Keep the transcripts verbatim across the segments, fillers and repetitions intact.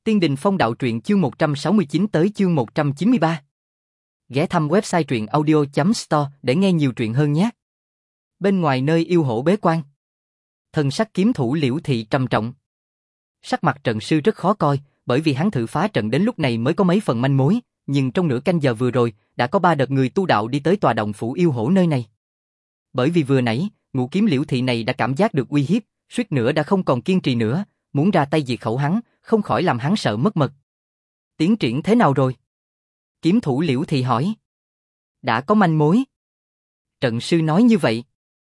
Tiên Đình Phong Đạo Truyện chương một trăm sáu mươi chín tới chương một trăm chín mươi ba. Ghé thăm website truyện audio chấm store để nghe nhiều truyện hơn nhé. Bên ngoài nơi yêu hổ bế quan, thần sắc kiếm thủ Liễu Thị trầm trọng. Sắc mặt trận sư rất khó coi, bởi vì hắn thử phá trận đến lúc này mới có mấy phần manh mối, nhưng trong nửa canh giờ vừa rồi, đã có ba đợt người tu đạo đi tới tòa động phủ yêu hổ nơi này. Bởi vì vừa nãy, ngũ kiếm Liễu Thị này đã cảm giác được uy hiếp, suýt nữa đã không còn kiên trì nữa, muốn ra tay diệt khẩu hắn, không khỏi làm hắn sợ mất mật. Tiến triển thế nào rồi? Kiếm thủ Liễu Thị hỏi. Đã có manh mối. Trận sư nói như vậy.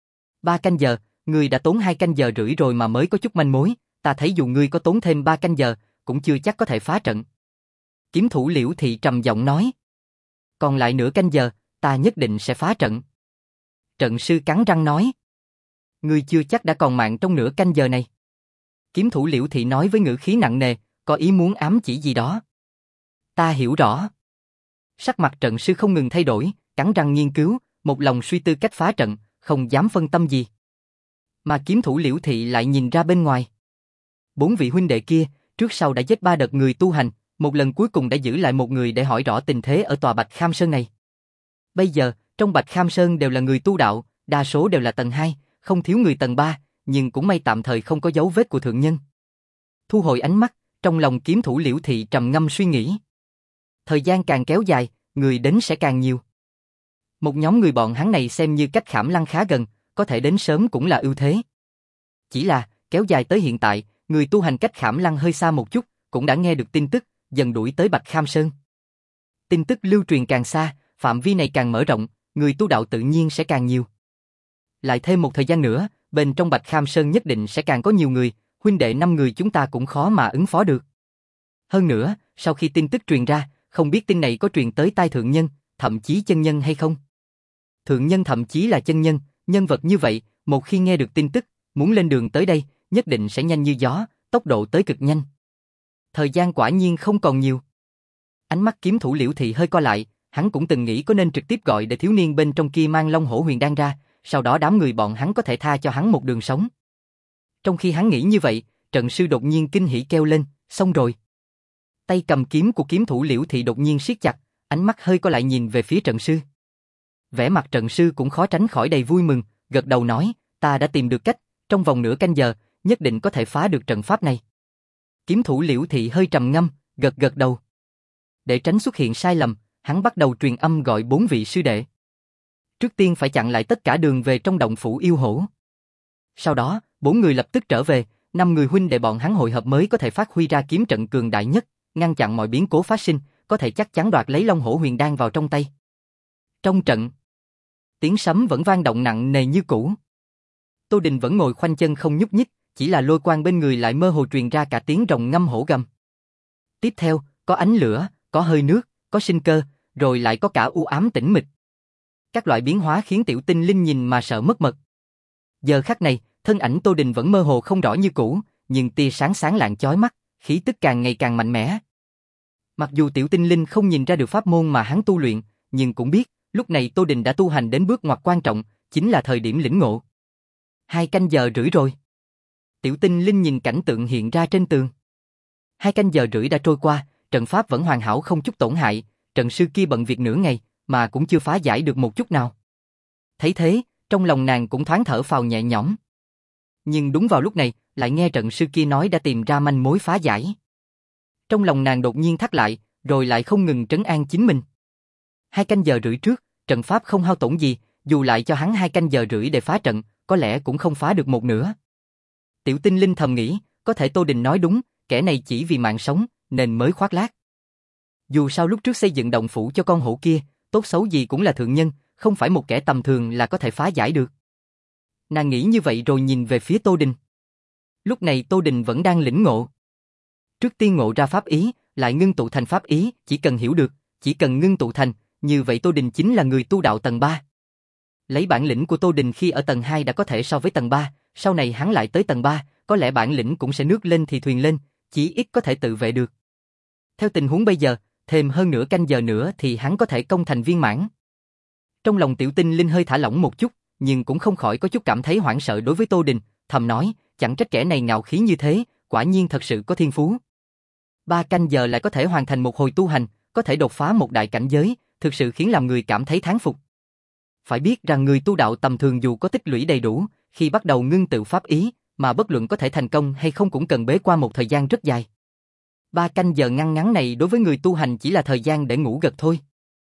Ba canh giờ, ngươi đã tốn hai canh giờ rưỡi rồi mà mới có chút manh mối, ta thấy dù ngươi có tốn thêm ba canh giờ, cũng chưa chắc có thể phá trận. Kiếm thủ Liễu Thị trầm giọng nói. Còn lại nửa canh giờ, ta nhất định sẽ phá trận. Trận sư cắn răng nói. Ngươi chưa chắc đã còn mạng trong nửa canh giờ này. Kiếm thủ Liễu Thị nói với ngữ khí nặng nề, có ý muốn ám chỉ gì đó. Ta hiểu rõ. Sắc mặt trận sư không ngừng thay đổi, cắn răng nghiên cứu, một lòng suy tư cách phá trận, không dám phân tâm gì. Mà kiếm thủ Liễu Thị lại nhìn ra bên ngoài. Bốn vị huynh đệ kia, trước sau đã giết ba đợt người tu hành, một lần cuối cùng đã giữ lại một người để hỏi rõ tình thế ở tòa Bạch Kham Sơn này. Bây giờ, trong Bạch Kham Sơn đều là người tu đạo, đa số đều là tầng hai, không thiếu người tầng ba, nhưng cũng may tạm thời không có dấu vết của thượng nhân. Thu hồi ánh mắt, trong lòng kiếm thủ Liễu Thị trầm ngâm suy nghĩ. Thời gian càng kéo dài, người đến sẽ càng nhiều. Một nhóm người bọn hắn này xem như cách Khảm Lăng khá gần, có thể đến sớm cũng là ưu thế. Chỉ là, kéo dài tới hiện tại, người tu hành cách Khảm Lăng hơi xa một chút, cũng đã nghe được tin tức, dần đuổi tới Bạch Kham Sơn. Tin tức lưu truyền càng xa, phạm vi này càng mở rộng, người tu đạo tự nhiên sẽ càng nhiều. Lại thêm một thời gian nữa, bên trong Bạch Kham Sơn nhất định sẽ càng có nhiều người, huynh đệ năm người chúng ta cũng khó mà ứng phó được. Hơn nữa, sau khi tin tức truyền ra, không biết tin này có truyền tới tai thượng nhân, thậm chí chân nhân hay không. Thượng nhân thậm chí là chân nhân, nhân vật như vậy, một khi nghe được tin tức, muốn lên đường tới đây, nhất định sẽ nhanh như gió, tốc độ tới cực nhanh. Thời gian quả nhiên không còn nhiều. Ánh mắt kiếm thủ Liễu Thị hơi co lại, hắn cũng từng nghĩ có nên trực tiếp gọi để thiếu niên bên trong kia mang Long Hổ Huyền Đan ra, sau đó đám người bọn hắn có thể tha cho hắn một đường sống. Trong khi hắn nghĩ như vậy, trận sư đột nhiên kinh hỉ kêu lên, xong rồi. Tay cầm kiếm của kiếm thủ Liễu Thị đột nhiên siết chặt, ánh mắt hơi co lại nhìn về phía trận sư. Vẻ mặt trận sư cũng khó tránh khỏi đầy vui mừng, gật đầu nói, ta đã tìm được cách, trong vòng nửa canh giờ, nhất định có thể phá được trận pháp này. Kiếm thủ Liễu Thị hơi trầm ngâm, gật gật đầu. Để tránh xuất hiện sai lầm, hắn bắt đầu truyền âm gọi bốn vị sư đệ. Trước tiên phải chặn lại tất cả đường về trong động phủ yêu hổ. Sau đó, bốn người lập tức trở về, năm người huynh đệ bọn hắn hội hợp mới có thể phát huy ra kiếm trận cường đại nhất, ngăn chặn mọi biến cố phát sinh, có thể chắc chắn đoạt lấy Long Hổ Huyền Đan vào trong tay. Trong trận, tiếng sấm vẫn vang động nặng nề như cũ. Tô Đình vẫn ngồi khoanh chân không nhúc nhích, chỉ là lôi quang bên người lại mơ hồ truyền ra cả tiếng rồng ngâm hổ gầm. Tiếp theo, có ánh lửa, có hơi nước, có sinh cơ, rồi lại có cả u ám tĩnh mịch. Các loại biến hóa khiến Tiểu Tinh Linh nhìn mà sợ mất mật. Giờ khắc này, thân ảnh Tô Đình vẫn mơ hồ không rõ như cũ, nhưng tia sáng sáng lạng chói mắt, khí tức càng ngày càng mạnh mẽ. Mặc dù Tiểu Tinh Linh không nhìn ra được pháp môn mà hắn tu luyện, nhưng cũng biết, lúc này Tô Đình đã tu hành đến bước ngoặt quan trọng, chính là thời điểm lĩnh ngộ. Hai canh giờ rưỡi rồi. Tiểu Tinh Linh nhìn cảnh tượng hiện ra trên tường. Hai canh giờ rưỡi đã trôi qua, trận pháp vẫn hoàn hảo không chút tổn hại, trận sư kia bận việc nửa ngày, mà cũng chưa phá giải được một chút nào. Thấy thế, trong lòng nàng cũng thoáng thở phào nhẹ nhõm. Nhưng đúng vào lúc này, lại nghe trận sư kia nói đã tìm ra manh mối phá giải. Trong lòng nàng đột nhiên thắt lại, rồi lại không ngừng trấn an chính mình. Hai canh giờ rưỡi trước, trận pháp không hao tổn gì, dù lại cho hắn hai canh giờ rưỡi để phá trận, có lẽ cũng không phá được một nửa. Tiểu Tinh Linh thầm nghĩ, có thể Tô Đình nói đúng, kẻ này chỉ vì mạng sống, nên mới khoác lác. Dù sao lúc trước xây dựng động phủ cho con hổ kia, tốt xấu gì cũng là thượng nhân, không phải một kẻ tầm thường là có thể phá giải được. Nàng nghĩ như vậy rồi nhìn về phía Tô Đình. Lúc này Tô Đình vẫn đang lĩnh ngộ. Trước tiên ngộ ra pháp ý, lại ngưng tụ thành pháp ý, chỉ cần hiểu được, chỉ cần ngưng tụ thành, như vậy Tô Đình chính là người tu đạo tầng ba. Lấy bản lĩnh của Tô Đình khi ở tầng hai đã có thể so với tầng ba, sau này hắn lại tới tầng ba, có lẽ bản lĩnh cũng sẽ nước lên thì thuyền lên, chỉ ít có thể tự vệ được. Theo tình huống bây giờ, thêm hơn nửa canh giờ nữa thì hắn có thể công thành viên mãn. Trong lòng Tiểu Tinh Linh hơi thả lỏng một chút, nhưng cũng không khỏi có chút cảm thấy hoảng sợ đối với Tô Đình, thầm nói, chẳng trách kẻ này ngạo khí như thế, quả nhiên thật sự có thiên phú. Ba canh giờ lại có thể hoàn thành một hồi tu hành, có thể đột phá một đại cảnh giới, thực sự khiến làm người cảm thấy thán phục. Phải biết rằng người tu đạo tầm thường dù có tích lũy đầy đủ, khi bắt đầu ngưng tụ pháp ý, mà bất luận có thể thành công hay không cũng cần bế qua một thời gian rất dài. Ba canh giờ ngăn ngắn này đối với người tu hành chỉ là thời gian để ngủ gật thôi.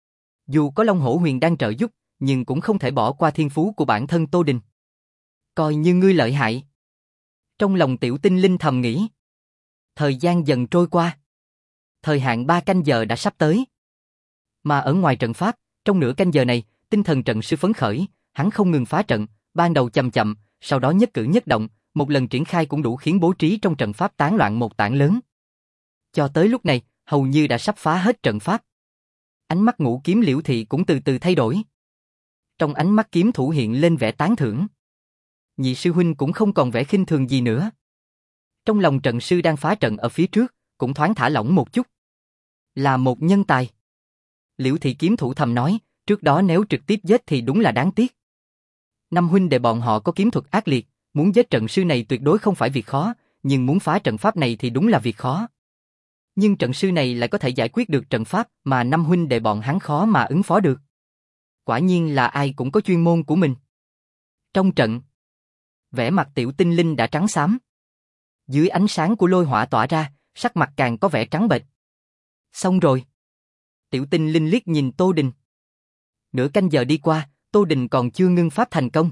Dù có Long Hổ Huyền đang trợ giúp, nhưng cũng không thể bỏ qua thiên phú của bản thân Tô Đình. Coi như ngươi lợi hại. Trong lòng Tiểu Tinh Linh thầm nghĩ. Thời gian dần trôi qua. Thời hạn ba canh giờ đã sắp tới. Mà ở ngoài trận pháp, trong nửa canh giờ này, tinh thần trận sư phấn khởi, hắn không ngừng phá trận, ban đầu chậm chậm, sau đó nhất cử nhất động, một lần triển khai cũng đủ khiến bố trí trong trận pháp tán loạn một tảng lớn. Cho tới lúc này, hầu như đã sắp phá hết trận pháp. Ánh mắt Ngũ Kiếm Liễu Thị cũng từ từ thay đổi. Trong ánh mắt kiếm thủ hiện lên vẻ tán thưởng. Nhị sư huynh cũng không còn vẻ khinh thường gì nữa. Trong lòng trận sư đang phá trận ở phía trước, cũng thoáng thả lỏng một chút. Là một nhân tài. Liễu Thị kiếm thủ thầm nói, trước đó nếu trực tiếp giết thì đúng là đáng tiếc. Năm huynh đệ bọn họ có kiếm thuật ác liệt, muốn giết trận sư này tuyệt đối không phải việc khó, nhưng muốn phá trận pháp này thì đúng là việc khó. Nhưng trận sư này lại có thể giải quyết được trận pháp mà năm huynh đệ bọn hắn khó mà ứng phó được. Quả nhiên là ai cũng có chuyên môn của mình. Trong trận, vẻ mặt Tiểu Tinh Linh đã trắng xám. Dưới ánh sáng của lôi hỏa tỏa ra, sắc mặt càng có vẻ trắng bệch. Xong rồi. Tiểu Tinh Linh liếc nhìn Tô Đình. Nửa canh giờ đi qua, Tô Đình còn chưa ngưng pháp thành công.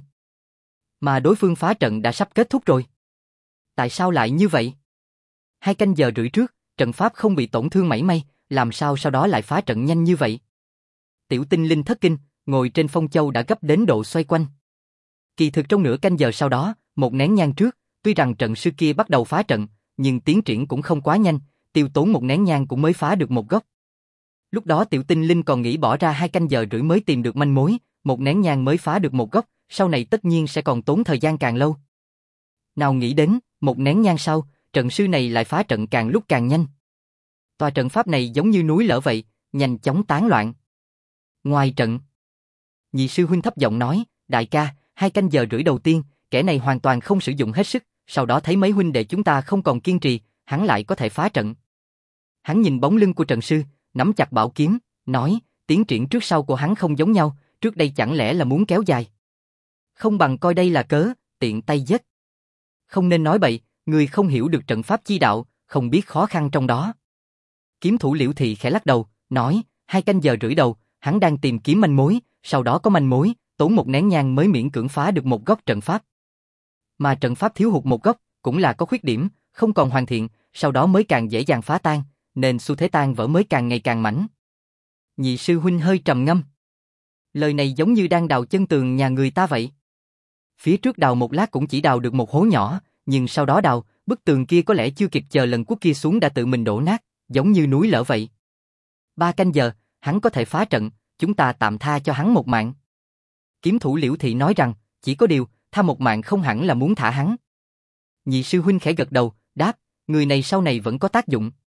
Mà đối phương phá trận đã sắp kết thúc rồi. Tại sao lại như vậy? Hai canh giờ rưỡi trước, trận pháp không bị tổn thương mảy may, làm sao sau đó lại phá trận nhanh như vậy? Tiểu Tinh Linh thất kinh, ngồi trên phong châu đã gấp đến độ xoay quanh. Kỳ thực trong nửa canh giờ sau đó, một nén nhang trước, tuy rằng trận sư kia bắt đầu phá trận, nhưng tiến triển cũng không quá nhanh, tiêu tốn một nén nhang cũng mới phá được một góc. Lúc đó Tiểu Tinh Linh còn nghĩ bỏ ra hai canh giờ rưỡi mới tìm được manh mối, một nén nhang mới phá được một góc, sau này tất nhiên sẽ còn tốn thời gian càng lâu. Nào nghĩ đến, một nén nhang sau, trận sư này lại phá trận càng lúc càng nhanh. Tòa trận pháp này giống như núi lở vậy, nhanh chóng tán loạn. Ngoài trận, nhị sư huynh thấp giọng nói, đại ca, hai canh giờ rưỡi đầu tiên, kẻ này hoàn toàn không sử dụng hết sức, sau đó thấy mấy huynh đệ chúng ta không còn kiên trì, hắn lại có thể phá trận. Hắn nhìn bóng lưng của trận sư, nắm chặt bảo kiếm, nói, tiến triển trước sau của hắn không giống nhau, trước đây chẳng lẽ là muốn kéo dài. Không bằng coi đây là cớ, tiện tay giết. Không nên nói bậy, người không hiểu được trận pháp chi đạo, không biết khó khăn trong đó. Kiếm thủ Liễu Thị khẽ lắc đầu, nói, hai canh giờ rưỡi đầu, hắn đang tìm kiếm manh mối, sau đó có manh mối, tốn một nén nhang mới miễn cưỡng phá được một góc trận pháp. Mà trận pháp thiếu hụt một góc, cũng là có khuyết điểm, không còn hoàn thiện, sau đó mới càng dễ dàng phá tan, nên xu thế tan vỡ mới càng ngày càng mãnh. Nhị sư huynh hơi trầm ngâm. Lời này giống như đang đào chân tường nhà người ta vậy. Phía trước đào một lát cũng chỉ đào được một hố nhỏ, nhưng sau đó đào, bức tường kia có lẽ chưa kịp chờ lần quốc kia xuống đã tự mình đổ nát, giống như núi lở vậy. Ba canh giờ, hắn có thể phá trận, chúng ta tạm tha cho hắn một mạng. Kiếm thủ Liễu Thị nói rằng, chỉ có điều, tha một mạng không hẳn là muốn thả hắn. Nhị sư huynh khẽ gật đầu, đáp, người này sau này vẫn có tác dụng.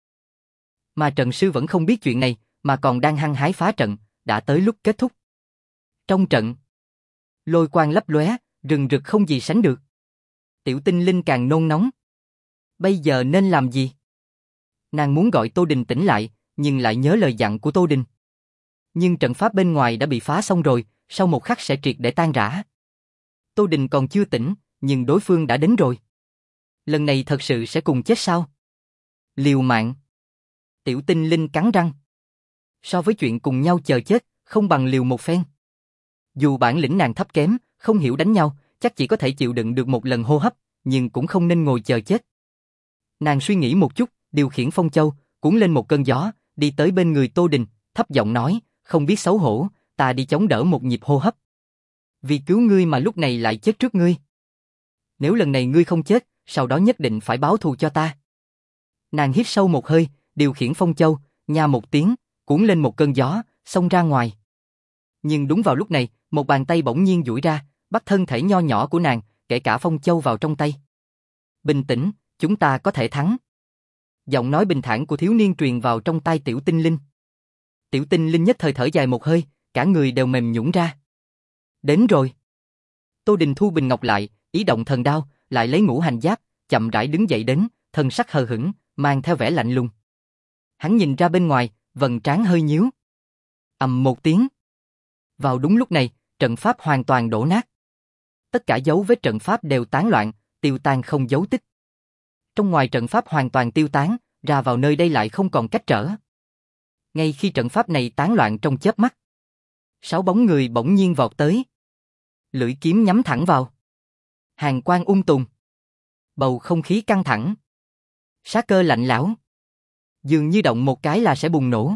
Mà trận sư vẫn không biết chuyện này, mà còn đang hăng hái phá trận, đã tới lúc kết thúc. Trong trận, lôi quang lấp lóe, rừng rực không gì sánh được. Tiểu Tinh Linh càng nôn nóng. Bây giờ nên làm gì? Nàng muốn gọi Tô Đình tỉnh lại, nhưng lại nhớ lời dặn của Tô Đình. Nhưng trận pháp bên ngoài đã bị phá xong rồi, sau một khắc sẽ triệt để tan rã. Tô Đình còn chưa tỉnh, nhưng đối phương đã đến rồi. Lần này thật sự sẽ cùng chết sao? Liều mạng. Tiểu Tinh Linh cắn răng. So với chuyện cùng nhau chờ chết, không bằng liều một phen. Dù bản lĩnh nàng thấp kém, không hiểu đánh nhau, chắc chỉ có thể chịu đựng được một lần hô hấp, nhưng cũng không nên ngồi chờ chết. Nàng suy nghĩ một chút, điều khiển phong châu, cuốn lên một cơn gió, đi tới bên người Tô Đình, thấp giọng nói, không biết xấu hổ, ta đi chống đỡ một nhịp hô hấp. Vì cứu ngươi mà lúc này lại chết trước ngươi. Nếu lần này ngươi không chết, sau đó nhất định phải báo thù cho ta. Nàng hít sâu một hơi, điều khiển phong châu, nha một tiếng, cuốn lên một cơn gió, xông ra ngoài. Nhưng đúng vào lúc này, một bàn tay bỗng nhiên duỗi ra, bắt thân thể nho nhỏ của nàng, kể cả phong châu vào trong tay. Bình tĩnh, chúng ta có thể thắng. Giọng nói bình thản của thiếu niên truyền vào trong tai Tiểu Tinh Linh. Tiểu Tinh Linh nhất thời thở dài một hơi, cả người đều mềm nhũn ra. Đến rồi. Tô Đình thu bình ngọc lại, ý động thần đao, lại lấy ngũ hành giáp, chậm rãi đứng dậy đến, thân sắc hờ hững, mang theo vẻ lạnh lùng. Hắn nhìn ra bên ngoài, vầng trán hơi nhíu. Ầm một tiếng. Vào đúng lúc này, trận pháp hoàn toàn đổ nát. Tất cả dấu vết trận pháp đều tán loạn, tiêu tan không dấu tích. Trong ngoài trận pháp hoàn toàn tiêu tán, ra vào nơi đây lại không còn cách trở. Ngay khi trận pháp này tán loạn trong chớp mắt, sáu bóng người bỗng nhiên vọt tới. Lưỡi kiếm nhắm thẳng vào. Hàn quang ung tùm. Bầu không khí căng thẳng. Sát cơ lạnh lẽo. Dường như động một cái là sẽ bùng nổ.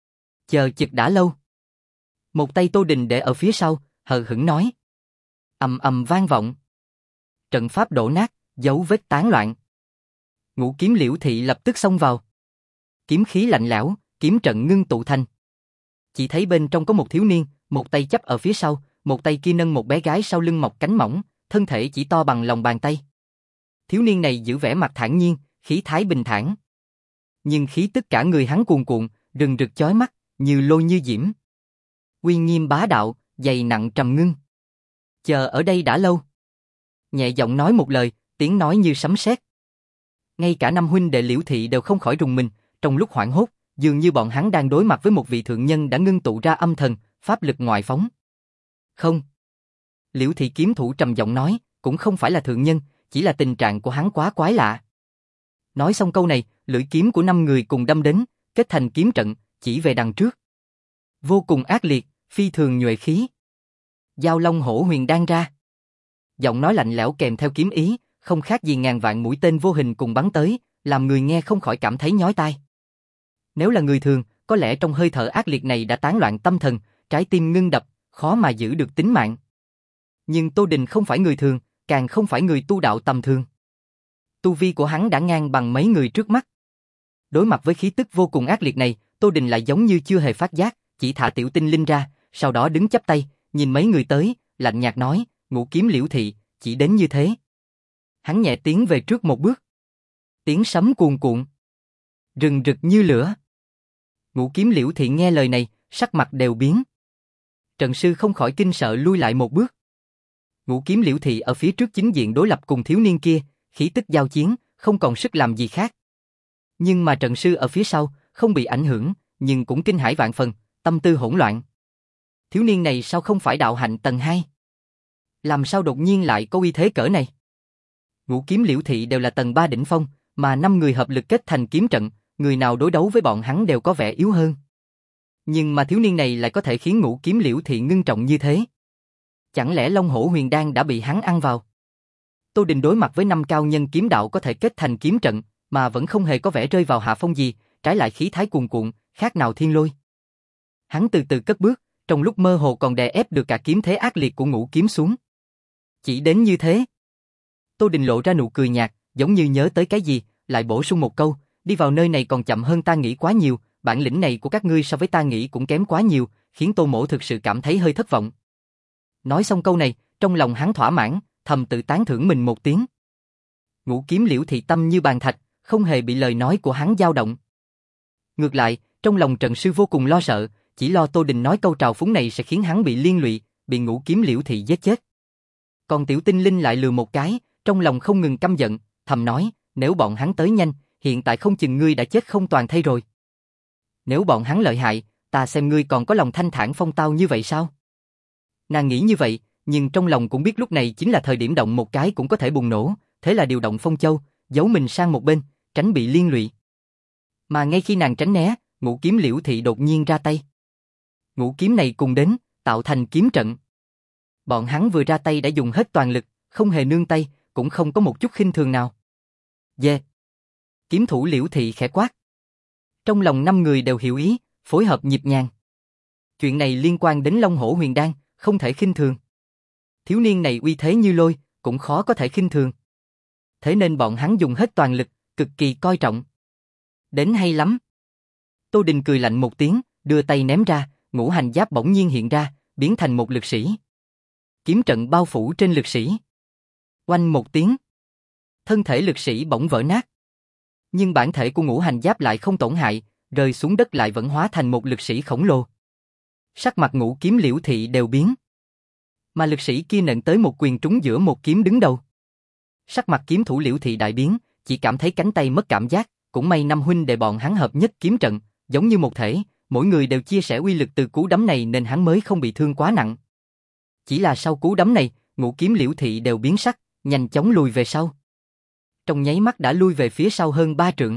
Chờ chực đã lâu. Một tay Tô Đình để ở phía sau, hờ hững nói. Ầm ầm vang vọng. Trận pháp đổ nát, dấu vết tán loạn. Ngũ kiếm Liễu Thị lập tức xông vào. Kiếm khí lạnh lẽo, kiếm trận ngưng tụ thành. Chỉ thấy bên trong có một thiếu niên, một tay chấp ở phía sau, một tay kia nâng một bé gái sau lưng mọc cánh mỏng, thân thể chỉ to bằng lòng bàn tay. Thiếu niên này giữ vẻ mặt thản nhiên, khí thái bình thản. Nhưng khí tức cả người hắn cuồn cuộn, rừng rực chói mắt, như lôi như diễm. Uy nghiêm bá đạo, dày nặng trầm ngưng. Chờ ở đây đã lâu. Nhẹ giọng nói một lời, tiếng nói như sấm sét. Ngay cả năm huynh đệ Liễu Thị đều không khỏi rùng mình, trong lúc hoảng hốt, dường như bọn hắn đang đối mặt với một vị thượng nhân đã ngưng tụ ra âm thần, pháp lực ngoại phóng. Không. Liễu Thị kiếm thủ trầm giọng nói, cũng không phải là thượng nhân, chỉ là tình trạng của hắn quá quái lạ. Nói xong câu này, lưỡi kiếm của năm người cùng đâm đến, kết thành kiếm trận, chỉ về đằng trước. Vô cùng ác liệt, phi thường nhuệ khí. Giao Long Hổ Huyền Đan ra. Giọng nói lạnh lẽo kèm theo kiếm ý, không khác gì ngàn vạn mũi tên vô hình cùng bắn tới, làm người nghe không khỏi cảm thấy nhói tai. Nếu là người thường, có lẽ trong hơi thở ác liệt này đã tán loạn tâm thần, trái tim ngưng đập, khó mà giữ được tính mạng. Nhưng Tô Đình không phải người thường, càng không phải người tu đạo tầm thường. Tu vi của hắn đã ngang bằng mấy người trước mắt. Đối mặt với khí tức vô cùng ác liệt này, Tô Đình lại giống như chưa hề phát giác, chỉ thả tiểu tinh linh ra, sau đó đứng chắp tay, nhìn mấy người tới, lạnh nhạt nói, Ngũ kiếm Liễu Thị, chỉ đến như thế. Hắn nhẹ tiến về trước một bước. Tiếng sấm cuồn cuộn. Rừng rực như lửa. Ngũ kiếm Liễu Thị nghe lời này, sắc mặt đều biến. Trận sư không khỏi kinh sợ lui lại một bước. Ngũ kiếm Liễu Thị ở phía trước chính diện đối lập cùng thiếu niên kia, khí tức giao chiến, không còn sức làm gì khác. Nhưng mà trận sư ở phía sau, không bị ảnh hưởng, nhưng cũng kinh hãi vạn phần, tâm tư hỗn loạn. Thiếu niên này sao không phải đạo hạnh tầng hai? Làm sao đột nhiên lại có uy thế cỡ này? Ngũ kiếm Liễu Thị đều là tầng ba đỉnh phong, mà năm người hợp lực kết thành kiếm trận, người nào đối đấu với bọn hắn đều có vẻ yếu hơn. Nhưng mà thiếu niên này lại có thể khiến Ngũ kiếm Liễu Thị ngưng trọng như thế. Chẳng lẽ Long Hổ Huyền Đan đã bị hắn ăn vào? Tô Đình đối mặt với năm cao nhân kiếm đạo có thể kết thành kiếm trận, mà vẫn không hề có vẻ rơi vào hạ phong gì, trái lại khí thái cuồn cuộn, khác nào thiên lôi. Hắn từ từ cất bước, trong lúc mơ hồ còn đè ép được cả kiếm thế ác liệt của Ngũ kiếm xuống. Chỉ đến như thế. Tô Đình lộ ra nụ cười nhạt, giống như nhớ tới cái gì, lại bổ sung một câu, đi vào nơi này còn chậm hơn ta nghĩ quá nhiều, bản lĩnh này của các ngươi so với ta nghĩ cũng kém quá nhiều, khiến Tô Mỗ thực sự cảm thấy hơi thất vọng. Nói xong câu này, trong lòng hắn thỏa mãn, thầm tự tán thưởng mình một tiếng. Ngũ kiếm Liễu Thị tâm như bàn thạch, không hề bị lời nói của hắn dao động. Ngược lại, trong lòng trận sư vô cùng lo sợ, chỉ lo Tô Đình nói câu trào phúng này sẽ khiến hắn bị liên lụy, bị Ngũ kiếm Liễu Thị giết chết. Còn tiểu tinh linh lại lừa một cái, trong lòng không ngừng căm giận, thầm nói, nếu bọn hắn tới nhanh, hiện tại không chừng ngươi đã chết không toàn thây rồi. Nếu bọn hắn lợi hại, ta xem ngươi còn có lòng thanh thản phong tao như vậy sao? Nàng nghĩ như vậy, nhưng trong lòng cũng biết lúc này chính là thời điểm động một cái cũng có thể bùng nổ, thế là điều động Phong Châu, giấu mình sang một bên, tránh bị liên lụy. Mà ngay khi nàng tránh né, Ngũ kiếm Liễu Thị đột nhiên ra tay. Ngũ kiếm này cùng đến, tạo thành kiếm trận. Bọn hắn vừa ra tay đã dùng hết toàn lực, không hề nương tay, cũng không có một chút khinh thường nào. Dê! Kiếm thủ Liễu Thị khẽ quát. Trong lòng năm người đều hiểu ý, phối hợp nhịp nhàng. Chuyện này liên quan đến Long Hổ Huyền Đan, không thể khinh thường. Thiếu niên này uy thế như lôi, cũng khó có thể khinh thường. Thế nên bọn hắn dùng hết toàn lực, cực kỳ coi trọng. Đến hay lắm. Tô Đình cười lạnh một tiếng, đưa tay ném ra, ngũ hành giáp bỗng nhiên hiện ra, biến thành một lực sĩ. Kiếm trận bao phủ trên lực sĩ. Oanh một tiếng. Thân thể lực sĩ bỗng vỡ nát. Nhưng bản thể của ngũ hành giáp lại không tổn hại, rơi xuống đất lại vẫn hóa thành một lực sĩ khổng lồ. Sắc mặt Ngũ kiếm Liễu Thị đều biến. Mà lực sĩ kia nện tới một quyền trúng giữa một kiếm đứng đầu. Sắc mặt kiếm thủ Liễu Thị đại biến, chỉ cảm thấy cánh tay mất cảm giác, cũng may năm huynh đệ bọn hắn hợp nhất kiếm trận, giống như một thể, mỗi người đều chia sẻ uy lực từ cú đấm này nên hắn mới không bị thương quá nặng. Chỉ là sau cú đấm này, ngũ kiếm Liễu Thị đều biến sắc, nhanh chóng lùi về sau. Trong nháy mắt đã lui về phía sau hơn ba trượng.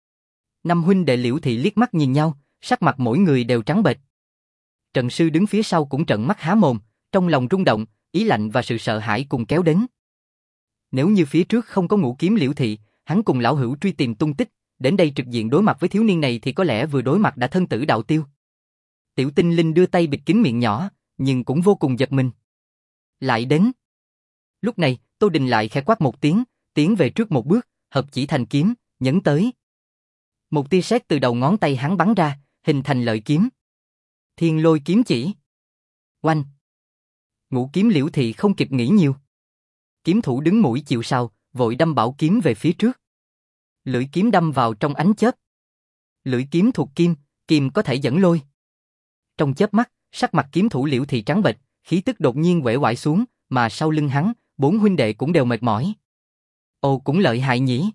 Năm huynh đệ Liễu Thị liếc mắt nhìn nhau, sắc mặt mỗi người đều trắng bệch. Trận sư đứng phía sau cũng trợn mắt há mồm, trong lòng rung động, ý lạnh và sự sợ hãi cùng kéo đến. Nếu như phía trước không có ngũ kiếm Liễu Thị, hắn cùng lão hữu truy tìm tung tích, đến đây trực diện đối mặt với thiếu niên này thì có lẽ vừa đối mặt đã thân tử đạo tiêu. Tiểu Tinh Linh đưa tay bịt kín miệng nhỏ, nhưng cũng vô cùng giật mình. Lại đến. Lúc này, Tô Đình lại khẽ quát một tiếng, tiến về trước một bước, hợp chỉ thành kiếm, nhấn tới. Một tia sét từ đầu ngón tay hắn bắn ra, hình thành lợi kiếm. Thiên Lôi kiếm chỉ. Oanh. Ngũ kiếm Liễu Thị không kịp nghĩ nhiều. Kiếm thủ đứng mũi chịu sào, vội đâm bảo kiếm về phía trước. Lưỡi kiếm đâm vào trong ánh chớp. Lưỡi kiếm thuộc kim, kim có thể dẫn lôi. Trong chớp mắt, sắc mặt kiếm thủ Liễu Thị trắng bệch, khí tức đột nhiên uể oải xuống, mà sau lưng hắn, bốn huynh đệ cũng đều mệt mỏi. Ồ, cũng lợi hại nhỉ.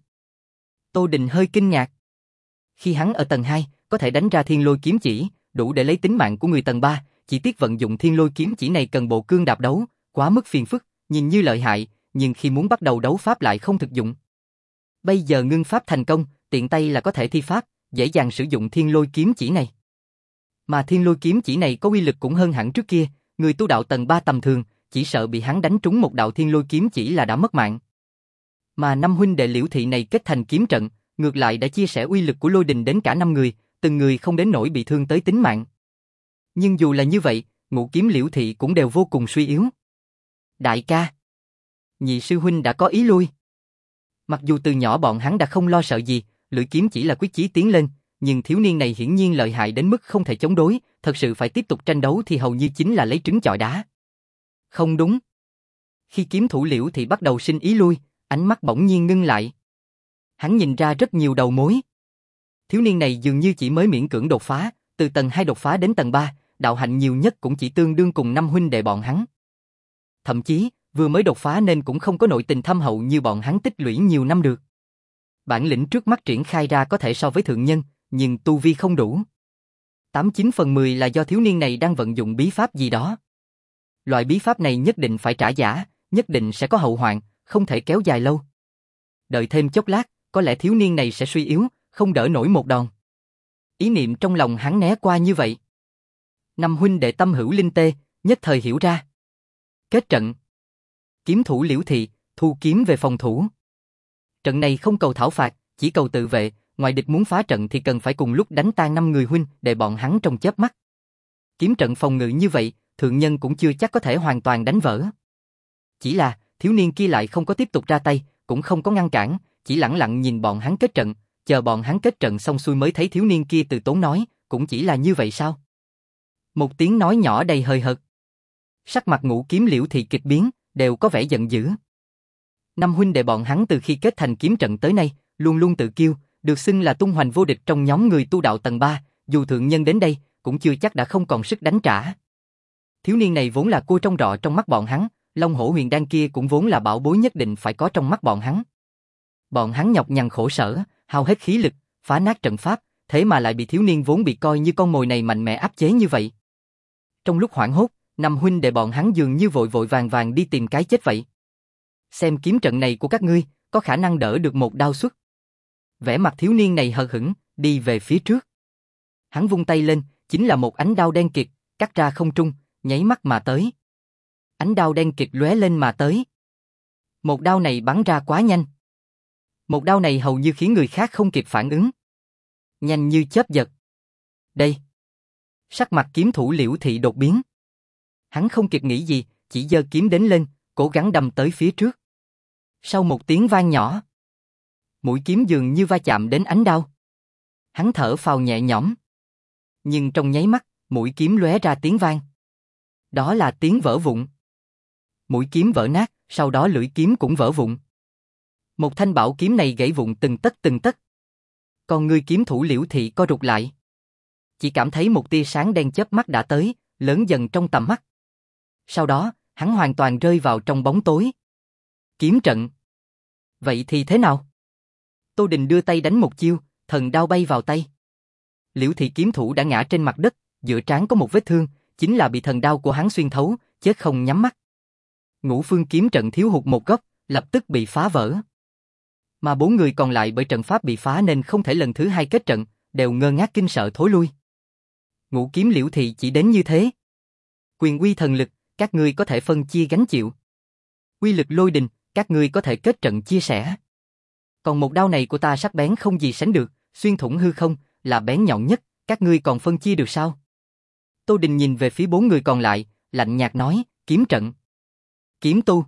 Tô Đình hơi kinh ngạc. Khi hắn ở tầng hai, có thể đánh ra thiên lôi kiếm chỉ, đủ để lấy tính mạng của người tầng ba, chỉ tiếc vận dụng thiên lôi kiếm chỉ này cần bộ cương đạp đấu, quá mức phiền phức, nhìn như lợi hại, nhưng khi muốn bắt đầu đấu pháp lại không thực dụng. Bây giờ ngưng pháp thành công, tiện tay là có thể thi pháp, dễ dàng sử dụng thiên lôi kiếm chỉ này. Mà thiên lôi kiếm chỉ này có uy lực cũng hơn hẳn trước kia, người tu đạo tầng ba tầm thường, chỉ sợ bị hắn đánh trúng một đạo thiên lôi kiếm chỉ là đã mất mạng. Mà năm huynh đệ Liễu Thị này kết thành kiếm trận, ngược lại đã chia sẻ uy lực của lôi đình đến cả năm người, từng người không đến nỗi bị thương tới tính mạng. Nhưng dù là như vậy, ngũ kiếm Liễu Thị cũng đều vô cùng suy yếu. Đại ca, nhị sư huynh đã có ý lui. Mặc dù từ nhỏ bọn hắn đã không lo sợ gì, lưỡi kiếm chỉ là quyết chí tiến lên, nhưng thiếu niên này hiển nhiên lợi hại đến mức không thể chống đối, thật sự phải tiếp tục tranh đấu thì hầu như chính là lấy trứng chọi đá. Không đúng. Khi kiếm thủ Liễu Thị bắt đầu sinh ý lui, ánh mắt bỗng nhiên ngưng lại. Hắn nhìn ra rất nhiều đầu mối. Thiếu niên này dường như chỉ mới miễn cưỡng đột phá, từ tầng hai đột phá đến tầng ba, đạo hạnh nhiều nhất cũng chỉ tương đương cùng năm huynh đệ bọn hắn. Thậm chí, vừa mới đột phá nên cũng không có nội tình thâm hậu như bọn hắn tích lũy nhiều năm được. Bản lĩnh trước mắt triển khai ra có thể so với thượng nhân, nhưng tu vi không đủ. Tám chín phần mười là do thiếu niên này đang vận dụng bí pháp gì đó. Loại bí pháp này nhất định phải trả giá, nhất định sẽ có hậu hoạn, không thể kéo dài lâu. Đợi thêm chốc lát, có lẽ thiếu niên này sẽ suy yếu, không đỡ nổi một đòn. Ý niệm trong lòng hắn né qua như vậy. Năm huynh đệ tâm hữu linh tê, nhất thời hiểu ra. Kết trận. Kiếm thủ Liễu Thị, thu kiếm về phòng thủ. Trận này không cầu thảo phạt, chỉ cầu tự vệ, ngoài địch muốn phá trận thì cần phải cùng lúc đánh tan năm người huynh để bọn hắn trong chớp mắt. Kiếm trận phòng ngự như vậy, thượng nhân cũng chưa chắc có thể hoàn toàn đánh vỡ. Chỉ là, thiếu niên kia lại không có tiếp tục ra tay, cũng không có ngăn cản, chỉ lẳng lặng nhìn bọn hắn kết trận, chờ bọn hắn kết trận xong xuôi mới thấy thiếu niên kia từ tốn nói, cũng chỉ là như vậy sao? Một tiếng nói nhỏ đầy hời hợt. Sắc mặt ngũ kiếm Liễu Thị kịch biến, đều có vẻ giận dữ. Năm huynh đệ bọn hắn từ khi kết thành kiếm trận tới nay, luôn luôn tự kiêu, được xưng là tung hoành vô địch trong nhóm người tu đạo tầng ba, dù thượng nhân đến đây, cũng chưa chắc đã không còn sức đánh trả. Thiếu niên này vốn là cua trong rọ trong mắt bọn hắn, Long Hổ Huyền Đan kia cũng vốn là bảo bối nhất định phải có trong mắt bọn hắn. Bọn hắn nhọc nhằn khổ sở, hao hết khí lực, phá nát trận pháp, thế mà lại bị thiếu niên vốn bị coi như con mồi này mạnh mẽ áp chế như vậy. Trong lúc hoảng hốt, năm huynh đệ bọn hắn dường như vội vội vàng vàng đi tìm cái chết vậy. Xem kiếm trận này của các ngươi, có khả năng đỡ được một đao xuất. Vẻ mặt thiếu niên này hờ hững, đi về phía trước. Hắn vung tay lên, chính là một ánh đao đen kịt, cắt ra không trung, nháy mắt mà tới. Ánh đao đen kịt lóe lên mà tới. Một đao này bắn ra quá nhanh. Một đao này hầu như khiến người khác không kịp phản ứng. Nhanh như chớp giật. Đây. Sắc mặt kiếm thủ Liễu Thị đột biến. Hắn không kịp nghĩ gì, chỉ giơ kiếm đến lên, cố gắng đâm tới phía trước. Sau một tiếng vang nhỏ, mũi kiếm dường như va chạm đến ánh đao. Hắn thở phào nhẹ nhõm. Nhưng trong nháy mắt, mũi kiếm lóe ra tiếng vang. Đó là tiếng vỡ vụn. Mũi kiếm vỡ nát, sau đó lưỡi kiếm cũng vỡ vụn. Một thanh bảo kiếm này gãy vụn từng tấc từng tấc. Còn người kiếm thủ Liễu Thị co rụt lại. Chỉ cảm thấy một tia sáng đen chớp mắt đã tới, lớn dần trong tầm mắt. Sau đó, hắn hoàn toàn rơi vào trong bóng tối. Kiếm trận. Vậy thì thế nào? Tô Đình đưa tay đánh một chiêu, thần đao bay vào tay. Liễu thị kiếm thủ đã ngã trên mặt đất, giữa trán có một vết thương, chính là bị thần đao của hắn xuyên thấu, chết không nhắm mắt. Ngũ phương kiếm trận thiếu hụt một góc, lập tức bị phá vỡ. Mà bốn người còn lại bởi trận pháp bị phá nên không thể lần thứ hai kết trận, đều ngơ ngác kinh sợ thối lui. Ngũ kiếm Liễu thị chỉ đến như thế. Quyền uy thần lực, các ngươi có thể phân chia gánh chịu. Uy lực lôi đình, các ngươi có thể kết trận chia sẻ. Còn một đao này của ta sắc bén không gì sánh được, xuyên thủng hư không, là bén nhọn nhất, các ngươi còn phân chia được sao? Tô Đình nhìn về phía bốn người còn lại, lạnh nhạt nói, kiếm trận. Kiếm tu.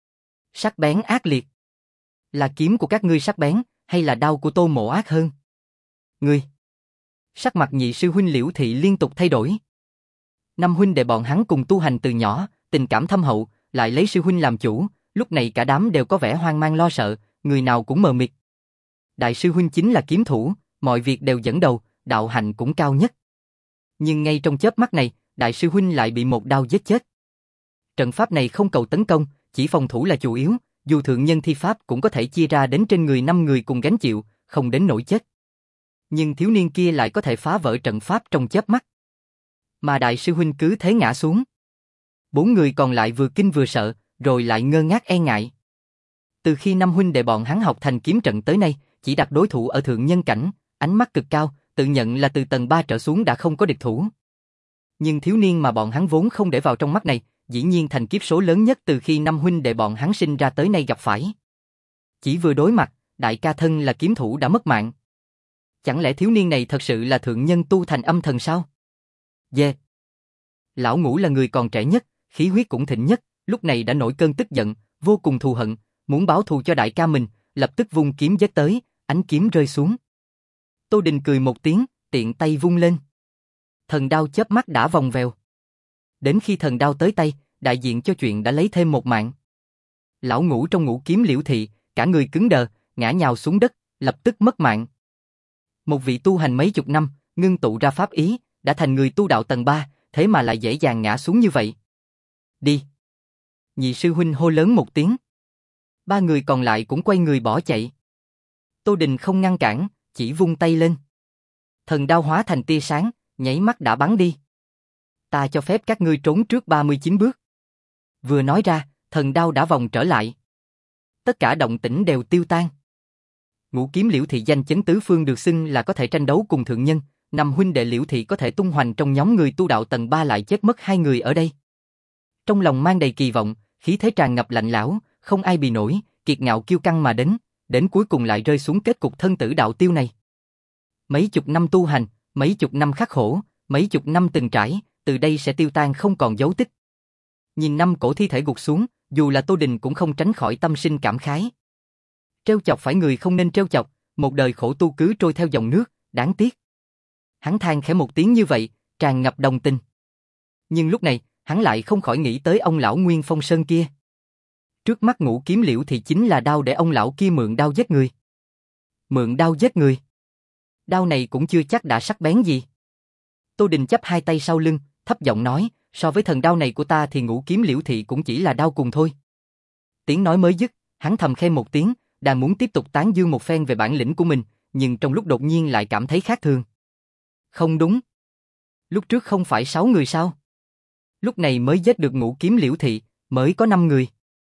Sắc bén ác liệt. Là kiếm của các ngươi sắc bén, hay là đao của Tô Mộ ác hơn? Ngươi. Sắc mặt nhị sư huynh Liễu thị liên tục thay đổi. Năm huynh đệ bọn hắn cùng tu hành từ nhỏ, tình cảm thâm hậu, lại lấy sư huynh làm chủ, lúc này cả đám đều có vẻ hoang mang lo sợ, người nào cũng mờ mịt. Đại sư huynh chính là kiếm thủ, mọi việc đều dẫn đầu, đạo hạnh cũng cao nhất. Nhưng ngay trong chớp mắt này, đại sư huynh lại bị một đao giết chết. Trận pháp này không cầu tấn công, chỉ phòng thủ là chủ yếu, dù thượng nhân thi pháp cũng có thể chia ra đến trên người năm người cùng gánh chịu, không đến nỗi chết. Nhưng thiếu niên kia lại có thể phá vỡ trận pháp trong chớp mắt. Mà đại sư huynh cứ thế ngã xuống. Bốn người còn lại vừa kinh vừa sợ, rồi lại ngơ ngác e ngại. Từ khi năm huynh đệ bọn hắn học thành kiếm trận tới nay, chỉ đặt đối thủ ở thượng nhân cảnh, ánh mắt cực cao, tự nhận là từ tầng ba trở xuống đã không có địch thủ. Nhưng thiếu niên mà bọn hắn vốn không để vào trong mắt này, dĩ nhiên thành kiếp số lớn nhất từ khi năm huynh đệ bọn hắn sinh ra tới nay gặp phải. Chỉ vừa đối mặt, đại ca thân là kiếm thủ đã mất mạng. Chẳng lẽ thiếu niên này thật sự là thượng nhân tu thành âm thần sao? Dê. Yeah. Lão Ngũ là người còn trẻ nhất, khí huyết cũng thịnh nhất, lúc này đã nổi cơn tức giận, vô cùng thù hận, muốn báo thù cho đại ca mình, lập tức vung kiếm giết tới, ánh kiếm rơi xuống. Tô Đình cười một tiếng, tiện tay vung lên. Thần đao chớp mắt đã vòng vèo. Đến khi thần đao tới tay, đại diện cho chuyện đã lấy thêm một mạng. Lão Ngũ trong ngũ kiếm Liễu thị, cả người cứng đờ, ngã nhào xuống đất, lập tức mất mạng. Một vị tu hành mấy chục năm, ngưng tụ ra pháp ý, đã thành người tu đạo tầng ba, thế mà lại dễ dàng ngã xuống như vậy. Đi. Nhị sư huynh hô lớn một tiếng. Ba người còn lại cũng quay người bỏ chạy. Tô Đình không ngăn cản, chỉ vung tay lên. Thần đao hóa thành tia sáng, nháy mắt đã bắn đi. Ta cho phép các ngươi trốn trước ba mươi chín bước. Vừa nói ra, thần đao đã vòng trở lại. Tất cả động tĩnh đều tiêu tan. Ngũ kiếm Liễu thị danh chấn tứ phương được xưng là có thể tranh đấu cùng thượng nhân, năm huynh đệ Liễu thị có thể tung hoành trong nhóm người tu đạo tầng ba lại chết mất hai người ở đây. Trong lòng mang đầy kỳ vọng, khí thế tràn ngập lạnh lẽo, không ai bì nổi, kiệt ngạo kiêu căng mà đến, đến cuối cùng lại rơi xuống kết cục thân tử đạo tiêu này. Mấy chục năm tu hành, mấy chục năm khắc khổ, mấy chục năm từng trải, từ đây sẽ tiêu tan không còn dấu tích. Nhìn năm cổ thi thể gục xuống, dù là Tô Đình cũng không tránh khỏi tâm sinh cảm khái. Trêu chọc phải người không nên trêu chọc, một đời khổ tu cứ trôi theo dòng nước, đáng tiếc. Hắn than khẽ một tiếng như vậy, tràn ngập đồng tình. Nhưng lúc này, hắn lại không khỏi nghĩ tới ông lão Nguyên Phong Sơn kia. Trước mắt ngũ kiếm Liễu thì chính là đao để ông lão kia mượn đao giết người. Mượn đao giết người. Đao này cũng chưa chắc đã sắc bén gì. Tô Đình chắp hai tay sau lưng, thấp giọng nói, so với thần đao này của ta thì ngũ kiếm Liễu thị cũng chỉ là đao cùng thôi. Tiếng nói mới dứt, hắn thầm khen một tiếng, đang muốn tiếp tục tán dương một phen về bản lĩnh của mình, nhưng trong lúc đột nhiên lại cảm thấy khác thường. Không đúng. Lúc trước không phải sáu người sao? Lúc này mới giết được ngũ kiếm Liễu thị, mới có năm người.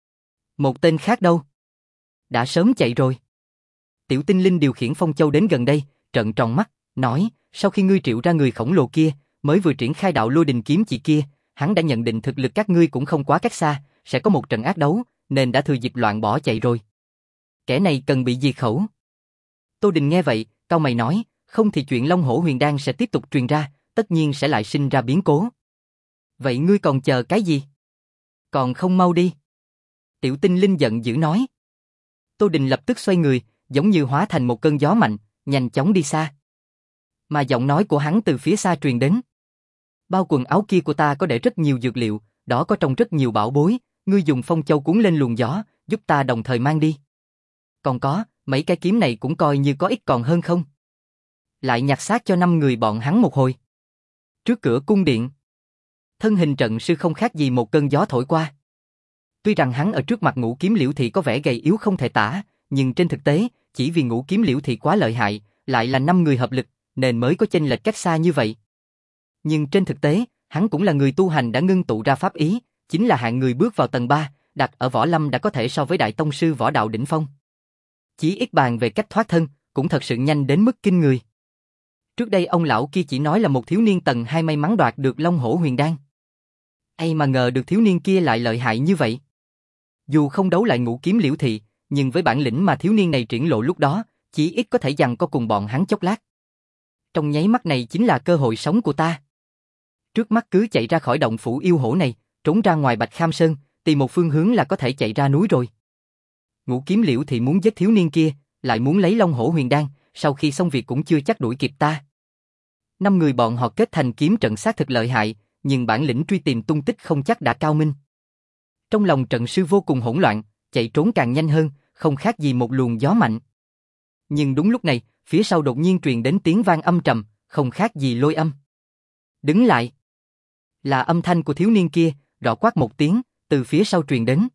Một tên khác đâu? Đã sớm chạy rồi. Tiểu Tinh Linh điều khiển Phong Châu đến gần đây, trợn tròn mắt, nói, sau khi ngươi triệu ra người khổng lồ kia, mới vừa triển khai đạo lôi đình kiếm chỉ kia, hắn đã nhận định thực lực các ngươi cũng không quá cách xa, sẽ có một trận ác đấu, nên đã thừa dịp loạn bỏ chạy rồi. Kẻ này cần bị diệt khẩu. Tô Đình nghe vậy, cau mày nói, không thì chuyện Long Hổ Huyền Đan sẽ tiếp tục truyền ra, tất nhiên sẽ lại sinh ra biến cố. Vậy ngươi còn chờ cái gì? Còn không mau đi. Tiểu Tinh Linh giận dữ nói. Tô Đình lập tức xoay người, giống như hóa thành một cơn gió mạnh, nhanh chóng đi xa. Mà giọng nói của hắn từ phía xa truyền đến. Bao quần áo kia của ta có để rất nhiều dược liệu, đó có trong rất nhiều bảo bối, ngươi dùng Phong Châu cuốn lên luồng gió, giúp ta đồng thời mang đi. Còn có, mấy cái kiếm này cũng coi như có ít còn hơn không? Lại nhặt xác cho năm người bọn hắn một hồi. Trước cửa cung điện, thân hình trận sư không khác gì một cơn gió thổi qua. Tuy rằng hắn ở trước mặt ngũ kiếm Liễu thị có vẻ gầy yếu không thể tả, nhưng trên thực tế, chỉ vì ngũ kiếm Liễu thị quá lợi hại, lại là năm người hợp lực, nên mới có chênh lệch cách xa như vậy. Nhưng trên thực tế, hắn cũng là người tu hành đã ngưng tụ ra pháp ý, chính là hạng người bước vào tầng ba, đặt ở võ lâm đã có thể so với đại tông sư võ đạo đỉnh phong. Chí ít bàn về cách thoát thân, cũng thật sự nhanh đến mức kinh người. Trước đây ông lão kia chỉ nói là một thiếu niên tầng hai may mắn đoạt được Long Hổ Huyền Đan. Ai mà ngờ được thiếu niên kia lại lợi hại như vậy. Dù không đấu lại Ngũ Kiếm Liễu Thị, nhưng với bản lĩnh mà thiếu niên này triển lộ lúc đó, chỉ ít có thể giằng co cùng bọn hắn chốc lát. Trong nháy mắt này chính là cơ hội sống của ta. Trước mắt cứ chạy ra khỏi động phủ yêu hổ này, trốn ra ngoài Bạch Kham Sơn, tìm một phương hướng là có thể chạy ra núi rồi. Ngũ Kiếm Liễu Thị muốn giết thiếu niên kia, lại muốn lấy Long Hổ Huyền Đan, sau khi xong việc cũng chưa chắc đuổi kịp ta. Năm người bọn họ kết thành kiếm trận xác thực lợi hại, nhưng bản lĩnh truy tìm tung tích không chắc đã cao minh. Trong lòng trận sư vô cùng hỗn loạn, chạy trốn càng nhanh hơn, không khác gì một luồng gió mạnh. Nhưng đúng lúc này, phía sau đột nhiên truyền đến tiếng vang âm trầm, không khác gì lôi âm. Đứng lại! Là âm thanh của thiếu niên kia, rõ quát một tiếng, từ phía sau truyền đến.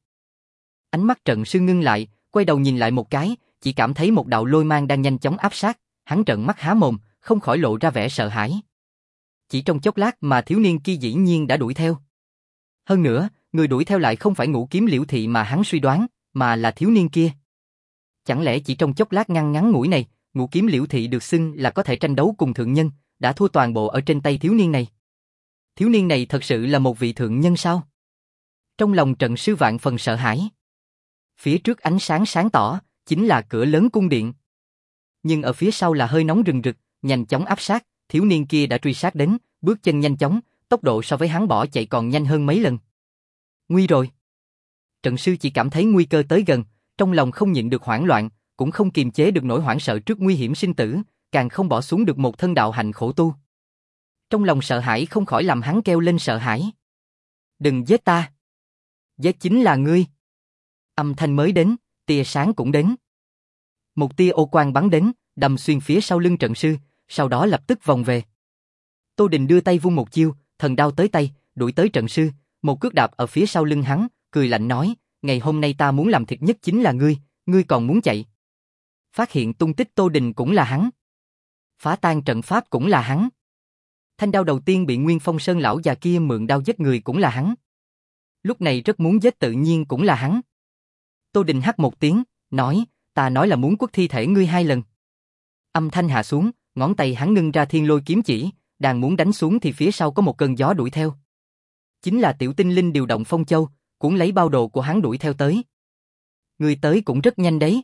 Ánh mắt trận sư ngưng lại, quay đầu nhìn lại một cái, chỉ cảm thấy một đạo lôi mang đang nhanh chóng áp sát, hắn trợn mắt há mồm, không khỏi lộ ra vẻ sợ hãi. Chỉ trong chốc lát mà thiếu niên kia dĩ nhiên đã đuổi theo. Hơn nữa, người đuổi theo lại không phải Ngũ Kiếm Liễu Thị mà hắn suy đoán, mà là thiếu niên kia. Chẳng lẽ chỉ trong chốc lát ngăn ngắn ngủi này, Ngũ Kiếm Liễu Thị được xưng là có thể tranh đấu cùng thượng nhân, đã thua toàn bộ ở trên tay thiếu niên này. Thiếu niên này thật sự là một vị thượng nhân sao? Trong lòng trận sư vạn phần sợ hãi. Phía trước ánh sáng sáng tỏ, chính là cửa lớn cung điện. Nhưng ở phía sau là hơi nóng rừng rực, nhanh chóng áp sát, thiếu niên kia đã truy sát đến, bước chân nhanh chóng, tốc độ so với hắn bỏ chạy còn nhanh hơn mấy lần. Nguy rồi! Trận sư chỉ cảm thấy nguy cơ tới gần, trong lòng không nhịn được hoảng loạn, cũng không kiềm chế được nỗi hoảng sợ trước nguy hiểm sinh tử, càng không bỏ xuống được một thân đạo hạnh khổ tu. Trong lòng sợ hãi không khỏi làm hắn kêu lên sợ hãi. Đừng giết ta! Giết chính là ngươi! Âm thanh mới đến, tia sáng cũng đến. Một tia ô quang bắn đến, đâm xuyên phía sau lưng trận sư, sau đó lập tức vòng về. Tô Đình đưa tay vung một chiêu, thần đao tới tay, đuổi tới trận sư, một cước đạp ở phía sau lưng hắn, cười lạnh nói, ngày hôm nay ta muốn làm thịt nhất chính là ngươi, ngươi còn muốn chạy. Phát hiện tung tích Tô Đình cũng là hắn. Phá tan trận pháp cũng là hắn. Thanh đao đầu tiên bị Nguyên Phong Sơn lão già kia mượn đao giết người cũng là hắn. Lúc này rất muốn giết tự nhiên cũng là hắn. Tô Đình hắt một tiếng, nói, ta nói là muốn quất thi thể ngươi hai lần. Âm thanh hạ xuống, ngón tay hắn ngưng ra thiên lôi kiếm chỉ, đang muốn đánh xuống thì phía sau có một cơn gió đuổi theo. Chính là tiểu tinh linh điều động phong châu, cuốn lấy bao đồ của hắn đuổi theo tới. Ngươi tới cũng rất nhanh đấy.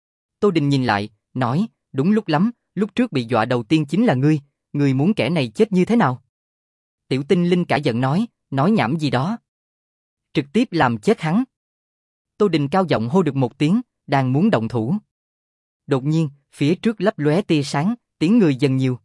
Tô Đình nhìn lại, nói, đúng lúc lắm, lúc trước bị dọa đầu tiên chính là ngươi, ngươi muốn kẻ này chết như thế nào? Tiểu tinh linh cả giận nói, nói nhảm gì đó. Trực tiếp làm chết hắn. Tô Đình cao giọng hô được một tiếng, đang muốn động thủ. Đột nhiên, phía trước lấp lóe tia sáng, tiếng người dần nhiều.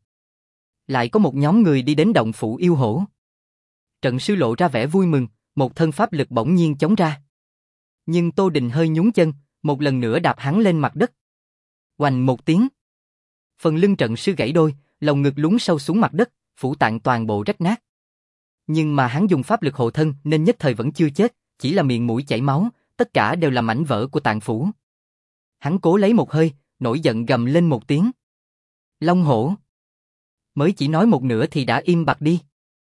Lại có một nhóm người đi đến động phủ yêu hổ. Trận sư lộ ra vẻ vui mừng, một thân pháp lực bỗng nhiên chống ra. Nhưng Tô Đình hơi nhún chân, một lần nữa đạp hắn lên mặt đất. Oành một tiếng. Phần lưng trận sư gãy đôi, lồng ngực lún sâu xuống mặt đất, phủ tạng toàn bộ rách nát. Nhưng mà hắn dùng pháp lực hộ thân nên nhất thời vẫn chưa chết, chỉ là miệng mũi chảy máu, tất cả đều là mảnh vỡ của tạng phủ. Hắn cố lấy một hơi, nổi giận gầm lên một tiếng. Long hổ! Mới chỉ nói một nửa thì đã im bặt đi.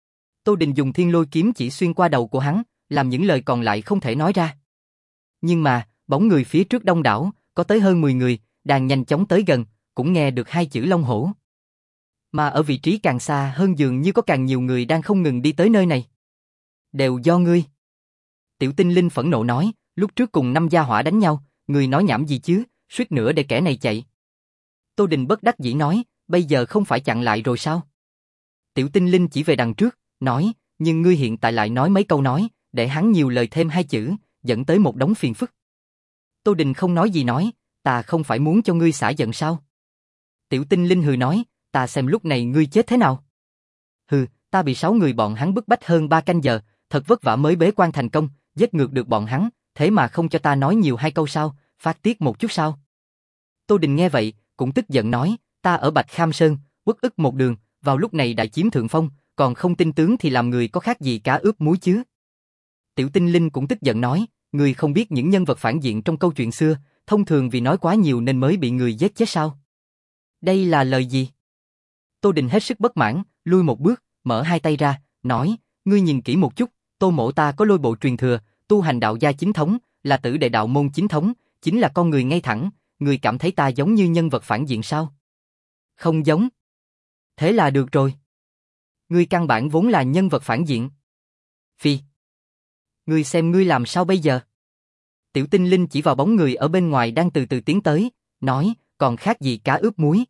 Tô Đình dùng thiên lôi kiếm chỉ xuyên qua đầu của hắn, làm những lời còn lại không thể nói ra. Nhưng mà, bóng người phía trước đông đảo, có tới hơn mười người, đang nhanh chóng tới gần, cũng nghe được hai chữ Long hổ. Mà ở vị trí càng xa hơn dường như có càng nhiều người đang không ngừng đi tới nơi này. Đều do ngươi. Tiểu tinh linh phẫn nộ nói, lúc trước cùng năm gia hỏa đánh nhau, ngươi nói nhảm gì chứ, suýt nữa để kẻ này chạy. Tô Đình bất đắc dĩ nói, bây giờ không phải chặn lại rồi sao? Tiểu tinh linh chỉ về đằng trước, nói, nhưng ngươi hiện tại lại nói mấy câu nói, để hắn nhiều lời thêm hai chữ, dẫn tới một đống phiền phức. Tô Đình không nói gì nói, ta không phải muốn cho ngươi xả giận sao? Tiểu tinh linh hừ nói, ta xem lúc này ngươi chết thế nào? Hừ, ta bị sáu người bọn hắn bức bách hơn ba canh giờ, thật vất vả mới bế quan thành công, giết ngược được bọn hắn, thế mà không cho ta nói nhiều hai câu sao, phát tiết một chút sao? Tô Đình nghe vậy, cũng tức giận nói, ta ở Bạch Kham Sơn, uất ức một đường, vào lúc này đã chiếm thượng phong, còn không tin tướng thì làm người có khác gì cá ướp muối chứ? Tiểu tinh linh cũng tức giận nói, người không biết những nhân vật phản diện trong câu chuyện xưa, thông thường vì nói quá nhiều nên mới bị người giết chết sao? Đây là lời gì? Tô Đình hết sức bất mãn, lui một bước, mở hai tay ra, nói, ngươi nhìn kỹ một chút, Tô mỗ ta có lôi bộ truyền thừa, tu hành đạo gia chính thống, là tử đệ đạo môn chính thống, chính là con người ngay thẳng, ngươi cảm thấy ta giống như nhân vật phản diện sao? Không giống. Thế là được rồi. Ngươi căn bản vốn là nhân vật phản diện. Phi. Ngươi xem ngươi làm sao bây giờ? Tiểu Tinh Linh chỉ vào bóng người ở bên ngoài đang từ từ tiến tới, nói, còn khác gì cá ướp muối.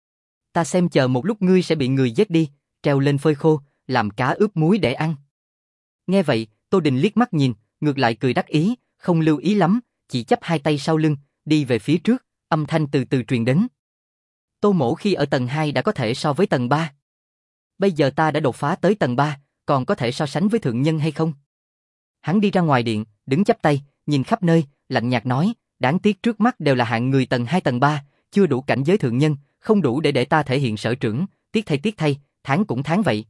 Ta xem chờ một lúc ngươi sẽ bị người giết đi, treo lên phơi khô, làm cá ướp muối để ăn. Nghe vậy, Tô Đình liếc mắt nhìn, ngược lại cười đắc ý, không lưu ý lắm, chỉ chắp hai tay sau lưng, đi về phía trước, âm thanh từ từ truyền đến. Tô mỗ khi ở tầng hai đã có thể so với tầng ba. Bây giờ ta đã đột phá tới tầng ba, còn có thể so sánh với thượng nhân hay không? Hắn đi ra ngoài điện, đứng chắp tay, nhìn khắp nơi, lạnh nhạt nói, đáng tiếc trước mắt đều là hạng người tầng hai tầng ba, chưa đủ cảnh giới thượng nhân, không đủ để để ta thể hiện sở trưởng, tiếc thay tiếc thay, tháng cũng tháng vậy.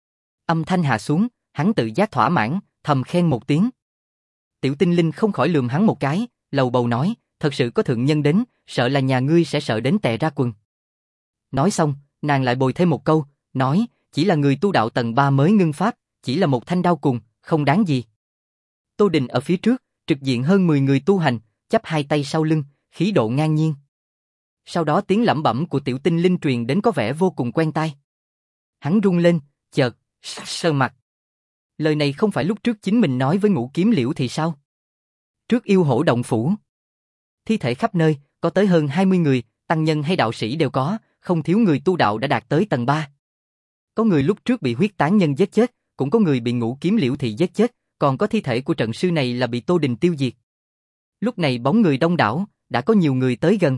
Âm thanh hạ xuống, hắn tự giác thỏa mãn, thầm khen một tiếng. Tiểu Tinh Linh không khỏi lườm hắn một cái, lầu bầu nói, thật sự có thượng nhân đến, sợ là nhà ngươi sẽ sợ đến tè ra quần. Nói xong, nàng lại bồi thêm một câu, nói, chỉ là người tu đạo tầng ba mới ngưng pháp, chỉ là một thanh đao cùng, không đáng gì. Tô Đình ở phía trước, trực diện hơn mười người tu hành, chắp hai tay sau lưng, khí độ ngang nhiên. Sau đó tiếng lẩm bẩm của Tiểu Tinh Linh truyền đến có vẻ vô cùng quen tai. Hắn rung lên, chợt, sờ mặt. Lời này không phải lúc trước chính mình nói với Ngũ Kiếm Liễu thì sao? Trước yêu hổ động phủ, thi thể khắp nơi, có tới hơn hai mươi người, tăng nhân hay đạo sĩ đều có, không thiếu người tu đạo đã đạt tới tầng ba. Có người lúc trước bị huyết tán nhân giết chết, cũng có người bị Ngũ Kiếm Liễu thị giết chết, còn có thi thể của trận sư này là bị Tô Đình tiêu diệt. Lúc này bóng người đông đảo, đã có nhiều người tới gần.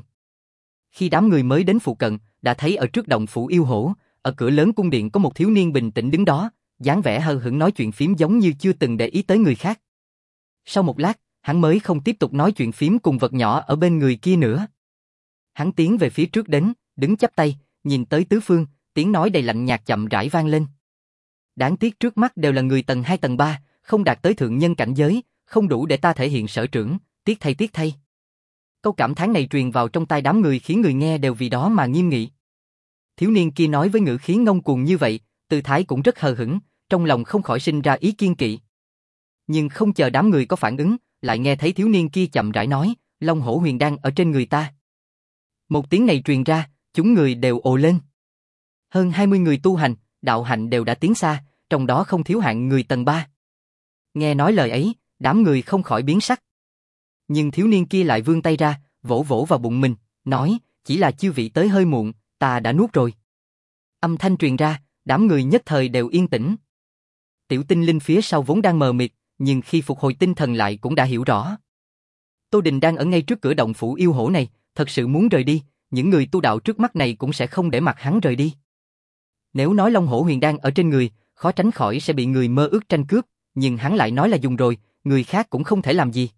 Khi đám người mới đến phụ cận, đã thấy ở trước động phủ yêu hổ, ở cửa lớn cung điện có một thiếu niên bình tĩnh đứng đó, dáng vẻ hờ hững nói chuyện phím giống như chưa từng để ý tới người khác. Sau một lát, hắn mới không tiếp tục nói chuyện phím cùng vật nhỏ ở bên người kia nữa. Hắn tiến về phía trước đến, đứng chắp tay, nhìn tới tứ phương, tiếng nói đầy lạnh nhạt chậm rãi vang lên. Đáng tiếc trước mắt đều là người tầng hai tầng ba, không đạt tới thượng nhân cảnh giới, không đủ để ta thể hiện sở trưởng, tiếc thay tiếc thay. Câu cảm thán này truyền vào trong tai đám người khiến người nghe đều vì đó mà nghiêm nghị. Thiếu niên kia nói với ngữ khí ngông cuồng như vậy, tư thái cũng rất hờ hững, trong lòng không khỏi sinh ra ý kiên kỵ. Nhưng không chờ đám người có phản ứng, lại nghe thấy thiếu niên kia chậm rãi nói, Long Hổ Huyền Đan ở trên người ta. Một tiếng này truyền ra, chúng người đều ồ lên. Hơn hai mươi người tu hành, đạo hạnh đều đã tiến xa, trong đó không thiếu hạng người tầng ba. Nghe nói lời ấy, đám người không khỏi biến sắc. Nhưng thiếu niên kia lại vươn tay ra, vỗ vỗ vào bụng mình, nói, chỉ là chư vị tới hơi muộn, ta đã nuốt rồi. Âm thanh truyền ra, đám người nhất thời đều yên tĩnh. Tiểu Tinh Linh phía sau vốn đang mờ mịt, nhưng khi phục hồi tinh thần lại cũng đã hiểu rõ. Tô Đình đang ở ngay trước cửa động phủ yêu hổ này, thật sự muốn rời đi, những người tu đạo trước mắt này cũng sẽ không để mặc hắn rời đi. Nếu nói Long Hổ Huyền Đan ở trên người, khó tránh khỏi sẽ bị người mơ ước tranh cướp, nhưng hắn lại nói là dùng rồi, người khác cũng không thể làm gì.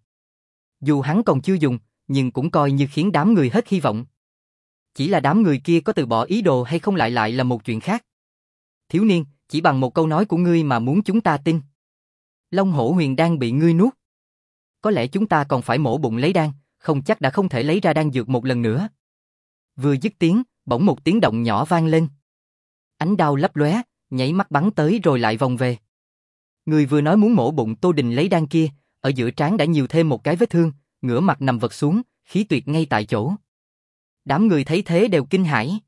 Dù hắn còn chưa dùng, nhưng cũng coi như khiến đám người hết hy vọng. Chỉ là đám người kia có từ bỏ ý đồ hay không lại lại là một chuyện khác. Thiếu niên, chỉ bằng một câu nói của ngươi mà muốn chúng ta tin. Long Hổ Huyền Đan bị ngươi nuốt. Có lẽ chúng ta còn phải mổ bụng lấy đan, không chắc đã không thể lấy ra đan dược một lần nữa. Vừa dứt tiếng, bỗng một tiếng động nhỏ vang lên. Ánh đao lấp lóe, nhảy mắt bắn tới rồi lại vòng về. Người vừa nói muốn mổ bụng Tô Đình lấy đan kia, ở giữa trán đã nhiều thêm một cái vết thương, ngửa mặt nằm vật xuống, khí tuyệt ngay tại chỗ. Đám người thấy thế đều kinh hãi.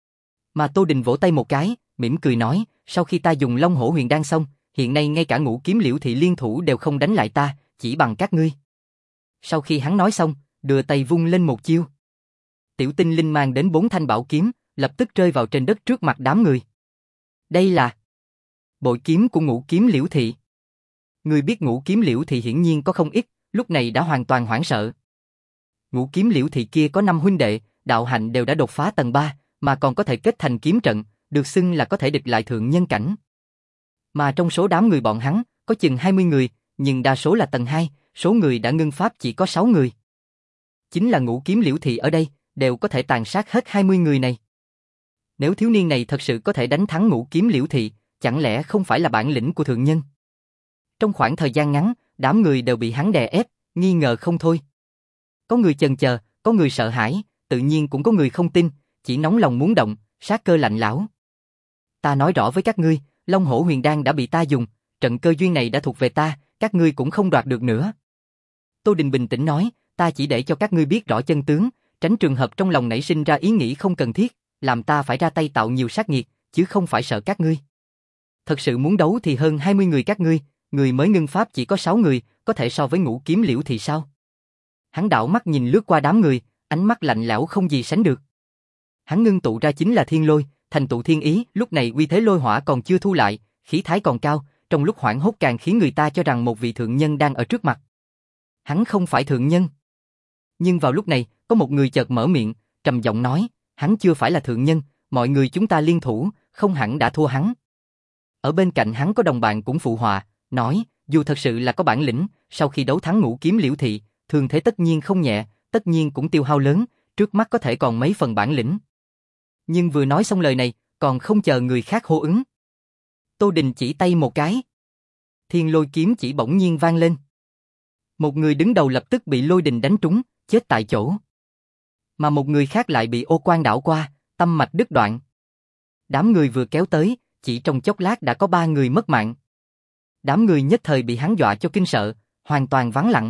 Mà Tô Đình vỗ tay một cái, mỉm cười nói, sau khi ta dùng Long Hổ Huyền Đan xong, hiện nay ngay cả Ngũ Kiếm Liễu thị liên thủ đều không đánh lại ta, chỉ bằng các ngươi. Sau khi hắn nói xong, đưa tay vung lên một chiêu. Tiểu Tinh Linh mang đến bốn thanh bảo kiếm, lập tức rơi vào trên đất trước mặt đám người. Đây là bội kiếm của Ngũ Kiếm Liễu thị. Người biết Ngũ Kiếm Liễu thị hiển nhiên có không ít, lúc này đã hoàn toàn hoảng sợ. Ngũ Kiếm Liễu thị kia có năm huynh đệ, đạo hạnh đều đã đột phá tầng ba, mà còn có thể kết thành kiếm trận, được xưng là có thể địch lại thượng nhân cảnh. Mà trong số đám người bọn hắn, có chừng hai mươi người, nhưng đa số là tầng hai, số người đã ngưng pháp chỉ có sáu người. Chính là Ngũ Kiếm Liễu thị ở đây, đều có thể tàn sát hết hai mươi người này. Nếu thiếu niên này thật sự có thể đánh thắng Ngũ Kiếm Liễu thị, chẳng lẽ không phải là bản lĩnh của thượng nhân? Trong khoảng thời gian ngắn, đám người đều bị hắn đè ép, nghi ngờ không thôi. Có người chần chờ, có người sợ hãi, tự nhiên cũng có người không tin, chỉ nóng lòng muốn động, sát cơ lạnh lẽo. Ta nói rõ với các ngươi, Long Hổ Huyền Đan đã bị ta dùng, trận cơ duyên này đã thuộc về ta, các ngươi cũng không đoạt được nữa. Tô Đình bình tĩnh nói, ta chỉ để cho các ngươi biết rõ chân tướng, tránh trường hợp trong lòng nảy sinh ra ý nghĩ không cần thiết, làm ta phải ra tay tạo nhiều sát nghiệt, chứ không phải sợ các ngươi. Thật sự muốn đấu thì hơn hai mươi người các ngươi, người mới ngưng pháp chỉ có sáu người, có thể so với Ngũ Kiếm Liễu thì sao? Hắn đảo mắt nhìn lướt qua đám người, ánh mắt lạnh lẽo không gì sánh được. Hắn ngưng tụ ra chính là thiên lôi, thành tụ thiên ý, lúc này uy thế lôi hỏa còn chưa thu lại, khí thái còn cao, trong lúc hoảng hốt càng khiến người ta cho rằng một vị thượng nhân đang ở trước mặt. Hắn không phải thượng nhân. Nhưng vào lúc này, có một người chợt mở miệng, trầm giọng nói, hắn chưa phải là thượng nhân, mọi người chúng ta liên thủ, không hẳn đã thua hắn. Ở bên cạnh hắn có đồng bạn cũng phụ họa, nói, dù thật sự là có bản lĩnh, sau khi đấu thắng Ngũ Kiếm Liễu thị, thương thế tất nhiên không nhẹ, tất nhiên cũng tiêu hao lớn, trước mắt có thể còn mấy phần bản lĩnh. Nhưng vừa nói xong lời này, còn không chờ người khác hô ứng. Tô Đình chỉ tay một cái. Thiên lôi kiếm chỉ bỗng nhiên vang lên. Một người đứng đầu lập tức bị lôi đình đánh trúng, chết tại chỗ. Mà một người khác lại bị ô quan đảo qua, tâm mạch đứt đoạn. Đám người vừa kéo tới, chỉ trong chốc lát đã có ba người mất mạng. Đám người nhất thời bị hắn dọa cho kinh sợ, hoàn toàn vắng lặng.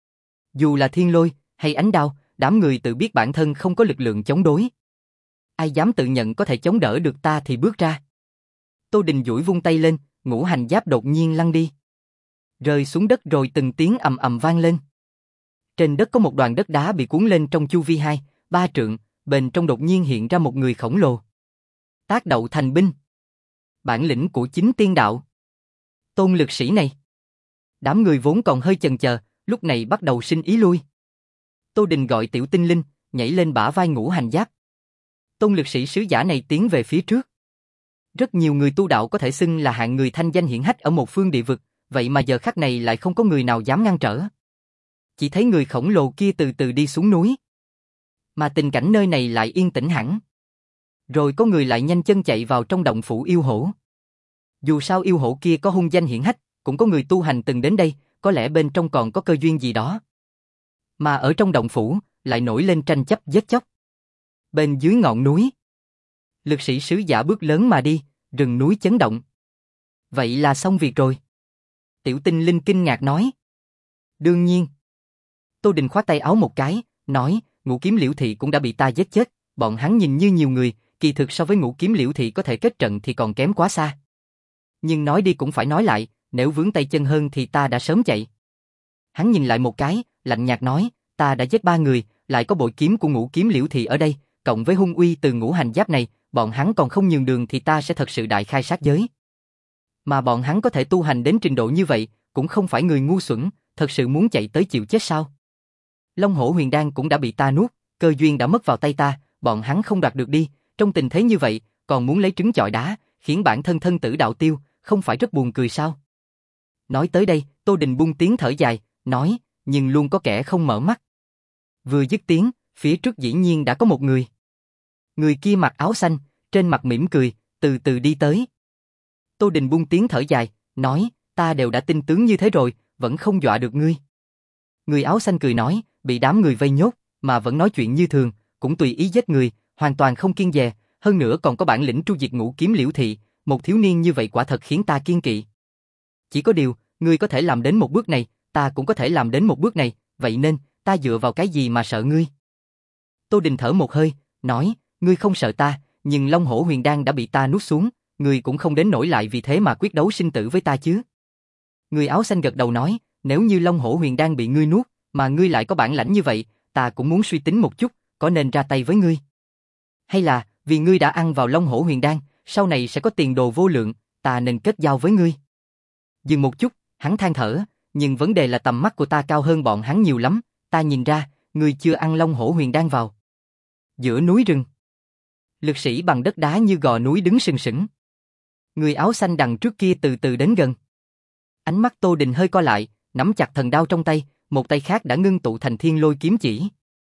Dù là thiên lôi hay ánh đao, đám người tự biết bản thân không có lực lượng chống đối. Ai dám tự nhận có thể chống đỡ được ta thì bước ra. Tô Đình duỗi vung tay lên, ngũ hành giáp đột nhiên lăn đi. Rơi xuống đất rồi từng tiếng ầm ầm vang lên. Trên đất có một đoàn đất đá bị cuốn lên trong chu vi hai, ba trượng, bên trong đột nhiên hiện ra một người khổng lồ. Tác đậu thành binh. Bản lĩnh của chính tiên đạo. Tôn lực sĩ này. Đám người vốn còn hơi chần chờ, lúc này bắt đầu sinh ý lui. Tô Đình gọi Tiểu Tinh Linh, nhảy lên bả vai ngũ hành giáp. Tôn lực sĩ sứ giả này tiến về phía trước. Rất nhiều người tu đạo có thể xưng là hạng người thanh danh hiển hách ở một phương địa vực, vậy mà giờ khắc này lại không có người nào dám ngăn trở. Chỉ thấy người khổng lồ kia từ từ đi xuống núi. Mà tình cảnh nơi này lại yên tĩnh hẳn. Rồi có người lại nhanh chân chạy vào trong động phủ yêu hổ. Dù sao yêu hổ kia có hung danh hiển hách, cũng có người tu hành từng đến đây, có lẽ bên trong còn có cơ duyên gì đó. Mà ở trong động phủ, lại nổi lên tranh chấp giết chóc. Bên dưới ngọn núi, lực sĩ sứ giả bước lớn mà đi, rừng núi chấn động. Vậy là xong việc rồi. Tiểu Tinh Linh kinh ngạc nói. Đương nhiên. Tô Đình khoát tay áo một cái, nói, Ngũ Kiếm Liễu thị cũng đã bị ta giết chết, bọn hắn nhìn như nhiều người, kỳ thực so với Ngũ Kiếm Liễu thị có thể kết trận thì còn kém quá xa. Nhưng nói đi cũng phải nói lại, nếu vướng tay chân hơn thì ta đã sớm chạy. Hắn nhìn lại một cái, lạnh nhạt nói, ta đã giết ba người, lại có bội kiếm của Ngũ Kiếm Liễu thị ở đây, cộng với hung uy từ ngũ hành giáp này, bọn hắn còn không nhường đường thì ta sẽ thật sự đại khai sát giới. Mà bọn hắn có thể tu hành đến trình độ như vậy, cũng không phải người ngu xuẩn, thật sự muốn chạy tới chịu chết sao? Long Hổ Huyền Đan cũng đã bị ta nuốt, cơ duyên đã mất vào tay ta, bọn hắn không đoạt được đi, trong tình thế như vậy, còn muốn lấy trứng chọi đá, khiến bản thân thân tử đạo tiêu, không phải rất buồn cười sao? Nói tới đây, Tô Đình buông tiếng thở dài, nói, nhưng luôn có kẻ không mở mắt. Vừa dứt tiếng, phía trước dĩ nhiên đã có một người. Người kia mặc áo xanh, trên mặt mỉm cười, từ từ đi tới. Tô Đình buông tiếng thở dài, nói, ta đều đã tin tướng như thế rồi, vẫn không dọa được ngươi. Người áo xanh cười nói, bị đám người vây nhốt, mà vẫn nói chuyện như thường, cũng tùy ý giết người, hoàn toàn không kiêng dè, hơn nữa còn có bản lĩnh tru diệt Ngũ Kiếm Liễu thị, một thiếu niên như vậy quả thật khiến ta kiêng kỵ. Chỉ có điều, ngươi có thể làm đến một bước này, ta cũng có thể làm đến một bước này, vậy nên, ta dựa vào cái gì mà sợ ngươi? Tô Đình thở một hơi, nói, ngươi không sợ ta, nhưng Long Hổ Huyền Đan đã bị ta nuốt xuống, ngươi cũng không đến nỗi lại vì thế mà quyết đấu sinh tử với ta chứ. Người áo xanh gật đầu nói, nếu như Long Hổ Huyền Đan bị ngươi nuốt, mà ngươi lại có bản lãnh như vậy, ta cũng muốn suy tính một chút, có nên ra tay với ngươi? Hay là, vì ngươi đã ăn vào Long Hổ Huyền Đan, sau này sẽ có tiền đồ vô lượng, ta nên kết giao với ngươi? Dừng một chút, hắn than thở, nhưng vấn đề là tầm mắt của ta cao hơn bọn hắn nhiều lắm, ta nhìn ra, ngươi chưa ăn Long Hổ Huyền Đan vào. Giữa núi rừng, lực sĩ bằng đất đá như gò núi đứng sừng sững. Người áo xanh đằng trước kia từ từ đến gần. Ánh mắt Tô Đình hơi co lại, nắm chặt thần đao trong tay, một tay khác đã ngưng tụ thành thiên lôi kiếm chỉ.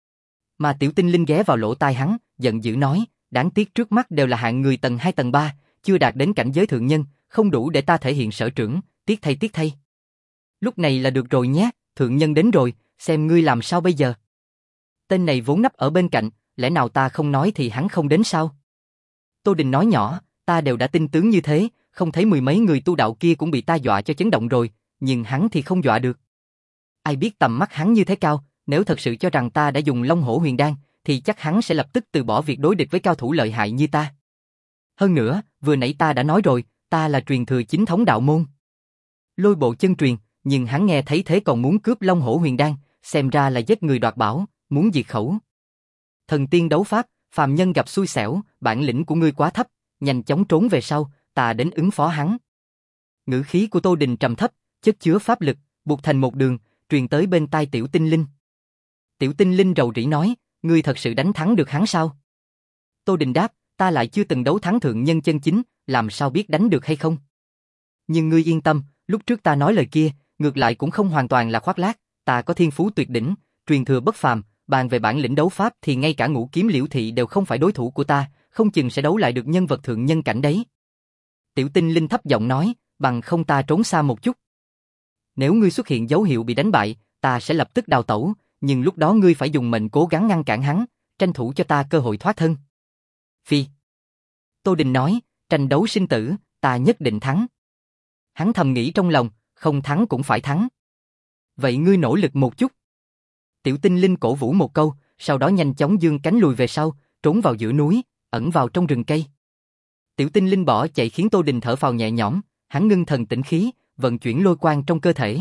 Mà Tiểu Tinh Linh ghé vào lỗ tai hắn, giận dữ nói, đáng tiếc trước mắt đều là hạng người tầng hai tầng ba, chưa đạt đến cảnh giới thượng nhân, không đủ để ta thể hiện sở trưởng, tiếc thay tiếc thay. Lúc này là được rồi nhé, thượng nhân đến rồi, xem ngươi làm sao bây giờ. Tên này vốn nấp ở bên cạnh, lẽ nào ta không nói thì hắn không đến sao? Tô Đình nói nhỏ, ta đều đã tin tướng như thế, không thấy mười mấy người tu đạo kia cũng bị ta dọa cho chấn động rồi, nhưng hắn thì không dọa được. Ai biết tầm mắt hắn như thế cao, nếu thật sự cho rằng ta đã dùng Long Hổ Huyền Đan, thì chắc hắn sẽ lập tức từ bỏ việc đối địch với cao thủ lợi hại như ta. Hơn nữa, vừa nãy ta đã nói rồi, ta là truyền thừa chính thống đạo môn. Lôi Bộ chân truyền, nhưng hắn nghe thấy thế còn muốn cướp Long Hổ Huyền Đan, xem ra là giết người đoạt bảo, muốn diệt khẩu. Thần tiên đấu pháp, phàm nhân gặp xui xẻo, bản lĩnh của ngươi quá thấp, nhanh chóng trốn về sau, ta đến ứng phó hắn. Ngữ khí của Tô Đình trầm thấp, chất chứa pháp lực, buộc thành một đường, truyền tới bên tai Tiểu Tinh Linh. Tiểu Tinh Linh rầu rĩ nói, ngươi thật sự đánh thắng được hắn sao? Tô Đình đáp, ta lại chưa từng đấu thắng thượng nhân chân chính, làm sao biết đánh được hay không? Nhưng ngươi yên tâm, lúc trước ta nói lời kia, ngược lại cũng không hoàn toàn là khoác lác, ta có thiên phú tuyệt đỉnh, truyền thừa bất phàm, bàn về bản lĩnh đấu pháp thì ngay cả Ngũ Kiếm Liễu Thị đều không phải đối thủ của ta, không chừng sẽ đấu lại được nhân vật thượng nhân cảnh đấy. Tiểu Tinh Linh thấp giọng nói, bằng không ta trốn xa một chút. Nếu ngươi xuất hiện dấu hiệu bị đánh bại, ta sẽ lập tức đào tẩu, nhưng lúc đó ngươi phải dùng mệnh cố gắng ngăn cản hắn, tranh thủ cho ta cơ hội thoát thân. Phi. Tô Đình nói, tranh đấu sinh tử, ta nhất định thắng. Hắn thầm nghĩ trong lòng, không thắng cũng phải thắng. Vậy ngươi nỗ lực một chút. Tiểu Tinh Linh cổ vũ một câu, sau đó nhanh chóng giương cánh lùi về sau, trốn vào giữa núi, ẩn vào trong rừng cây. Tiểu Tinh Linh bỏ chạy khiến Tô Đình thở phào nhẹ nhõm, hắn ngưng thần tĩnh khí, vận chuyển lôi quang trong cơ thể.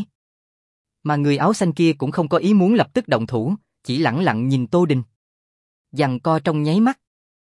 Mà người áo xanh kia cũng không có ý muốn lập tức động thủ, chỉ lẳng lặng nhìn Tô Đình. Giằng co trong nháy mắt.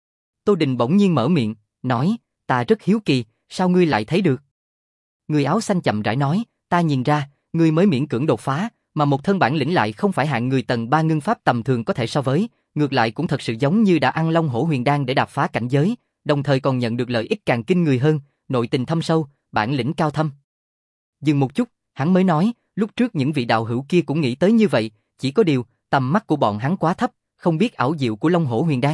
Tô Đình bỗng nhiên mở miệng, nói, ta rất hiếu kỳ, sao ngươi lại thấy được? Người áo xanh chậm rãi nói, ta nhìn ra, ngươi mới miễn cưỡng đột phá, mà một thân bản lĩnh lại không phải hạng người tầng ba ngưng pháp tầm thường có thể so với, ngược lại cũng thật sự giống như đã ăn Long Hổ Huyền Đan để đạp phá cảnh giới, đồng thời còn nhận được lợi ích càng kinh người hơn, nội tình thâm sâu, bản lĩnh cao thâm. Dừng một chút, hắn mới nói, lúc trước những vị đạo hữu kia cũng nghĩ tới như vậy, chỉ có điều, tầm mắt của bọn hắn quá thấp, không biết ảo diệu của Long Hổ Huyền Đan.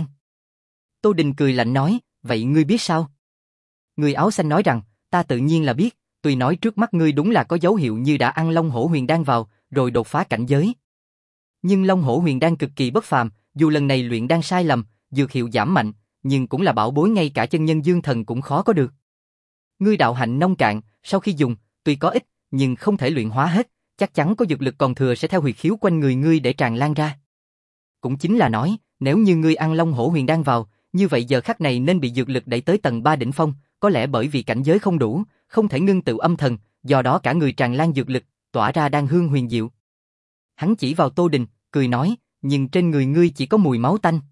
Tô Đình cười lạnh nói, vậy ngươi biết sao? Người áo xanh nói rằng, ta tự nhiên là biết, tuy nói trước mắt ngươi đúng là có dấu hiệu như đã ăn Long Hổ Huyền Đan vào, rồi đột phá cảnh giới. Nhưng Long Hổ Huyền Đan cực kỳ bất phàm, dù lần này luyện đan sai lầm, dược hiệu giảm mạnh, nhưng cũng là bảo bối ngay cả chân nhân dương thần cũng khó có được. Ngươi đạo hạnh nông cạn, sau khi dùng, tuy có ích, nhưng không thể luyện hóa hết, chắc chắn có dược lực còn thừa sẽ theo huyệt khiếu quanh người ngươi để tràn lan ra. Cũng chính là nói, nếu như ngươi ăn Long Hổ Huyền Đan vào, như vậy giờ khắc này nên bị dược lực đẩy tới tầng ba đỉnh phong, có lẽ bởi vì cảnh giới không đủ, không thể ngưng tụ âm thần, do đó cả người tràn lan dược lực, tỏa ra đan hương huyền diệu. Hắn chỉ vào Tô Đình, cười nói, nhưng trên người ngươi chỉ có mùi máu tanh.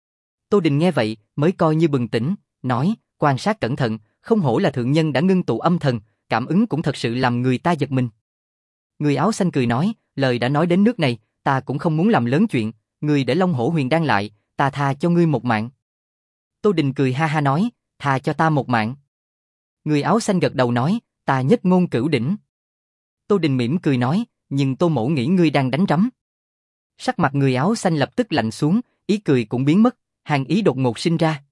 Tô Đình nghe vậy, mới coi như bừng tỉnh, nói, quan sát cẩn thận, không hổ là thượng nhân đã ngưng tụ âm thần, cảm ứng cũng thật sự làm người ta giật mình. Người áo xanh cười nói, lời đã nói đến nước này, ta cũng không muốn làm lớn chuyện, ngươi để Long Hổ Huyền Đan lại, ta tha cho ngươi một mạng. Tô Đình cười ha ha nói, tha cho ta một mạng. Người áo xanh gật đầu nói, ta nhất ngôn cửu đỉnh. Tô Đình mỉm cười nói, nhưng Tô Mỗ nghĩ ngươi đang đánh rắm. Sắc mặt người áo xanh lập tức lạnh xuống, ý cười cũng biến mất, hàn ý đột ngột sinh ra.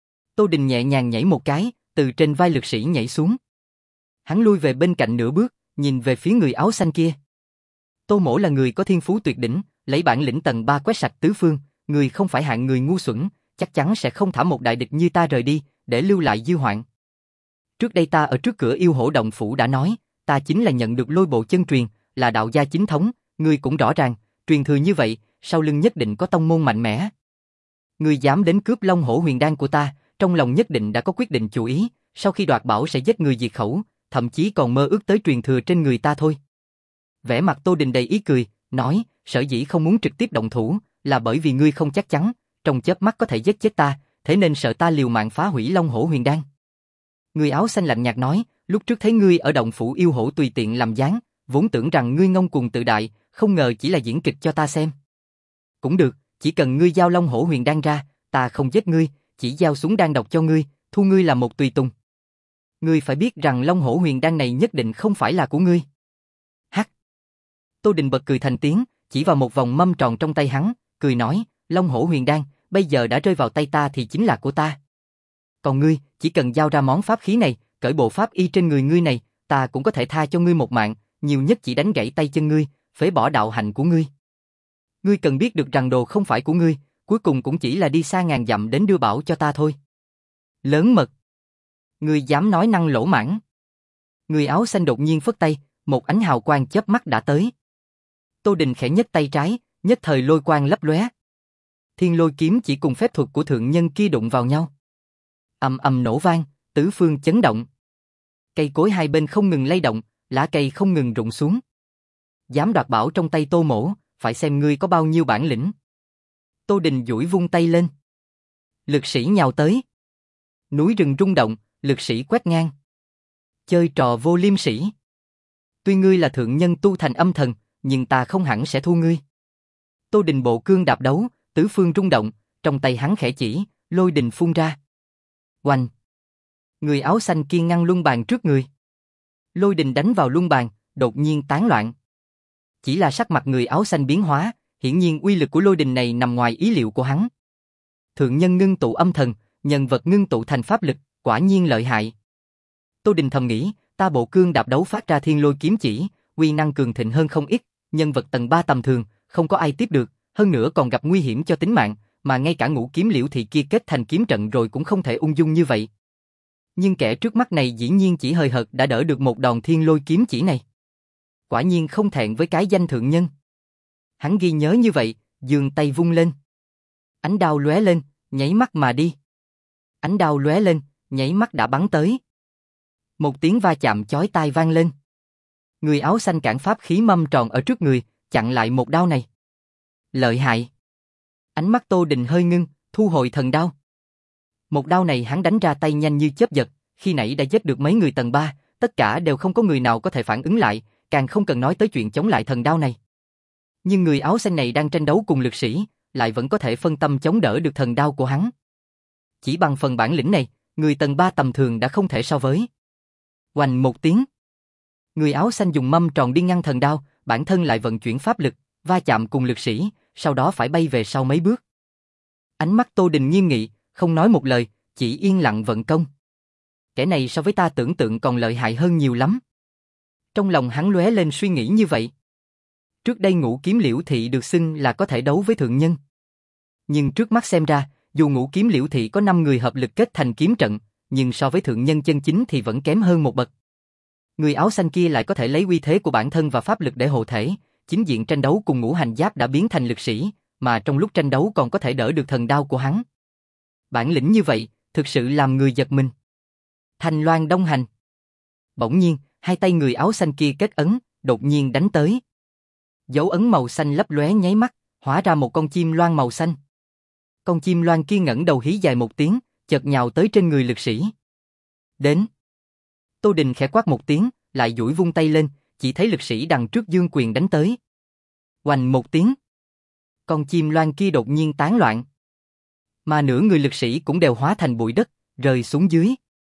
Tô Đình nhẹ nhàng nhảy một cái, từ trên vai lực sĩ nhảy xuống. Hắn lui về bên cạnh nửa bước, nhìn về phía người áo xanh kia. Tô Mỗ là người có thiên phú tuyệt đỉnh, lấy bản lĩnh tầng ba quét sạch tứ phương, người không phải hạng người ngu xuẩn, chắc chắn sẽ không thả một đại địch như ta rời đi, để lưu lại dư hoạn. Trước đây ta ở trước cửa yêu hổ động phủ đã nói, ta chính là nhận được Lôi Bộ chân truyền, là đạo gia chính thống, ngươi cũng rõ ràng, truyền thừa như vậy, sau lưng nhất định có tông môn mạnh mẽ. Ngươi dám đến cướp Long Hổ Huyền Đan của ta, trong lòng nhất định đã có quyết định chủ ý, sau khi đoạt bảo sẽ giết người diệt khẩu, thậm chí còn mơ ước tới truyền thừa trên người ta thôi. Vẻ mặt Tô Đình đầy ý cười, nói, sở dĩ không muốn trực tiếp động thủ, là bởi vì ngươi không chắc chắn, trong chớp mắt có thể giết chết ta, thế nên sợ ta liều mạng phá hủy Long Hổ Huyền Đan. Người áo xanh lạnh nhạt nói, lúc trước thấy ngươi ở động phủ yêu hổ tùy tiện làm dáng, vốn tưởng rằng ngươi ngông cuồng tự đại, không ngờ chỉ là diễn kịch cho ta xem. Cũng được, chỉ cần ngươi giao Long Hổ Huyền Đan ra, ta không giết ngươi, chỉ giao súng đan độc cho ngươi, thu ngươi là một tùy tùng. Ngươi phải biết rằng Long Hổ Huyền Đan này nhất định không phải là của ngươi. Hắc. Tô Đình bật cười thành tiếng, chỉ vào một vòng mâm tròn trong tay hắn, cười nói, Long Hổ Huyền Đan, bây giờ đã rơi vào tay ta thì chính là của ta. Còn ngươi, chỉ cần giao ra món pháp khí này, cởi bộ pháp y trên người ngươi này, ta cũng có thể tha cho ngươi một mạng, nhiều nhất chỉ đánh gãy tay chân ngươi, phế bỏ đạo hạnh của ngươi. Ngươi cần biết được rằng đồ không phải của ngươi, cuối cùng cũng chỉ là đi xa ngàn dặm đến đưa bảo cho ta thôi. Lớn mật. Ngươi dám nói năng lỗ mãng. Người áo xanh đột nhiên phất tay, một ánh hào quang chớp mắt đã tới. Tô Đình khẽ nhấc tay trái, nhất thời lôi quang lấp lóe. Thiên lôi kiếm chỉ cùng phép thuật của thượng nhân kia đụng vào nhau. Ầm ầm nổ vang, tứ phương chấn động. Cây cối hai bên không ngừng lay động, lá cây không ngừng rụng xuống. Dám đoạt bảo trong tay Tô Mỗ, phải xem ngươi có bao nhiêu bản lĩnh. Tô Đình duỗi vung tay lên. Lực sĩ nhào tới. Núi rừng rung động, lực sĩ quét ngang. Chơi trò vô liêm sỉ. Tuy ngươi là thượng nhân tu thành âm thần, nhưng ta không hẳn sẽ thu ngươi. Tô Đình bộ cương đạp đấu, tứ phương rung động, trong tay hắn khẽ chỉ, lôi đình phun ra. Oanh! Người áo xanh kia ngăn luân bàn trước người. Lôi đình đánh vào luân bàn, đột nhiên tán loạn. Chỉ là sắc mặt người áo xanh biến hóa, hiển nhiên uy lực của lôi đình này nằm ngoài ý liệu của hắn. Thượng nhân ngưng tụ âm thần, nhân vật ngưng tụ thành pháp lực, quả nhiên lợi hại. Tô Đình thầm nghĩ, ta bộ cương đạp đấu phát ra thiên lôi kiếm chỉ, uy năng cường thịnh hơn không ít, nhân vật tầng ba tầm thường, không có ai tiếp được, hơn nữa còn gặp nguy hiểm cho tính mạng, mà ngay cả ngũ kiếm liễu thị kia kết thành kiếm trận rồi cũng không thể ung dung như vậy. Nhưng kẻ trước mắt này dĩ nhiên chỉ hời hợt đã đỡ được một đòn thiên lôi kiếm chỉ này. Quả nhiên không thẹn với cái danh thượng nhân. Hắn ghi nhớ như vậy, giương tay vung lên. Ánh đao lóe lên, nháy mắt mà đi. Ánh đao lóe lên, nháy mắt đã bắn tới. Một tiếng va chạm chói tai vang lên. Người áo xanh cản pháp khí mâm tròn ở trước người, chặn lại một đao này. Lợi hại. Ánh mắt Tô Đình hơi ngưng, thu hồi thần đao. Một đao này hắn đánh ra tay nhanh như chớp giật, khi nãy đã giết được mấy người tầng ba, tất cả đều không có người nào có thể phản ứng lại, càng không cần nói tới chuyện chống lại thần đao này. Nhưng người áo xanh này đang tranh đấu cùng lực sĩ, lại vẫn có thể phân tâm chống đỡ được thần đao của hắn. Chỉ bằng phần bản lĩnh này, người tầng ba tầm thường đã không thể so với. Oanh một tiếng. Người áo xanh dùng mâm tròn đi ngăn thần đao, bản thân lại vận chuyển pháp lực, va chạm cùng lực sĩ, sau đó phải bay về sau mấy bước. Ánh mắt Tô Đình nghiêm nghị, không nói một lời, chỉ yên lặng vận công. Kẻ này so với ta tưởng tượng còn lợi hại hơn nhiều lắm. Trong lòng hắn lóe lên suy nghĩ như vậy. Trước đây ngũ kiếm liễu thị được xưng là có thể đấu với thượng nhân. Nhưng trước mắt xem ra, dù ngũ kiếm liễu thị có năm người hợp lực kết thành kiếm trận, nhưng so với thượng nhân chân chính thì vẫn kém hơn một bậc. Người áo xanh kia lại có thể lấy uy thế của bản thân và pháp lực để hộ thể, chính diện tranh đấu cùng ngũ hành giáp đã biến thành lực sĩ, mà trong lúc tranh đấu còn có thể đỡ được thần đao của hắn. Bản lĩnh như vậy, thực sự làm người giật mình. Thành Loan Đông Hành. Bỗng nhiên, hai tay người áo xanh kia kết ấn, đột nhiên đánh tới. Dấu ấn màu xanh lấp lóe nháy mắt, hóa ra một con chim loan màu xanh. Con chim loan kia ngẩng đầu hí dài một tiếng, chợt nhào tới trên người lực sĩ. Đến. Tô Đình khẽ quát một tiếng, lại duỗi vung tay lên, chỉ thấy lực sĩ đằng trước dương quyền đánh tới. Oanh một tiếng. Con chim loan kia đột nhiên tán loạn. Mà nửa người lực sĩ cũng đều hóa thành bụi đất, rơi xuống dưới.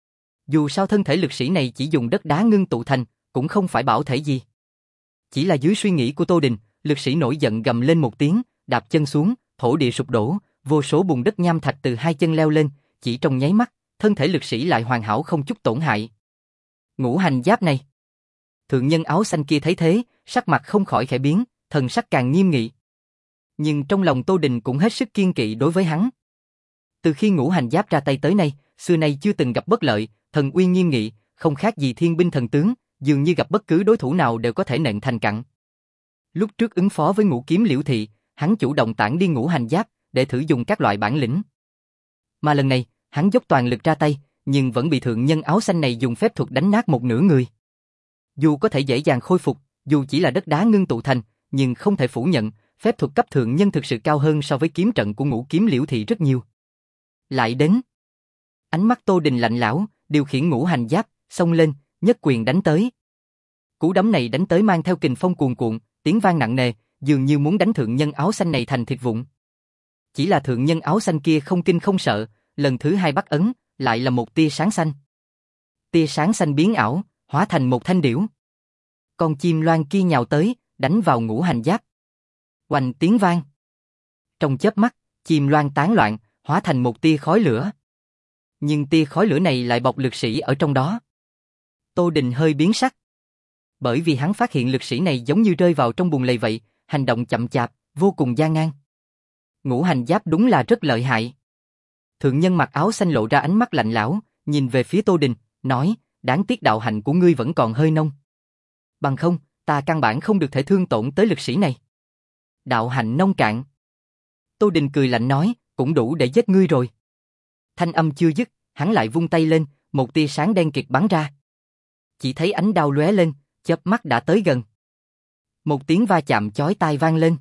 Dù sao thân thể lực sĩ này chỉ dùng đất đá ngưng tụ thành, cũng không phải bảo thể gì. Chỉ là dưới suy nghĩ của Tô Đình, lực sĩ nổi giận gầm lên một tiếng, đạp chân xuống, thổ địa sụp đổ, vô số bùn đất nham thạch từ hai chân leo lên, chỉ trong nháy mắt, thân thể lực sĩ lại hoàn hảo không chút tổn hại. Ngũ hành giáp này. Thượng nhân áo xanh kia thấy thế, sắc mặt không khỏi khẽ biến, thần sắc càng nghiêm nghị. Nhưng trong lòng Tô Đình cũng hết sức kiên kỵ đối với hắn. Từ khi ngũ hành giáp ra tay tới nay, xưa nay chưa từng gặp bất lợi, thần uy nghiêm nghị, không khác gì thiên binh thần tướng, dường như gặp bất cứ đối thủ nào đều có thể nện thành cặn. Lúc trước ứng phó với ngũ kiếm liễu thị, hắn chủ động tản đi ngũ hành giáp, để thử dùng các loại bản lĩnh. Mà lần này, hắn dốc toàn lực ra tay, nhưng vẫn bị thượng nhân áo xanh này dùng phép thuật đánh nát một nửa người. Dù có thể dễ dàng khôi phục, dù chỉ là đất đá ngưng tụ thành, nhưng không thể phủ nhận, phép thuật cấp thượng nhân thực sự cao hơn so với kiếm trận của ngũ kiếm liễu thị rất nhiều. Lại đến. Ánh mắt Tô Đình lạnh lẽo, điều khiển ngũ hành giáp, xông lên, nhất quyền đánh tới. Cú đấm này đánh tới mang theo kình phong cuồn cuộn, tiếng vang nặng nề, dường như muốn đánh thượng nhân áo xanh này thành thịt vụn. Chỉ là thượng nhân áo xanh kia không kinh không sợ, lần thứ hai bắt ấn, lại là một tia sáng xanh. Tia sáng xanh biến ảo, hóa thành một thanh điểu. Con chim loan kia nhào tới, đánh vào ngũ hành giáp. Oanh tiếng vang. Trong chớp mắt, chim loan tán loạn, hóa thành một tia khói lửa. Nhưng tia khói lửa này lại bọc lực sĩ ở trong đó. Tô Đình hơi biến sắc. Bởi vì hắn phát hiện lực sĩ này giống như rơi vào trong bùn lầy vậy, hành động chậm chạp, vô cùng gian nan. Ngũ hành giáp đúng là rất lợi hại. Thượng nhân mặc áo xanh lộ ra ánh mắt lạnh lẽo, nhìn về phía Tô Đình, nói, đáng tiếc đạo hạnh của ngươi vẫn còn hơi nông. Bằng không, ta căn bản không được thể thương tổn tới lực sĩ này. Đạo hạnh nông cạn. Tô Đình cười lạnh nói, cũng đủ để giết ngươi rồi. Thanh âm chưa dứt, hắn lại vung tay lên, một tia sáng đen kịt bắn ra. Chỉ thấy ánh đao lóe lên, chớp mắt đã tới gần. Một tiếng va chạm chói tai vang lên.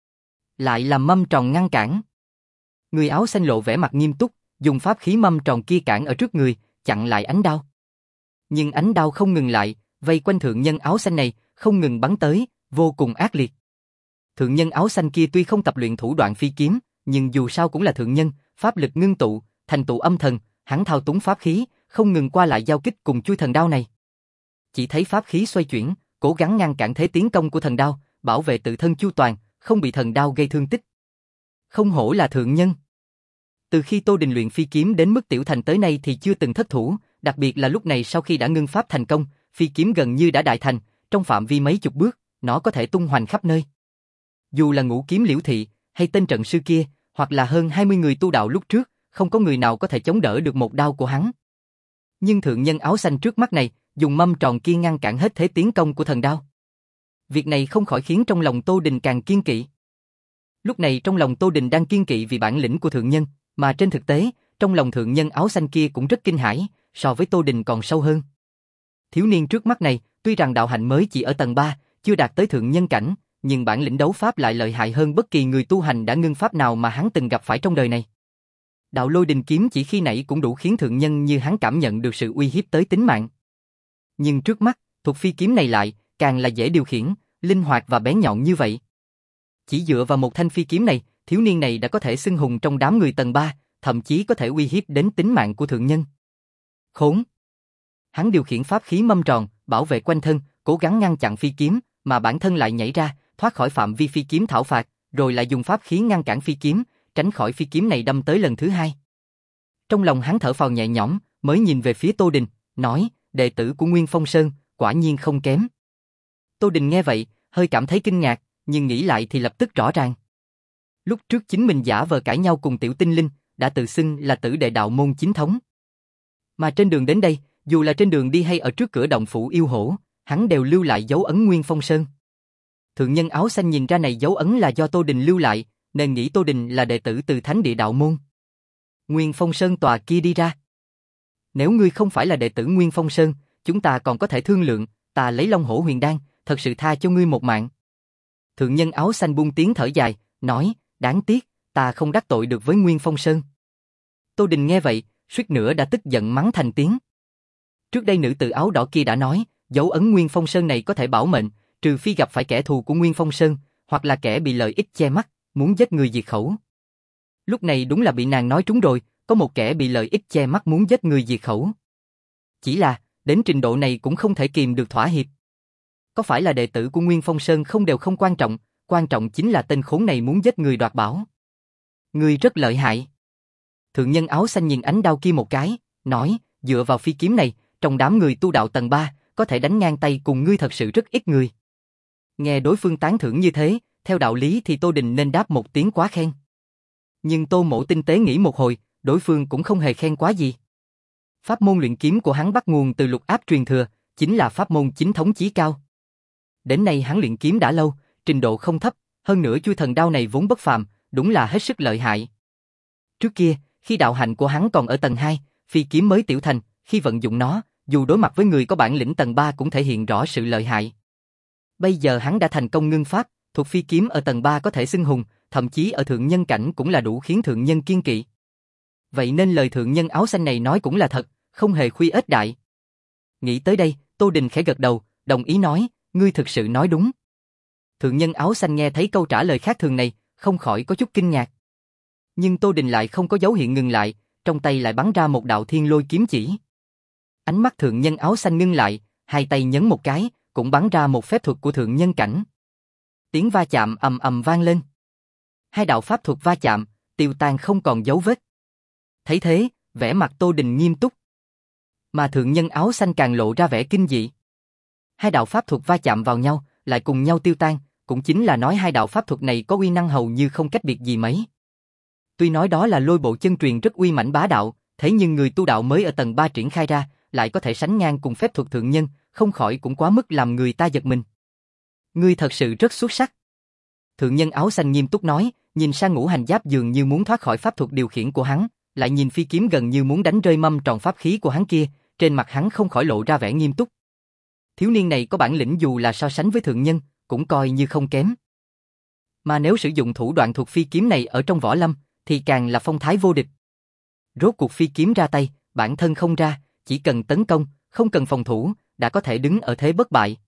Lại là mâm tròn ngăn cản. Người áo xanh lộ vẻ mặt nghiêm túc, dùng pháp khí mâm tròn kia cản ở trước người, chặn lại ánh đao. Nhưng ánh đao không ngừng lại, vây quanh thượng nhân áo xanh này, không ngừng bắn tới, vô cùng ác liệt. Thượng nhân áo xanh kia tuy không tập luyện thủ đoạn phi kiếm, nhưng dù sao cũng là thượng nhân, pháp lực ngưng tụ, thành tụ âm thần, hắn thao túng pháp khí, không ngừng qua lại giao kích cùng chui thần đao này. Chỉ thấy pháp khí xoay chuyển, cố gắng ngăn cản thế tiến công của thần đao, bảo vệ tự thân chu toàn, không bị thần đao gây thương tích. Không hổ là thượng nhân. Từ khi Tô Đình luyện phi kiếm đến mức tiểu thành tới nay thì chưa từng thất thủ, đặc biệt là lúc này sau khi đã ngưng pháp thành công, phi kiếm gần như đã đại thành, trong phạm vi mấy chục bước, nó có thể tung hoành khắp nơi. Dù là Ngũ Kiếm Liễu Thị, hay tên trận sư kia, hoặc là hơn hai mươi người tu đạo lúc trước, không có người nào có thể chống đỡ được một đao của hắn. Nhưng thượng nhân áo xanh trước mắt này, dùng mâm tròn kia ngăn cản hết thế tiến công của thần đao. Việc này không khỏi khiến trong lòng Tô Đình càng kiên kỵ. Lúc này trong lòng Tô Đình đang kiên kỵ vì bản lĩnh của thượng nhân, mà trên thực tế, trong lòng thượng nhân áo xanh kia cũng rất kinh hãi, so với Tô Đình còn sâu hơn. Thiếu niên trước mắt này, tuy rằng đạo hạnh mới chỉ ở tầng ba, chưa đạt tới thượng nhân cảnh, nhưng bản lĩnh đấu pháp lại lợi hại hơn bất kỳ người tu hành đã ngưng pháp nào mà hắn từng gặp phải trong đời này. Đạo Lôi Đình kiếm chỉ khi nãy cũng đủ khiến thượng nhân như hắn cảm nhận được sự uy hiếp tới tính mạng. Nhưng trước mắt, thuộc phi kiếm này lại, càng là dễ điều khiển, linh hoạt và bén nhọn như vậy. Chỉ dựa vào một thanh phi kiếm này, thiếu niên này đã có thể xưng hùng trong đám người tầng ba, thậm chí có thể uy hiếp đến tính mạng của thượng nhân. Khốn! Hắn điều khiển pháp khí mâm tròn, bảo vệ quanh thân, cố gắng ngăn chặn phi kiếm, mà bản thân lại nhảy ra, thoát khỏi phạm vi phi kiếm thảo phạt, rồi lại dùng pháp khí ngăn cản phi kiếm, tránh khỏi phi kiếm này đâm tới lần thứ hai. Trong lòng hắn thở phào nhẹ nhõm, mới nhìn về phía Tô Đình, nói, đệ tử của Nguyên Phong Sơn, quả nhiên không kém. Tô Đình nghe vậy, hơi cảm thấy kinh ngạc, nhưng nghĩ lại thì lập tức rõ ràng. Lúc trước chính mình giả vờ cãi nhau cùng Tiểu Tinh Linh, đã tự xưng là tử đệ đạo môn chính thống. Mà trên đường đến đây, dù là trên đường đi hay ở trước cửa động phủ yêu hổ, hắn đều lưu lại dấu ấn Nguyên Phong Sơn. Thượng nhân áo xanh nhìn ra này dấu ấn là do Tô Đình lưu lại, nên nghĩ Tô Đình là đệ tử từ Thánh Địa Đạo Môn. Nguyên Phong Sơn tòa kia đi ra. Nếu ngươi không phải là đệ tử Nguyên Phong Sơn, chúng ta còn có thể thương lượng, ta lấy Long Hổ Huyền Đan, thật sự tha cho ngươi một mạng. Thượng nhân áo xanh buông tiếng thở dài, nói, đáng tiếc, ta không đắc tội được với Nguyên Phong Sơn. Tô Đình nghe vậy, suýt nữa đã tức giận mắng thành tiếng. Trước đây nữ tử áo đỏ kia đã nói, dấu ấn Nguyên Phong Sơn này có thể bảo mệnh, trừ phi gặp phải kẻ thù của Nguyên Phong Sơn, hoặc là kẻ bị lợi ích che mắt, muốn giết người diệt khẩu. Lúc này đúng là bị nàng nói trúng rồi, có một kẻ bị lợi ích che mắt muốn giết người diệt khẩu. Chỉ là, đến trình độ này cũng không thể kìm được thỏa hiệp. Có phải là đệ tử của Nguyên Phong Sơn không đều không quan trọng, quan trọng chính là tên khốn này muốn giết người đoạt bảo. Ngươi rất lợi hại. Thượng nhân áo xanh nhìn ánh đao kia một cái, nói, dựa vào phi kiếm này, trong đám người tu đạo tầng ba, có thể đánh ngang tay cùng ngươi thật sự rất ít người. Nghe đối phương tán thưởng như thế, theo đạo lý thì Tô Đình nên đáp một tiếng quá khen. Nhưng Tô Mộ tinh tế nghĩ một hồi, đối phương cũng không hề khen quá gì. Pháp môn luyện kiếm của hắn bắt nguồn từ lục áp truyền thừa, chính là pháp môn chính thống chí cao. Đến nay hắn luyện kiếm đã lâu, trình độ không thấp, hơn nữa chui thần đao này vốn bất phàm, đúng là hết sức lợi hại. Trước kia, khi đạo hạnh của hắn còn ở tầng hai, phi kiếm mới tiểu thành, khi vận dụng nó, dù đối mặt với người có bản lĩnh tầng ba cũng thể hiện rõ sự lợi hại. Bây giờ hắn đã thành công ngưng pháp, thuộc phi kiếm ở tầng ba có thể xưng hùng, thậm chí ở thượng nhân cảnh cũng là đủ khiến thượng nhân kiên kỵ. Vậy nên lời thượng nhân áo xanh này nói cũng là thật, không hề khuy ếch đại. Nghĩ tới đây, Tô Đình khẽ gật đầu, đồng ý nói, ngươi thực sự nói đúng. Thượng nhân áo xanh nghe thấy câu trả lời khác thường này, không khỏi có chút kinh ngạc. Nhưng Tô Đình lại không có dấu hiệu ngừng lại, trong tay lại bắn ra một đạo thiên lôi kiếm chỉ. Ánh mắt thượng nhân áo xanh ngưng lại, hai tay nhấn một cái, cũng bắn ra một phép thuật của thượng nhân cảnh. Tiếng va chạm ầm ầm vang lên. Hai đạo pháp thuật va chạm, tiêu tan không còn dấu vết. Thấy thế, vẻ mặt Tô Đình nghiêm túc. Mà thượng nhân áo xanh càng lộ ra vẻ kinh dị. Hai đạo pháp thuật va chạm vào nhau, lại cùng nhau tiêu tan, cũng chính là nói hai đạo pháp thuật này có uy năng hầu như không cách biệt gì mấy. Tuy nói đó là lôi bộ chân truyền rất uy mãnh bá đạo, thế nhưng người tu đạo mới ở tầng ba triển khai ra, lại có thể sánh ngang cùng phép thuật thượng nhân, không khỏi cũng quá mức làm người ta giật mình. Ngươi thật sự rất xuất sắc. Thượng nhân áo xanh nghiêm túc nói, nhìn sang Ngũ Hành Giáp dường như muốn thoát khỏi pháp thuật điều khiển của hắn, lại nhìn phi kiếm gần như muốn đánh rơi mâm tròn pháp khí của hắn kia, trên mặt hắn không khỏi lộ ra vẻ nghiêm túc. Thiếu niên này có bản lĩnh dù là so sánh với thượng nhân, cũng coi như không kém. Mà nếu sử dụng thủ đoạn thuộc phi kiếm này ở trong võ lâm, thì càng là phong thái vô địch. Rốt cuộc phi kiếm ra tay, bản thân không ra, chỉ cần tấn công, không cần phòng thủ, đã có thể đứng ở thế bất bại.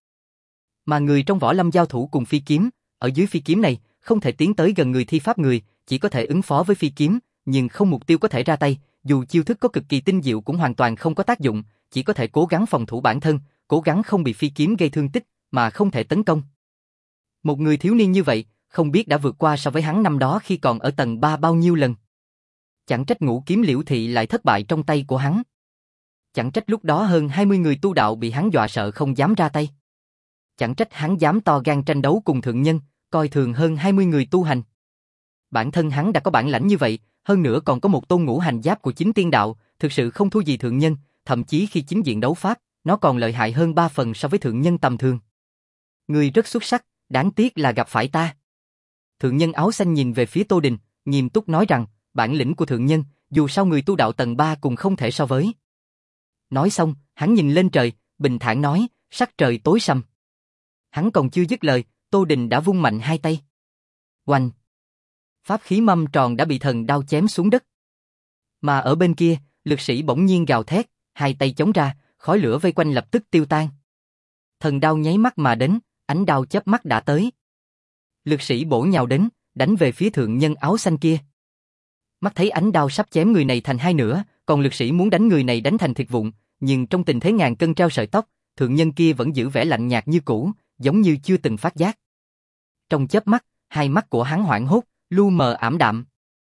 Mà người trong võ lâm giao thủ cùng phi kiếm, ở dưới phi kiếm này, không thể tiến tới gần người thi pháp người, chỉ có thể ứng phó với phi kiếm, nhưng không mục tiêu có thể ra tay, dù chiêu thức có cực kỳ tinh diệu cũng hoàn toàn không có tác dụng, chỉ có thể cố gắng phòng thủ bản thân, cố gắng không bị phi kiếm gây thương tích, mà không thể tấn công. Một người thiếu niên như vậy, không biết đã vượt qua so với hắn năm đó khi còn ở tầng ba bao nhiêu lần. Chẳng trách Ngũ Kiếm Liễu Thị lại thất bại trong tay của hắn. Chẳng trách lúc đó hơn hai mươi người tu đạo bị hắn dọa sợ không dám ra tay. Chẳng trách hắn dám to gan tranh đấu cùng thượng nhân, coi thường hơn hai mươi người tu hành. Bản thân hắn đã có bản lãnh như vậy, hơn nữa còn có một tôn ngũ hành giáp của chính tiên đạo, thực sự không thua gì thượng nhân, thậm chí khi chính diện đấu pháp, nó còn lợi hại hơn ba phần so với thượng nhân tầm thường. Người rất xuất sắc, đáng tiếc là gặp phải ta. Thượng nhân áo xanh nhìn về phía Tô Đình, nghiêm túc nói rằng, bản lĩnh của thượng nhân, dù sao người tu đạo tầng ba cũng không thể so với. Nói xong, hắn nhìn lên trời, bình thản nói, sắc trời tối sầm. Hắn còn chưa dứt lời, Tô Đình đã vung mạnh hai tay. Oanh! Pháp khí mâm tròn đã bị thần đao chém xuống đất. Mà ở bên kia, lực sĩ bỗng nhiên gào thét, hai tay chống ra, khói lửa vây quanh lập tức tiêu tan. Thần đao nháy mắt mà đến, ánh đao chớp mắt đã tới. Lực sĩ bổ nhào đến, đánh về phía thượng nhân áo xanh kia. Mắt thấy ánh đao sắp chém người này thành hai nửa, còn lực sĩ muốn đánh người này đánh thành thịt vụn, nhưng trong tình thế ngàn cân treo sợi tóc, thượng nhân kia vẫn giữ vẻ lạnh nhạt như cũ, giống như chưa từng phát giác. Trong chớp mắt, hai mắt của hắn hoảng hốt, lu mờ ảm đạm.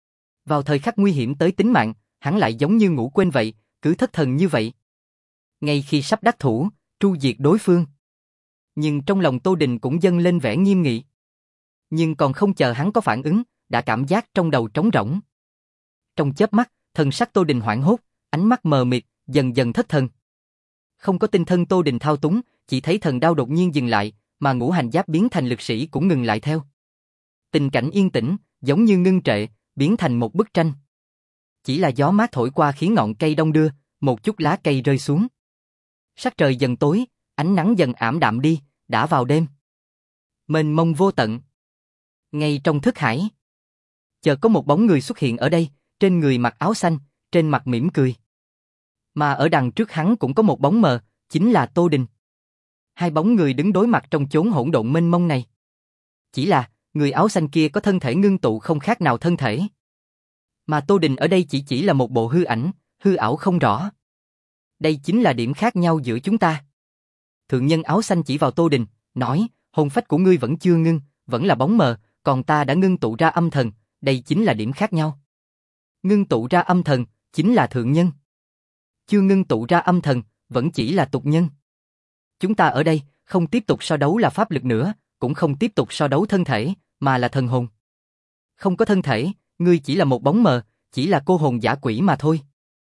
Vào thời khắc nguy hiểm tới tính mạng, hắn lại giống như ngủ quên vậy, cứ thất thần như vậy. Ngay khi sắp đắc thủ, tru diệt đối phương. Nhưng trong lòng Tô Đình cũng dâng lên vẻ nghiêm nghị. Nhưng còn không chờ hắn có phản ứng, đã cảm giác trong đầu trống rỗng. Trong chớp mắt, thần sắc Tô Đình hoảng hốt, ánh mắt mờ mịt, dần dần thất thần. Không có tinh thân Tô Đình thao túng, chỉ thấy thần đao đột nhiên dừng lại, mà ngũ hành giáp biến thành lực sĩ cũng ngừng lại theo. Tình cảnh yên tĩnh, giống như ngưng trệ, biến thành một bức tranh. Chỉ là gió mát thổi qua khiến ngọn cây đông đưa, một chút lá cây rơi xuống. Sắc trời dần tối, ánh nắng dần ảm đạm đi, đã vào đêm. Mênh mông vô tận. Ngay trong thức hải, chợt có một bóng người xuất hiện ở đây, trên người mặc áo xanh, trên mặt mỉm cười. Mà ở đằng trước hắn cũng có một bóng mờ, chính là Tô Đình. Hai bóng người đứng đối mặt trong chốn hỗn độn mênh mông này. Chỉ là, người áo xanh kia có thân thể ngưng tụ không khác nào thân thể. Mà Tô Đình ở đây chỉ chỉ là một bộ hư ảnh, hư ảo không rõ. Đây chính là điểm khác nhau giữa chúng ta. Thượng nhân áo xanh chỉ vào Tô Đình, nói, hồn phách của ngươi vẫn chưa ngưng, vẫn là bóng mờ, còn ta đã ngưng tụ ra âm thần, đây chính là điểm khác nhau. Ngưng tụ ra âm thần, chính là thượng nhân. Chưa ngưng tụ ra âm thần, vẫn chỉ là tục nhân. Chúng ta ở đây, không tiếp tục so đấu là pháp lực nữa, cũng không tiếp tục so đấu thân thể, mà là thần hồn. Không có thân thể, ngươi chỉ là một bóng mờ, chỉ là cô hồn giả quỷ mà thôi.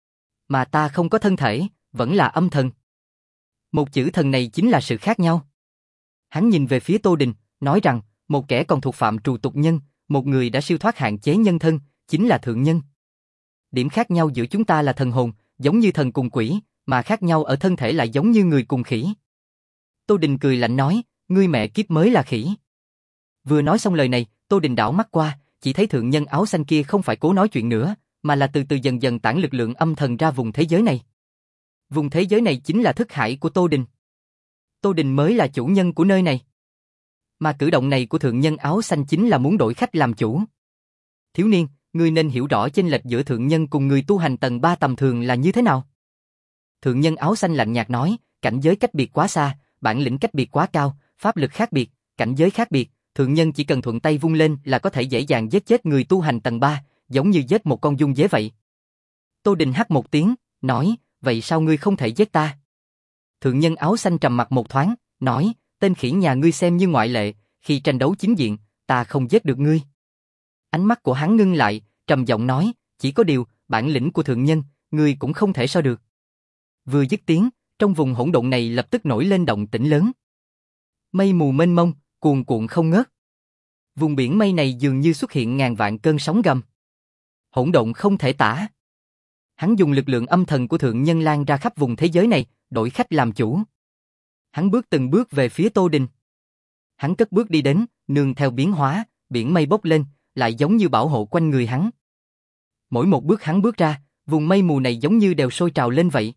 Mà ta không có thân thể, vẫn là âm thần. Một chữ thần này chính là sự khác nhau. Hắn nhìn về phía Tô Đình, nói rằng, một kẻ còn thuộc phạm trù tục nhân, một người đã siêu thoát hạn chế nhân thân, chính là thượng nhân. Điểm khác nhau giữa chúng ta là thần hồn, giống như thần cùng quỷ, mà khác nhau ở thân thể lại giống như người cùng khỉ. Tô Đình cười lạnh nói, ngươi mẹ kiếp mới là khỉ. Vừa nói xong lời này, Tô Đình đảo mắt qua, chỉ thấy thượng nhân áo xanh kia không phải cố nói chuyện nữa, mà là từ từ dần dần tản lực lượng âm thần ra vùng thế giới này. Vùng thế giới này chính là thức hải của Tô Đình. Tô Đình mới là chủ nhân của nơi này. Mà cử động này của thượng nhân áo xanh chính là muốn đổi khách làm chủ. Thiếu niên, ngươi nên hiểu rõ chênh lệch giữa thượng nhân cùng người tu hành tầng ba tầm thường là như thế nào. Thượng nhân áo xanh lạnh nhạt nói, cảnh giới cách biệt quá xa, bản lĩnh cách biệt quá cao, pháp lực khác biệt, cảnh giới khác biệt, thượng nhân chỉ cần thuận tay vung lên là có thể dễ dàng giết chết người tu hành tầng ba, giống như giết một con giun dế vậy. Tô Đình hắt một tiếng, nói, vậy sao ngươi không thể giết ta? Thượng nhân áo xanh trầm mặt một thoáng, nói, tên khỉ nhà ngươi xem như ngoại lệ, khi tranh đấu chính diện, ta không giết được ngươi. Ánh mắt của hắn ngưng lại, trầm giọng nói, chỉ có điều, bản lĩnh của thượng nhân, ngươi cũng không thể so được. Vừa dứt tiếng, trong vùng hỗn độn này lập tức nổi lên động tĩnh lớn. Mây mù mênh mông, cuồn cuộn không ngớt. Vùng biển mây này dường như xuất hiện ngàn vạn cơn sóng gầm. Hỗn độn không thể tả. Hắn dùng lực lượng âm thần của thượng nhân lan ra khắp vùng thế giới này, đổi khách làm chủ. Hắn bước từng bước về phía Tô Đình. Hắn cất bước đi đến, nương theo biến hóa, biển mây bốc lên, lại giống như bảo hộ quanh người hắn. Mỗi một bước hắn bước ra, vùng mây mù này giống như đều sôi trào lên vậy.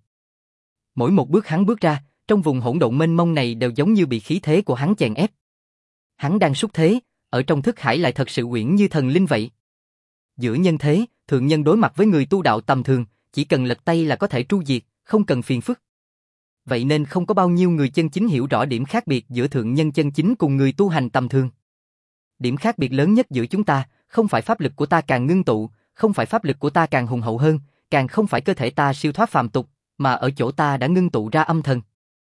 Mỗi một bước hắn bước ra, trong vùng hỗn độn mênh mông này đều giống như bị khí thế của hắn chèn ép. Hắn đang xúc thế, ở trong thức hải lại thật sự uyển như thần linh vậy. Giữa nhân thế, thượng nhân đối mặt với người tu đạo tầm thường, chỉ cần lật tay là có thể tru diệt, không cần phiền phức. Vậy nên không có bao nhiêu người chân chính hiểu rõ điểm khác biệt giữa thượng nhân chân chính cùng người tu hành tầm thường. Điểm khác biệt lớn nhất giữa chúng ta, không phải pháp lực của ta càng ngưng tụ, không phải pháp lực của ta càng hùng hậu hơn, càng không phải cơ thể ta siêu thoát phàm tục, mà ở chỗ ta đã ngưng tụ ra âm thần.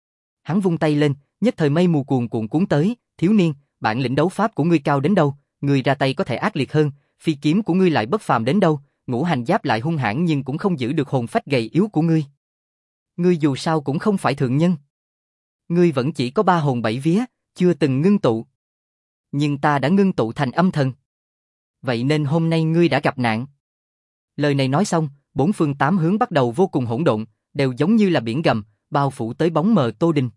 Hắn vung tay lên, nhất thời mây mù cuồn cuộn cuốn tới, thiếu niên, bản lĩnh đấu pháp của ngươi cao đến đâu, ngươi ra tay có thể ác liệt hơn, phi kiếm của ngươi lại bất phàm đến đâu, ngũ hành giáp lại hung hãn nhưng cũng không giữ được hồn phách gầy yếu của ngươi. Ngươi dù sao cũng không phải thượng nhân. Ngươi vẫn chỉ có ba hồn bảy vía, chưa từng ngưng tụ. Nhưng ta đã ngưng tụ thành âm thần. Vậy nên hôm nay ngươi đã gặp nạn. Lời này nói xong, bốn phương tám hướng bắt đầu vô cùng hỗn độn, đều giống như là biển gầm, bao phủ tới bóng mờ Tô Đình.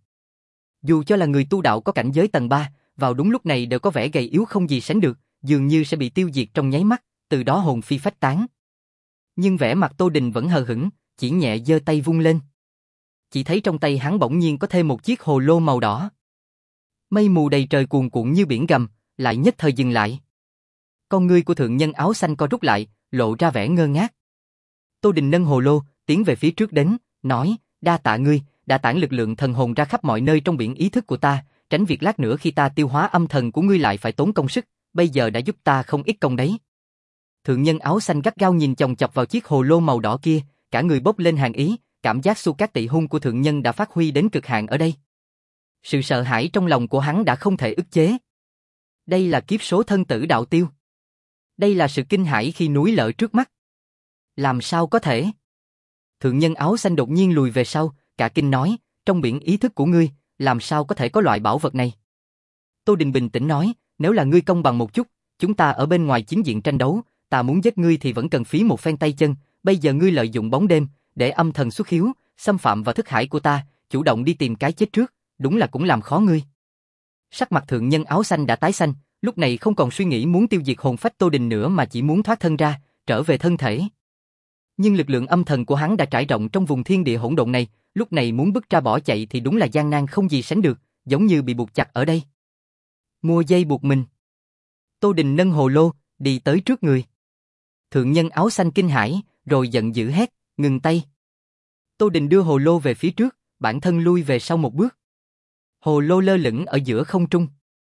Dù cho là người tu đạo có cảnh giới tầng ba, vào đúng lúc này đều có vẻ gầy yếu không gì sánh được, dường như sẽ bị tiêu diệt trong nháy mắt, từ đó hồn phi phách tán. Nhưng vẻ mặt Tô Đình vẫn hờ hững, chỉ nhẹ giơ tay vung lên. Chỉ thấy trong tay hắn bỗng nhiên có thêm một chiếc hồ lô màu đỏ. Mây mù đầy trời cuồn cuộn như biển gầm, lại nhất thời dừng lại. Con ngươi của thượng nhân áo xanh co rút lại, lộ ra vẻ ngơ ngác. Tô Đình nâng hồ lô, tiến về phía trước đến, nói, đa tạ ngươi, đã tản lực lượng thần hồn ra khắp mọi nơi trong biển ý thức của ta, tránh việc lát nữa khi ta tiêu hóa âm thần của ngươi lại phải tốn công sức, bây giờ đã giúp ta không ít công đấy. Thượng nhân áo xanh gắt gao nhìn chòng chọc vào chiếc hồ lô màu đỏ kia, cả người bốc lên hàn ý, cảm giác Xu Cát Tị Hung của thượng nhân đã phát huy đến cực hạn ở đây. Sự sợ hãi trong lòng của hắn đã không thể ức chế. Đây là kiếp số thân tử đạo tiêu. Đây là sự kinh hãi khi núi lở trước mắt. Làm sao có thể? Thượng nhân áo xanh đột nhiên lùi về sau, cả kinh nói, trong biển ý thức của ngươi, làm sao có thể có loại bảo vật này? Tô Đình bình tĩnh nói, nếu là ngươi công bằng một chút, chúng ta ở bên ngoài chính diện tranh đấu, ta muốn giết ngươi thì vẫn cần phí một phen tay chân, bây giờ ngươi lợi dụng bóng đêm, để âm thần xuất hiếu, xâm phạm vào thức hải của ta, chủ động đi tìm cái chết trước, đúng là cũng làm khó ngươi. Sắc mặt thượng nhân áo xanh đã tái xanh, lúc này không còn suy nghĩ muốn tiêu diệt hồn phách Tô Đình nữa mà chỉ muốn thoát thân ra, trở về thân thể. Nhưng lực lượng âm thần của hắn đã trải rộng trong vùng thiên địa hỗn độn này, lúc này muốn bứt ra bỏ chạy thì đúng là gian nan không gì sánh được, giống như bị buộc chặt ở đây. Mua dây buộc mình. Tô Đình nâng hồ lô, đi tới trước người. Thượng nhân áo xanh kinh hãi, rồi giận dữ hét, ngừng tay. Tô Đình đưa hồ lô về phía trước, bản thân lui về sau một bước. Hồ lô lơ lửng ở giữa không trung.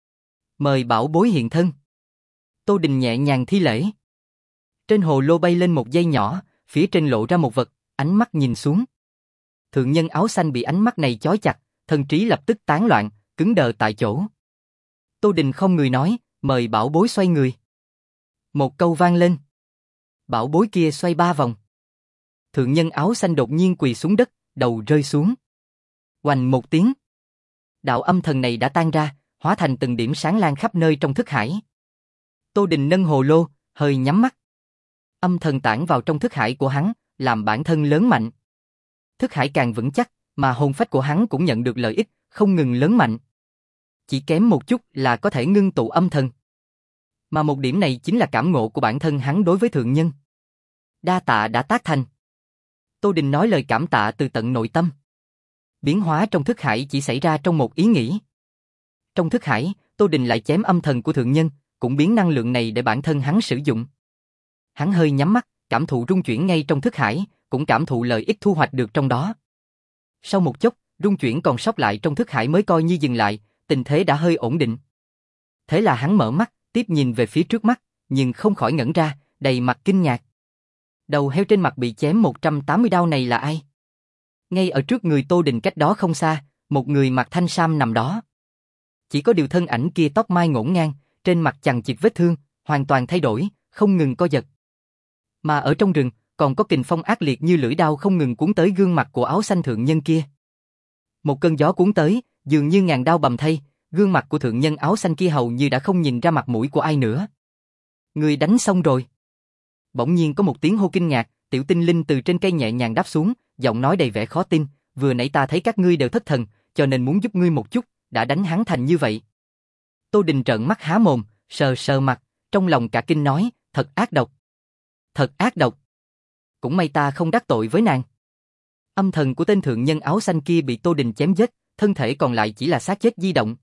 Mời bảo bối hiện thân. Tô Đình nhẹ nhàng thi lễ. Trên hồ lô bay lên một dây nhỏ, phía trên lộ ra một vật, ánh mắt nhìn xuống. Thượng nhân áo xanh bị ánh mắt này chói chặt, thần trí lập tức tán loạn, cứng đờ tại chỗ. Tô Đình không người nói, mời bảo bối xoay người. Một câu vang lên. Bảo bối kia xoay ba vòng. Thượng nhân áo xanh đột nhiên quỳ xuống đất, đầu rơi xuống. Oành một tiếng. Đạo âm thần này đã tan ra, hóa thành từng điểm sáng lan khắp nơi trong thức hải. Tô Đình nâng hồ lô, hơi nhắm mắt. Âm thần tản vào trong thức hải của hắn, làm bản thân lớn mạnh. Thức hải càng vững chắc, mà hồn phách của hắn cũng nhận được lợi ích, không ngừng lớn mạnh. Chỉ kém một chút là có thể ngưng tụ âm thần. Mà một điểm này chính là cảm ngộ của bản thân hắn đối với thượng nhân. Đa tạ đã tác thành. Tô Đình nói lời cảm tạ từ tận nội tâm. Biến hóa trong thức hải chỉ xảy ra trong một ý nghĩ. Trong thức hải, Tô Đình lại chém âm thần của thượng nhân, cũng biến năng lượng này để bản thân hắn sử dụng. Hắn hơi nhắm mắt, cảm thụ rung chuyển ngay trong thức hải, cũng cảm thụ lợi ích thu hoạch được trong đó. Sau một chốc, rung chuyển còn sót lại trong thức hải mới coi như dừng lại, tình thế đã hơi ổn định. Thế là hắn mở mắt, tiếp nhìn về phía trước mắt, nhưng không khỏi ngẩn ra, đầy mặt kinh ngạc. Đầu heo trên mặt bị chém một trăm tám mươi đao này là ai? Ngay ở trước người Tô Đình cách đó không xa, một người mặc thanh sam nằm đó. Chỉ có điều thân ảnh kia tóc mai ngổn ngang, trên mặt chằng chịt vết thương, hoàn toàn thay đổi, không ngừng co giật. Mà ở trong rừng, còn có kình phong ác liệt như lưỡi đao không ngừng cuốn tới gương mặt của áo xanh thượng nhân kia. Một cơn gió cuốn tới, dường như ngàn đao bầm thây, gương mặt của thượng nhân áo xanh kia hầu như đã không nhìn ra mặt mũi của ai nữa. Người đánh xong rồi. Bỗng nhiên có một tiếng hô kinh ngạc, Tiểu Tinh Linh từ trên cây nhẹ nhàng đáp xuống, giọng nói đầy vẻ khó tin, vừa nãy ta thấy các ngươi đều thất thần, cho nên muốn giúp ngươi một chút, đã đánh hắn thành như vậy. Tô Đình trợn mắt há mồm, sờ sờ mặt, trong lòng cả kinh nói, thật ác độc. Thật ác độc. Cũng may ta không đắc tội với nàng. Âm thần của tên thượng nhân áo xanh kia bị Tô Đình chém giết, thân thể còn lại chỉ là xác chết di động.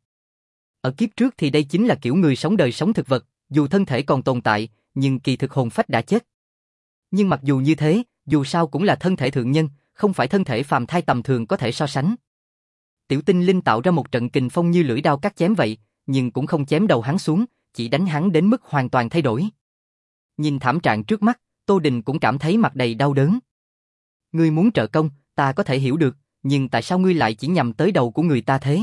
Ở kiếp trước thì đây chính là kiểu người sống đời sống thực vật, dù thân thể còn tồn tại, nhưng kỳ thực hồn phách đã chết. Nhưng mặc dù như thế, dù sao cũng là thân thể thượng nhân, không phải thân thể phàm thai tầm thường có thể so sánh. Tiểu Tinh Linh tạo ra một trận kình phong như lưỡi đao cắt chém vậy, nhưng cũng không chém đầu hắn xuống, chỉ đánh hắn đến mức hoàn toàn thay đổi. Nhìn thảm trạng trước mắt, Tô Đình cũng cảm thấy mặt đầy đau đớn. Ngươi muốn trợ công, ta có thể hiểu được, nhưng tại sao ngươi lại chỉ nhằm tới đầu của người ta thế?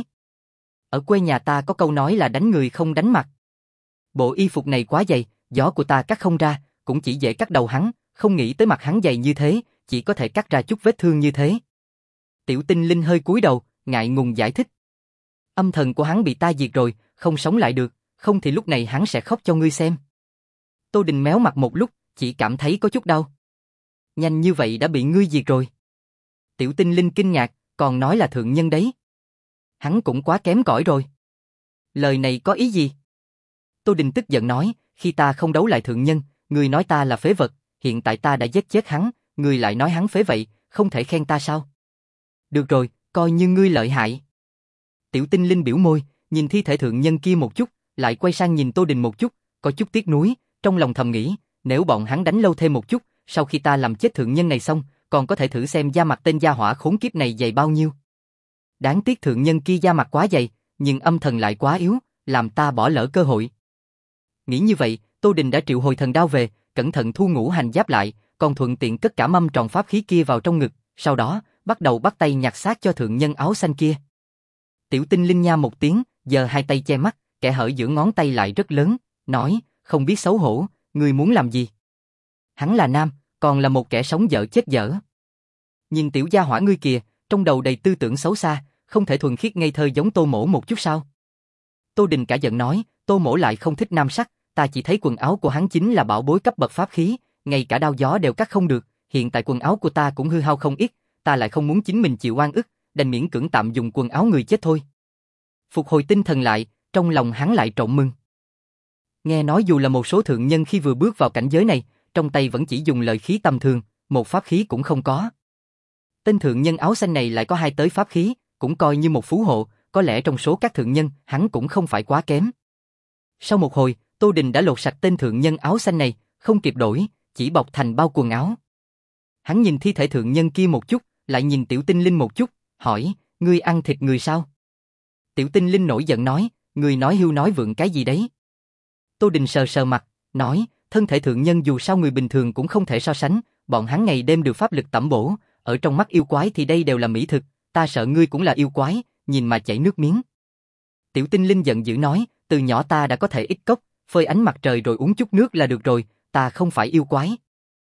Ở quê nhà ta có câu nói là đánh người không đánh mặt. Bộ y phục này quá dày, gió của ta cắt không ra, cũng chỉ dễ cắt đầu hắn, không nghĩ tới mặt hắn dày như thế, chỉ có thể cắt ra chút vết thương như thế. Tiểu Tinh Linh hơi cúi đầu, ngại ngùng giải thích. Âm thần của hắn bị ta diệt rồi, không sống lại được, không thì lúc này hắn sẽ khóc cho ngươi xem. Tô Đình méo mặt một lúc, chỉ cảm thấy có chút đau. Nhanh như vậy đã bị ngươi diệt rồi. Tiểu Tinh Linh kinh ngạc, còn nói là thượng nhân đấy. Hắn cũng quá kém cỏi rồi. Lời này có ý gì? Tô Đình tức giận nói, khi ta không đấu lại thượng nhân, ngươi nói ta là phế vật, hiện tại ta đã giết chết hắn, ngươi lại nói hắn phế vậy, không thể khen ta sao? Được rồi, coi như ngươi lợi hại. Tiểu Tinh Linh biểu môi, nhìn thi thể thượng nhân kia một chút, lại quay sang nhìn Tô Đình một chút, có chút tiếc nuối, trong lòng thầm nghĩ, nếu bọn hắn đánh lâu thêm một chút, sau khi ta làm chết thượng nhân này xong, còn có thể thử xem da mặt tên gia hỏa khốn kiếp này dày bao nhiêu. Đáng tiếc thượng nhân kia da mặt quá dày, nhưng âm thần lại quá yếu, làm ta bỏ lỡ cơ hội. Nghĩ như vậy, Tô Đình đã triệu hồi thần đao về, cẩn thận thu ngũ hành giáp lại, còn thuận tiện cất cả mâm tròn pháp khí kia vào trong ngực, sau đó, bắt đầu bắt tay nhặt xác cho thượng nhân áo xanh kia. Tiểu Tinh Linh nha một tiếng, giơ hai tay che mắt, kẽ hở giữa ngón tay lại rất lớn, nói, không biết xấu hổ, ngươi muốn làm gì? Hắn là nam, còn là một kẻ sống dở chết dở. Nhìn tiểu gia hỏa ngươi kìa, trong đầu đầy tư tưởng xấu xa, không thể thuần khiết ngây thơ giống Tô Mỗ một chút sao? Tô Đình cả giận nói, Tô Mỗ lại không thích nam sắc, ta chỉ thấy quần áo của hắn chính là bảo bối cấp bậc pháp khí, ngay cả đao gió đều cắt không được, hiện tại quần áo của ta cũng hư hao không ít, ta lại không muốn chính mình chịu oan ức, đành miễn cưỡng tạm dùng quần áo người chết thôi. Phục hồi tinh thần lại, trong lòng hắn lại trộn mừng. Nghe nói dù là một số thượng nhân khi vừa bước vào cảnh giới này, trong tay vẫn chỉ dùng lợi khí tầm thường, một pháp khí cũng không có. Tên thượng nhân áo xanh này lại có hai tới pháp khí, cũng coi như một phú hộ, có lẽ trong số các thượng nhân, hắn cũng không phải quá kém. Sau một hồi, Tô Đình đã lột sạch tên thượng nhân áo xanh này, không kịp đổi, chỉ bọc thành bao quần áo. Hắn nhìn thi thể thượng nhân kia một chút, lại nhìn Tiểu Tinh Linh một chút, hỏi, ngươi ăn thịt người sao? Tiểu Tinh Linh nổi giận nói, ngươi nói hưu nói vượng cái gì đấy? Tô Đình sờ sờ mặt, nói, thân thể thượng nhân dù sao người bình thường cũng không thể so sánh, bọn hắn ngày đêm được pháp lực tẩm bổ, ở trong mắt yêu quái thì đây đều là mỹ thực, ta sợ ngươi cũng là yêu quái, nhìn mà chảy nước miếng. Tiểu Tinh Linh giận dữ nói, từ nhỏ ta đã có thể ít cốc, phơi ánh mặt trời rồi uống chút nước là được rồi, ta không phải yêu quái.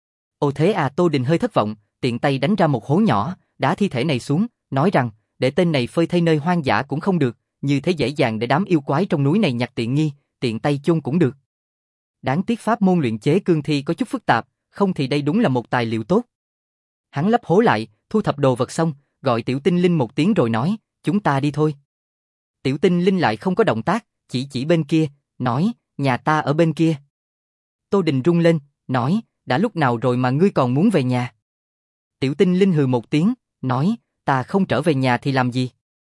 Ồ thế à, Tô Đình hơi thất vọng, tiện tay đánh ra một hố nhỏ, đá thi thể này xuống, nói rằng, để tên này phơi thây nơi hoang dã cũng không được, như thế dễ dàng để đám yêu quái trong núi này nhặt tiện nghi, tiện tay chôn cũng được. Đáng tiếc pháp môn luyện chế cương thi có chút phức tạp, không thì đây đúng là một tài liệu tốt. Hắn lấp hố lại, thu thập đồ vật xong, gọi Tiểu Tinh Linh một tiếng rồi nói, chúng ta đi thôi. Tiểu Tinh Linh lại không có động tác, chỉ chỉ bên kia, nói, nhà ta ở bên kia. Tô Đình rung lên, nói, đã lúc nào rồi mà ngươi còn muốn về nhà? Tiểu Tinh Linh hừ một tiếng, nói, ta không trở về nhà thì làm gì?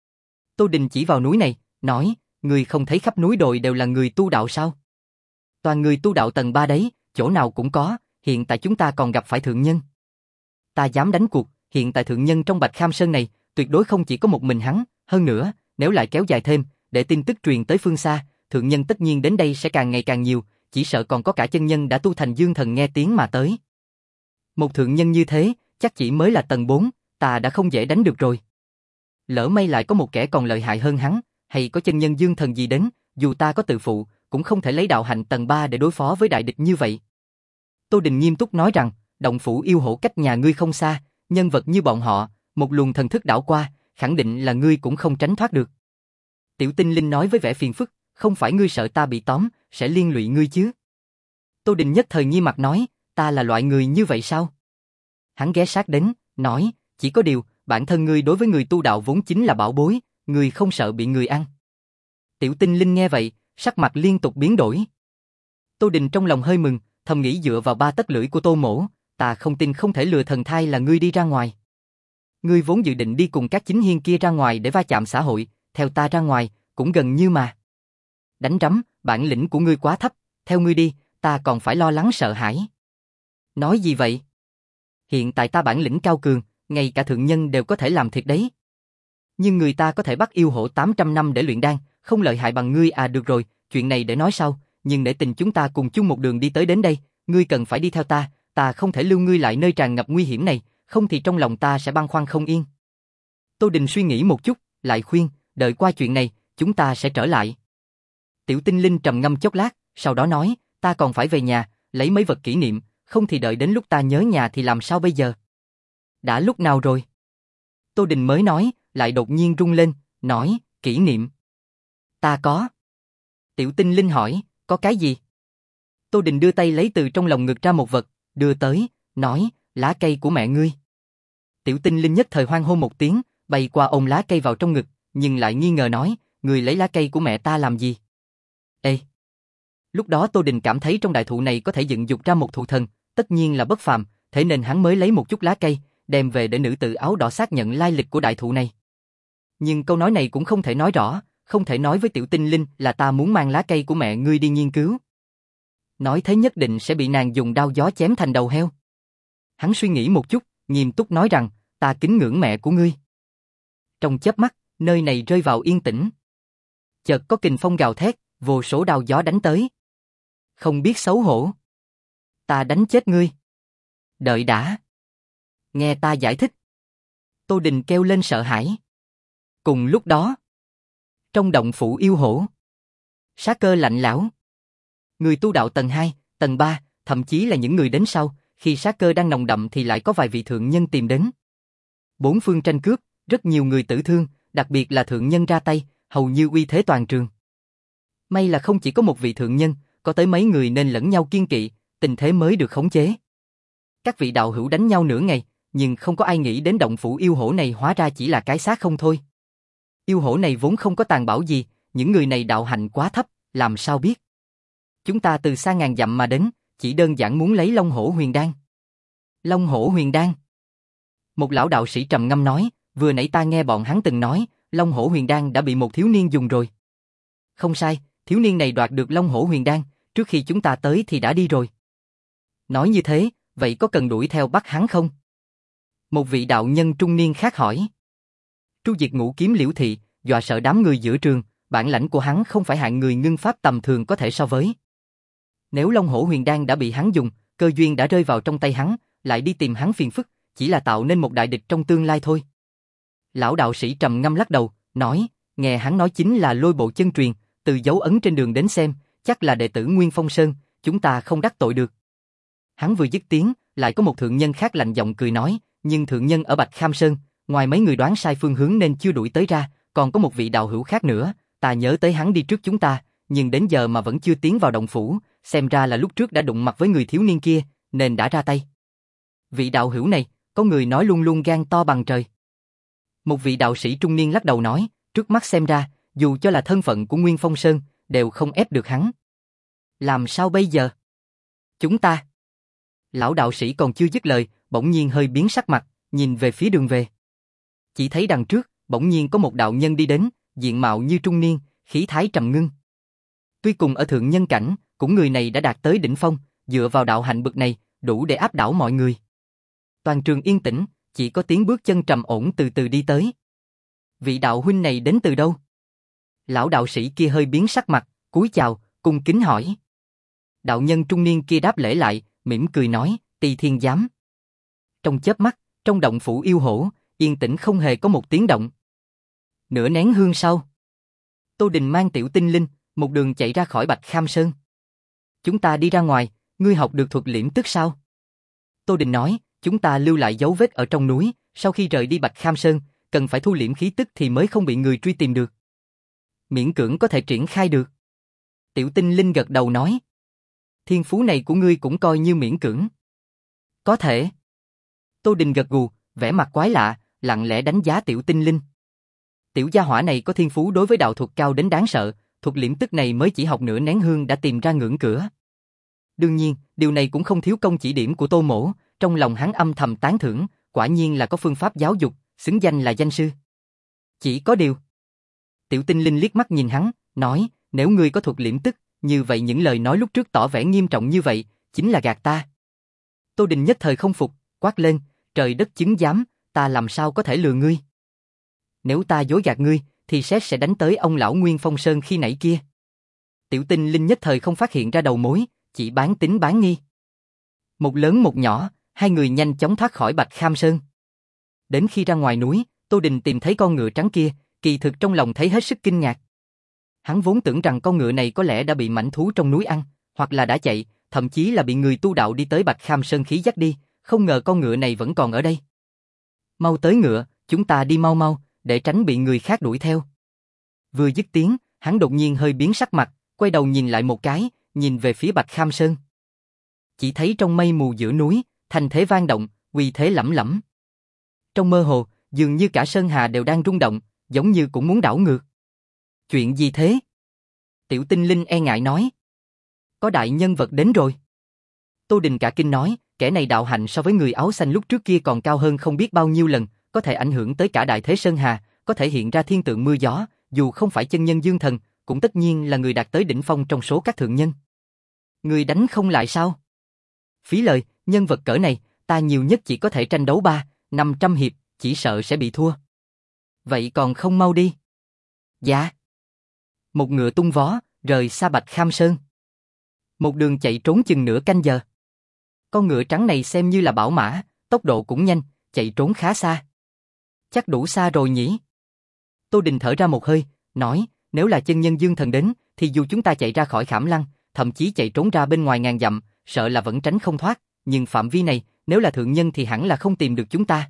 Tô Đình chỉ vào núi này, nói, ngươi không thấy khắp núi đồi đều là người tu đạo sao? Toàn người tu đạo tầng ba đấy, chỗ nào cũng có, hiện tại chúng ta còn gặp phải thượng nhân. Ta dám đánh cuộc, hiện tại thượng nhân trong Bạch Kham Sơn này, tuyệt đối không chỉ có một mình hắn, hơn nữa, nếu lại kéo dài thêm, để tin tức truyền tới phương xa, thượng nhân tất nhiên đến đây sẽ càng ngày càng nhiều, chỉ sợ còn có cả chân nhân đã tu thành dương thần nghe tiếng mà tới. Một thượng nhân như thế, chắc chỉ mới là tầng bốn, ta đã không dễ đánh được rồi. Lỡ may lại có một kẻ còn lợi hại hơn hắn, hay có chân nhân dương thần gì đến, dù ta có tự phụ, cũng không thể lấy đạo hạnh tầng ba để đối phó với đại địch như vậy. Tô Đình nghiêm túc nói rằng, động phủ yêu hổ cách nhà ngươi không xa, nhân vật như bọn họ, một luồng thần thức đảo qua, khẳng định là ngươi cũng không tránh thoát được. Tiểu Tinh Linh nói với vẻ phiền phức, không phải ngươi sợ ta bị tóm, sẽ liên lụy ngươi chứ? Tô Đình nhất thời nghi mặt nói, ta là loại người như vậy sao? Hắn ghé sát đến, nói, chỉ có điều, bản thân ngươi đối với người tu đạo vốn chính là bảo bối, ngươi không sợ bị người ăn. Tiểu Tinh Linh nghe vậy, sắc mặt liên tục biến đổi. Tô Đình trong lòng hơi mừng, thầm nghĩ dựa vào ba tấc lưỡi của Tô Mỗ, ta không tin không thể lừa thần thai là ngươi đi ra ngoài. Ngươi vốn dự định đi cùng các chính hiên kia ra ngoài để va chạm xã hội, theo ta ra ngoài, cũng gần như mà. Đánh rắm, bản lĩnh của ngươi quá thấp, theo ngươi đi, ta còn phải lo lắng sợ hãi. Nói gì vậy? Hiện tại ta bản lĩnh cao cường, ngay cả thượng nhân đều có thể làm thiệt đấy. Nhưng người ta có thể bắt yêu hổ tám trăm năm để luyện đan, không lợi hại bằng ngươi à. Được rồi, chuyện này để nói sau, nhưng để tình chúng ta cùng chung một đường đi tới đến đây, ngươi cần phải đi theo ta, ta không thể lưu ngươi lại nơi tràn ngập nguy hiểm này, không thì trong lòng ta sẽ băn khoăn không yên. Tô Đình suy nghĩ một chút, lại khuyên, đợi qua chuyện này, chúng ta sẽ trở lại. Tiểu Tinh Linh trầm ngâm chốc lát, sau đó nói, ta còn phải về nhà, lấy mấy vật kỷ niệm, không thì đợi đến lúc ta nhớ nhà thì làm sao bây giờ? Đã lúc nào rồi? Tô Đình mới nói, lại đột nhiên rung lên, nói, kỷ niệm. Ta có. Tiểu Tinh Linh hỏi, có cái gì? Tô Đình đưa tay lấy từ trong lòng ngực ra một vật, đưa tới, nói, lá cây của mẹ ngươi. Tiểu Tinh Linh nhất thời hoan hô một tiếng, bay qua ôm lá cây vào trong ngực, nhưng lại nghi ngờ nói, ngươi lấy lá cây của mẹ ta làm gì? Ê! Lúc đó Tô Đình cảm thấy trong đại thụ này có thể dựng dục ra một thụ thần, tất nhiên là bất phàm, thế nên hắn mới lấy một chút lá cây, đem về để nữ tử áo đỏ xác nhận lai lịch của đại thụ này. Nhưng câu nói này cũng không thể nói rõ, không thể nói với Tiểu Tinh Linh là ta muốn mang lá cây của mẹ ngươi đi nghiên cứu. Nói thế nhất định sẽ bị nàng dùng đao gió chém thành đầu heo. Hắn suy nghĩ một chút, nghiêm túc nói rằng, ta kính ngưỡng mẹ của ngươi. Trong chớp mắt, nơi này rơi vào yên tĩnh. Chợt có kình phong gào thét, vô số đao gió đánh tới. Không biết xấu hổ. Ta đánh chết ngươi. Đợi đã. Nghe ta giải thích. Tô Đình kêu lên sợ hãi. Cùng lúc đó, trong động phủ yêu hổ, sát cơ lạnh lẽo. Người tu đạo tầng hai, tầng ba, thậm chí là những người đến sau, khi sát cơ đang nồng đậm thì lại có vài vị thượng nhân tìm đến. Bốn phương tranh cướp, rất nhiều người tử thương, đặc biệt là thượng nhân ra tay, hầu như uy thế toàn trường. May là không chỉ có một vị thượng nhân, có tới mấy người nên lẫn nhau kiên kỵ, tình thế mới được khống chế. Các vị đạo hữu đánh nhau nửa ngày, nhưng không có ai nghĩ đến động phủ yêu hổ này hóa ra chỉ là cái xác không thôi. Yêu hổ này vốn không có tàn bảo gì, những người này đạo hạnh quá thấp, làm sao biết. Chúng ta từ xa ngàn dặm mà đến, chỉ đơn giản muốn lấy Long Hổ Huyền Đan. Long Hổ Huyền Đan. Một lão đạo sĩ trầm ngâm nói, vừa nãy ta nghe bọn hắn từng nói, Long Hổ Huyền Đan đã bị một thiếu niên dùng rồi. Không sai, thiếu niên này đoạt được Long Hổ Huyền Đan, trước khi chúng ta tới thì đã đi rồi. Nói như thế, vậy có cần đuổi theo bắt hắn không? Một vị đạo nhân trung niên khác hỏi. Tru Diệt Ngũ Kiếm Liễu Thị, dọa sợ đám người giữa trường, bản lãnh của hắn không phải hạng người ngưng pháp tầm thường có thể so với. Nếu Long Hổ Huyền Đan đã bị hắn dùng, cơ duyên đã rơi vào trong tay hắn, lại đi tìm hắn phiền phức, chỉ là tạo nên một đại địch trong tương lai thôi. Lão đạo sĩ trầm ngâm lắc đầu, nói, nghe hắn nói chính là lôi bộ chân truyền, từ dấu ấn trên đường đến xem, chắc là đệ tử Nguyên Phong Sơn, chúng ta không đắc tội được. Hắn vừa dứt tiếng, lại có một thượng nhân khác lạnh giọng cười nói, nhưng thượng nhân ở Bạch Kham Sơn, ngoài mấy người đoán sai phương hướng nên chưa đuổi tới ra, còn có một vị đạo hữu khác nữa, ta nhớ tới hắn đi trước chúng ta, nhưng đến giờ mà vẫn chưa tiến vào động phủ, xem ra là lúc trước đã đụng mặt với người thiếu niên kia, nên đã ra tay. Vị đạo hữu này, có người nói luôn luôn gan to bằng trời. Một vị đạo sĩ trung niên lắc đầu nói, trước mắt xem ra, dù cho là thân phận của Nguyên Phong Sơn, đều không ép được hắn. Làm sao bây giờ? Chúng ta. Lão đạo sĩ còn chưa dứt lời, bỗng nhiên hơi biến sắc mặt, nhìn về phía đường về. Chỉ thấy đằng trước, bỗng nhiên có một đạo nhân đi đến, diện mạo như trung niên, khí thái trầm ngưng. Tuy cùng ở thượng nhân cảnh, cũng người này đã đạt tới đỉnh phong, dựa vào đạo hạnh bậc này, đủ để áp đảo mọi người. Toàn trường yên tĩnh, chỉ có tiếng bước chân trầm ổn từ từ đi tới. Vị đạo huynh này đến từ đâu? Lão đạo sĩ kia hơi biến sắc mặt, cúi chào, cung kính hỏi. Đạo nhân trung niên kia đáp lễ lại, mỉm cười nói, Tỳ Thiên Giám. Trong chớp mắt, trong động phủ yêu hổ, yên tĩnh không hề có một tiếng động. Nửa nén hương sau, Tô Đình mang Tiểu Tinh Linh, một đường chạy ra khỏi Bạch Kham Sơn. Chúng ta đi ra ngoài, Ngươi học được thuật liễm tức sao? Tô Đình nói, chúng ta lưu lại dấu vết ở trong núi, sau khi rời đi Bạch Kham Sơn, cần phải thu liễm khí tức thì mới không bị người truy tìm được. Miễn cưỡng có thể triển khai được. Tiểu Tinh Linh gật đầu nói. Thiên phú này của ngươi cũng coi như miễn cưỡng. Có thể. Tô Đình gật gù, vẻ mặt quái lạ, lặng lẽ đánh giá Tiểu Tinh Linh. Tiểu gia hỏa này có thiên phú đối với đạo thuật cao đến đáng sợ, thuật liễm tức này mới chỉ học nửa nén hương đã tìm ra ngưỡng cửa. Đương nhiên, điều này cũng không thiếu công chỉ điểm của Tô Mỗ, trong lòng hắn âm thầm tán thưởng, quả nhiên là có phương pháp giáo dục, xứng danh là danh sư. Chỉ có điều. Tiểu Tinh Linh liếc mắt nhìn hắn, nói, nếu ngươi có thuật liễm tức, như vậy những lời nói lúc trước tỏ vẻ nghiêm trọng như vậy, chính là gạt ta. Tô Đình nhất thời không phục, quát lên, trời đất chứng giám, ta làm sao có thể lừa ngươi? Nếu ta dối gạt ngươi, thì sét sẽ đánh tới ông lão Nguyên Phong Sơn khi nãy kia. Tiểu Tinh Linh nhất thời không phát hiện ra đầu mối, chỉ bán tính bán nghi. Một lớn một nhỏ, hai người nhanh chóng thoát khỏi Bạch Kham Sơn. Đến khi ra ngoài núi, Tô Đình tìm thấy con ngựa trắng kia, kỳ thực trong lòng thấy hết sức kinh ngạc. Hắn vốn tưởng rằng con ngựa này có lẽ đã bị mãnh thú trong núi ăn, hoặc là đã chạy, thậm chí là bị người tu đạo đi tới Bạch Kham Sơn khí dắt đi, không ngờ con ngựa này vẫn còn ở đây. Mau tới ngựa, chúng ta đi mau mau, để tránh bị người khác đuổi theo. Vừa dứt tiếng, hắn đột nhiên hơi biến sắc mặt, quay đầu nhìn lại một cái, nhìn về phía Bạch Kham Sơn. Chỉ thấy trong mây mù giữa núi, thành thế vang động, uy thế lẫm lẫm. Trong mơ hồ, dường như cả sơn hà đều đang rung động, giống như cũng muốn đảo ngược. Chuyện gì thế? Tiểu Tinh Linh e ngại nói. Có đại nhân vật đến rồi. Tô Đình cả kinh nói, kẻ này đạo hạnh so với người áo xanh lúc trước kia còn cao hơn không biết bao nhiêu lần, có thể ảnh hưởng tới cả đại thế sơn hà, có thể hiện ra thiên tượng mưa gió, dù không phải chân nhân dương thần, cũng tất nhiên là người đạt tới đỉnh phong trong số các thượng nhân. Người đánh không lại sao? Phí lời, nhân vật cỡ này, ta nhiều nhất chỉ có thể tranh đấu ba, năm trăm hiệp, chỉ sợ sẽ bị thua. Vậy còn không mau đi. Dạ. Một ngựa tung vó, rời xa Bạch Kham Sơn. Một đường chạy trốn chừng nửa canh giờ. Con ngựa trắng này xem như là bảo mã, tốc độ cũng nhanh, chạy trốn khá xa. Chắc đủ xa rồi nhỉ? Tô Đình thở ra một hơi, nói, nếu là chân nhân dương thần đến, thì dù chúng ta chạy ra khỏi Khảm Lăng, thậm chí chạy trốn ra bên ngoài ngàn dặm, sợ là vẫn tránh không thoát, nhưng phạm vi này, nếu là thượng nhân thì hẳn là không tìm được chúng ta.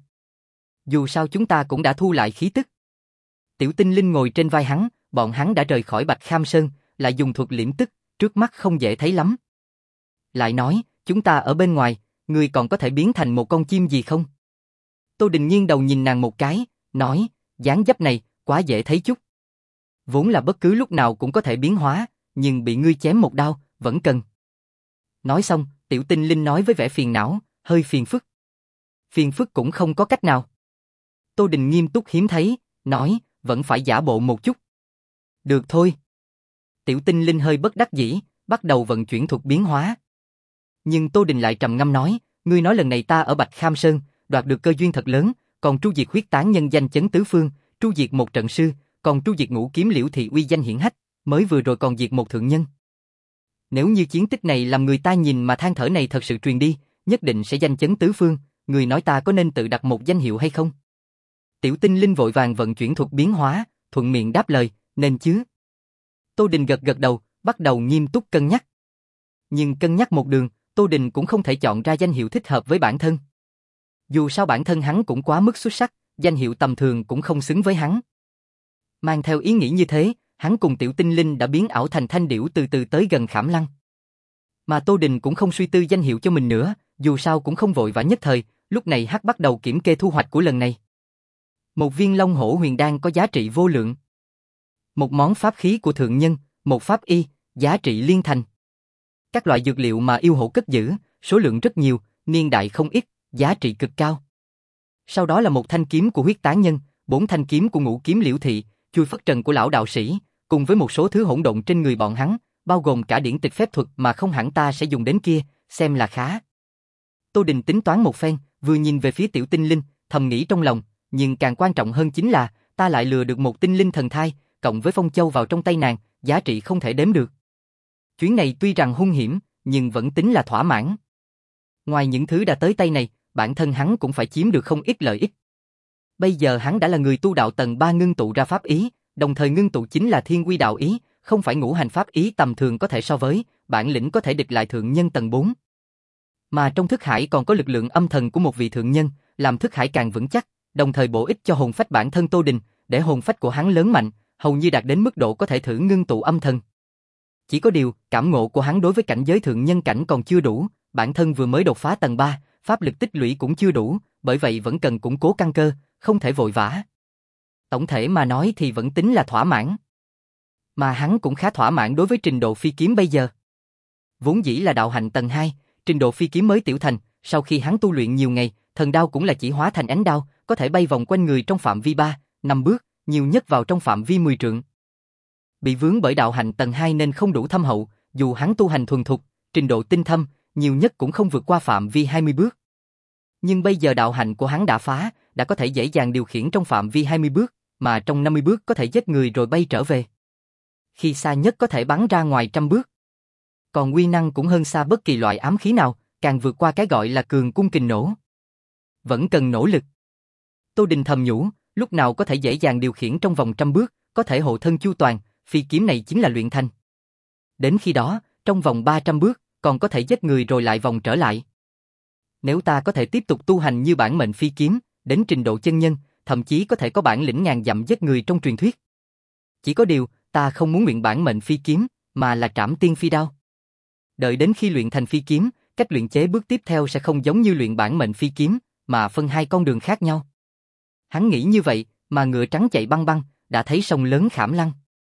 Dù sao chúng ta cũng đã thu lại khí tức. Tiểu Tinh Linh ngồi trên vai hắn, bọn hắn đã rời khỏi Bạch Kham Sơn, lại dùng thuật liễm tức, trước mắt không dễ thấy lắm. Lại nói, chúng ta ở bên ngoài, ngươi còn có thể biến thành một con chim gì không? Tô Đình nghiêng đầu nhìn nàng một cái, nói, dáng dấp này, quá dễ thấy chút. Vốn là bất cứ lúc nào cũng có thể biến hóa, nhưng bị ngươi chém một đao, vẫn cần. Nói xong, Tiểu Tinh Linh nói với vẻ phiền não, hơi phiền phức. Phiền phức cũng không có cách nào. Tô Đình nghiêm túc hiếm thấy, nói, vẫn phải giả bộ một chút. Được thôi. Tiểu Tinh Linh hơi bất đắc dĩ, bắt đầu vận chuyển thuật biến hóa. Nhưng Tô Đình lại trầm ngâm nói, ngươi nói lần này ta ở Bạch Kham Sơn, đoạt được cơ duyên thật lớn, còn tru diệt huyết tán nhân danh chấn tứ phương, tru diệt một trận sư, còn tru diệt ngũ kiếm liễu thị uy danh hiển hách, mới vừa rồi còn diệt một thượng nhân. Nếu như chiến tích này làm người ta nhìn mà than thở này thật sự truyền đi, nhất định sẽ danh chấn tứ phương, người nói ta có nên tự đặt một danh hiệu hay không? Tiểu Tinh Linh vội vàng vận chuyển thuật biến hóa, thuận miệng đáp lời, nên chứ. Tô Đình gật gật đầu, bắt đầu nghiêm túc cân nhắc. Nhưng cân nhắc một đường, Tô Đình cũng không thể chọn ra danh hiệu thích hợp với bản thân. Dù sao bản thân hắn cũng quá mức xuất sắc, danh hiệu tầm thường cũng không xứng với hắn. Mang theo ý nghĩ như thế, hắn cùng Tiểu Tinh Linh đã biến ảo thành thanh điểu từ từ tới gần Khảm Lăng. Mà Tô Đình cũng không suy tư danh hiệu cho mình nữa, dù sao cũng không vội vã nhất thời, lúc này hắn bắt đầu kiểm kê thu hoạch của lần này. Một viên Long Hổ Huyền Đan có giá trị vô lượng. Một món pháp khí của thượng nhân, một pháp y, giá trị liên thành. Các loại dược liệu mà yêu hổ cất giữ, số lượng rất nhiều, niên đại không ít, giá trị cực cao. Sau đó là một thanh kiếm của huyết tán nhân, bốn thanh kiếm của ngũ kiếm liễu thị, chui phất trần của lão đạo sĩ, cùng với một số thứ hỗn độn trên người bọn hắn, bao gồm cả điển tịch phép thuật mà không hẳn ta sẽ dùng đến kia, xem là khá. Tô Đình tính toán một phen, vừa nhìn về phía Tiểu Tinh Linh, thầm nghĩ trong lòng, nhưng càng quan trọng hơn chính là, ta lại lừa được một tinh linh thần thai, cộng với phong châu vào trong tay nàng, giá trị không thể đếm được. Chuyến này tuy rằng hung hiểm, nhưng vẫn tính là thỏa mãn. Ngoài những thứ đã tới tay này, bản thân hắn cũng phải chiếm được không ít lợi ích. Bây giờ hắn đã là người tu đạo tầng ba ngưng tụ ra pháp ý, đồng thời ngưng tụ chính là thiên quy đạo ý, không phải ngũ hành pháp ý tầm thường có thể so với, bản lĩnh có thể địch lại thượng nhân tầng bốn. Mà trong thức hải còn có lực lượng âm thần của một vị thượng nhân, làm thức hải càng vững chắc, đồng thời bổ ích cho hồn phách bản thân Tô Đình, để hồn phách của hắn lớn mạnh, hầu như đạt đến mức độ có thể thử ngưng tụ âm thần. Chỉ có điều, cảm ngộ của hắn đối với cảnh giới thượng nhân cảnh còn chưa đủ, bản thân vừa mới đột phá tầng ba, pháp lực tích lũy cũng chưa đủ, bởi vậy vẫn cần củng cố căn cơ, không thể vội vã. Tổng thể mà nói thì vẫn tính là thỏa mãn. Mà hắn cũng khá thỏa mãn đối với trình độ phi kiếm bây giờ. Vốn dĩ là đạo hạnh tầng hai, trình độ phi kiếm mới tiểu thành, sau khi hắn tu luyện nhiều ngày, thần đao cũng là chỉ hóa thành ánh đao, có thể bay vòng quanh người trong phạm vi ba, năm bước, nhiều nhất vào trong phạm vi mười trượng. Bị vướng bởi đạo hạnh tầng hai nên không đủ thâm hậu, dù hắn tu hành thuần thục, trình độ tinh thâm, nhiều nhất cũng không vượt qua phạm vi hai mươi bước. Nhưng bây giờ đạo hạnh của hắn đã phá, đã có thể dễ dàng điều khiển trong phạm vi hai mươi bước, mà trong năm mươi bước có thể giết người rồi bay trở về. Khi xa nhất có thể bắn ra ngoài trăm bước. Còn uy năng cũng hơn xa bất kỳ loại ám khí nào, càng vượt qua cái gọi là cường cung kình nổ. Vẫn cần nỗ lực. Tô Đình thầm nhủ, lúc nào có thể dễ dàng điều khiển trong vòng trăm bước, có thể hộ thân chu toàn, phi kiếm này chính là luyện thành. Đến khi đó, trong vòng ba trăm bước, còn có thể giết người rồi lại vòng trở lại. Nếu ta có thể tiếp tục tu hành như bản mệnh phi kiếm, đến trình độ chân nhân, thậm chí có thể có bản lĩnh ngàn dặm giết người trong truyền thuyết. Chỉ có điều, ta không muốn luyện bản mệnh phi kiếm, mà là trảm tiên phi đao. Đợi đến khi luyện thành phi kiếm, cách luyện chế bước tiếp theo sẽ không giống như luyện bản mệnh phi kiếm, mà phân hai con đường khác nhau. Hắn nghĩ như vậy, mà ngựa trắng chạy băng băng, đã thấy sông lớn Khảm Lăng.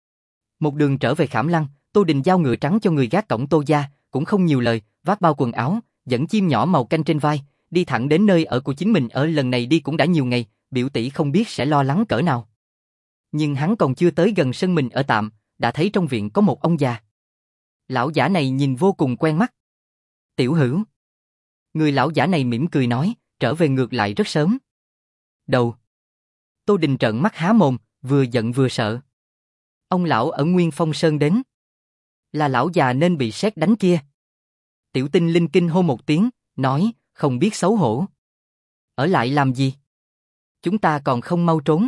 Một đường trở về Khảm Lăng, Tô Đình giao ngựa trắng cho người gác cổng Tô gia, cũng không nhiều lời, vác bao quần áo, dẫn chim nhỏ màu canh trên vai, đi thẳng đến nơi ở của chính mình. Ở lần này đi cũng đã nhiều ngày, biểu tỷ không biết sẽ lo lắng cỡ nào. Nhưng hắn còn chưa tới gần sân mình ở tạm, đã thấy trong viện có một ông già. Lão giả này nhìn vô cùng quen mắt. Tiểu Hữu. Người lão giả này mỉm cười nói, trở về ngược lại rất sớm. Đầu. Tô Đình trợn mắt há mồm, vừa giận vừa sợ. Ông lão ở Nguyên Phong Sơn đến. Là lão già nên bị sét đánh kia. Tiểu Tinh Linh kinh hô một tiếng, nói, không biết xấu hổ. Ở lại làm gì? Chúng ta còn không mau trốn.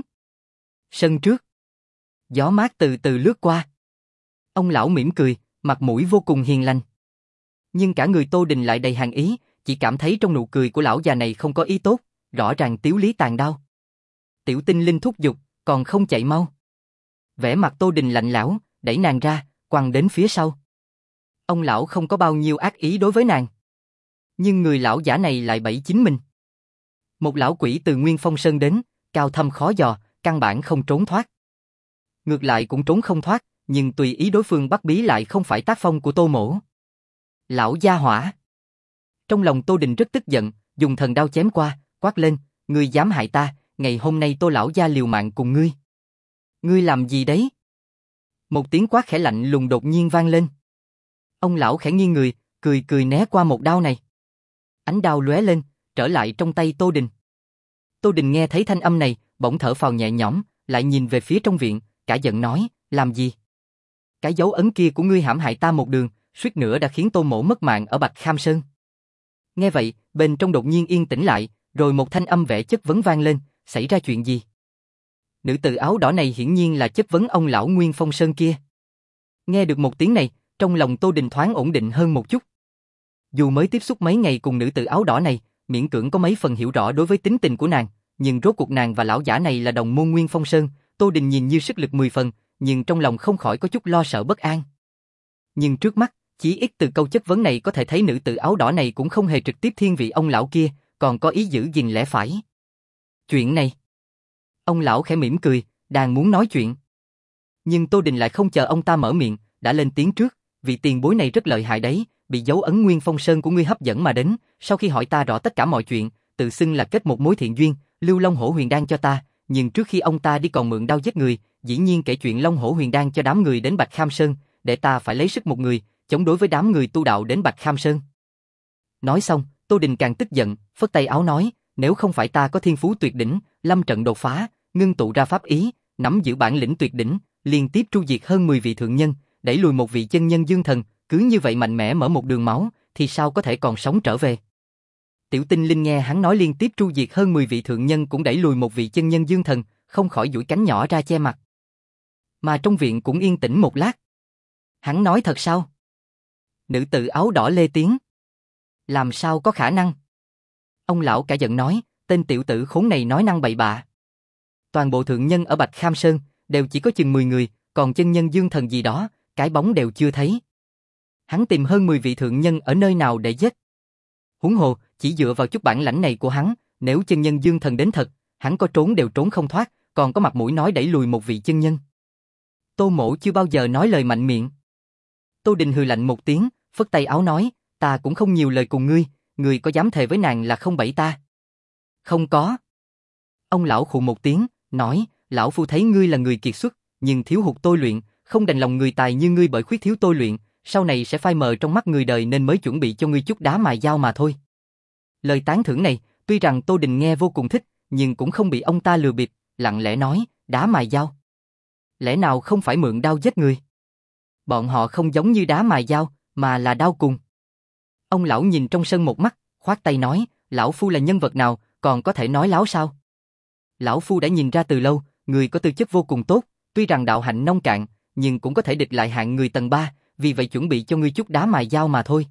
Sân trước. Gió mát từ từ lướt qua. Ông lão mỉm cười, mặt mũi vô cùng hiền lành. Nhưng cả người Tô Đình lại đầy hàn ý, chỉ cảm thấy trong nụ cười của lão già này không có ý tốt, rõ ràng tiếu lý tàn đao. Tiểu Tinh Linh thúc giục, còn không chạy mau. Vẻ mặt Tô Đình lạnh lẽo, đẩy nàng ra, quăng đến phía sau. Ông lão không có bao nhiêu ác ý đối với nàng. Nhưng người lão giả này lại bẫy chính mình. Một lão quỷ từ Nguyên Phong Sơn đến, cao thâm khó dò, căn bản không trốn thoát. Ngược lại cũng trốn không thoát, nhưng tùy ý đối phương bắt bí lại không phải tác phong của Tô Mỗ. Lão gia hỏa. Trong lòng Tô Đình rất tức giận, dùng thần đao chém qua, quát lên, ngươi dám hại ta, ngày hôm nay Tô lão gia liều mạng cùng ngươi. Ngươi làm gì đấy? Một tiếng quát khẽ lạnh lùng đột nhiên vang lên. Ông lão khẽ nghiêng người, cười cười né qua một đao này. Ánh đao lóe lên, trở lại trong tay Tô Đình. Tô Đình nghe thấy thanh âm này, bỗng thở phào nhẹ nhõm, lại nhìn về phía trong viện, cả giận nói, làm gì? Cái dấu ấn kia của ngươi hãm hại ta một đường, suýt nữa đã khiến Tô Mỗ mất mạng ở Bạch Kham Sơn. Nghe vậy, bên trong đột nhiên yên tĩnh lại, rồi một thanh âm vẻ chất vấn vang lên, xảy ra chuyện gì? Nữ tử áo đỏ này hiển nhiên là chất vấn ông lão Nguyên Phong Sơn kia. Nghe được một tiếng này, trong lòng Tô Đình thoáng ổn định hơn một chút. Dù mới tiếp xúc mấy ngày cùng nữ tử áo đỏ này, miễn cưỡng có mấy phần hiểu rõ đối với tính tình của nàng, nhưng rốt cuộc nàng và lão giả này là đồng môn Nguyên Phong Sơn, Tô Đình nhìn như sức lực mười phần, nhưng trong lòng không khỏi có chút lo sợ bất an. Nhưng trước mắt, chỉ ít từ câu chất vấn này có thể thấy nữ tử áo đỏ này cũng không hề trực tiếp thiên vị ông lão kia, còn có ý giữ gìn lẽ phải. Chuyện này. Ông lão khẽ mỉm cười, đang muốn nói chuyện. Nhưng Tô Đình lại không chờ ông ta mở miệng, đã lên tiếng trước, vị tiền bối này rất lợi hại đấy, bị dấu ấn Nguyên Phong Sơn của ngươi hấp dẫn mà đến, sau khi hỏi ta rõ tất cả mọi chuyện, tự xưng là kết một mối thiện duyên, lưu Long Hổ Huyền Đan cho ta, nhưng trước khi ông ta đi còn mượn đao giết người, dĩ nhiên kể chuyện Long Hổ Huyền Đan cho đám người đến Bạch Kham Sơn, để ta phải lấy sức một người, chống đối với đám người tu đạo đến Bạch Kham Sơn. Nói xong, Tô Đình càng tức giận, phất tay áo nói, nếu không phải ta có thiên phú tuyệt đỉnh, lâm trận đột phá, ngưng tụ ra pháp ý, nắm giữ bản lĩnh tuyệt đỉnh, liên tiếp tru diệt hơn mười vị thượng nhân, đẩy lùi một vị chân nhân dương thần, cứ như vậy mạnh mẽ mở một đường máu, thì sao có thể còn sống trở về? Tiểu Tinh Linh nghe hắn nói liên tiếp tru diệt hơn mười vị thượng nhân cũng đẩy lùi một vị chân nhân dương thần, không khỏi duỗi cánh nhỏ ra che mặt. Mà trong viện cũng yên tĩnh một lát. Hắn nói thật sao? Nữ tử áo đỏ lê tiếng. Làm sao có khả năng? Ông lão cả giận nói, tên tiểu tử khốn này nói năng bậy bạ. Toàn bộ thượng nhân ở Bạch Kham Sơn đều chỉ có chừng mười người, còn chân nhân dương thần gì đó, cái bóng đều chưa thấy. Hắn tìm hơn mười vị thượng nhân ở nơi nào để giết. Huống hồ, chỉ dựa vào chút bản lãnh này của hắn, nếu chân nhân dương thần đến thật, hắn có trốn đều trốn không thoát, còn có mặt mũi nói đẩy lùi một vị chân nhân. Tô Mỗ chưa bao giờ nói lời mạnh miệng. Tô Đình hừ lạnh một tiếng, phất tay áo nói, ta cũng không nhiều lời cùng ngươi, ngươi có dám thề với nàng là không bẫy ta? Không có. Ông lão khụ một tiếng, nói, lão phu thấy ngươi là người kiệt xuất, nhưng thiếu hụt tôi luyện, không đành lòng người tài như ngươi bởi khuyết thiếu tôi luyện, sau này sẽ phai mờ trong mắt người đời nên mới chuẩn bị cho ngươi chút đá mài dao mà thôi. Lời tán thưởng này, tuy rằng Tô Đình nghe vô cùng thích, nhưng cũng không bị ông ta lừa bịp, lặng lẽ nói, đá mài dao. Lẽ nào không phải mượn đao giết người? Bọn họ không giống như đá mài dao, mà là đao cùng. Ông lão nhìn trong sân một mắt, khoát tay nói, lão phu là nhân vật nào, còn có thể nói láo sao? Lão phu đã nhìn ra từ lâu, người có tư chất vô cùng tốt, tuy rằng đạo hạnh nông cạn, nhưng cũng có thể địch lại hạng người tầng ba, vì vậy chuẩn bị cho ngươi chút đá mài dao mà thôi.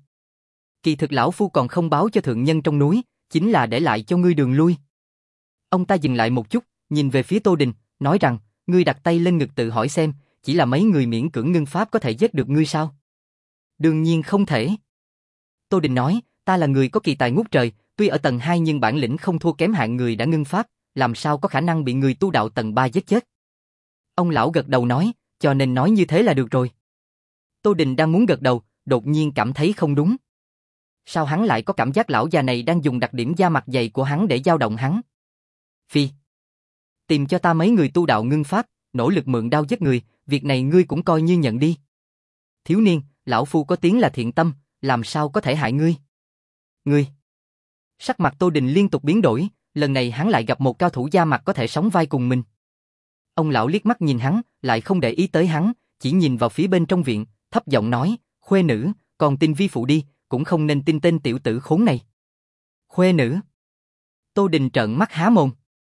Kỳ thực lão phu còn không báo cho thượng nhân trong núi, chính là để lại cho ngươi đường lui. Ông ta dừng lại một chút, nhìn về phía Tô Đình, nói rằng, ngươi đặt tay lên ngực tự hỏi xem, chỉ là mấy người miễn cưỡng ngưng pháp có thể giết được ngươi sao? Đương nhiên không thể. Tô Đình nói, ta là người có kỳ tài ngút trời, tuy ở tầng hai nhưng bản lĩnh không thua kém hạng người đã ngưng pháp, làm sao có khả năng bị người tu đạo tầng ba giết chết. Ông lão gật đầu nói, cho nên nói như thế là được rồi. Tô Đình đang muốn gật đầu, đột nhiên cảm thấy không đúng. Sao hắn lại có cảm giác lão già này đang dùng đặc điểm da mặt dày của hắn để dao động hắn? Phi, tìm cho ta mấy người tu đạo ngưng pháp, nỗ lực mượn đao giết người, việc này ngươi cũng coi như nhận đi. Thiếu niên, lão phu có tiếng là thiện tâm, làm sao có thể hại ngươi? Ngươi. Sắc mặt Tô Đình liên tục biến đổi, lần này hắn lại gặp một cao thủ da mặt có thể sóng vai cùng mình. Ông lão liếc mắt nhìn hắn, lại không để ý tới hắn, chỉ nhìn vào phía bên trong viện, thấp giọng nói, khuê nữ, còn tin vi phụ đi, cũng không nên tin tên tiểu tử khốn này. Khuê nữ. Tô Đình trợn mắt há mồm.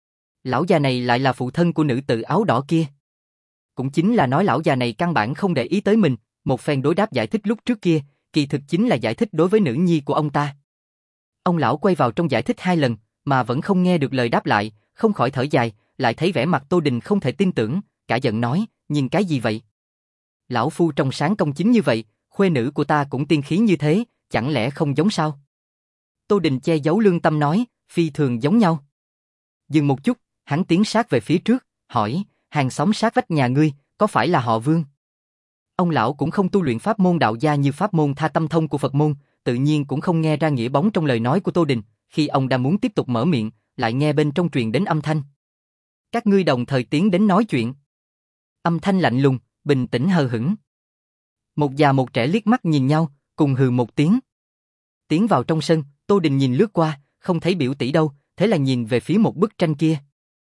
Lão già này lại là phụ thân của nữ tử áo đỏ kia. Cũng chính là nói lão già này căn bản không để ý tới mình, một phen đối đáp giải thích lúc trước kia, kỳ thực chính là giải thích đối với nữ nhi của ông ta. Ông lão quay vào trong giải thích hai lần, mà vẫn không nghe được lời đáp lại, không khỏi thở dài, lại thấy vẻ mặt Tô Đình không thể tin tưởng, cả giận nói, nhìn cái gì vậy? Lão phu trong sáng công chính như vậy, khuê nữ của ta cũng tiên khí như thế, chẳng lẽ không giống sao? Tô Đình che giấu lương tâm nói, phi thường giống nhau. Dừng một chút, hắn tiến sát về phía trước, hỏi, hàng xóm sát vách nhà ngươi, có phải là họ Vương? Ông lão cũng không tu luyện pháp môn đạo gia như pháp môn Tha Tâm Thông của Phật môn, tự nhiên cũng không nghe ra nghĩa bóng trong lời nói của Tô Đình, khi ông đang muốn tiếp tục mở miệng, lại nghe bên trong truyền đến âm thanh. Các ngươi đồng thời tiến đến nói chuyện. Âm thanh lạnh lùng, bình tĩnh hờ hững. Một già một trẻ liếc mắt nhìn nhau, cùng hừ một tiếng. Tiến vào trong sân, Tô Đình nhìn lướt qua, không thấy biểu tỷ đâu, thế là nhìn về phía một bức tranh kia.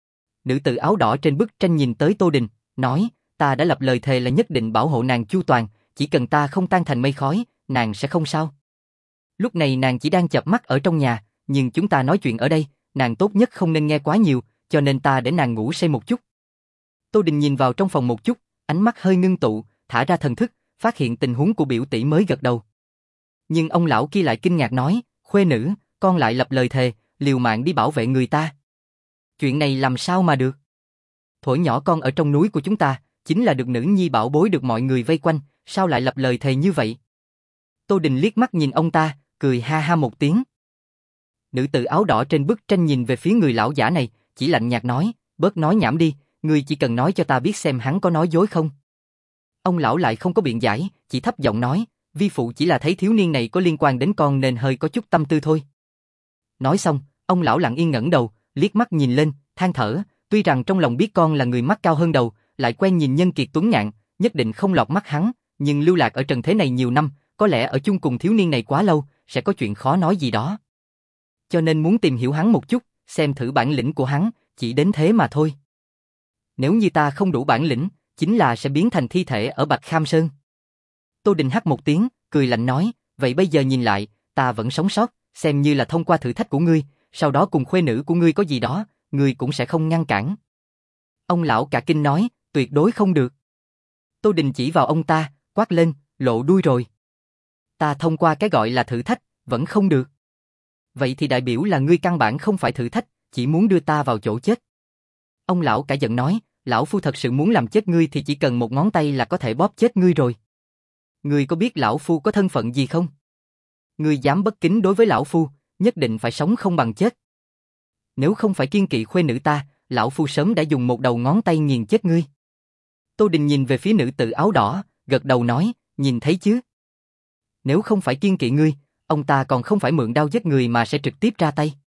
Nữ tử áo đỏ trên bức tranh nhìn tới Tô Đình, nói, ta đã lập lời thề là nhất định bảo hộ nàng chu toàn, chỉ cần ta không tan thành mây khói, nàng sẽ không sao. Lúc này nàng chỉ đang chợp mắt ở trong nhà, nhưng chúng ta nói chuyện ở đây, nàng tốt nhất không nên nghe quá nhiều, cho nên ta để nàng ngủ say một chút. Tô Đình nhìn vào trong phòng một chút, ánh mắt hơi ngưng tụ, thả ra thần thức, phát hiện tình huống của biểu tỷ mới gật đầu. Nhưng ông lão kia lại kinh ngạc nói, khuê nữ, con lại lập lời thề, liều mạng đi bảo vệ người ta. Chuyện này làm sao mà được? Thuở nhỏ con ở trong núi của chúng ta, chính là được nữ nhi bảo bối được mọi người vây quanh, sao lại lập lời thề như vậy? Tô Đình liếc mắt nhìn ông ta, cười ha ha một tiếng. Nữ tử áo đỏ trên bức tranh nhìn về phía người lão giả này, chỉ lạnh nhạt nói, bớt nói nhảm đi, ngươi chỉ cần nói cho ta biết xem hắn có nói dối không. Ông lão lại không có biện giải, chỉ thấp giọng nói, vi phụ chỉ là thấy thiếu niên này có liên quan đến con nên hơi có chút tâm tư thôi. Nói xong, ông lão lặng yên ngẩng đầu, liếc mắt nhìn lên, than thở, tuy rằng trong lòng biết con là người mắt cao hơn đầu, lại quen nhìn nhân kiệt tuấn ngạn, nhất định không lọt mắt hắn, nhưng lưu lạc ở trần thế này nhiều năm, có lẽ ở chung cùng thiếu niên này quá lâu, sẽ có chuyện khó nói gì đó. Cho nên muốn tìm hiểu hắn một chút, xem thử bản lĩnh của hắn, chỉ đến thế mà thôi. Nếu như ta không đủ bản lĩnh, chính là sẽ biến thành thi thể ở Bạch Kham Sơn. Tô Đình hắt một tiếng, cười lạnh nói, vậy bây giờ nhìn lại, ta vẫn sống sót, xem như là thông qua thử thách của ngươi, sau đó cùng khuê nữ của ngươi có gì đó, ngươi cũng sẽ không ngăn cản. Ông lão cả kinh nói, tuyệt đối không được. Tô Đình chỉ vào ông ta, quát lên, lộ đuôi rồi. Ta thông qua cái gọi là thử thách, vẫn không được. Vậy thì đại biểu là ngươi căn bản không phải thử thách, chỉ muốn đưa ta vào chỗ chết. Ông lão cả giận nói, lão phu thật sự muốn làm chết ngươi thì chỉ cần một ngón tay là có thể bóp chết ngươi rồi. Ngươi có biết lão phu có thân phận gì không? Ngươi dám bất kính đối với lão phu, nhất định phải sống không bằng chết. Nếu không phải kiêng kỵ khuê nữ ta, lão phu sớm đã dùng một đầu ngón tay nghiền chết ngươi. Tô Đình nhìn về phía nữ tử áo đỏ, gật đầu nói, nhìn thấy chứ? Nếu không phải kiêng kỵ ngươi, ông ta còn không phải mượn đao giết người mà sẽ trực tiếp ra tay.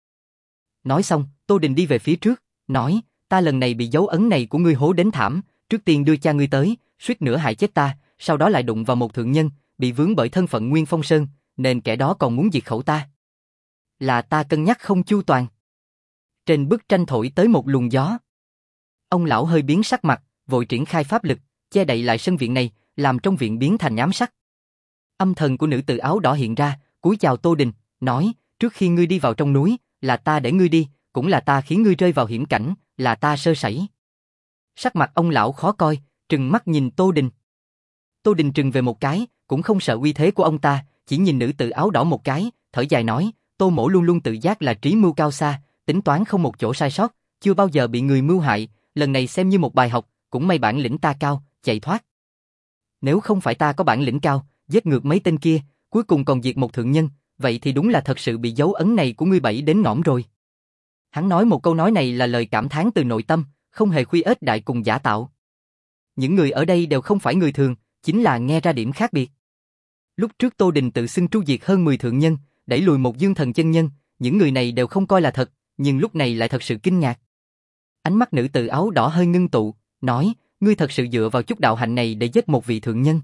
Nói xong, Tô Đình đi về phía trước, nói, ta lần này bị dấu ấn này của ngươi hố đến thảm, trước tiên đưa cha ngươi tới, suýt nữa hại chết ta, sau đó lại đụng vào một thượng nhân, bị vướng bởi thân phận Nguyên Phong Sơn, nên kẻ đó còn muốn diệt khẩu ta. Là ta cân nhắc không chu toàn. Trên bức tranh thổi tới một luồng gió. Ông lão hơi biến sắc mặt, vội triển khai pháp lực, che đậy lại sân viện này, làm trong viện biến thành ám sắc. Âm thần của nữ tử áo đỏ hiện ra, cúi chào Tô Đình, nói, trước khi ngươi đi vào trong núi, là ta để ngươi đi, cũng là ta khiến ngươi rơi vào hiểm cảnh, là ta sơ sẩy. Sắc mặt ông lão khó coi, trừng mắt nhìn Tô Đình. Tô Đình trừng về một cái, cũng không sợ uy thế của ông ta, chỉ nhìn nữ tử áo đỏ một cái, thở dài nói, Tô mỗ luôn luôn tự giác là trí mưu cao xa, tính toán không một chỗ sai sót, chưa bao giờ bị người mưu hại, lần này xem như một bài học, cũng may bản lĩnh ta cao, chạy thoát. Nếu không phải ta có bản lĩnh cao, giết ngược mấy tên kia, cuối cùng còn diệt một thượng nhân, vậy thì đúng là thật sự bị dấu ấn này của ngươi bẫy đến nõm rồi. Hắn nói một câu nói này là lời cảm thán từ nội tâm, không hề khuy ếch đại cùng giả tạo. Những người ở đây đều không phải người thường, chính là nghe ra điểm khác biệt. Lúc trước Tô Đình tự xưng tru diệt hơn mười thượng nhân, đẩy lùi một dương thần chân nhân, những người này đều không coi là thật, nhưng lúc này lại thật sự kinh ngạc. Ánh mắt nữ tử áo đỏ hơi ngưng tụ, nói, ngươi thật sự dựa vào chút đạo hạnh này để giết một vị thượng nhân.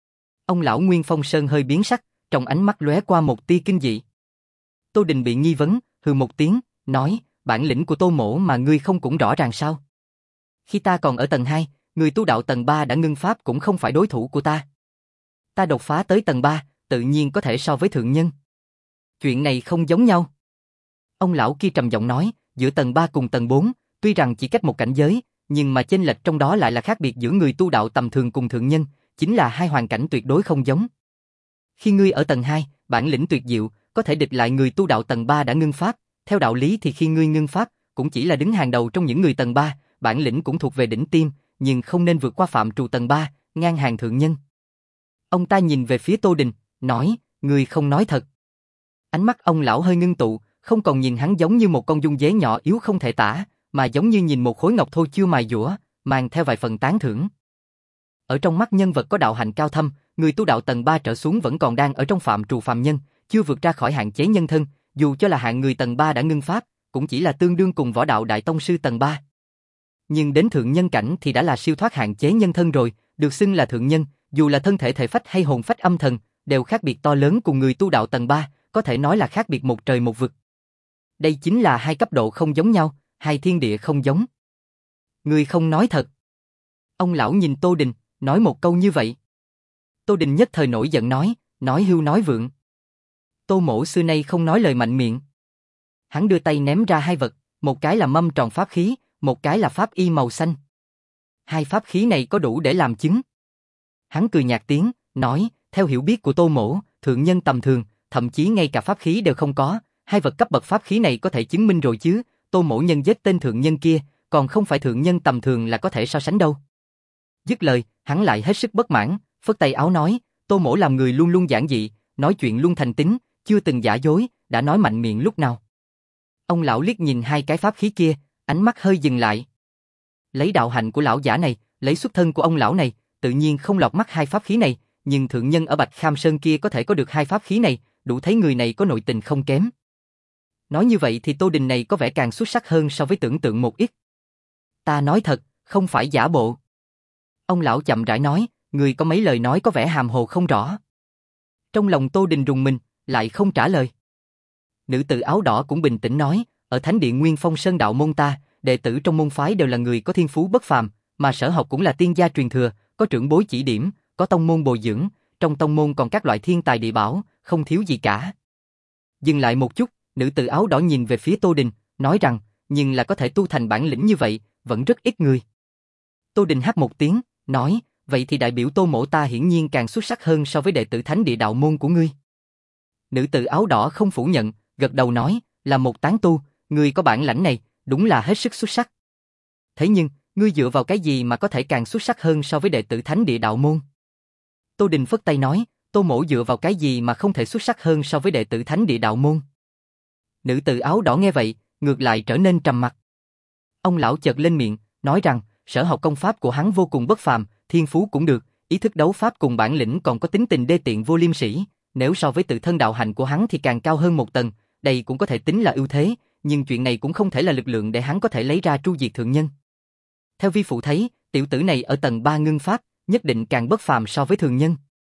Ông lão Nguyên Phong Sơn hơi biến sắc, trong ánh mắt lóe qua một tia kinh dị. Tô Đình bị nghi vấn, hừ một tiếng, nói, bản lĩnh của Tô mỗ mà ngươi không cũng rõ ràng sao? Khi ta còn ở tầng hai, người tu đạo tầng ba đã ngưng pháp cũng không phải đối thủ của ta. Ta đột phá tới tầng ba, tự nhiên có thể so với thượng nhân. Chuyện này không giống nhau. Ông lão kia trầm giọng nói, giữa tầng ba cùng tầng bốn, tuy rằng chỉ cách một cảnh giới, nhưng mà chênh lệch trong đó lại là khác biệt giữa người tu đạo tầm thường cùng thượng nhân, chính là hai hoàn cảnh tuyệt đối không giống. Khi ngươi ở tầng hai, bản lĩnh tuyệt diệu, có thể địch lại người tu đạo tầng ba đã ngưng pháp, theo đạo lý thì khi ngươi ngưng pháp, cũng chỉ là đứng hàng đầu trong những người tầng ba, bản lĩnh cũng thuộc về đỉnh tiêm, nhưng không nên vượt qua phạm trù tầng ba, ngang hàng thượng nhân. Ông ta nhìn về phía Tô Đình, nói, ngươi không nói thật. Ánh mắt ông lão hơi ngưng tụ, không còn nhìn hắn giống như một con dung dế nhỏ yếu không thể tả, mà giống như nhìn một khối ngọc thô chưa mài dũa, mang theo vài phần tán thưởng. Ở trong mắt nhân vật có đạo hạnh cao thâm, người tu đạo tầng ba trở xuống vẫn còn đang ở trong phạm trù phàm nhân, chưa vượt ra khỏi hạn chế nhân thân, dù cho là hạng người tầng ba đã ngưng pháp, cũng chỉ là tương đương cùng võ đạo đại tông sư tầng ba. Nhưng đến thượng nhân cảnh thì đã là siêu thoát hạn chế nhân thân rồi, được xưng là thượng nhân, dù là thân thể thể phách hay hồn phách âm thần, đều khác biệt to lớn cùng người tu đạo tầng ba, có thể nói là khác biệt một trời một vực. Đây chính là hai cấp độ không giống nhau, hai thiên địa không giống. Ngươi không nói thật. Ông lão nhìn Tô Đình, nói một câu như vậy. Tô Đình nhất thời nổi giận nói, nói hưu nói vượng. Tô mỗ xưa nay không nói lời mạnh miệng. Hắn đưa tay ném ra hai vật, một cái là mâm tròn pháp khí, một cái là pháp y màu xanh. Hai pháp khí này có đủ để làm chứng. Hắn cười nhạt tiếng, nói, theo hiểu biết của Tô mỗ, thượng nhân tầm thường, thậm chí ngay cả pháp khí đều không có, hai vật cấp bậc pháp khí này có thể chứng minh rồi chứ, Tô mỗ nhân giết tên thượng nhân kia, còn không phải thượng nhân tầm thường là có thể so sánh đâu. Dứt lời, hắn lại hết sức bất mãn, phất tay áo nói, Tô mỗ làm người luôn luôn giản dị, nói chuyện luôn thành tín, chưa từng giả dối, đã nói mạnh miệng lúc nào. Ông lão liếc nhìn hai cái pháp khí kia, ánh mắt hơi dừng lại. Lấy đạo hạnh của lão giả này, lấy xuất thân của ông lão này, tự nhiên không lọt mắt hai pháp khí này, nhưng thượng nhân ở Bạch Kham Sơn kia có thể có được hai pháp khí này, đủ thấy người này có nội tình không kém. Nói như vậy thì Tô Đình này có vẻ càng xuất sắc hơn so với tưởng tượng một ít. Ta nói thật, không phải giả bộ. Ông lão chậm rãi nói, người có mấy lời nói có vẻ hàm hồ không rõ. Trong lòng Tô Đình rùng mình, lại không trả lời. Nữ tử áo đỏ cũng bình tĩnh nói, ở Thánh điện Nguyên Phong Sơn đạo môn ta, đệ tử trong môn phái đều là người có thiên phú bất phàm, mà sở học cũng là tiên gia truyền thừa, có trưởng bối chỉ điểm, có tông môn bồi dưỡng, trong tông môn còn các loại thiên tài địa bảo, không thiếu gì cả. Dừng lại một chút, nữ tử áo đỏ nhìn về phía Tô Đình, nói rằng, nhưng là có thể tu thành bản lĩnh như vậy, vẫn rất ít người. Tô Đình hát một tiếng, nói, vậy thì đại biểu Tô mỗ ta hiển nhiên càng xuất sắc hơn so với đệ tử thánh địa đạo môn của ngươi. Nữ tử áo đỏ không phủ nhận, gật đầu nói, là một tán tu, ngươi có bản lãnh này, đúng là hết sức xuất sắc. Thế nhưng, ngươi dựa vào cái gì mà có thể càng xuất sắc hơn so với đệ tử thánh địa đạo môn? Tô Đình phất tay nói, Tô mỗ dựa vào cái gì mà không thể xuất sắc hơn so với đệ tử thánh địa đạo môn? Nữ tử áo đỏ nghe vậy, ngược lại trở nên trầm mặc. Ông lão chợt lên miệng, nói rằng, sở học công pháp của hắn vô cùng bất phàm, thiên phú cũng được, ý thức đấu pháp cùng bản lĩnh còn có tính tình đê tiện vô liêm sỉ, nếu so với tự thân đạo hạnh của hắn thì càng cao hơn một tầng, đây cũng có thể tính là ưu thế, nhưng chuyện này cũng không thể là lực lượng để hắn có thể lấy ra tru diệt thượng nhân. Theo vi phụ thấy, tiểu tử này ở tầng ba ngưng pháp, nhất định càng bất phàm so với thường nhân.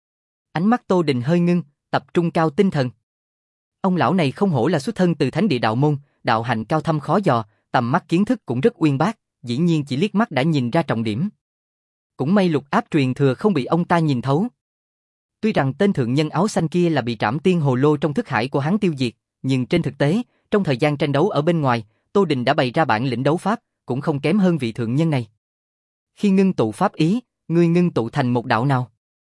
Ánh mắt Tô Đình hơi ngưng, tập trung cao tinh thần. Ông lão này không hổ là xuất thân từ thánh địa đạo môn, đạo hạnh cao thâm khó dò, tầm mắt kiến thức cũng rất uyên bác, dĩ nhiên chỉ liếc mắt đã nhìn ra trọng điểm. Cũng may lục áp truyền thừa không bị ông ta nhìn thấu. Tuy rằng tên thượng nhân áo xanh kia là bị trảm tiên hồ lô trong thức hải của hắn tiêu diệt, nhưng trên thực tế, trong thời gian tranh đấu ở bên ngoài, Tô Đình đã bày ra bản lĩnh đấu pháp, cũng không kém hơn vị thượng nhân này. Khi ngưng tụ pháp ý, ngươi ngưng tụ thành một đạo nào?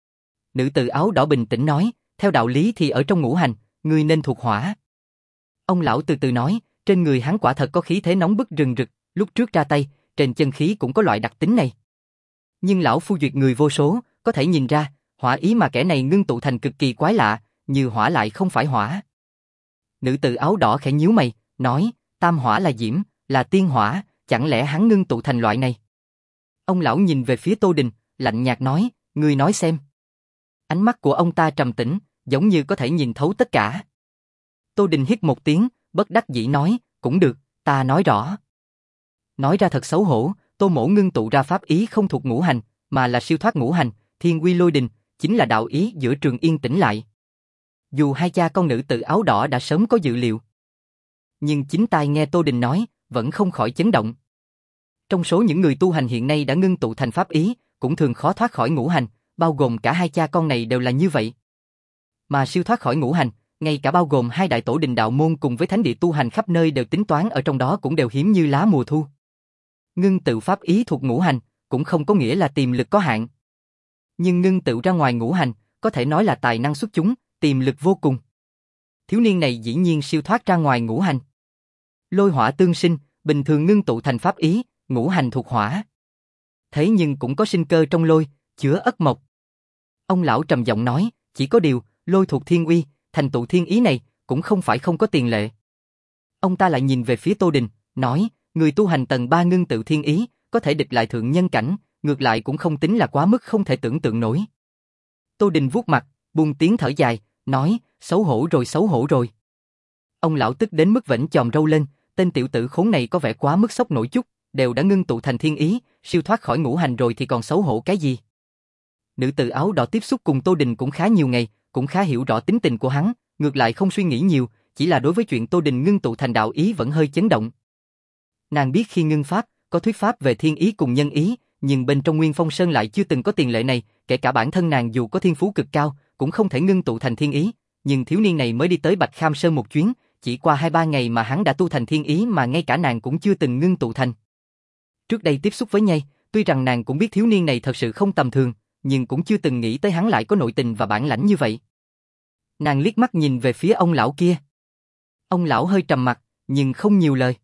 Nữ tử áo đỏ bình tĩnh nói, theo đạo lý thì ở trong ngũ hành, ngươi nên thuộc hỏa. Ông lão từ từ nói, trên người hắn quả thật có khí thế nóng bức rừng rực, lúc trước ra tay, trên chân khí cũng có loại đặc tính này. Nhưng lão phu duyệt người vô số, có thể nhìn ra, hỏa ý mà kẻ này ngưng tụ thành cực kỳ quái lạ, như hỏa lại không phải hỏa. Nữ tử áo đỏ khẽ nhíu mày, nói, tam hỏa là diễm, là tiên hỏa, chẳng lẽ hắn ngưng tụ thành loại này? Ông lão nhìn về phía Tô Đình, lạnh nhạt nói, ngươi nói xem. Ánh mắt của ông ta trầm tĩnh, giống như có thể nhìn thấu tất cả. Tô Đình hít một tiếng, bất đắc dĩ nói, cũng được, ta nói rõ. Nói ra thật xấu hổ, Tô mỗ ngưng tụ ra pháp ý không thuộc ngũ hành, mà là siêu thoát ngũ hành, thiên uy lôi đình, chính là đạo ý giữa trường yên tĩnh lại. Dù hai cha con nữ tử áo đỏ đã sớm có dự liệu, nhưng chính tai nghe Tô Đình nói, vẫn không khỏi chấn động. Trong số những người tu hành hiện nay đã ngưng tụ thành pháp ý, cũng thường khó thoát khỏi ngũ hành, bao gồm cả hai cha con này đều là như vậy. Mà siêu thoát khỏi ngũ hành, ngay cả bao gồm hai đại tổ đình đạo môn cùng với thánh địa tu hành khắp nơi đều tính toán ở trong đó cũng đều hiếm như lá mùa thu. Ngưng tụ pháp ý thuộc ngũ hành, cũng không có nghĩa là tiềm lực có hạn. Nhưng ngưng tụ ra ngoài ngũ hành, có thể nói là tài năng xuất chúng, tiềm lực vô cùng. Thiếu niên này dĩ nhiên siêu thoát ra ngoài ngũ hành. Lôi hỏa tương sinh, bình thường ngưng tụ thành pháp ý, ngũ hành thuộc hỏa. Thế nhưng cũng có sinh cơ trong lôi, chứa ất mộc. Ông lão trầm giọng nói, chỉ có điều, lôi thuộc thiên uy, thành tụ thiên ý này, cũng không phải không có tiền lệ. Ông ta lại nhìn về phía Tô Đình, nói, người tu hành tầng ba ngưng tụ thiên ý, có thể địch lại thượng nhân cảnh, ngược lại cũng không tính là quá mức không thể tưởng tượng nổi. Tô Đình vuốt mặt, buông tiếng thở dài, nói, xấu hổ rồi xấu hổ rồi. Ông lão tức đến mức vểnh chòm râu lên, tên tiểu tử khốn này có vẻ quá mức sốc nổi chút, đều đã ngưng tụ thành thiên ý, siêu thoát khỏi ngũ hành rồi thì còn xấu hổ cái gì. Nữ tử áo đỏ tiếp xúc cùng Tô Đình cũng khá nhiều ngày, cũng khá hiểu rõ tính tình của hắn, ngược lại không suy nghĩ nhiều, chỉ là đối với chuyện Tô Đình ngưng tụ thành đạo ý vẫn hơi chấn động. Nàng biết khi ngưng pháp, có thuyết pháp về thiên ý cùng nhân ý, nhưng bên trong Nguyên Phong Sơn lại chưa từng có tiền lệ này, kể cả bản thân nàng dù có thiên phú cực cao, cũng không thể ngưng tụ thành thiên ý, nhưng thiếu niên này mới đi tới Bạch Kham Sơn một chuyến, chỉ qua hai ba ngày mà hắn đã tu thành thiên ý mà ngay cả nàng cũng chưa từng ngưng tụ thành. Trước đây tiếp xúc với nhây, tuy rằng nàng cũng biết thiếu niên này thật sự không tầm thường, nhưng cũng chưa từng nghĩ tới hắn lại có nội tình và bản lãnh như vậy. Nàng liếc mắt nhìn về phía ông lão kia. Ông lão hơi trầm mặt, nhưng không nhiều lời.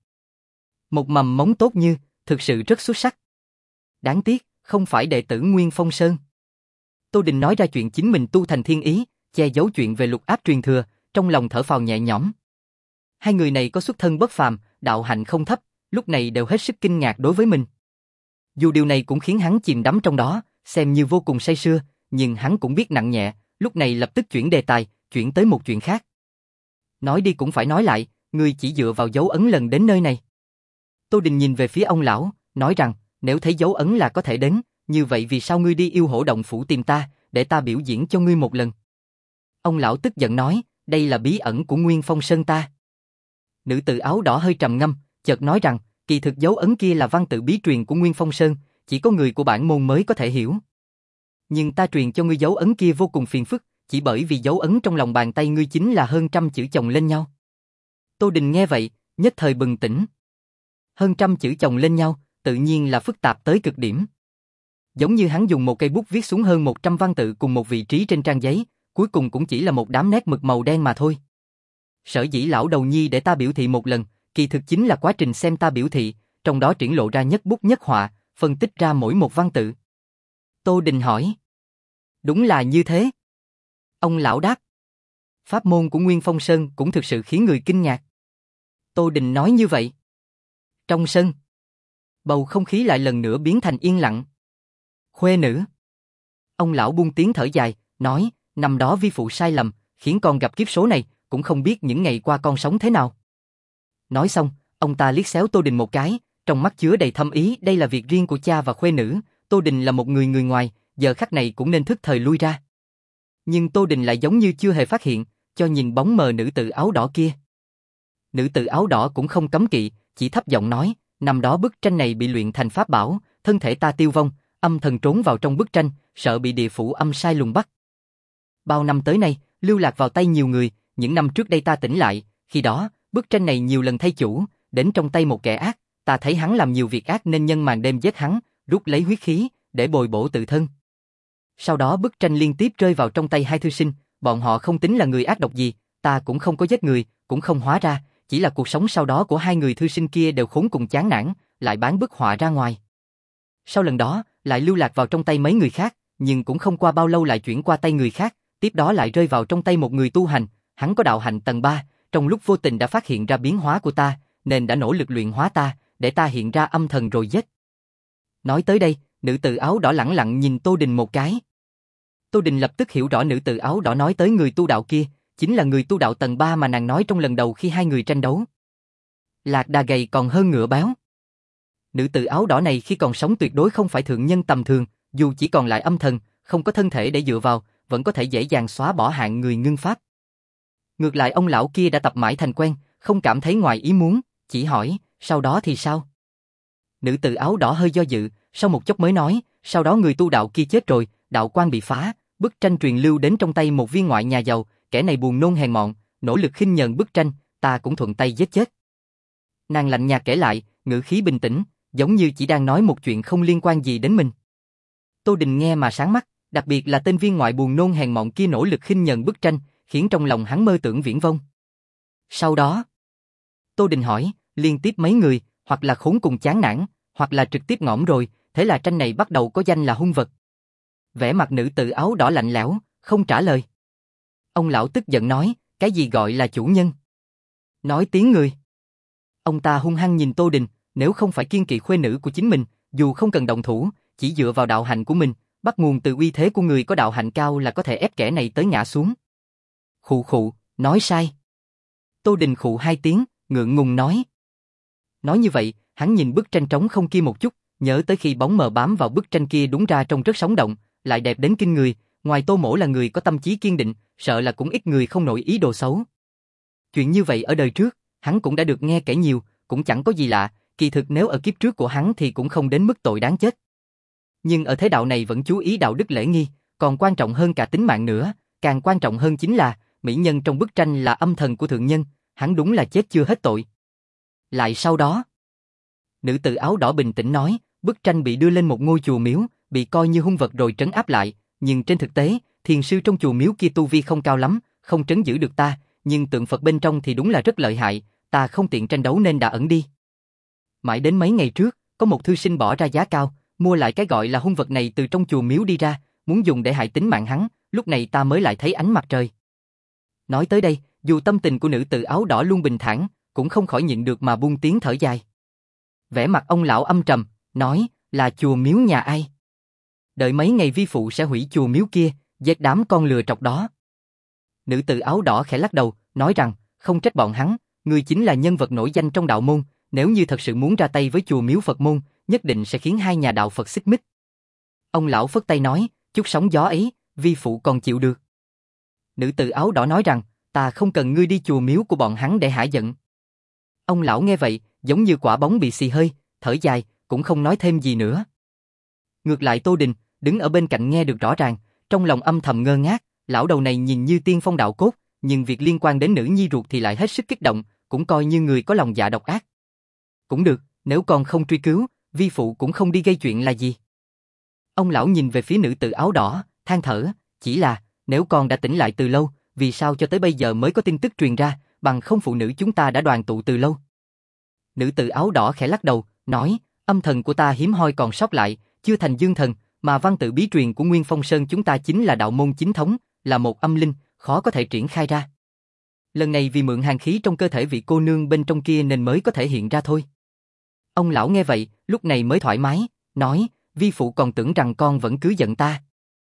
Một mầm mống tốt như, thực sự rất xuất sắc. Đáng tiếc, không phải đệ tử Nguyên Phong Sơn. Tô Đình nói ra chuyện chính mình tu thành thiên ý, che giấu chuyện về lục áp truyền thừa, trong lòng thở phào nhẹ nhõm. Hai người này có xuất thân bất phàm, đạo hạnh không thấp, lúc này đều hết sức kinh ngạc đối với mình. Dù điều này cũng khiến hắn chìm đắm trong đó, xem như vô cùng say sưa, nhưng hắn cũng biết nặng nhẹ, lúc này lập tức chuyển đề tài, chuyển tới một chuyện khác. Nói đi cũng phải nói lại, ngươi chỉ dựa vào dấu ấn lần đến nơi này. Tô Đình nhìn về phía ông lão, nói rằng, nếu thấy dấu ấn là có thể đến, như vậy vì sao ngươi đi yêu hổ động phủ tìm ta, để ta biểu diễn cho ngươi một lần. Ông lão tức giận nói, đây là bí ẩn của Nguyên Phong Sơn ta. Nữ tử áo đỏ hơi trầm ngâm, chợt nói rằng, kỳ thực dấu ấn kia là văn tự bí truyền của Nguyên Phong Sơn, chỉ có người của bản môn mới có thể hiểu. Nhưng ta truyền cho ngươi dấu ấn kia vô cùng phiền phức, chỉ bởi vì dấu ấn trong lòng bàn tay ngươi chính là hơn trăm chữ chồng lên nhau. Tô Đình nghe vậy, nhất thời bừng tỉnh. Hơn trăm chữ chồng lên nhau, tự nhiên là phức tạp tới cực điểm. Giống như hắn dùng một cây bút viết xuống hơn một trăm văn tự cùng một vị trí trên trang giấy, cuối cùng cũng chỉ là một đám nét mực màu đen mà thôi. Sở dĩ lão đầu nhi để ta biểu thị một lần, kỳ thực chính là quá trình xem ta biểu thị, trong đó triển lộ ra nhất bút nhất họa, phân tích ra mỗi một văn tự. Tô Đình hỏi. Đúng là như thế. Ông lão đáp. Pháp môn của Nguyên Phong Sơn cũng thực sự khiến người kinh ngạc. Tô Đình nói như vậy. Trong sân, bầu không khí lại lần nữa biến thành yên lặng. Khuê nữ. Ông lão buông tiếng thở dài, nói, năm đó vi phụ sai lầm, khiến con gặp kiếp số này, cũng không biết những ngày qua con sống thế nào. Nói xong, ông ta liếc xéo Tô Đình một cái, trong mắt chứa đầy thâm ý, đây là việc riêng của cha và khuê nữ, Tô Đình là một người người ngoài, giờ khắc này cũng nên thức thời lui ra. Nhưng Tô Đình lại giống như chưa hề phát hiện, cho nhìn bóng mờ nữ tử áo đỏ kia. Nữ tử áo đỏ cũng không cấm kỵ, chỉ thấp giọng nói, năm đó bức tranh này bị luyện thành pháp bảo, thân thể ta tiêu vong, âm thần trốn vào trong bức tranh, sợ bị địa phủ âm sai lùng bắt. Bao năm tới nay, lưu lạc vào tay nhiều người, những năm trước đây ta tỉnh lại, khi đó, bức tranh này nhiều lần thay chủ, đến trong tay một kẻ ác, ta thấy hắn làm nhiều việc ác nên nhân màn đêm giết hắn, rút lấy huyết khí, để bồi bổ tự thân. Sau đó bức tranh liên tiếp rơi vào trong tay hai thư sinh, bọn họ không tính là người ác độc gì, ta cũng không có giết người, cũng không hóa ra, chỉ là cuộc sống sau đó của hai người thư sinh kia đều khốn cùng chán nản, lại bán bức họa ra ngoài. Sau lần đó, lại lưu lạc vào trong tay mấy người khác, nhưng cũng không qua bao lâu lại chuyển qua tay người khác, tiếp đó lại rơi vào trong tay một người tu hành, hắn có đạo hạnh tầng ba, trong lúc vô tình đã phát hiện ra biến hóa của ta, nên đã nỗ lực luyện hóa ta, để ta hiện ra âm thần rồi giết. Nói tới đây, nữ tử áo đỏ lẳng lặng nhìn Tô Đình một cái. Tô Đình lập tức hiểu rõ nữ tử áo đỏ nói tới người tu đạo kia, chính là người tu đạo tầng ba mà nàng nói trong lần đầu khi hai người tranh đấu. Lạc đà gầy còn hơn ngựa béo. Nữ tử áo đỏ này khi còn sống tuyệt đối không phải thượng nhân tầm thường, dù chỉ còn lại âm thần, không có thân thể để dựa vào, vẫn có thể dễ dàng xóa bỏ hạng người ngưng pháp. Ngược lại ông lão kia đã tập mãi thành quen, không cảm thấy ngoài ý muốn, chỉ hỏi, sau đó thì sao? Nữ tử áo đỏ hơi do dự, sau một chốc mới nói, sau đó người tu đạo kia chết rồi, đạo quan bị phá, bức tranh truyền lưu đến trong tay một viên ngoại nhà giàu, kẻ này buồn nôn hèn mọn, nỗ lực khinh nhờn bức tranh, ta cũng thuận tay giết chết. Nàng lạnh nhạt kể lại, ngữ khí bình tĩnh, giống như chỉ đang nói một chuyện không liên quan gì đến mình. Tô Đình nghe mà sáng mắt, đặc biệt là tên viên ngoại buồn nôn hèn mọn kia nỗ lực khinh nhờn bức tranh, khiến trong lòng hắn mơ tưởng viễn vông. Sau đó, Tô Đình hỏi, liên tiếp mấy người, hoặc là khốn cùng chán nản, hoặc là trực tiếp ngõm rồi, thế là tranh này bắt đầu có danh là hung vật. Vẻ mặt nữ tử áo đỏ lạnh lẽo, không trả lời. Ông lão tức giận nói, cái gì gọi là chủ nhân? Nói tiếng người. Ông ta hung hăng nhìn Tô Đình, nếu không phải kiên kỵ khuê nữ của chính mình, dù không cần động thủ, chỉ dựa vào đạo hạnh của mình, bắt nguồn từ uy thế của người có đạo hạnh cao là có thể ép kẻ này tới ngã xuống. Khụ khụ, nói sai. Tô Đình khụ hai tiếng, ngượng ngùng nói. Nói như vậy, hắn nhìn bức tranh trống không kia một chút, nhớ tới khi bóng mờ bám vào bức tranh kia đúng ra trông rất sống động, lại đẹp đến kinh người, ngoài Tô Mỗ là người có tâm trí kiên định, sợ là cũng ít người không nổi ý đồ xấu. Chuyện như vậy ở đời trước, hắn cũng đã được nghe kể nhiều, cũng chẳng có gì lạ, kỳ thực nếu ở kiếp trước của hắn thì cũng không đến mức tội đáng chết. Nhưng ở thế đạo này vẫn chú ý đạo đức lễ nghi, còn quan trọng hơn cả tính mạng nữa, càng quan trọng hơn chính là, mỹ nhân trong bức tranh là âm thần của thượng nhân, hắn đúng là chết chưa hết tội. Lại sau đó, nữ tử áo đỏ bình tĩnh nói, bức tranh bị đưa lên một ngôi chùa miếu, bị coi như hung vật rồi trấn áp lại, nhưng trên thực tế, thiền sư trong chùa miếu kia tu vi không cao lắm, không trấn giữ được ta, nhưng tượng Phật bên trong thì đúng là rất lợi hại, ta không tiện tranh đấu nên đã ẩn đi. Mãi đến mấy ngày trước, có một thư sinh bỏ ra giá cao, mua lại cái gọi là hung vật này từ trong chùa miếu đi ra, muốn dùng để hại tính mạng hắn, lúc này ta mới lại thấy ánh mặt trời. Nói tới đây, dù tâm tình của nữ tử áo đỏ luôn bình thản, cũng không khỏi nhịn được mà buông tiếng thở dài. Vẻ mặt ông lão âm trầm, nói, là chùa miếu nhà ai? Đợi mấy ngày vi phụ sẽ hủy chùa miếu kia, giết đám con lừa trọc đó. Nữ tử áo đỏ khẽ lắc đầu, nói rằng, không trách bọn hắn, ngươi chính là nhân vật nổi danh trong đạo môn, nếu như thật sự muốn ra tay với chùa miếu Phật môn, nhất định sẽ khiến hai nhà đạo Phật xích mích. Ông lão phất tay nói, chút sóng gió ấy, vi phụ còn chịu được. Nữ tử áo đỏ nói rằng, ta không cần ngươi đi chùa miếu của bọn hắn để hả giận. Ông lão nghe vậy, giống như quả bóng bị xì hơi, thở dài, cũng không nói thêm gì nữa. Ngược lại Tô Đình, đứng ở bên cạnh nghe được rõ ràng, trong lòng âm thầm ngơ ngác, lão đầu này nhìn như tiên phong đạo cốt, nhưng việc liên quan đến nữ nhi ruột thì lại hết sức kích động, cũng coi như người có lòng dạ độc ác. Cũng được, nếu còn không truy cứu, vi phụ cũng không đi gây chuyện là gì. Ông lão nhìn về phía nữ tử áo đỏ, than thở, chỉ là, nếu con đã tỉnh lại từ lâu, vì sao cho tới bây giờ mới có tin tức truyền ra, bằng không phụ nữ chúng ta đã đoàn tụ từ lâu. Nữ tử áo đỏ khẽ lắc đầu, nói, âm thần của ta hiếm hoi còn sót lại, chưa thành dương thần, mà văn tự bí truyền của Nguyên Phong Sơn chúng ta chính là đạo môn chính thống, là một âm linh, khó có thể triển khai ra. Lần này vì mượn hàn khí trong cơ thể vị cô nương bên trong kia nên mới có thể hiện ra thôi. Ông lão nghe vậy, lúc này mới thoải mái, nói, vi phụ còn tưởng rằng con vẫn cứ giận ta.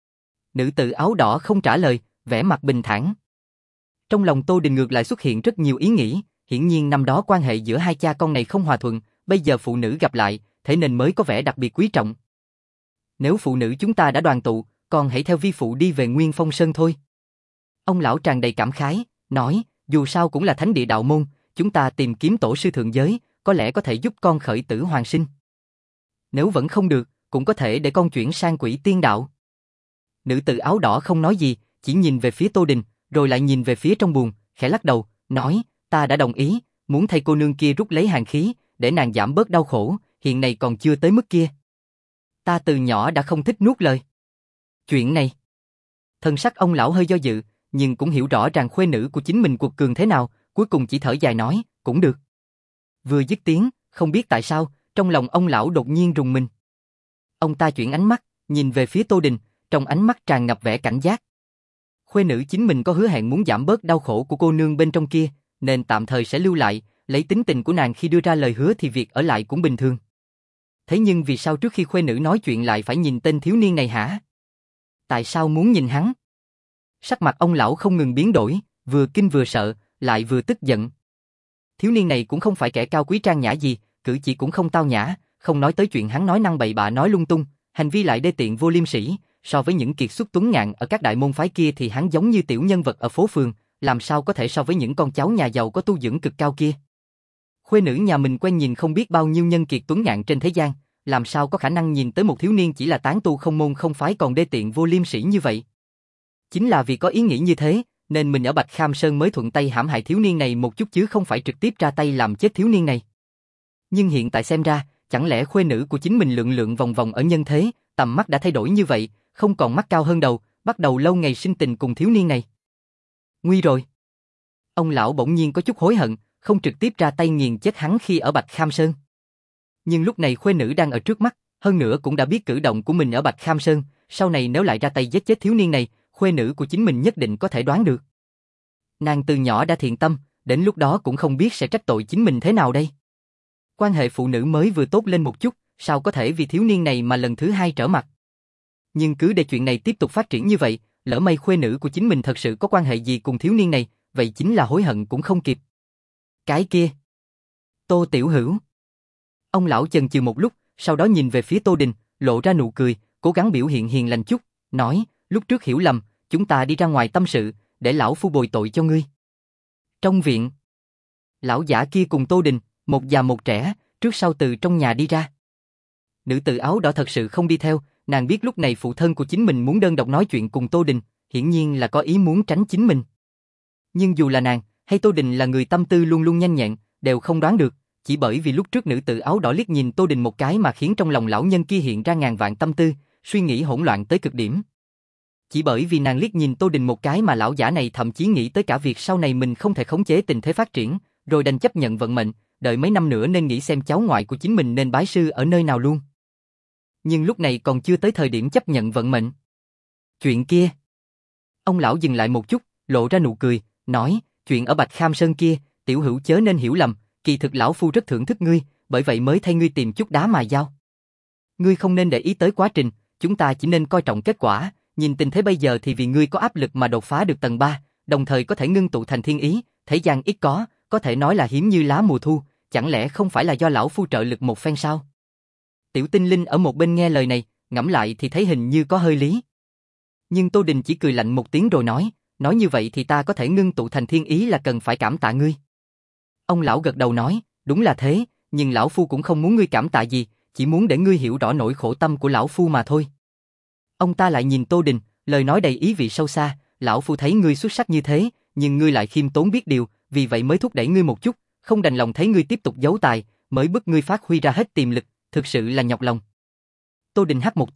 Nữ tử áo đỏ không trả lời, vẻ mặt bình thản. Trong lòng Tô Đình ngược lại xuất hiện rất nhiều ý nghĩ, hiển nhiên năm đó quan hệ giữa hai cha con này không hòa thuận, bây giờ phụ nữ gặp lại, thế nên mới có vẻ đặc biệt quý trọng. Nếu phụ nữ chúng ta đã đoàn tụ, con hãy theo vi phụ đi về Nguyên Phong Sơn thôi. Ông lão tràn đầy cảm khái, nói, dù sao cũng là thánh địa đạo môn, chúng ta tìm kiếm tổ sư thượng giới, có lẽ có thể giúp con khởi tử hoàn sinh. Nếu vẫn không được, cũng có thể để con chuyển sang quỷ tiên đạo. Nữ tử áo đỏ không nói gì, chỉ nhìn về phía Tô Đình, rồi lại nhìn về phía trong buồng, khẽ lắc đầu, nói, ta đã đồng ý, muốn thay cô nương kia rút lấy hàn khí, để nàng giảm bớt đau khổ, hiện nay còn chưa tới mức kia. Ta từ nhỏ đã không thích nuốt lời. Chuyện này. Thân sắc ông lão hơi do dự, nhưng cũng hiểu rõ ràng khuê nữ của chính mình cuộc cường thế nào, cuối cùng chỉ thở dài nói, cũng được. Vừa dứt tiếng, không biết tại sao, trong lòng ông lão đột nhiên rùng mình. Ông ta chuyển ánh mắt, nhìn về phía Tô Đình, trong ánh mắt tràn ngập vẻ cảnh giác. Khuê nữ chính mình có hứa hẹn muốn giảm bớt đau khổ của cô nương bên trong kia, nên tạm thời sẽ lưu lại, lấy tính tình của nàng khi đưa ra lời hứa thì việc ở lại cũng bình thường. Thế nhưng vì sao trước khi khuê nữ nói chuyện lại phải nhìn tên thiếu niên này hả? Tại sao muốn nhìn hắn? Sắc mặt ông lão không ngừng biến đổi, vừa kinh vừa sợ, lại vừa tức giận. Thiếu niên này cũng không phải kẻ cao quý trang nhã gì, cử chỉ cũng không tao nhã, không nói tới chuyện hắn nói năng bậy bạ nói lung tung, hành vi lại đê tiện vô liêm sỉ, so với những kiệt xuất tuấn ngạn ở các đại môn phái kia thì hắn giống như tiểu nhân vật ở phố phường, làm sao có thể so với những con cháu nhà giàu có tu dưỡng cực cao kia. Khuê nữ nhà mình quen nhìn không biết bao nhiêu nhân kiệt tuấn ngạn trên thế gian, làm sao có khả năng nhìn tới một thiếu niên chỉ là tán tu không môn không phái còn đê tiện vô liêm sỉ như vậy. Chính là vì có ý nghĩ như thế, nên mình ở Bạch Kham Sơn mới thuận tay hãm hại thiếu niên này một chút chứ không phải trực tiếp ra tay làm chết thiếu niên này. Nhưng hiện tại xem ra, chẳng lẽ khuê nữ của chính mình lượn lượn vòng vòng ở nhân thế, tầm mắt đã thay đổi như vậy, không còn mắt cao hơn đầu, bắt đầu lâu ngày sinh tình cùng thiếu niên này. Nguy rồi. Ông lão bỗng nhiên có chút hối hận, không trực tiếp ra tay nghiền chết hắn khi ở Bạch Kham Sơn. Nhưng lúc này khuê nữ đang ở trước mắt, hơn nữa cũng đã biết cử động của mình ở Bạch Kham Sơn, sau này nếu lại ra tay giết chết thiếu niên này, khuê nữ của chính mình nhất định có thể đoán được. Nàng từ nhỏ đã thiện tâm, đến lúc đó cũng không biết sẽ trách tội chính mình thế nào đây. Quan hệ phụ nữ mới vừa tốt lên một chút, sao có thể vì thiếu niên này mà lần thứ hai trở mặt. Nhưng cứ để chuyện này tiếp tục phát triển như vậy, lỡ may khuê nữ của chính mình thật sự có quan hệ gì cùng thiếu niên này, vậy chính là hối hận cũng không kịp. Cái kia. Tô Tiểu Hữu. Ông lão chần chừ một lúc, sau đó nhìn về phía Tô Đình, lộ ra nụ cười, cố gắng biểu hiện hiền lành chút, nói, lúc trước hiểu lầm, chúng ta đi ra ngoài tâm sự, để lão phu bồi tội cho ngươi. Trong viện, lão giả kia cùng Tô Đình, một già một trẻ, trước sau từ trong nhà đi ra. Nữ tử áo đỏ thật sự không đi theo, nàng biết lúc này phụ thân của chính mình muốn đơn độc nói chuyện cùng Tô Đình, hiển nhiên là có ý muốn tránh chính mình. Nhưng dù là nàng, hay Tô Đình là người tâm tư luôn luôn nhanh nhẹn, đều không đoán được, chỉ bởi vì lúc trước nữ tử áo đỏ liếc nhìn Tô Đình một cái mà khiến trong lòng lão nhân kia hiện ra ngàn vạn tâm tư, suy nghĩ hỗn loạn tới cực điểm. Chỉ bởi vì nàng liếc nhìn Tô Đình một cái mà lão giả này thậm chí nghĩ tới cả việc sau này mình không thể khống chế tình thế phát triển, rồi đành chấp nhận vận mệnh, đợi mấy năm nữa nên nghĩ xem cháu ngoại của chính mình nên bái sư ở nơi nào luôn. Nhưng lúc này còn chưa tới thời điểm chấp nhận vận mệnh. Chuyện kia. Ông lão dừng lại một chút, lộ ra nụ cười, nói, chuyện ở Bạch Kham Sơn kia, Tiểu Hữu chớ nên hiểu lầm, kỳ thực lão phu rất thưởng thức ngươi, bởi vậy mới thay ngươi tìm chút đá mài dao. Ngươi không nên để ý tới quá trình, chúng ta chỉ nên coi trọng kết quả, nhìn tình thế bây giờ thì vì ngươi có áp lực mà đột phá được tầng ba, đồng thời có thể ngưng tụ thành thiên ý, thế gian ít có, có thể nói là hiếm như lá mùa thu, chẳng lẽ không phải là do lão phu trợ lực một phen sao? Tiểu Tinh Linh ở một bên nghe lời này, ngẫm lại thì thấy hình như có hơi lý. Nhưng Tô Đình chỉ cười lạnh một tiếng rồi nói, nói như vậy thì ta có thể ngưng tụ thành thiên ý là cần phải cảm tạ ngươi. Ông lão gật đầu nói, đúng là thế, nhưng lão phu cũng không muốn ngươi cảm tạ gì, chỉ muốn để ngươi hiểu rõ nỗi khổ tâm của lão phu mà thôi. Ông ta lại nhìn Tô Đình, lời nói đầy ý vị sâu xa, lão phu thấy ngươi xuất sắc như thế, nhưng ngươi lại khiêm tốn biết điều, vì vậy mới thúc đẩy ngươi một chút, không đành lòng thấy ngươi tiếp tục giấu tài, mới bức ngươi phát huy ra hết tiềm lực, thực sự là nhọc lòng. Tô Đình hắt một tiếng,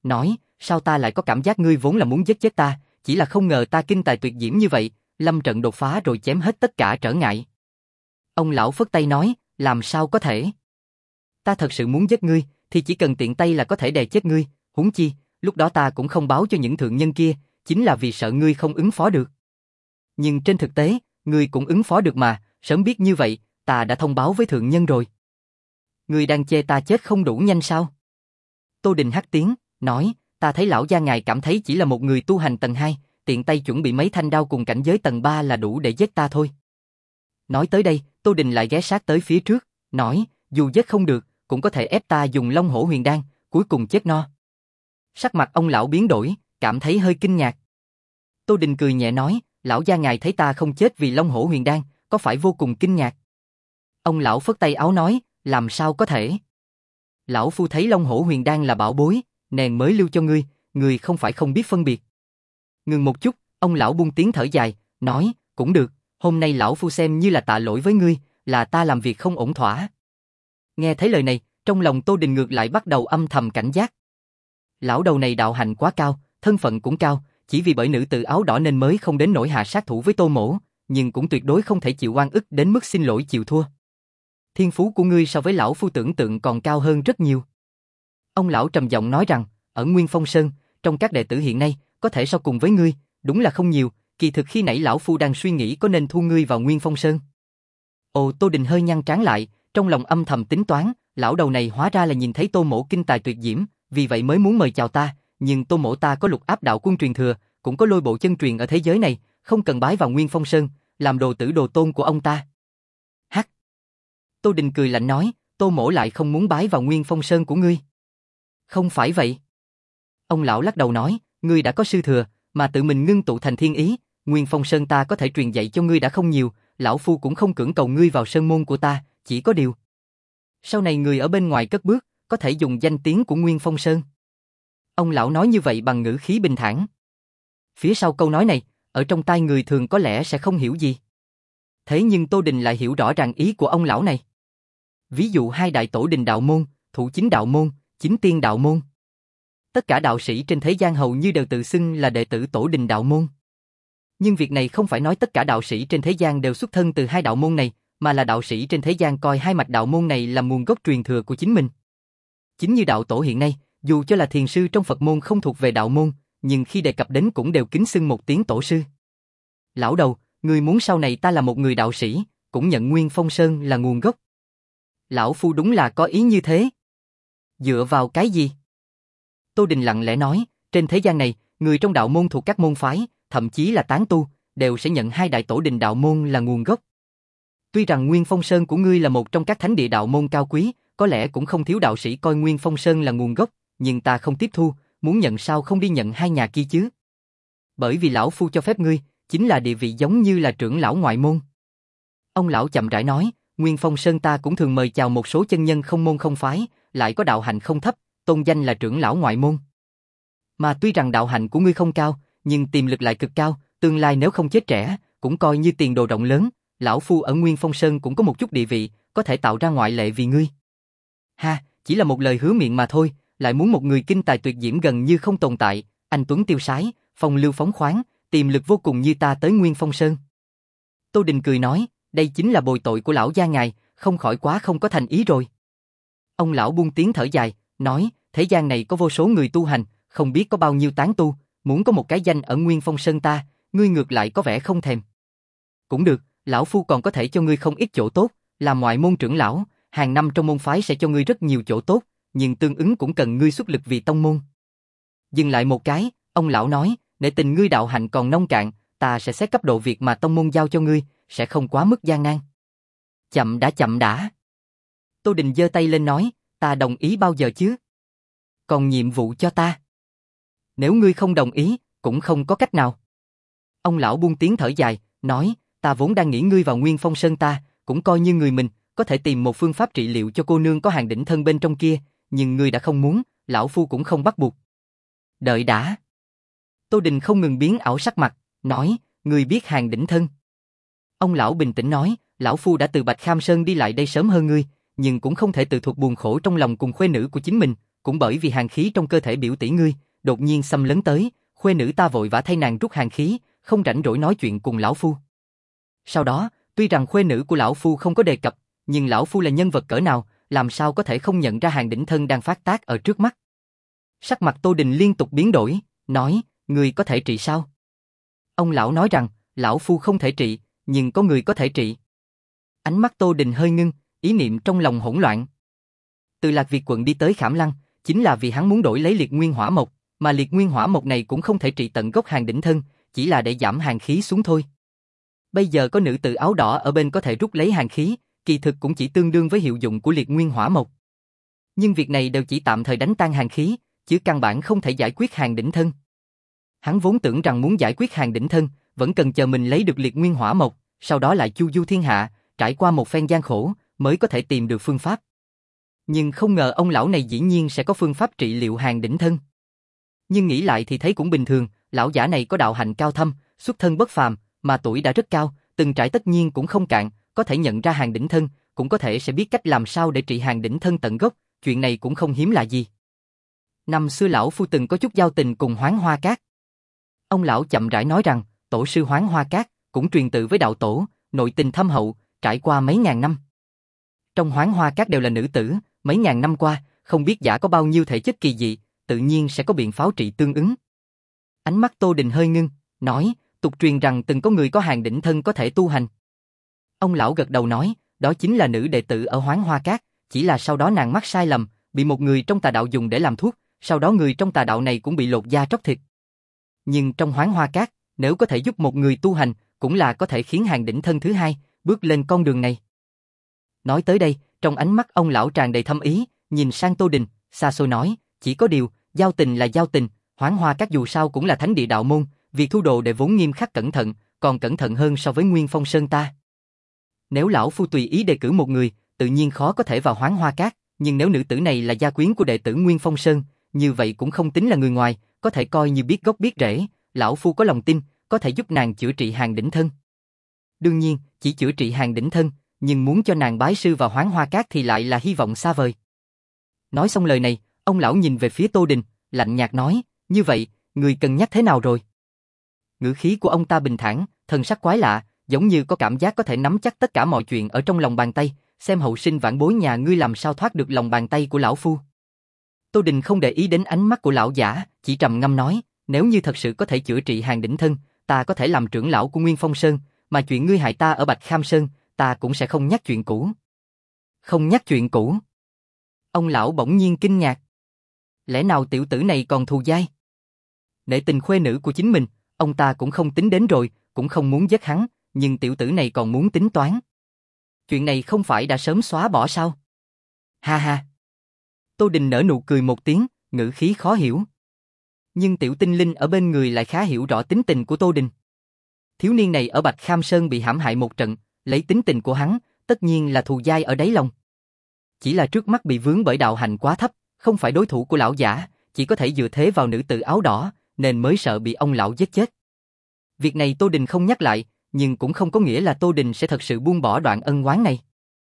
nói, sao ta lại có cảm giác ngươi vốn là muốn giết chết ta, chỉ là không ngờ ta kinh tài tuyệt diễm như vậy, lâm trận đột phá rồi chém hết tất cả trở ngại. Ông lão phất tay nói, làm sao có thể? Ta thật sự muốn giết ngươi, thì chỉ cần tiện tay là có thể đè chết ngươi, huống chi, lúc đó ta cũng không báo cho những thượng nhân kia, chính là vì sợ ngươi không ứng phó được. Nhưng trên thực tế, ngươi cũng ứng phó được mà, sớm biết như vậy, ta đã thông báo với thượng nhân rồi. Ngươi đang chê ta chết không đủ nhanh sao? Tô Đình hắt tiếng, nói, ta thấy lão gia ngài cảm thấy chỉ là một người tu hành tầng hai, tiện tay chuẩn bị mấy thanh đao cùng cảnh giới tầng ba là đủ để giết ta thôi. Nói tới đây, Tô Đình lại ghé sát tới phía trước, nói, dù giết không được, cũng có thể ép ta dùng Long Hổ Huyền Đan, cuối cùng chết no. Sắc mặt ông lão biến đổi, cảm thấy hơi kinh ngạc. Tô Đình cười nhẹ nói, lão gia ngài thấy ta không chết vì Long Hổ Huyền Đan, có phải vô cùng kinh ngạc? Ông lão phất tay áo nói, làm sao có thể? Lão phu thấy Long Hổ Huyền Đan là bảo bối, nèn mới lưu cho ngươi, ngươi không phải không biết phân biệt. Ngừng một chút, ông lão buông tiếng thở dài, nói, cũng được, hôm nay lão phu xem như là tạ lỗi với ngươi, là ta làm việc không ổn thỏa. Nghe thấy lời này, trong lòng Tô Đình ngược lại bắt đầu âm thầm cảnh giác. Lão đầu này đạo hạnh quá cao, thân phận cũng cao, chỉ vì bởi nữ tử áo đỏ nên mới không đến nỗi hạ sát thủ với Tô Mỗ, nhưng cũng tuyệt đối không thể chịu oan ức đến mức xin lỗi chịu thua. Thiên phú của ngươi so với lão phu tưởng tượng còn cao hơn rất nhiều. Ông lão trầm giọng nói rằng, ở Nguyên Phong Sơn, trong các đệ tử hiện nay, có thể so cùng với ngươi, đúng là không nhiều, kỳ thực khi nãy lão phu đang suy nghĩ có nên thu ngươi vào Nguyên Phong Sơn. Ồ, Tô Đình hơi nhăn trán lại, trong lòng âm thầm tính toán, lão đầu này hóa ra là nhìn thấy Tô Mỗ kinh tài tuyệt diễm, vì vậy mới muốn mời chào ta, nhưng Tô Mỗ ta có Lục Áp đạo quân truyền thừa, cũng có Lôi Bộ chân truyền ở thế giới này, không cần bái vào Nguyên Phong Sơn, làm đồ tử đồ tôn của ông ta. Hắc. Tô Đình cười lạnh nói, Tô Mỗ lại không muốn bái vào Nguyên Phong Sơn của ngươi. Không phải vậy. Ông lão lắc đầu nói, ngươi đã có sư thừa, mà tự mình ngưng tụ thành thiên ý, Nguyên Phong Sơn ta có thể truyền dạy cho ngươi đã không nhiều, lão phu cũng không cưỡng cầu ngươi vào sơn môn của ta, chỉ có điều. Sau này người ở bên ngoài cất bước, có thể dùng danh tiếng của Nguyên Phong Sơn. Ông lão nói như vậy bằng ngữ khí bình thản. Phía sau câu nói này, ở trong tai người thường có lẽ sẽ không hiểu gì. Thế nhưng Tô Đình lại hiểu rõ ràng ý của ông lão này. Ví dụ hai đại tổ đình đạo môn, thủ chính đạo môn, chính tiên đạo môn. Tất cả đạo sĩ trên thế gian hầu như đều tự xưng là đệ tử tổ đình đạo môn. Nhưng việc này không phải nói tất cả đạo sĩ trên thế gian đều xuất thân từ hai đạo môn này, mà là đạo sĩ trên thế gian coi hai mạch đạo môn này làm nguồn gốc truyền thừa của chính mình. Chính như đạo tổ hiện nay, dù cho là thiền sư trong Phật môn không thuộc về đạo môn, nhưng khi đề cập đến cũng đều kính xưng một tiếng tổ sư. Lão đầu, người muốn sau này ta là một người đạo sĩ, cũng nhận Nguyên Phong Sơn là nguồn gốc. Lão phu đúng là có ý như thế. Dựa vào cái gì? Tô Đình lặng lẽ nói, trên thế gian này, người trong đạo môn thuộc các môn phái, thậm chí là tán tu, đều sẽ nhận hai đại tổ đình đạo môn là nguồn gốc. Tuy rằng Nguyên Phong Sơn của ngươi là một trong các thánh địa đạo môn cao quý, có lẽ cũng không thiếu đạo sĩ coi Nguyên Phong Sơn là nguồn gốc, nhưng ta không tiếp thu, muốn nhận sao không đi nhận hai nhà kia chứ? Bởi vì lão phu cho phép ngươi, chính là địa vị giống như là trưởng lão ngoại môn. Ông lão chậm rãi nói, Nguyên Phong Sơn ta cũng thường mời chào một số chân nhân không môn không phái, lại có đạo hạnh không thấp, tôn danh là trưởng lão ngoại môn. Mà tuy rằng đạo hạnh của ngươi không cao, nhưng tiềm lực lại cực cao, tương lai nếu không chết trẻ, cũng coi như tiền đồ rộng lớn, lão phu ở Nguyên Phong Sơn cũng có một chút địa vị, có thể tạo ra ngoại lệ vì ngươi. Ha, chỉ là một lời hứa miệng mà thôi, lại muốn một người kinh tài tuyệt diễm gần như không tồn tại, anh tuấn tiêu sái, phong lưu phóng khoáng, tiềm lực vô cùng như ta tới Nguyên Phong Sơn. Tô Đình cười nói, đây chính là bồi tội của lão gia ngài, không khỏi quá không có thành ý rồi. Ông lão buông tiếng thở dài, nói, thế gian này có vô số người tu hành, không biết có bao nhiêu tán tu, muốn có một cái danh ở Nguyên Phong Sơn ta, ngươi ngược lại có vẻ không thèm. Cũng được, lão phu còn có thể cho ngươi không ít chỗ tốt, làm ngoại môn trưởng lão, hàng năm trong môn phái sẽ cho ngươi rất nhiều chỗ tốt, nhưng tương ứng cũng cần ngươi xuất lực vì tông môn. Dừng lại một cái, ông lão nói, để tình ngươi đạo hạnh còn nông cạn, ta sẽ xét cấp độ việc mà tông môn giao cho ngươi, sẽ không quá mức gian nan. Chậm đã chậm đã. Tô Đình giơ tay lên nói, ta đồng ý bao giờ chứ? Còn nhiệm vụ cho ta. Nếu ngươi không đồng ý, cũng không có cách nào. Ông lão buông tiếng thở dài, nói, ta vốn đang nghĩ ngươi vào Nguyên Phong Sơn ta, cũng coi như người mình, có thể tìm một phương pháp trị liệu cho cô nương có hàng đỉnh thân bên trong kia, nhưng ngươi đã không muốn, lão phu cũng không bắt buộc. Đợi đã. Tô Đình không ngừng biến ảo sắc mặt, nói, ngươi biết hàng đỉnh thân. Ông lão bình tĩnh nói, lão phu đã từ Bạch Kham Sơn đi lại đây sớm hơn ngươi, nhưng cũng không thể tự thuộc buồn khổ trong lòng cùng khuê nữ của chính mình, cũng bởi vì hàn khí trong cơ thể biểu tỷ ngươi, đột nhiên xâm lấn tới, khuê nữ ta vội vã thay nàng rút hàn khí, không rảnh rỗi nói chuyện cùng lão phu. Sau đó, tuy rằng khuê nữ của lão phu không có đề cập, nhưng lão phu là nhân vật cỡ nào, làm sao có thể không nhận ra Hàn Đỉnh Thân đang phát tác ở trước mắt. Sắc mặt Tô Đình liên tục biến đổi, nói, người có thể trị sao? Ông lão nói rằng, lão phu không thể trị, nhưng có người có thể trị. Ánh mắt Tô Đình hơi ngưng, ý niệm trong lòng hỗn loạn. Từ Lạc Việt quận đi tới Khảm Lăng, chính là vì hắn muốn đổi lấy liệt nguyên hỏa mộc, mà liệt nguyên hỏa mộc này cũng không thể trị tận gốc Hàn Đỉnh Thân, chỉ là để giảm hàn khí xuống thôi. Bây giờ có nữ tử áo đỏ ở bên có thể rút lấy hàn khí, kỳ thực cũng chỉ tương đương với hiệu dụng của liệt nguyên hỏa mộc. Nhưng việc này đều chỉ tạm thời đánh tan hàn khí, chứ căn bản không thể giải quyết Hàn Đỉnh Thân. Hắn vốn tưởng rằng muốn giải quyết Hàn Đỉnh Thân, vẫn cần chờ mình lấy được liệt nguyên hỏa mộc, sau đó lại chu du thiên hạ, trải qua một phen gian khổ, mới có thể tìm được phương pháp. Nhưng không ngờ ông lão này dĩ nhiên sẽ có phương pháp trị liệu Hàn Đỉnh Thân. Nhưng nghĩ lại thì thấy cũng bình thường, lão giả này có đạo hạnh cao thâm, xuất thân bất phàm, mà tuổi đã rất cao, từng trải tất nhiên cũng không cạn, có thể nhận ra Hàn Đỉnh Thân, cũng có thể sẽ biết cách làm sao để trị Hàn Đỉnh Thân tận gốc, chuyện này cũng không hiếm lạ gì. Năm xưa lão phu từng có chút giao tình cùng Hoáng Hoa Cát. Ông lão chậm rãi nói rằng, tổ sư Hoáng Hoa Cát cũng truyền tự với đạo tổ, nội tình thâm hậu, trải qua mấy ngàn năm. Trong Hoáng Hoa Cát đều là nữ tử, mấy ngàn năm qua, không biết giả có bao nhiêu thể chất kỳ dị, tự nhiên sẽ có biện pháp trị tương ứng. Ánh mắt Tô Đình hơi ngưng, nói, tục truyền rằng từng có người có Hàn Đỉnh Thân có thể tu hành. Ông lão gật đầu nói, đó chính là nữ đệ tử ở Hoáng Hoa Cát, chỉ là sau đó nàng mắc sai lầm, bị một người trong tà đạo dùng để làm thuốc, sau đó người trong tà đạo này cũng bị lột da tróc thịt. Nhưng trong Hoáng Hoa Cát, nếu có thể giúp một người tu hành, cũng là có thể khiến Hàn Đỉnh Thân thứ hai bước lên con đường này. Nói tới đây, trong ánh mắt ông lão tràn đầy thâm ý, nhìn sang Tô Đình, xa xôi nói, chỉ có điều, giao tình là giao tình, Hoáng Hoa Cát dù sao cũng là thánh địa đạo môn, việc thu đồ đệ vốn nghiêm khắc cẩn thận, còn cẩn thận hơn so với Nguyên Phong Sơn ta. Nếu lão phu tùy ý đề cử một người, tự nhiên khó có thể vào Hoáng Hoa Cát, nhưng nếu nữ tử này là gia quyến của đệ tử Nguyên Phong Sơn, như vậy cũng không tính là người ngoài, có thể coi như biết gốc biết rễ, lão phu có lòng tin, có thể giúp nàng chữa trị Hàn Đỉnh Thân. Đương nhiên, chỉ chữa trị Hàn Đỉnh Thân, nhưng muốn cho nàng bái sư vào Hoáng Hoa Cát thì lại là hy vọng xa vời. Nói xong lời này, ông lão nhìn về phía Tô Đình, lạnh nhạt nói, như vậy, người cân nhắc thế nào rồi? Ngữ khí của ông ta bình thản, thần sắc quái lạ, giống như có cảm giác có thể nắm chắc tất cả mọi chuyện ở trong lòng bàn tay, xem hậu sinh vãn bối nhà ngươi làm sao thoát được lòng bàn tay của lão phu. Tô Đình không để ý đến ánh mắt của lão giả, chỉ trầm ngâm nói, nếu như thật sự có thể chữa trị Hàn Đỉnh Thân, ta có thể làm trưởng lão của Nguyên Phong Sơn, mà chuyện ngươi hại ta ở Bạch Kham Sơn, ta cũng sẽ không nhắc chuyện cũ. Không nhắc chuyện cũ? Ông lão bỗng nhiên kinh ngạc. Lẽ nào tiểu tử này còn thù dai? Nể tình khuê nữ của chính mình, ông ta cũng không tính đến rồi, cũng không muốn giết hắn, nhưng tiểu tử này còn muốn tính toán. Chuyện này không phải đã sớm xóa bỏ sao? Ha ha. Tô Đình nở nụ cười một tiếng, ngữ khí khó hiểu. Nhưng tiểu tinh linh ở bên người lại khá hiểu rõ tính tình của Tô Đình. Thiếu niên này ở Bạch Kham Sơn bị hãm hại một trận, lấy tính tình của hắn, tất nhiên là thù dai ở đáy lòng. Chỉ là trước mắt bị vướng bởi đạo hạnh quá thấp, không phải đối thủ của lão giả, chỉ có thể dựa thế vào nữ tử áo đỏ, nên mới sợ bị ông lão giết chết. Việc này Tô Đình không nhắc lại, nhưng cũng không có nghĩa là Tô Đình sẽ thật sự buông bỏ đoạn ân oán này.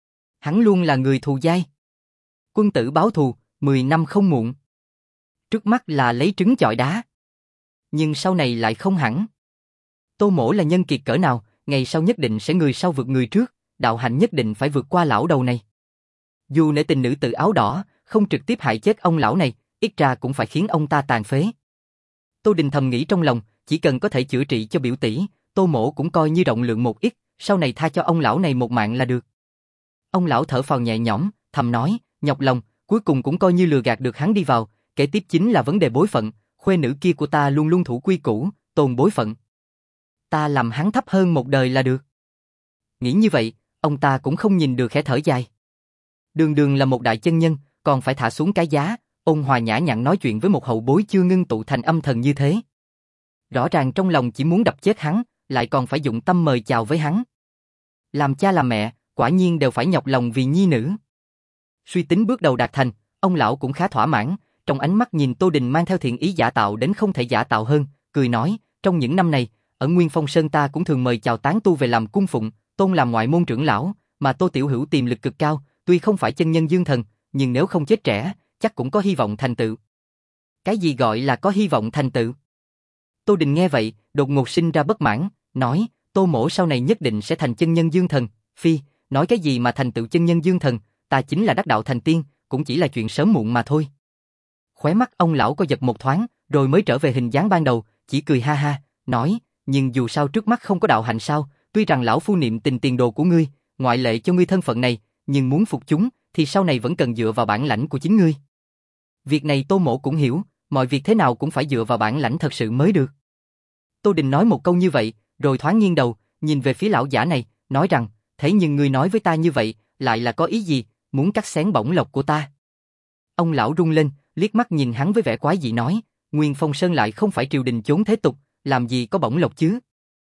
Hắn luôn là người thù dai. Quân tử báo thù, mười năm không muộn. Trước mắt là lấy trứng chọi đá. Nhưng sau này lại không hẳn. Tô Mỗ là nhân kiệt cỡ nào, ngày sau nhất định sẽ người sau vượt người trước, đạo hạnh nhất định phải vượt qua lão đầu này. Dù nể tình nữ tử áo đỏ, không trực tiếp hại chết ông lão này, ít ra cũng phải khiến ông ta tàn phế. Tô Đình thầm nghĩ trong lòng, chỉ cần có thể chữa trị cho biểu tỷ, Tô Mỗ cũng coi như rộng lượng một ít, sau này tha cho ông lão này một mạng là được. Ông lão thở phào nhẹ nhõm, thầm nói, nhọc lòng, cuối cùng cũng coi như lừa gạt được hắn đi vào, kế tiếp chính là vấn đề bối phận, khuê nữ kia của ta luôn luôn thủ quy củ, tôn bối phận. Ta làm hắn thấp hơn một đời là được. Nghĩ như vậy, ông ta cũng không nhìn được khẽ thở dài. Đường đường là một đại chân nhân, còn phải thả xuống cái giá, ôn hòa nhã nhặn nói chuyện với một hậu bối chưa ngưng tụ thành âm thần như thế. Rõ ràng trong lòng chỉ muốn đập chết hắn, lại còn phải dụng tâm mời chào với hắn. Làm cha làm mẹ, quả nhiên đều phải nhọc lòng vì nhi nữ. Suy tính bước đầu đạt thành, ông lão cũng khá thỏa mãn, trong ánh mắt nhìn Tô Đình mang theo thiện ý giả tạo đến không thể giả tạo hơn, cười nói, trong những năm này, ở Nguyên Phong Sơn ta cũng thường mời chào tán tu về làm cung phụng, tôn làm ngoại môn trưởng lão, mà Tô tiểu hữu tiềm lực cực cao, tuy không phải chân nhân dương thần, nhưng nếu không chết trẻ, chắc cũng có hy vọng thành tựu. Cái gì gọi là có hy vọng thành tựu? Tô Đình nghe vậy, đột ngột sinh ra bất mãn, nói, Tô mỗ sau này nhất định sẽ thành chân nhân dương thần. Phi, nói cái gì mà thành tựu chân nhân dương thần, ta chính là đắc đạo thành tiên, cũng chỉ là chuyện sớm muộn mà thôi. Khóe mắt ông lão co giật một thoáng, rồi mới trở về hình dáng ban đầu, chỉ cười ha ha, nói, nhưng dù sao trước mắt không có đạo hạnh sao, tuy rằng lão phu niệm tình tiền đồ của ngươi, ngoại lệ cho ngươi thân phận này, nhưng muốn phục chúng, thì sau này vẫn cần dựa vào bản lãnh của chính ngươi. Việc này Tô mỗ cũng hiểu, mọi việc thế nào cũng phải dựa vào bản lãnh thật sự mới được. Tô Đình nói một câu như vậy, rồi thoáng nghiêng đầu, nhìn về phía lão giả này, nói rằng, thế nhưng ngươi nói với ta như vậy, lại là có ý gì, muốn cắt xén bổng lộc của ta? Ông lão rung lên, liếc mắt nhìn hắn với vẻ quái dị nói, Nguyên Phong Sơn lại không phải triều đình chốn thế tục, làm gì có bổng lộc chứ?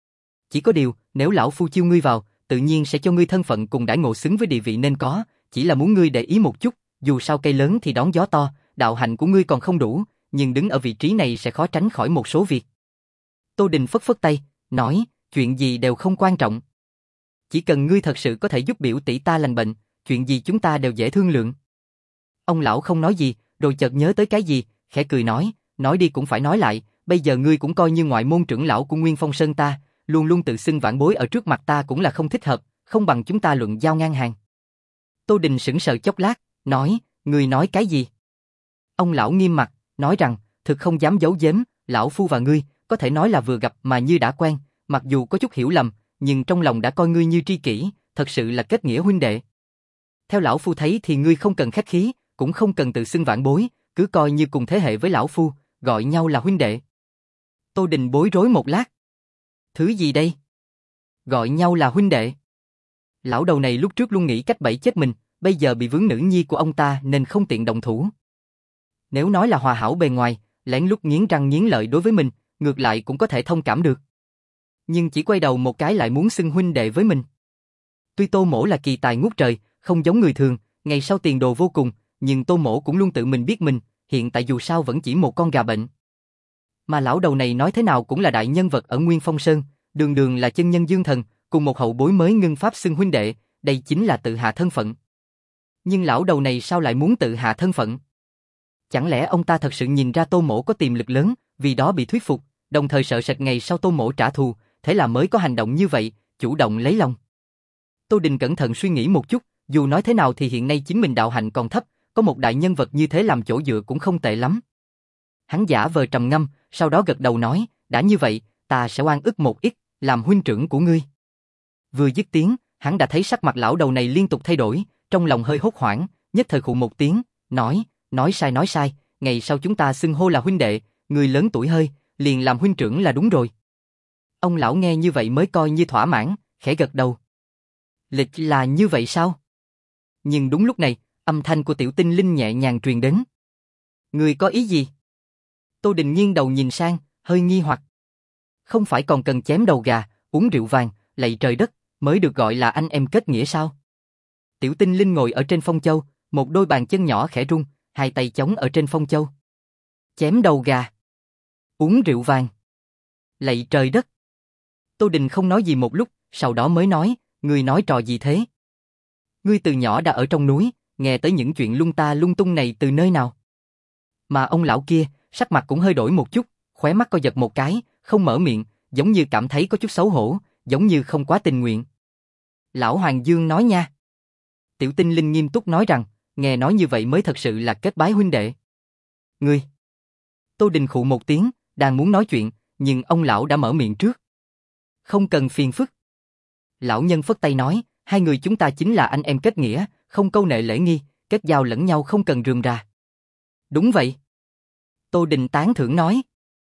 Chỉ có điều, nếu lão phu chiêu ngươi vào, tự nhiên sẽ cho ngươi thân phận cùng đãi ngộ xứng với địa vị nên có, chỉ là muốn ngươi để ý một chút, dù sao cây lớn thì đón gió to, đạo hạnh của ngươi còn không đủ, nhưng đứng ở vị trí này sẽ khó tránh khỏi một số việc. Tô Đình phất phất tay, nói, chuyện gì đều không quan trọng. Chỉ cần ngươi thật sự có thể giúp biểu tỷ ta lành bệnh, chuyện gì chúng ta đều dễ thương lượng. Ông lão không nói gì, rồi chợt nhớ tới cái gì, khẽ cười nói, nói đi cũng phải nói lại, bây giờ ngươi cũng coi như ngoại môn trưởng lão của Nguyên Phong Sơn ta, luôn luôn tự xưng vãn bối ở trước mặt ta cũng là không thích hợp, không bằng chúng ta luận giao ngang hàng. Tô Đình sững sờ chốc lát, nói, ngươi nói cái gì? Ông lão nghiêm mặt, nói rằng, thực không dám giấu giếm, lão phu và ngươi, có thể nói là vừa gặp mà như đã quen, mặc dù có chút hiểu lầm, nhưng trong lòng đã coi ngươi như tri kỷ, thật sự là kết nghĩa huynh đệ. Theo lão phu thấy thì ngươi không cần khách khí, cũng không cần tự xưng vãn bối, cứ coi như cùng thế hệ với lão phu, gọi nhau là huynh đệ. Tô Đình bối rối một lát. Thứ gì đây? Gọi nhau là huynh đệ. Lão đầu này lúc trước luôn nghĩ cách bẫy chết mình, bây giờ bị vướng nữ nhi của ông ta nên không tiện động thủ. Nếu nói là hòa hảo bề ngoài, lén lút nghiến răng nghiến lợi đối với mình, ngược lại cũng có thể thông cảm được. Nhưng chỉ quay đầu một cái lại muốn xưng huynh đệ với mình. Tuy Tô mỗ là kỳ tài ngút trời, không giống người thường, ngày sau tiền đồ vô cùng, nhưng Tô mỗ cũng luôn tự mình biết mình, hiện tại dù sao vẫn chỉ một con gà bệnh. Mà lão đầu này nói thế nào cũng là đại nhân vật ở Nguyên Phong Sơn, đường đường là chân nhân dương thần, cùng một hậu bối mới ngưng pháp xưng huynh đệ, đây chính là tự hạ thân phận. Nhưng lão đầu này sao lại muốn tự hạ thân phận? Chẳng lẽ ông ta thật sự nhìn ra Tô mỗ có tiềm lực lớn, vì đó bị thuyết phục, đồng thời sợ sệt ngày sau Tô mỗ trả thù, thế là mới có hành động như vậy, chủ động lấy lòng. Tô Đình cẩn thận suy nghĩ một chút, dù nói thế nào thì hiện nay chính mình đạo hạnh còn thấp, có một đại nhân vật như thế làm chỗ dựa cũng không tệ lắm. Hắn giả vờ trầm ngâm, sau đó gật đầu nói, đã như vậy, ta sẽ oan ức một ít, làm huynh trưởng của ngươi. Vừa dứt tiếng, hắn đã thấy sắc mặt lão đầu này liên tục thay đổi, trong lòng hơi hốt hoảng, nhất thời khụ một tiếng, nói, nói sai nói sai, ngày sau chúng ta xưng hô là huynh đệ, người lớn tuổi hơi, liền làm huynh trưởng là đúng rồi. Ông lão nghe như vậy mới coi như thỏa mãn, khẽ gật đầu. Lịch là như vậy sao? Nhưng đúng lúc này, âm thanh của Tiểu Tinh Linh nhẹ nhàng truyền đến. Người có ý gì? Tô Đình nghiêng đầu nhìn sang, hơi nghi hoặc. Không phải còn cần chém đầu gà, uống rượu vàng, lạy trời đất, mới được gọi là anh em kết nghĩa sao? Tiểu Tinh Linh ngồi ở trên phong châu, một đôi bàn chân nhỏ khẽ rung, hai tay chống ở trên phong châu. Chém đầu gà, uống rượu vàng, lạy trời đất. Tô Đình không nói gì một lúc, sau đó mới nói, ngươi nói trò gì thế? Ngươi từ nhỏ đã ở trong núi, nghe tới những chuyện lung ta lung tung này từ nơi nào? Mà ông lão kia, sắc mặt cũng hơi đổi một chút, khóe mắt co giật một cái, không mở miệng, giống như cảm thấy có chút xấu hổ, giống như không quá tình nguyện. Lão Hoàng Dương nói nha. Tiểu Tinh Linh nghiêm túc nói rằng, nghe nói như vậy mới thật sự là kết bái huynh đệ. Ngươi. Tô Đình khụ một tiếng, đang muốn nói chuyện, nhưng ông lão đã mở miệng trước. Không cần phiền phức. Lão nhân phất tay nói, hai người chúng ta chính là anh em kết nghĩa, không câu nệ lễ nghi, kết giao lẫn nhau không cần rườm rà. Đúng vậy. Tô Đình tán thưởng nói.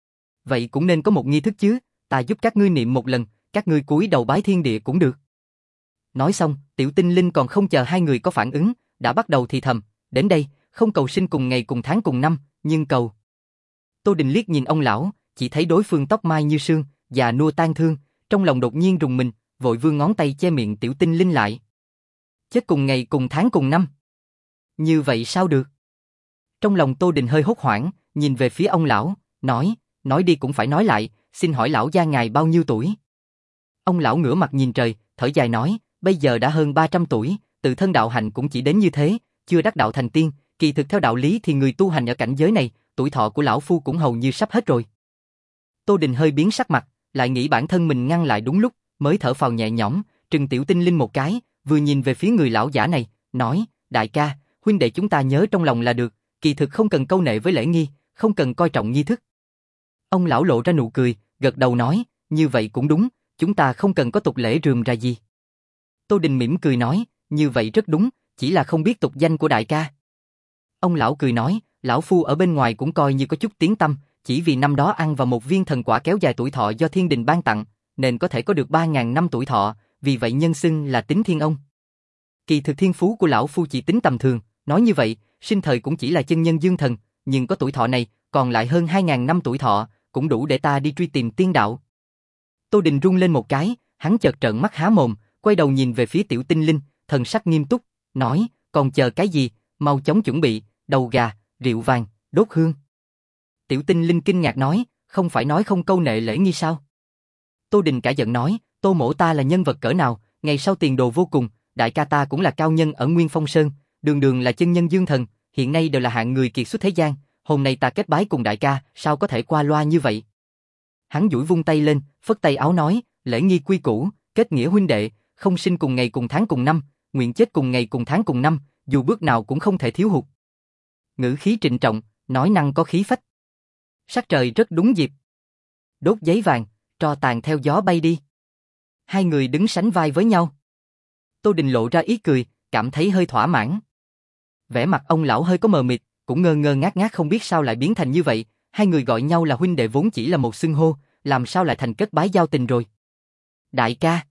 Vậy cũng nên có một nghi thức chứ, ta giúp các ngươi niệm một lần, các ngươi cúi đầu bái thiên địa cũng được. Nói xong, Tiểu Tinh Linh còn không chờ hai người có phản ứng, đã bắt đầu thì thầm, đến đây, không cầu sinh cùng ngày cùng tháng cùng năm, nhưng cầu. Tô Đình liếc nhìn ông lão, chỉ thấy đối phương tóc mai như sương, già nua tan thương, trong lòng đột nhiên rùng mình, vội vươn ngón tay che miệng Tiểu Tinh Linh lại. Chết cùng ngày cùng tháng cùng năm. Như vậy sao được? Trong lòng Tô Đình hơi hốt hoảng, nhìn về phía ông lão, nói, nói đi cũng phải nói lại, xin hỏi lão gia ngài bao nhiêu tuổi? Ông lão ngửa mặt nhìn trời, thở dài nói, bây giờ đã hơn ba trăm tuổi, tự thân đạo hạnh cũng chỉ đến như thế, chưa đắc đạo thành tiên, kỳ thực theo đạo lý thì người tu hành ở cảnh giới này, tuổi thọ của lão phu cũng hầu như sắp hết rồi. Tô Đình hơi biến sắc mặt, lại nghĩ bản thân mình ngăn lại đúng lúc, mới thở phào nhẹ nhõm, trừng Tiểu Tinh Linh một cái, vừa nhìn về phía người lão giả này, nói, đại ca, huynh đệ chúng ta nhớ trong lòng là được, kỳ thực không cần câu nệ với lễ nghi, không cần coi trọng nghi thức. Ông lão lộ ra nụ cười, gật đầu nói, như vậy cũng đúng, chúng ta không cần có tục lễ rườm rà gì. Tô Đình mỉm cười nói, như vậy rất đúng, chỉ là không biết tục danh của đại ca. Ông lão cười nói, lão phu ở bên ngoài cũng coi như có chút tiếng tăm, chỉ vì năm đó ăn vào một viên thần quả kéo dài tuổi thọ do thiên đình ban tặng, nên có thể có được ba ngàn năm tuổi thọ, vì vậy nhân xưng là Tính Thiên Ông. Kỳ thực thiên phú của lão phu chỉ tính tầm thường, nói như vậy, sinh thời cũng chỉ là chân nhân dương thần, nhưng có tuổi thọ này, còn lại hơn hai ngàn năm tuổi thọ, cũng đủ để ta đi truy tìm tiên đạo. Tô Đình rung lên một cái, hắn chợt trợn mắt há mồm, quay đầu nhìn về phía Tiểu Tinh Linh, thần sắc nghiêm túc, nói, còn chờ cái gì, mau chóng chuẩn bị, đầu gà, rượu vàng, đốt hương. Tiểu Tinh Linh kinh ngạc nói, không phải nói không câu nệ lễ nghi sao? Tô Đình cả giận nói, Tô mỗ ta là nhân vật cỡ nào, ngày sau tiền đồ vô cùng, đại ca ta cũng là cao nhân ở Nguyên Phong Sơn, đường đường là chân nhân dương thần, hiện nay đều là hạng người kiệt xuất thế gian, hôm nay ta kết bái cùng đại ca, sao có thể qua loa như vậy? Hắn duỗi vung tay lên, phất tay áo nói, lễ nghi quy củ, kết nghĩa huynh đệ, không sinh cùng ngày cùng tháng cùng năm, nguyện chết cùng ngày cùng tháng cùng năm, dù bước nào cũng không thể thiếu hụt. Ngữ khí trịnh trọng, nói năng có khí phách. Sắc trời rất đúng dịp. Đốt giấy vàng, tro tàn theo gió bay đi. Hai người đứng sánh vai với nhau. Tô Đình lộ ra ý cười, cảm thấy hơi thỏa mãn. Vẻ mặt ông lão hơi có mờ mịt, cũng ngơ ngơ ngác ngác không biết sao lại biến thành như vậy. Hai người gọi nhau là huynh đệ vốn chỉ là một xưng hô, làm sao lại thành kết bái giao tình rồi? Đại ca.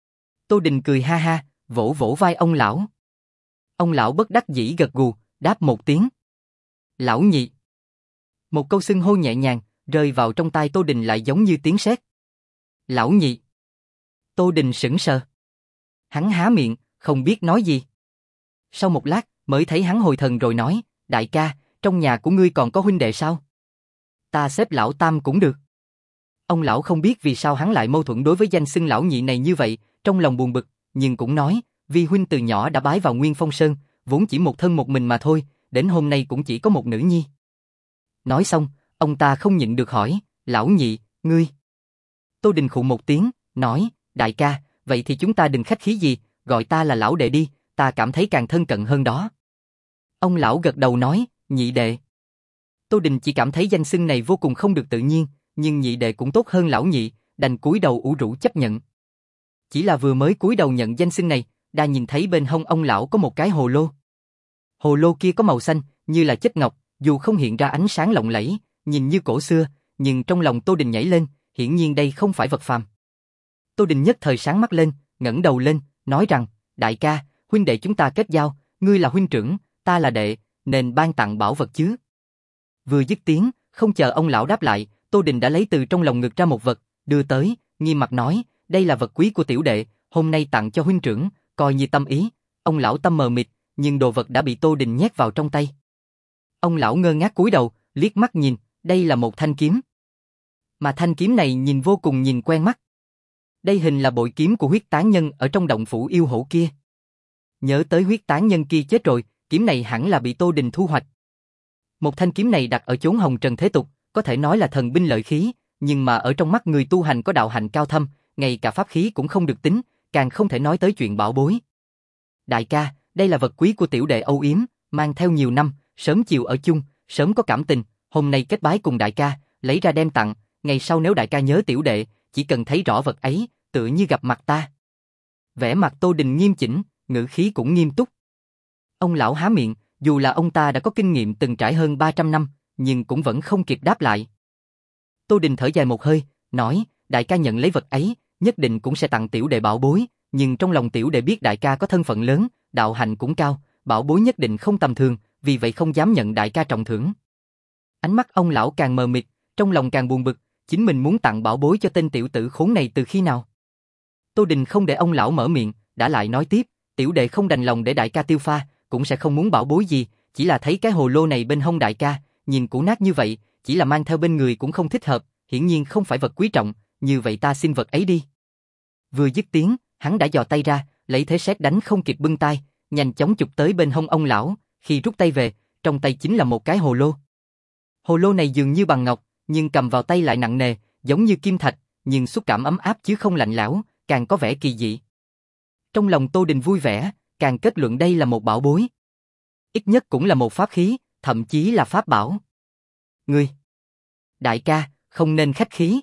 Tô Đình cười ha ha, vỗ vỗ vai ông lão. Ông lão bất đắc dĩ gật gù, đáp một tiếng. Lão nhị. Một câu xưng hô nhẹ nhàng, rơi vào trong tai Tô Đình lại giống như tiếng sét. Lão nhị. Tô Đình sững sờ. Hắn há miệng, không biết nói gì. Sau một lát, mới thấy hắn hồi thần rồi nói, đại ca, trong nhà của ngươi còn có huynh đệ sao? Ta xếp lão tam cũng được. Ông lão không biết vì sao hắn lại mâu thuẫn đối với danh xưng lão nhị này như vậy, trong lòng buồn bực, nhưng cũng nói, vì huynh từ nhỏ đã bái vào Nguyên Phong Sơn, vốn chỉ một thân một mình mà thôi, đến hôm nay cũng chỉ có một nữ nhi. Nói xong, ông ta không nhịn được hỏi, lão nhị, ngươi. Tô Đình khụ một tiếng, nói, đại ca, vậy thì chúng ta đừng khách khí gì, gọi ta là lão đệ đi, ta cảm thấy càng thân cận hơn đó. Ông lão gật đầu nói, nhị đệ. Tô Đình chỉ cảm thấy danh xưng này vô cùng không được tự nhiên, nhưng nhị đệ cũng tốt hơn lão nhị, đành cúi đầu ủ rũ chấp nhận. Chỉ là vừa mới cúi đầu nhận danh xưng này, đã nhìn thấy bên hông ông lão có một cái hồ lô. Hồ lô kia có màu xanh, như là chất ngọc, dù không hiện ra ánh sáng lộng lẫy, nhìn như cổ xưa, nhưng trong lòng Tô Đình nhảy lên, hiển nhiên đây không phải vật phàm. Tô Đình nhất thời sáng mắt lên, ngẩng đầu lên, nói rằng, đại ca, huynh đệ chúng ta kết giao, ngươi là huynh trưởng, ta là đệ, nên ban tặng bảo vật chứ. Vừa dứt tiếng, không chờ ông lão đáp lại, Tô Đình đã lấy từ trong lòng ngực ra một vật, đưa tới, nghiêm mặt nói, đây là vật quý của tiểu đệ, hôm nay tặng cho huynh trưởng, coi như tâm ý. Ông lão tâm mờ mịt, nhưng đồ vật đã bị Tô Đình nhét vào trong tay. Ông lão ngơ ngác cúi đầu, liếc mắt nhìn, đây là một thanh kiếm. Mà thanh kiếm này nhìn vô cùng nhìn quen mắt. Đây hình là bội kiếm của huyết tán nhân ở trong động phủ yêu hổ kia. Nhớ tới huyết tán nhân kia chết rồi, kiếm này hẳn là bị Tô Đình thu hoạch. Một thanh kiếm này đặt ở chốn hồng trần thế tục, có thể nói là thần binh lợi khí, nhưng mà ở trong mắt người tu hành có đạo hạnh cao thâm, ngay cả pháp khí cũng không được tính, càng không thể nói tới chuyện bảo bối. Đại ca, đây là vật quý của tiểu đệ âu yếm, mang theo nhiều năm, sớm chiều ở chung, sớm có cảm tình, hôm nay kết bái cùng đại ca, lấy ra đem tặng, ngày sau nếu đại ca nhớ tiểu đệ, chỉ cần thấy rõ vật ấy, tựa như gặp mặt ta. Vẻ mặt Tô Đình nghiêm chỉnh, ngữ khí cũng nghiêm túc. Ông lão há miệng, dù là ông ta đã có kinh nghiệm từng trải hơn ba trăm năm, nhưng cũng vẫn không kịp đáp lại. Tô Đình thở dài một hơi, nói, đại ca nhận lấy vật ấy, nhất định cũng sẽ tặng tiểu đệ bảo bối, nhưng trong lòng tiểu đệ biết đại ca có thân phận lớn, đạo hạnh cũng cao, bảo bối nhất định không tầm thường, vì vậy không dám nhận đại ca trọng thưởng. Ánh mắt ông lão càng mờ mịt, trong lòng càng buồn bực, chính mình muốn tặng bảo bối cho tên tiểu tử khốn này từ khi nào? Tô Đình không để ông lão mở miệng, đã lại nói tiếp, tiểu đệ không đành lòng để đại ca tiêu pha, cũng sẽ không muốn bảo bối gì, chỉ là thấy cái hồ lô này bên hông đại ca, nhìn cũ nát như vậy, chỉ là mang theo bên người cũng không thích hợp, hiển nhiên không phải vật quý trọng, như vậy ta xin vật ấy đi. Vừa dứt tiếng, hắn đã giò tay ra, lấy thế sét đánh không kịp bưng tay, nhanh chóng chụp tới bên hông ông lão, khi rút tay về, trong tay chính là một cái hồ lô. Hồ lô này dường như bằng ngọc, nhưng cầm vào tay lại nặng nề, giống như kim thạch, nhưng xúc cảm ấm áp chứ không lạnh lẽo, càng có vẻ kỳ dị. Trong lòng Tô Đình vui vẻ, càng kết luận đây là một bảo bối. Ít nhất cũng là một pháp khí, thậm chí là pháp bảo. Ngươi! Đại ca, không nên khách khí.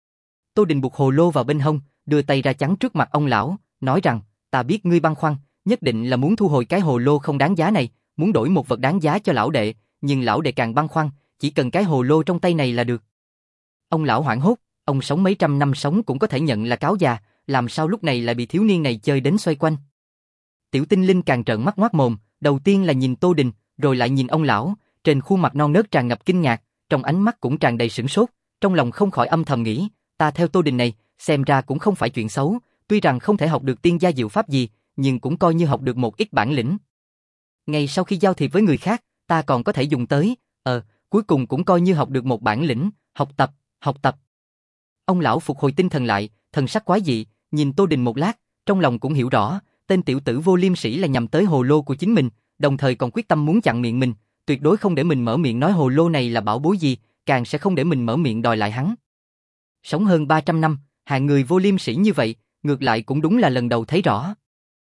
Tô Đình buộc hồ lô vào bên hông, đưa tay ra chắn trước mặt ông lão, nói rằng, ta biết ngươi băn khoăn, nhất định là muốn thu hồi cái hồ lô không đáng giá này, muốn đổi một vật đáng giá cho lão đệ, nhưng lão đệ càng băn khoăn, chỉ cần cái hồ lô trong tay này là được. Ông lão hoảng hốt, ông sống mấy trăm năm sống cũng có thể nhận là cáo già, làm sao lúc này lại bị thiếu niên này chơi đến xoay quanh. Tiểu Tinh Linh càng trợn mắt ngoác mồm, đầu tiên là nhìn Tô Đình, rồi lại nhìn ông lão, trên khuôn mặt non nớt tràn ngập kinh ngạc, trong ánh mắt cũng tràn đầy sửng sốt, trong lòng không khỏi âm thầm nghĩ, ta theo Tô Đình này, xem ra cũng không phải chuyện xấu, tuy rằng không thể học được tiên gia diệu pháp gì, nhưng cũng coi như học được một ít bản lĩnh. Ngày sau khi giao thiệp với người khác, ta còn có thể dùng tới, ờ, cuối cùng cũng coi như học được một bản lĩnh, học tập, học tập. Ông lão phục hồi tinh thần lại, thần sắc quái dị, nhìn Tô Đình một lát, trong lòng cũng hiểu rõ, tên tiểu tử vô liêm sỉ là nhằm tới hồ lô của chính mình, đồng thời còn quyết tâm muốn chặn miệng mình, tuyệt đối không để mình mở miệng nói hồ lô này là bảo bối gì, càng sẽ không để mình mở miệng đòi lại hắn. Sống hơn ba trăm năm, hạng người vô liêm sỉ như vậy, ngược lại cũng đúng là lần đầu thấy rõ.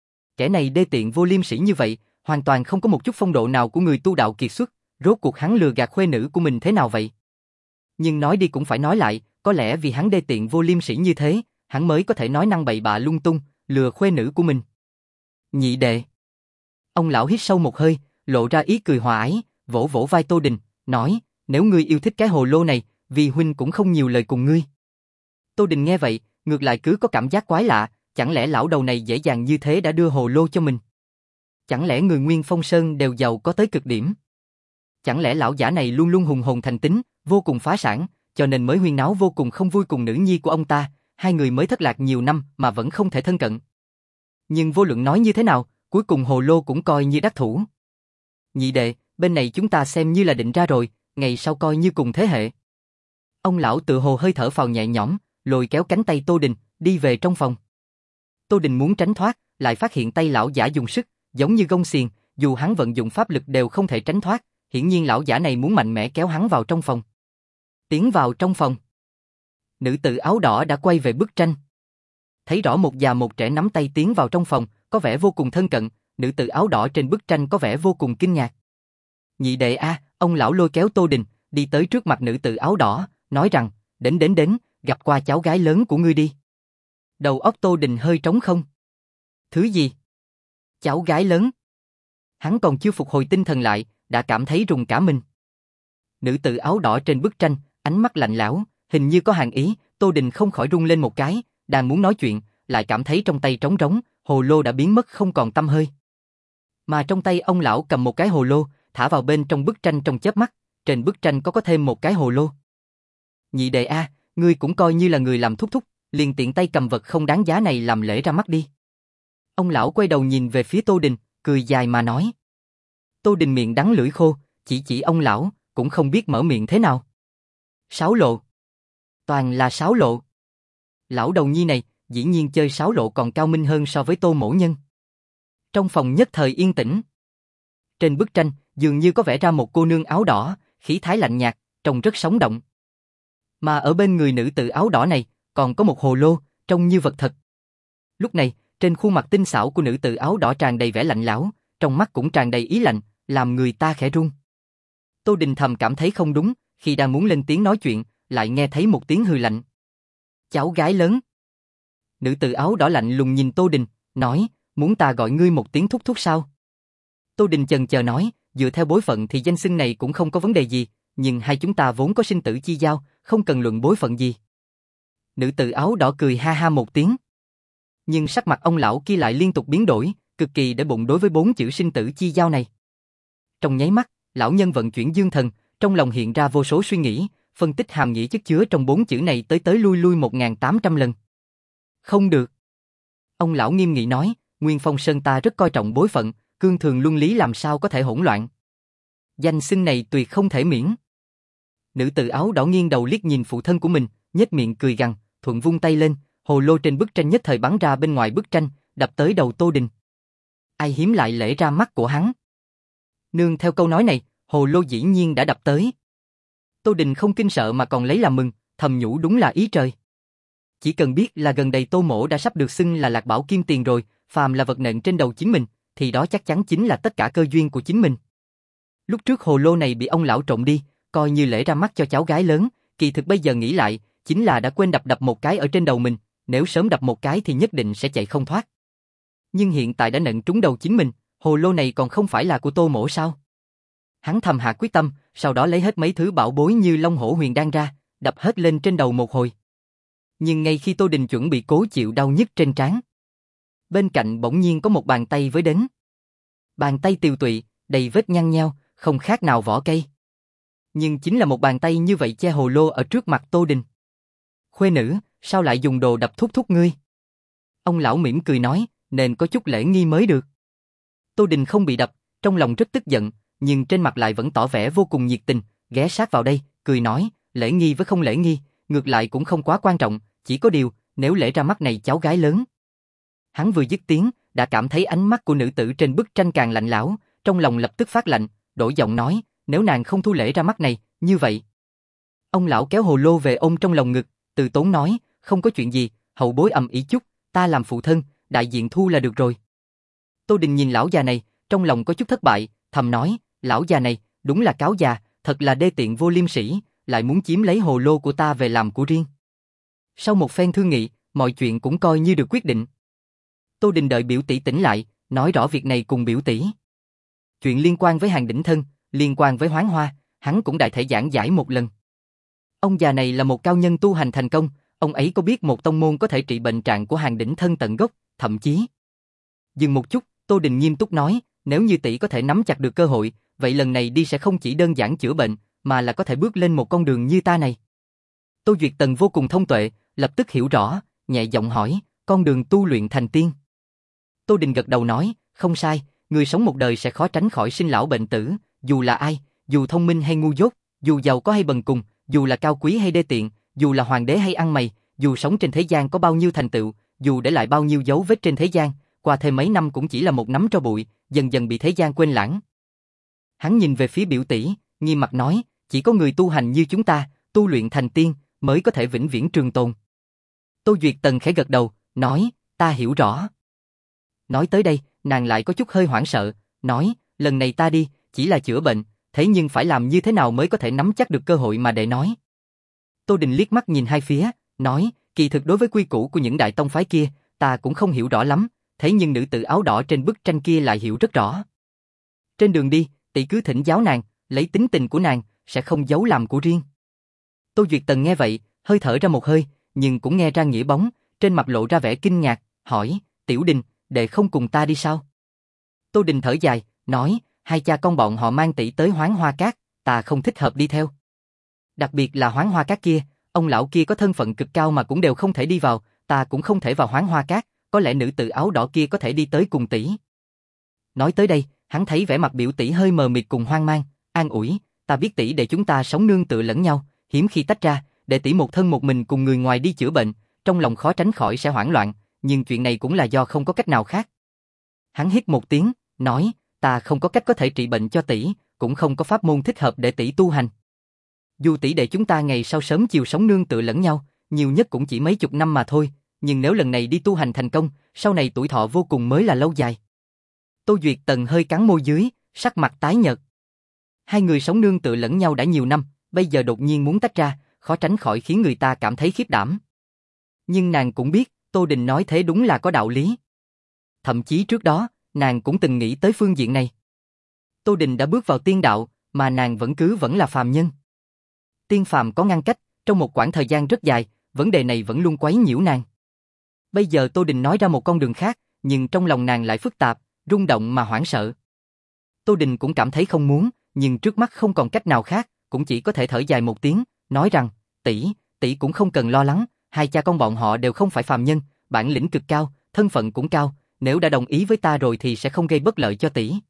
Kẻ này đê tiện vô liêm sỉ như vậy, hoàn toàn không có một chút phong độ nào của người tu đạo kiệt xuất, rốt cuộc hắn lừa gạt khuê nữ của mình thế nào vậy? Nhưng nói đi cũng phải nói lại, có lẽ vì hắn đê tiện vô liêm sỉ như thế, hắn mới có thể nói năng bậy bạ lung tung, lừa khuê nữ của mình. Nhị đệ. Ông lão hít sâu một hơi, lộ ra ý cười hòa ái, vỗ vỗ vai Tô Đình, nói, nếu ngươi yêu thích cái hồ lô này, vì huynh cũng không nhiều lời cùng ngươi. Tô Đình nghe vậy, ngược lại cứ có cảm giác quái lạ, chẳng lẽ lão đầu này dễ dàng như thế đã đưa hồ lô cho mình? Chẳng lẽ người Nguyên Phong Sơn đều giàu có tới cực điểm? Chẳng lẽ lão giả này luôn luôn hùng hồn thành tính, vô cùng phá sản, cho nên mới huyên náo vô cùng không vui cùng nữ nhi của ông ta, hai người mới thất lạc nhiều năm mà vẫn không thể thân cận. Nhưng vô luận nói như thế nào, cuối cùng hồ lô cũng coi như đắc thủ. Nhị đệ, bên này chúng ta xem như là định ra rồi, ngày sau coi như cùng thế hệ. Ông lão tự hồ hơi thở phào nhẹ nhõm, lôi kéo cánh tay Tô Đình, đi về trong phòng. Tô Đình muốn tránh thoát, lại phát hiện tay lão giả dùng sức, giống như gông xiềng, dù hắn vận dụng pháp lực đều không thể tránh thoát, hiển nhiên lão giả này muốn mạnh mẽ kéo hắn vào trong phòng. Tiến vào trong phòng. Nữ tử áo đỏ đã quay về bức tranh. Thấy rõ một già một trẻ nắm tay tiến vào trong phòng, có vẻ vô cùng thân cận, nữ tử áo đỏ trên bức tranh có vẻ vô cùng kinh ngạc. Nhị đệ a, ông lão lôi kéo Tô Đình, đi tới trước mặt nữ tử áo đỏ, nói rằng, đến đến đến, gặp qua cháu gái lớn của ngươi đi. Đầu óc Tô Đình hơi trống không. Thứ gì? Cháu gái lớn? Hắn còn chưa phục hồi tinh thần lại, đã cảm thấy rùng cả mình. Nữ tử áo đỏ trên bức tranh, ánh mắt lạnh lẽo, hình như có hàn ý, Tô Đình không khỏi rung lên một cái, đang muốn nói chuyện, lại cảm thấy trong tay trống rỗng, hồ lô đã biến mất không còn tăm hơi. Mà trong tay ông lão cầm một cái hồ lô, thả vào bên trong bức tranh trong chớp mắt, trên bức tranh có có thêm một cái hồ lô. Nhị đệ a, ngươi cũng coi như là người làm thúc thúc, liền tiện tay cầm vật không đáng giá này làm lễ ra mắt đi. Ông lão quay đầu nhìn về phía Tô Đình, cười dài mà nói. Tô Đình miệng đắng lưỡi khô, chỉ chỉ ông lão, cũng không biết mở miệng thế nào. Sáo lộ. Toàn là sáo lộ. Lão đầu nhi này, dĩ nhiên chơi sáo lộ còn cao minh hơn so với Tô mỗ nhân. Trong phòng nhất thời yên tĩnh. Trên bức tranh, dường như có vẽ ra một cô nương áo đỏ, khí thái lạnh nhạt, trông rất sống động. Mà ở bên người nữ tử áo đỏ này, còn có một hồ lô, trông như vật thật. Lúc này, trên khuôn mặt tinh xảo của nữ tử áo đỏ tràn đầy vẻ lạnh lẽo, trong mắt cũng tràn đầy ý lạnh, làm người ta khẽ run. Tô Đình thầm cảm thấy không đúng, khi đang muốn lên tiếng nói chuyện, lại nghe thấy một tiếng hừ lạnh. Cháu gái lớn. Nữ tử áo đỏ lạnh lùng nhìn Tô Đình, nói, muốn ta gọi ngươi một tiếng thúc thúc sao? Tô Đình chần chờ nói, dựa theo bối phận thì danh xưng này cũng không có vấn đề gì, nhưng hai chúng ta vốn có sinh tử chi giao, không cần luận bối phận gì. Nữ tử áo đỏ cười ha ha một tiếng. Nhưng sắc mặt ông lão kia lại liên tục biến đổi, cực kỳ để bụng đối với bốn chữ sinh tử chi giao này. Trong nháy mắt, lão nhân vận chuyển dương thần, trong lòng hiện ra vô số suy nghĩ, phân tích hàm nghĩa chất chứa trong bốn chữ này tới tới lui lui một nghìn tám trăm lần. Không được. Ông lão nghiêm nghị nói, Nguyên Phong Sơn ta rất coi trọng bối phận, cương thường luân lý làm sao có thể hỗn loạn. Danh xưng này tuyệt không thể miễn. Nữ tử áo đỏ nghiêng đầu liếc nhìn phụ thân của mình, nhếch miệng cười gằn, thuận vung tay lên, hồ lô trên bức tranh nhất thời bắn ra bên ngoài bức tranh, đập tới đầu Tô Đình. Ai hiếm lại lễ ra mắt của hắn. Nương theo câu nói này, hồ lô dĩ nhiên đã đập tới. Tô Đình không kinh sợ mà còn lấy làm mừng, thầm nhủ đúng là ý trời. Chỉ cần biết là gần đây Tô Mỗ đã sắp được xưng là Lạc Bảo Kim Tiền rồi, phàm là vật nện trên đầu chính mình, thì đó chắc chắn chính là tất cả cơ duyên của chính mình. Lúc trước hồ lô này bị ông lão trộm đi, coi như lễ ra mắt cho cháu gái lớn, kỳ thực bây giờ nghĩ lại, chính là đã quên đập đập một cái ở trên đầu mình, nếu sớm đập một cái thì nhất định sẽ chạy không thoát. Nhưng hiện tại đã nện trúng đầu chính mình, hồ lô này còn không phải là của Tô Mỗ sao? Hắn thầm hạ quyết tâm, sau đó lấy hết mấy thứ bảo bối như Long Hổ Huyền Đan ra, đập hết lên trên đầu một hồi. Nhưng ngay khi Tô Đình chuẩn bị cố chịu đau nhức trên trán, bên cạnh bỗng nhiên có một bàn tay với đến. Bàn tay tiều tụy, đầy vết nhăn nheo, không khác nào vỏ cây. Nhưng chính là một bàn tay như vậy che hồ lô ở trước mặt Tô Đình. Khuê nữ, sao lại dùng đồ đập thúc thúc ngươi? Ông lão mỉm cười nói, nên có chút lễ nghi mới được. Tô Đình không bị đập, trong lòng rất tức giận, nhưng trên mặt lại vẫn tỏ vẻ vô cùng nhiệt tình, ghé sát vào đây, cười nói, lễ nghi với không lễ nghi, ngược lại cũng không quá quan trọng, chỉ có điều, nếu lễ ra mắt này cháu gái lớn. Hắn vừa dứt tiếng, đã cảm thấy ánh mắt của nữ tử trên bức tranh càng lạnh lẽo, trong lòng lập tức phát lạnh, đổi giọng nói, nếu nàng không thu lễ ra mắt này, như vậy. Ông lão kéo hồ lô về ôm trong lòng ngực, từ tốn nói, không có chuyện gì, hậu bối ầm ĩ chút, ta làm phụ thân, đại diện thu là được rồi. Tô Đình nhìn lão già này, trong lòng có chút thất bại, thầm nói, lão già này, đúng là cáo già, thật là đê tiện vô liêm sỉ, lại muốn chiếm lấy hồ lô của ta về làm của riêng. Sau một phen thương nghị, mọi chuyện cũng coi như được quyết định. Tô Đình đợi biểu tỷ tỉnh lại, nói rõ việc này cùng biểu tỷ. Chuyện liên quan với Hàng Đỉnh Thân, liên quan với Hoán Hoa, hắn cũng đại thể giảng giải một lần. Ông già này là một cao nhân tu hành thành công, ông ấy có biết một tông môn có thể trị bệnh trạng của Hàng Đỉnh Thân tận gốc, thậm chí. Dừng một chút, Tô Đình nghiêm túc nói, nếu như tỷ có thể nắm chặt được cơ hội, vậy lần này đi sẽ không chỉ đơn giản chữa bệnh, mà là có thể bước lên một con đường như ta này. Tô Duyệt Tần vô cùng thông tuệ, lập tức hiểu rõ, nhẹ giọng hỏi, con đường tu luyện thành tiên. Tô Đình gật đầu nói, không sai, người sống một đời sẽ khó tránh khỏi sinh lão bệnh tử, dù là ai, dù thông minh hay ngu dốt, dù giàu có hay bần cùng, dù là cao quý hay đê tiện, dù là hoàng đế hay ăn mày, dù sống trên thế gian có bao nhiêu thành tựu, dù để lại bao nhiêu dấu vết trên thế gian, qua thêm mấy năm cũng chỉ là một nắm tro bụi, dần dần bị thế gian quên lãng. Hắn nhìn về phía biểu tỷ, nghiêm mặt nói, chỉ có người tu hành như chúng ta, tu luyện thành tiên, mới có thể vĩnh viễn trường tồn. Tô Duyệt Tần khẽ gật đầu, nói, ta hiểu rõ. Nói tới đây, nàng lại có chút hơi hoảng sợ, nói, lần này ta đi, chỉ là chữa bệnh, thế nhưng phải làm như thế nào mới có thể nắm chắc được cơ hội mà để nói. Tô Đình liếc mắt nhìn hai phía, nói, kỳ thực đối với quy củ của những đại tông phái kia, ta cũng không hiểu rõ lắm, thế nhưng nữ tử áo đỏ trên bức tranh kia lại hiểu rất rõ. Trên đường đi, tỷ cứ thỉnh giáo nàng, lấy tính tình của nàng, sẽ không giấu làm của riêng. Tô Duyệt Tần nghe vậy, hơi thở ra một hơi, nhưng cũng nghe ra nghĩa bóng, trên mặt lộ ra vẻ kinh ngạc, hỏi, Tiểu Đình, đệ không cùng ta đi sao? Tô Đình thở dài, nói, hai cha con bọn họ mang tỷ tới Hoán Hoa Cát, ta không thích hợp đi theo. Đặc biệt là Hoán Hoa Cát kia, ông lão kia có thân phận cực cao mà cũng đều không thể đi vào, ta cũng không thể vào Hoán Hoa Cát, có lẽ nữ tử áo đỏ kia có thể đi tới cùng tỷ. Nói tới đây, hắn thấy vẻ mặt biểu tỷ hơi mờ mịt cùng hoang mang, an ủi, ta biết tỷ để chúng ta sống nương tựa lẫn nhau, hiếm khi tách ra, để tỷ một thân một mình cùng người ngoài đi chữa bệnh, trong lòng khó tránh khỏi sẽ hoảng loạn, nhưng chuyện này cũng là do không có cách nào khác. Hắn hít một tiếng, nói, ta không có cách có thể trị bệnh cho tỷ, cũng không có pháp môn thích hợp để tỷ tu hành. Dù tỷ đệ chúng ta ngày sau sớm chiều sống nương tựa lẫn nhau, nhiều nhất cũng chỉ mấy chục năm mà thôi, nhưng nếu lần này đi tu hành thành công, sau này tuổi thọ vô cùng mới là lâu dài. Tô Duyệt Tần hơi cắn môi dưới, sắc mặt tái nhợt. Hai người sống nương tựa lẫn nhau đã nhiều năm, bây giờ đột nhiên muốn tách ra, khó tránh khỏi khiến người ta cảm thấy khiếp đảm. Nhưng nàng cũng biết, Tô Đình nói thế đúng là có đạo lý. Thậm chí trước đó, nàng cũng từng nghĩ tới phương diện này. Tô Đình đã bước vào tiên đạo, mà nàng vẫn cứ vẫn là phàm nhân. Tiên phàm có ngăn cách, trong một quãng thời gian rất dài, vấn đề này vẫn luôn quấy nhiễu nàng. Bây giờ Tô Đình nói ra một con đường khác, nhưng trong lòng nàng lại phức tạp, rung động mà hoảng sợ. Tô Đình cũng cảm thấy không muốn, nhưng trước mắt không còn cách nào khác, cũng chỉ có thể thở dài một tiếng, nói rằng, tỷ, tỷ cũng không cần lo lắng, hai cha con bọn họ đều không phải phàm nhân, bản lĩnh cực cao, thân phận cũng cao, nếu đã đồng ý với ta rồi thì sẽ không gây bất lợi cho tỷ.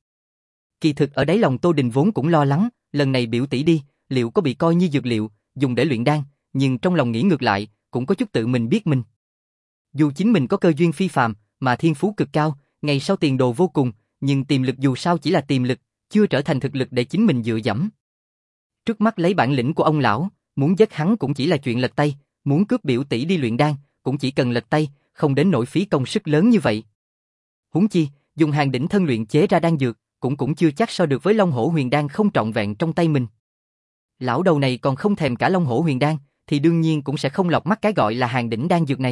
Kỳ thực ở đáy lòng Tô Đình vốn cũng lo lắng, lần này biểu tỷ đi, liệu có bị coi như dược liệu, dùng để luyện đan, nhưng trong lòng nghĩ ngược lại, cũng có chút tự mình biết mình. Dù chính mình có cơ duyên phi phàm, mà thiên phú cực cao, ngày sau tiền đồ vô cùng, nhưng tiềm lực dù sao chỉ là tiềm lực, chưa trở thành thực lực để chính mình dựa dẫm. Trước mắt lấy bản lĩnh của ông lão, muốn giết hắn cũng chỉ là chuyện lật tay, muốn cướp biểu tỷ đi luyện đan, cũng chỉ cần lật tay, không đến nỗi phí công sức lớn như vậy. Huống chi, dùng hàng đỉnh thân luyện chế ra đan dược, cũng cũng chưa chắc so được với Long Hổ Huyền Đan không trọn vẹn trong tay mình. Lão đầu này còn không thèm cả Long Hổ Huyền Đan, thì đương nhiên cũng sẽ không lọt mắt cái gọi là hàng đỉnh đan dược này.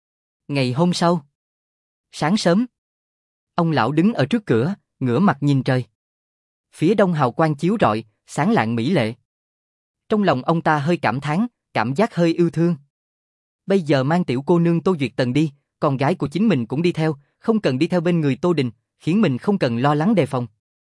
Ngày hôm sau, sáng sớm, ông lão đứng ở trước cửa, ngửa mặt nhìn trời. Phía đông hào quang chiếu rọi, sáng lạng mỹ lệ. Trong lòng ông ta hơi cảm thán, cảm giác hơi yêu thương. Bây giờ mang tiểu cô nương Tô Duyệt Tần đi, con gái của chính mình cũng đi theo, không cần đi theo bên người Tô Đình, khiến mình không cần lo lắng đề phòng.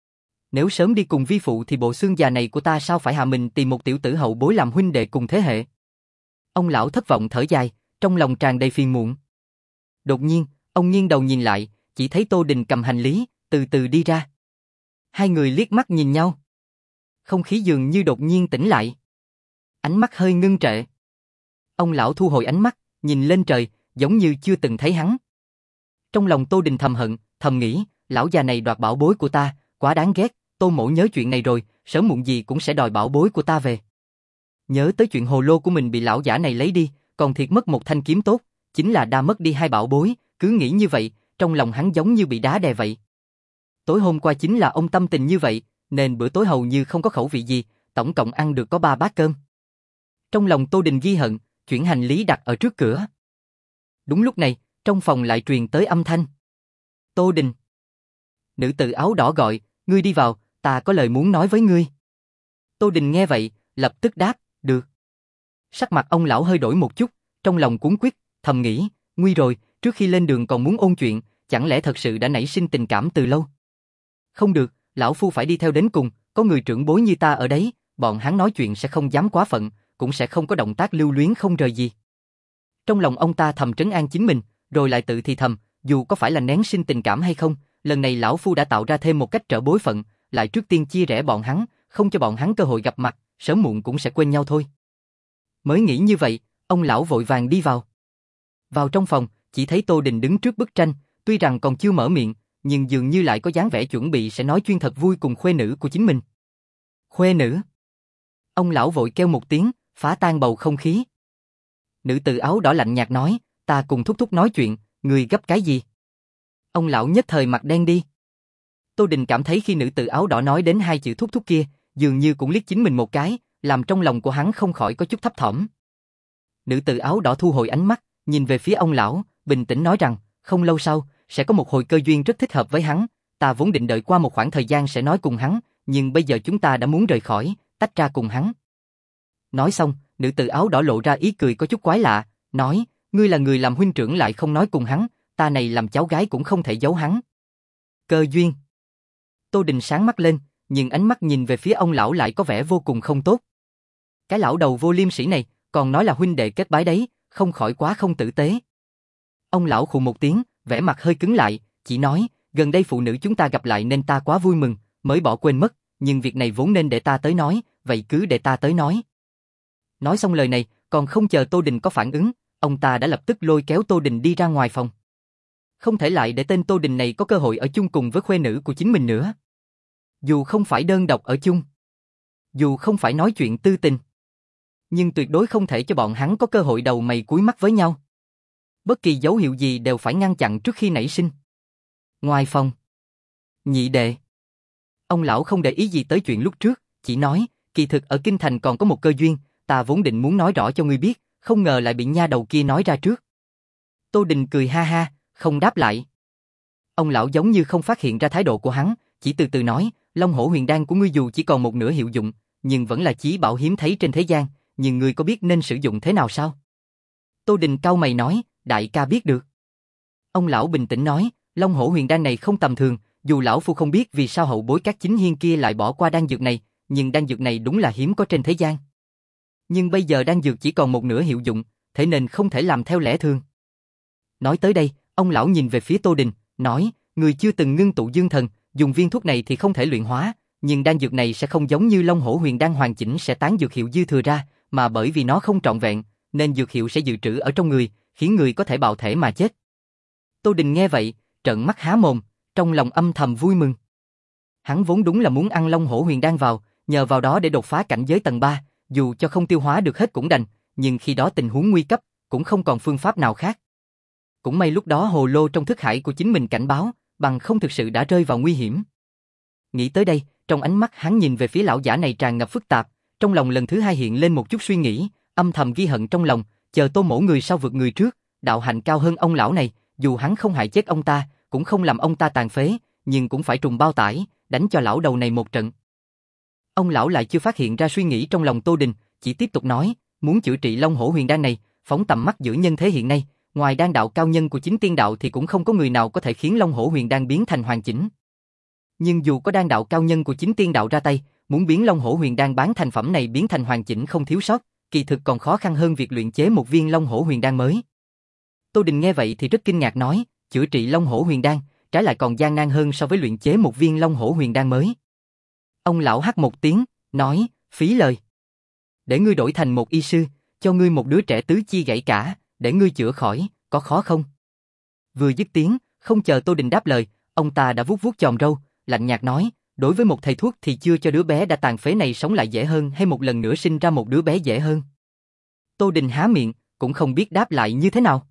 Nếu sớm đi cùng vi phụ thì bộ xương già này của ta sao phải hạ mình tìm một tiểu tử hậu bối làm huynh đệ cùng thế hệ. Ông lão thất vọng thở dài, trong lòng tràn đầy phiền muộn. Đột nhiên, ông nghiêng đầu nhìn lại, chỉ thấy Tô Đình cầm hành lý, từ từ đi ra. Hai người liếc mắt nhìn nhau. Không khí dường như đột nhiên tĩnh lại. Ánh mắt hơi ngưng trệ. Ông lão thu hồi ánh mắt, nhìn lên trời, giống như chưa từng thấy hắn. Trong lòng Tô Đình thầm hận, thầm nghĩ, lão già này đoạt bảo bối của ta, quá đáng ghét, Tô mỗ nhớ chuyện này rồi, sớm muộn gì cũng sẽ đòi bảo bối của ta về. Nhớ tới chuyện hồ lô của mình bị lão giả này lấy đi, còn thiệt mất một thanh kiếm tốt, chính là đa mất đi hai bảo bối, cứ nghĩ như vậy, trong lòng hắn giống như bị đá đè vậy. Tối hôm qua chính là ông tâm tình như vậy, nên bữa tối hầu như không có khẩu vị gì, tổng cộng ăn được có ba bát cơm. Trong lòng Tô Đình ghi hận, chuyển hành lý đặt ở trước cửa. Đúng lúc này, trong phòng lại truyền tới âm thanh. Tô Đình. Nữ tử áo đỏ gọi, ngươi đi vào, ta có lời muốn nói với ngươi. Tô Đình nghe vậy, lập tức đáp, được. Sắc mặt ông lão hơi đổi một chút, trong lòng cuống quýt, thầm nghĩ, nguy rồi, trước khi lên đường còn muốn ôn chuyện, chẳng lẽ thật sự đã nảy sinh tình cảm từ lâu? Không được, lão phu phải đi theo đến cùng, có người trưởng bối như ta ở đấy, bọn hắn nói chuyện sẽ không dám quá phận, cũng sẽ không có động tác lưu luyến không rời gì. Trong lòng ông ta thầm trấn an chính mình, rồi lại tự thì thầm, dù có phải là nén sinh tình cảm hay không, lần này lão phu đã tạo ra thêm một cách trở bối phận, lại trước tiên chia rẽ bọn hắn, không cho bọn hắn cơ hội gặp mặt, sớm muộn cũng sẽ quên nhau thôi. Mới nghĩ như vậy, ông lão vội vàng đi vào. Vào trong phòng, chỉ thấy Tô Đình đứng trước bức tranh, tuy rằng còn chưa mở miệng, nhưng dường như lại có dáng vẻ chuẩn bị sẽ nói chuyện thật vui cùng khuê nữ của chính mình. Khuê nữ. Ông lão vội kêu một tiếng, phá tan bầu không khí. Nữ tử áo đỏ lạnh nhạt nói, ta cùng thúc thúc nói chuyện, người gấp cái gì? Ông lão nhất thời mặt đen đi. Tô Đình cảm thấy khi nữ tử áo đỏ nói đến hai chữ thúc thúc kia, dường như cũng liếc chính mình một cái, làm trong lòng của hắn không khỏi có chút thấp thỏm. Nữ tử áo đỏ thu hồi ánh mắt, nhìn về phía ông lão, bình tĩnh nói rằng, không lâu sau, sẽ có một hồi cơ duyên rất thích hợp với hắn, ta vốn định đợi qua một khoảng thời gian sẽ nói cùng hắn, nhưng bây giờ chúng ta đã muốn rời khỏi, tách ra cùng hắn. Nói xong, nữ tử áo đỏ lộ ra ý cười có chút quái lạ, nói, ngươi là người làm huynh trưởng lại không nói cùng hắn, ta này làm cháu gái cũng không thể giấu hắn. Cơ duyên. Tô Đình sáng mắt lên, nhưng ánh mắt nhìn về phía ông lão lại có vẻ vô cùng không tốt. Cái lão đầu vô liêm sỉ này, còn nói là huynh đệ kết bái đấy, không khỏi quá không tử tế. Ông lão khụ một tiếng, vẻ mặt hơi cứng lại, chỉ nói, gần đây phụ nữ chúng ta gặp lại nên ta quá vui mừng, mới bỏ quên mất, nhưng việc này vốn nên để ta tới nói, vậy cứ để ta tới nói. Nói xong lời này, còn không chờ Tô Đình có phản ứng, ông ta đã lập tức lôi kéo Tô Đình đi ra ngoài phòng. Không thể lại để tên Tô Đình này có cơ hội ở chung cùng với khuê nữ của chính mình nữa. Dù không phải đơn độc ở chung, dù không phải nói chuyện tư tình, nhưng tuyệt đối không thể cho bọn hắn có cơ hội đầu mày cúi mắt với nhau. Bất kỳ dấu hiệu gì đều phải ngăn chặn trước khi nảy sinh. Ngoài phòng, nhị đệ. Ông lão không để ý gì tới chuyện lúc trước, chỉ nói, kỳ thực ở Kinh Thành còn có một cơ duyên, ta vốn định muốn nói rõ cho ngươi biết, không ngờ lại bị nha đầu kia nói ra trước. Tô Đình cười ha ha, không đáp lại. Ông lão giống như không phát hiện ra thái độ của hắn, chỉ từ từ nói, Long Hổ Huyền Đan của ngươi dù chỉ còn một nửa hiệu dụng, nhưng vẫn là chí bảo hiếm thấy trên thế gian, nhưng ngươi có biết nên sử dụng thế nào sao? Tô Đình cau mày nói, đại ca biết được. Ông lão bình tĩnh nói, Long Hổ Huyền Đan này không tầm thường, dù lão phu không biết vì sao hậu bối các chính hiên kia lại bỏ qua đan dược này, nhưng đan dược này đúng là hiếm có trên thế gian. Nhưng bây giờ đan dược chỉ còn một nửa hiệu dụng, thế nên không thể làm theo lẽ thường. Nói tới đây, ông lão nhìn về phía Tô Đình, nói, người chưa từng ngưng tụ dương thần, dùng viên thuốc này thì không thể luyện hóa, nhưng đan dược này sẽ không giống như Long Hổ Huyền Đan hoàn chỉnh sẽ tán dược hiệu dư thừa ra, mà bởi vì nó không trọn vẹn, nên dược hiệu sẽ dự trữ ở trong người, khiến người có thể bạo thể mà chết. Tô Đình nghe vậy, trợn mắt há mồm, trong lòng âm thầm vui mừng. Hắn vốn đúng là muốn ăn Long Hổ Huyền Đan vào, nhờ vào đó để đột phá cảnh giới tầng ba, dù cho không tiêu hóa được hết cũng đành, nhưng khi đó tình huống nguy cấp, cũng không còn phương pháp nào khác. Cũng may lúc đó hồ lô trong thức hải của chính mình cảnh báo, bằng không thực sự đã rơi vào nguy hiểm. Nghĩ tới đây, trong ánh mắt hắn nhìn về phía lão giả này tràn ngập phức tạp, trong lòng lần thứ hai hiện lên một chút suy nghĩ, âm thầm ghi hận trong lòng, chờ Tô Mỗ người sau vượt người trước, đạo hạnh cao hơn ông lão này, dù hắn không hại chết ông ta, cũng không làm ông ta tàn phế, nhưng cũng phải trùng bao tải, đánh cho lão đầu này một trận. Ông lão lại chưa phát hiện ra suy nghĩ trong lòng Tô Đình, chỉ tiếp tục nói, muốn chữa trị Long Hổ Huyền Đan này, phóng tầm mắt giữa nhân thế hiện nay, ngoài đan đạo cao nhân của chính tiên đạo thì cũng không có người nào có thể khiến Long Hổ Huyền Đan biến thành hoàn chỉnh. Nhưng dù có đan đạo cao nhân của chính tiên đạo ra tay, muốn biến Long Hổ Huyền Đan bán thành phẩm này biến thành hoàn chỉnh không thiếu sót, kỳ thực còn khó khăn hơn việc luyện chế một viên Long Hổ Huyền Đan mới. Tô Đình nghe vậy thì rất kinh ngạc nói, chữa trị Long Hổ Huyền Đan, trái lại còn gian nan hơn so với luyện chế một viên Long Hổ Huyền Đan mới. Ông lão hắt một tiếng, nói, phí lời. Để ngươi đổi thành một y sư, cho ngươi một đứa trẻ tứ chi gãy cả, để ngươi chữa khỏi, có khó không? Vừa dứt tiếng, không chờ Tô Đình đáp lời, ông ta đã vuốt vuốt chòm râu, lạnh nhạt nói, đối với một thầy thuốc thì chưa cho đứa bé đã tàn phế này sống lại dễ hơn hay một lần nữa sinh ra một đứa bé dễ hơn? Tô Đình há miệng, cũng không biết đáp lại như thế nào.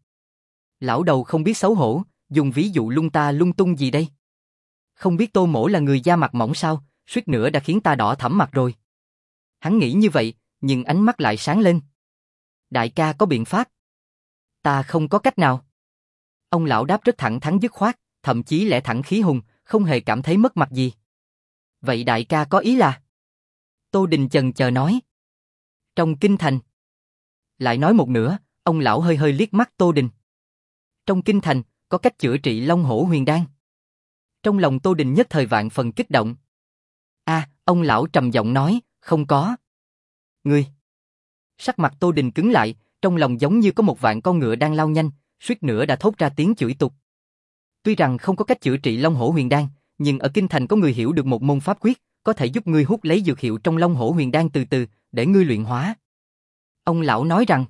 Lão đầu không biết xấu hổ, dùng ví dụ lung ta lung tung gì đây? Không biết Tô Mỗ là người da mặt mỏng sao, suýt nữa đã khiến ta đỏ thẫm mặt rồi. Hắn nghĩ như vậy, nhưng ánh mắt lại sáng lên. Đại ca có biện pháp. Ta không có cách nào. Ông lão đáp rất thẳng thắn dứt khoát, thậm chí lẽ thẳng khí hùng, không hề cảm thấy mất mặt gì. Vậy đại ca có ý là? Tô Đình chần chờ nói. Trong kinh thành. Lại nói một nửa, ông lão hơi hơi liếc mắt Tô Đình. Trong kinh thành, có cách chữa trị Long Hổ Huyền Đan. Trong lòng Tô Đình nhất thời vạn phần kích động. A, à, ông lão trầm giọng nói, không có. Ngươi. Sắc mặt Tô Đình cứng lại, trong lòng giống như có một vạn con ngựa đang lao nhanh, suýt nữa đã thốt ra tiếng chửi tục. Tuy rằng không có cách chữa trị Long Hổ Huyền Đan, nhưng ở kinh thành có người hiểu được một môn pháp quyết, có thể giúp ngươi hút lấy dược hiệu trong Long Hổ Huyền Đan từ từ, để ngươi luyện hóa. Ông lão nói rằng,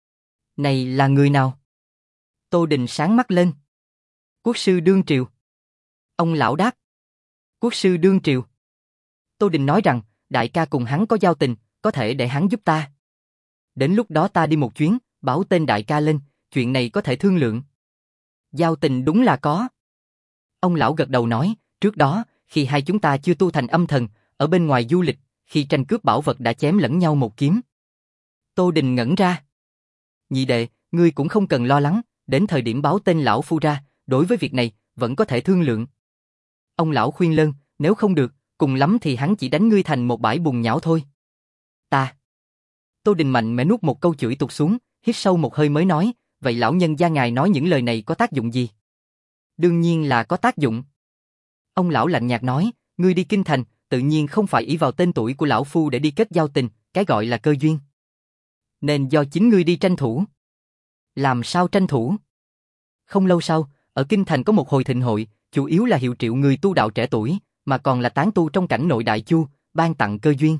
này là người nào? Tô Đình sáng mắt lên. Quốc sư đương triều. Ông lão đáp. Quốc sư đương triều. Tô Đình nói rằng, đại ca cùng hắn có giao tình, có thể để hắn giúp ta. Đến lúc đó ta đi một chuyến, báo tên đại ca lên, chuyện này có thể thương lượng. Giao tình đúng là có. Ông lão gật đầu nói, trước đó, khi hai chúng ta chưa tu thành âm thần, ở bên ngoài du lịch, khi tranh cướp bảo vật đã chém lẫn nhau một kiếm. Tô Đình ngẩn ra. Nhị đệ, ngươi cũng không cần lo lắng, đến thời điểm báo tên lão phu ra, đối với việc này, vẫn có thể thương lượng. Ông lão khuyên lơn, nếu không được, cùng lắm thì hắn chỉ đánh ngươi thành một bãi bùn nhão thôi. Ta. Tô Đình mạnh mẽ nuốt một câu chửi tục xuống, hít sâu một hơi mới nói, vậy lão nhân gia ngài nói những lời này có tác dụng gì? Đương nhiên là có tác dụng. Ông lão lạnh nhạt nói, ngươi đi kinh thành, tự nhiên không phải ỷ vào tên tuổi của lão phu để đi kết giao tình, cái gọi là cơ duyên. Nên do chính ngươi đi tranh thủ. Làm sao tranh thủ? Không lâu sau, ở kinh thành có một hồi thịnh hội, chủ yếu là hiệu triệu người tu đạo trẻ tuổi, mà còn là tán tu trong cảnh nội đại chu, ban tặng cơ duyên.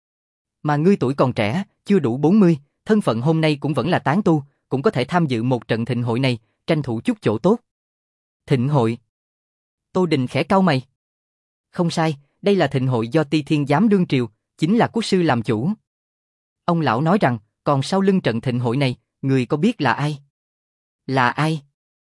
Mà ngươi tuổi còn trẻ, chưa đủ bốn mươi, thân phận hôm nay cũng vẫn là tán tu, cũng có thể tham dự một trận thịnh hội này, tranh thủ chút chỗ tốt. Thịnh hội. Tô Đình khẽ cau mày. Không sai, đây là thịnh hội do Ti Thiên Giám đương triều, chính là quốc sư làm chủ. Ông lão nói rằng, còn sau lưng trận thịnh hội này, người có biết là ai? Là ai?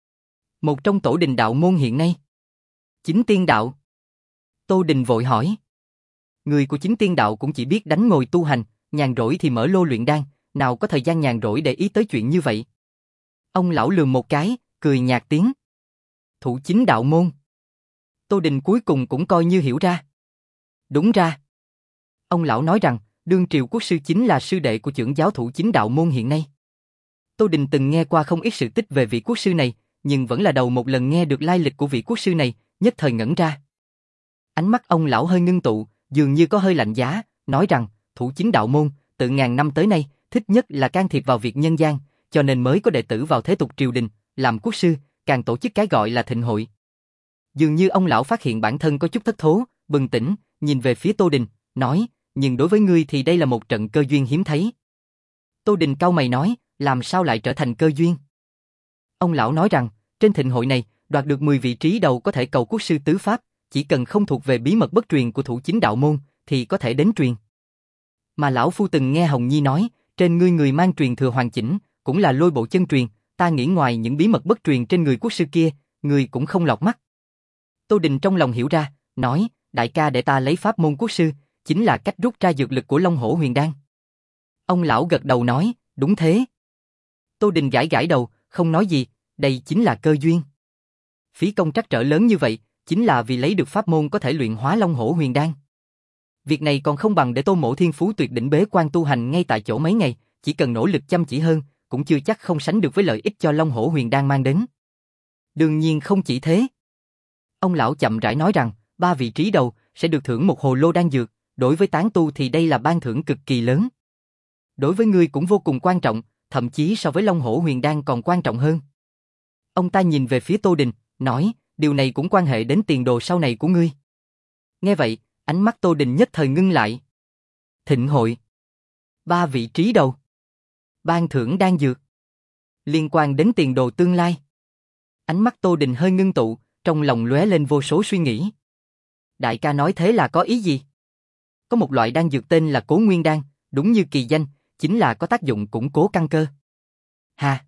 Một trong tổ đình đạo môn hiện nay. Chính tiên đạo. Tô Đình vội hỏi. Người của chính tiên đạo cũng chỉ biết đánh ngồi tu hành, nhàn rỗi thì mở lô luyện đan, nào có thời gian nhàn rỗi để ý tới chuyện như vậy. Ông lão lườm một cái, cười nhạt tiếng. Thủ chính đạo môn. Tô Đình cuối cùng cũng coi như hiểu ra. Đúng ra. Ông lão nói rằng, đương triều quốc sư chính là sư đệ của trưởng giáo thủ chính đạo môn hiện nay. Tô Đình từng nghe qua không ít sự tích về vị quốc sư này, nhưng vẫn là đầu một lần nghe được lai lịch của vị quốc sư này, nhất thời ngẩn ra. Ánh mắt ông lão hơi ngưng tụ, dường như có hơi lạnh giá, nói rằng, thủ chính đạo môn, từ ngàn năm tới nay, thích nhất là can thiệp vào việc nhân gian, cho nên mới có đệ tử vào thế tục triều đình, làm quốc sư, càng tổ chức cái gọi là thịnh hội. Dường như ông lão phát hiện bản thân có chút thất thố, bừng tỉnh, nhìn về phía Tô Đình, nói, nhưng đối với ngươi thì đây là một trận cơ duyên hiếm thấy. Tô Đình cau mày nói, làm sao lại trở thành cơ duyên? Ông lão nói rằng, trên thịnh hội này, đoạt được mười vị trí đầu có thể cầu quốc sư tứ pháp, chỉ cần không thuộc về bí mật bất truyền của thủ chính đạo môn, thì có thể đến truyền. Mà lão phu từng nghe Hồng Nhi nói, trên ngươi người mang truyền thừa hoàn chỉnh, cũng là lôi bộ chân truyền, ta nghĩ ngoài những bí mật bất truyền trên người quốc sư kia, ngươi cũng không lọt mắt. Tô Đình trong lòng hiểu ra, nói, đại ca để ta lấy pháp môn quốc sư, chính là cách rút ra dược lực của Long Hổ Huyền Đan. Ông lão gật đầu nói, đúng thế. Tô Đình gãi gãi đầu, không nói gì, đây chính là cơ duyên. Phí công trắc trở lớn như vậy, chính là vì lấy được pháp môn có thể luyện hóa Long Hổ Huyền Đan. Việc này còn không bằng để Tô Mỗ thiên phú tuyệt đỉnh bế quan tu hành ngay tại chỗ mấy ngày, chỉ cần nỗ lực chăm chỉ hơn, cũng chưa chắc không sánh được với lợi ích cho Long Hổ Huyền Đan mang đến. Đương nhiên không chỉ thế. Ông lão chậm rãi nói rằng, ba vị trí đầu sẽ được thưởng một hồ lô đan dược, đối với tán tu thì đây là ban thưởng cực kỳ lớn. Đối với ngươi cũng vô cùng quan trọng, thậm chí so với Long Hổ Huyền Đan còn quan trọng hơn. Ông ta nhìn về phía Tô Đình, nói, điều này cũng quan hệ đến tiền đồ sau này của ngươi. Nghe vậy, ánh mắt Tô Đình nhất thời ngưng lại. Thịnh hội. Ba vị trí đầu. Ban thưởng đan dược. Liên quan đến tiền đồ tương lai. Ánh mắt Tô Đình hơi ngưng tụ, trong lòng lóe lên vô số suy nghĩ. Đại ca nói thế là có ý gì? Có một loại đan dược tên là Cố Nguyên Đan, đúng như kỳ danh, chính là có tác dụng củng cố căn cơ. Hà.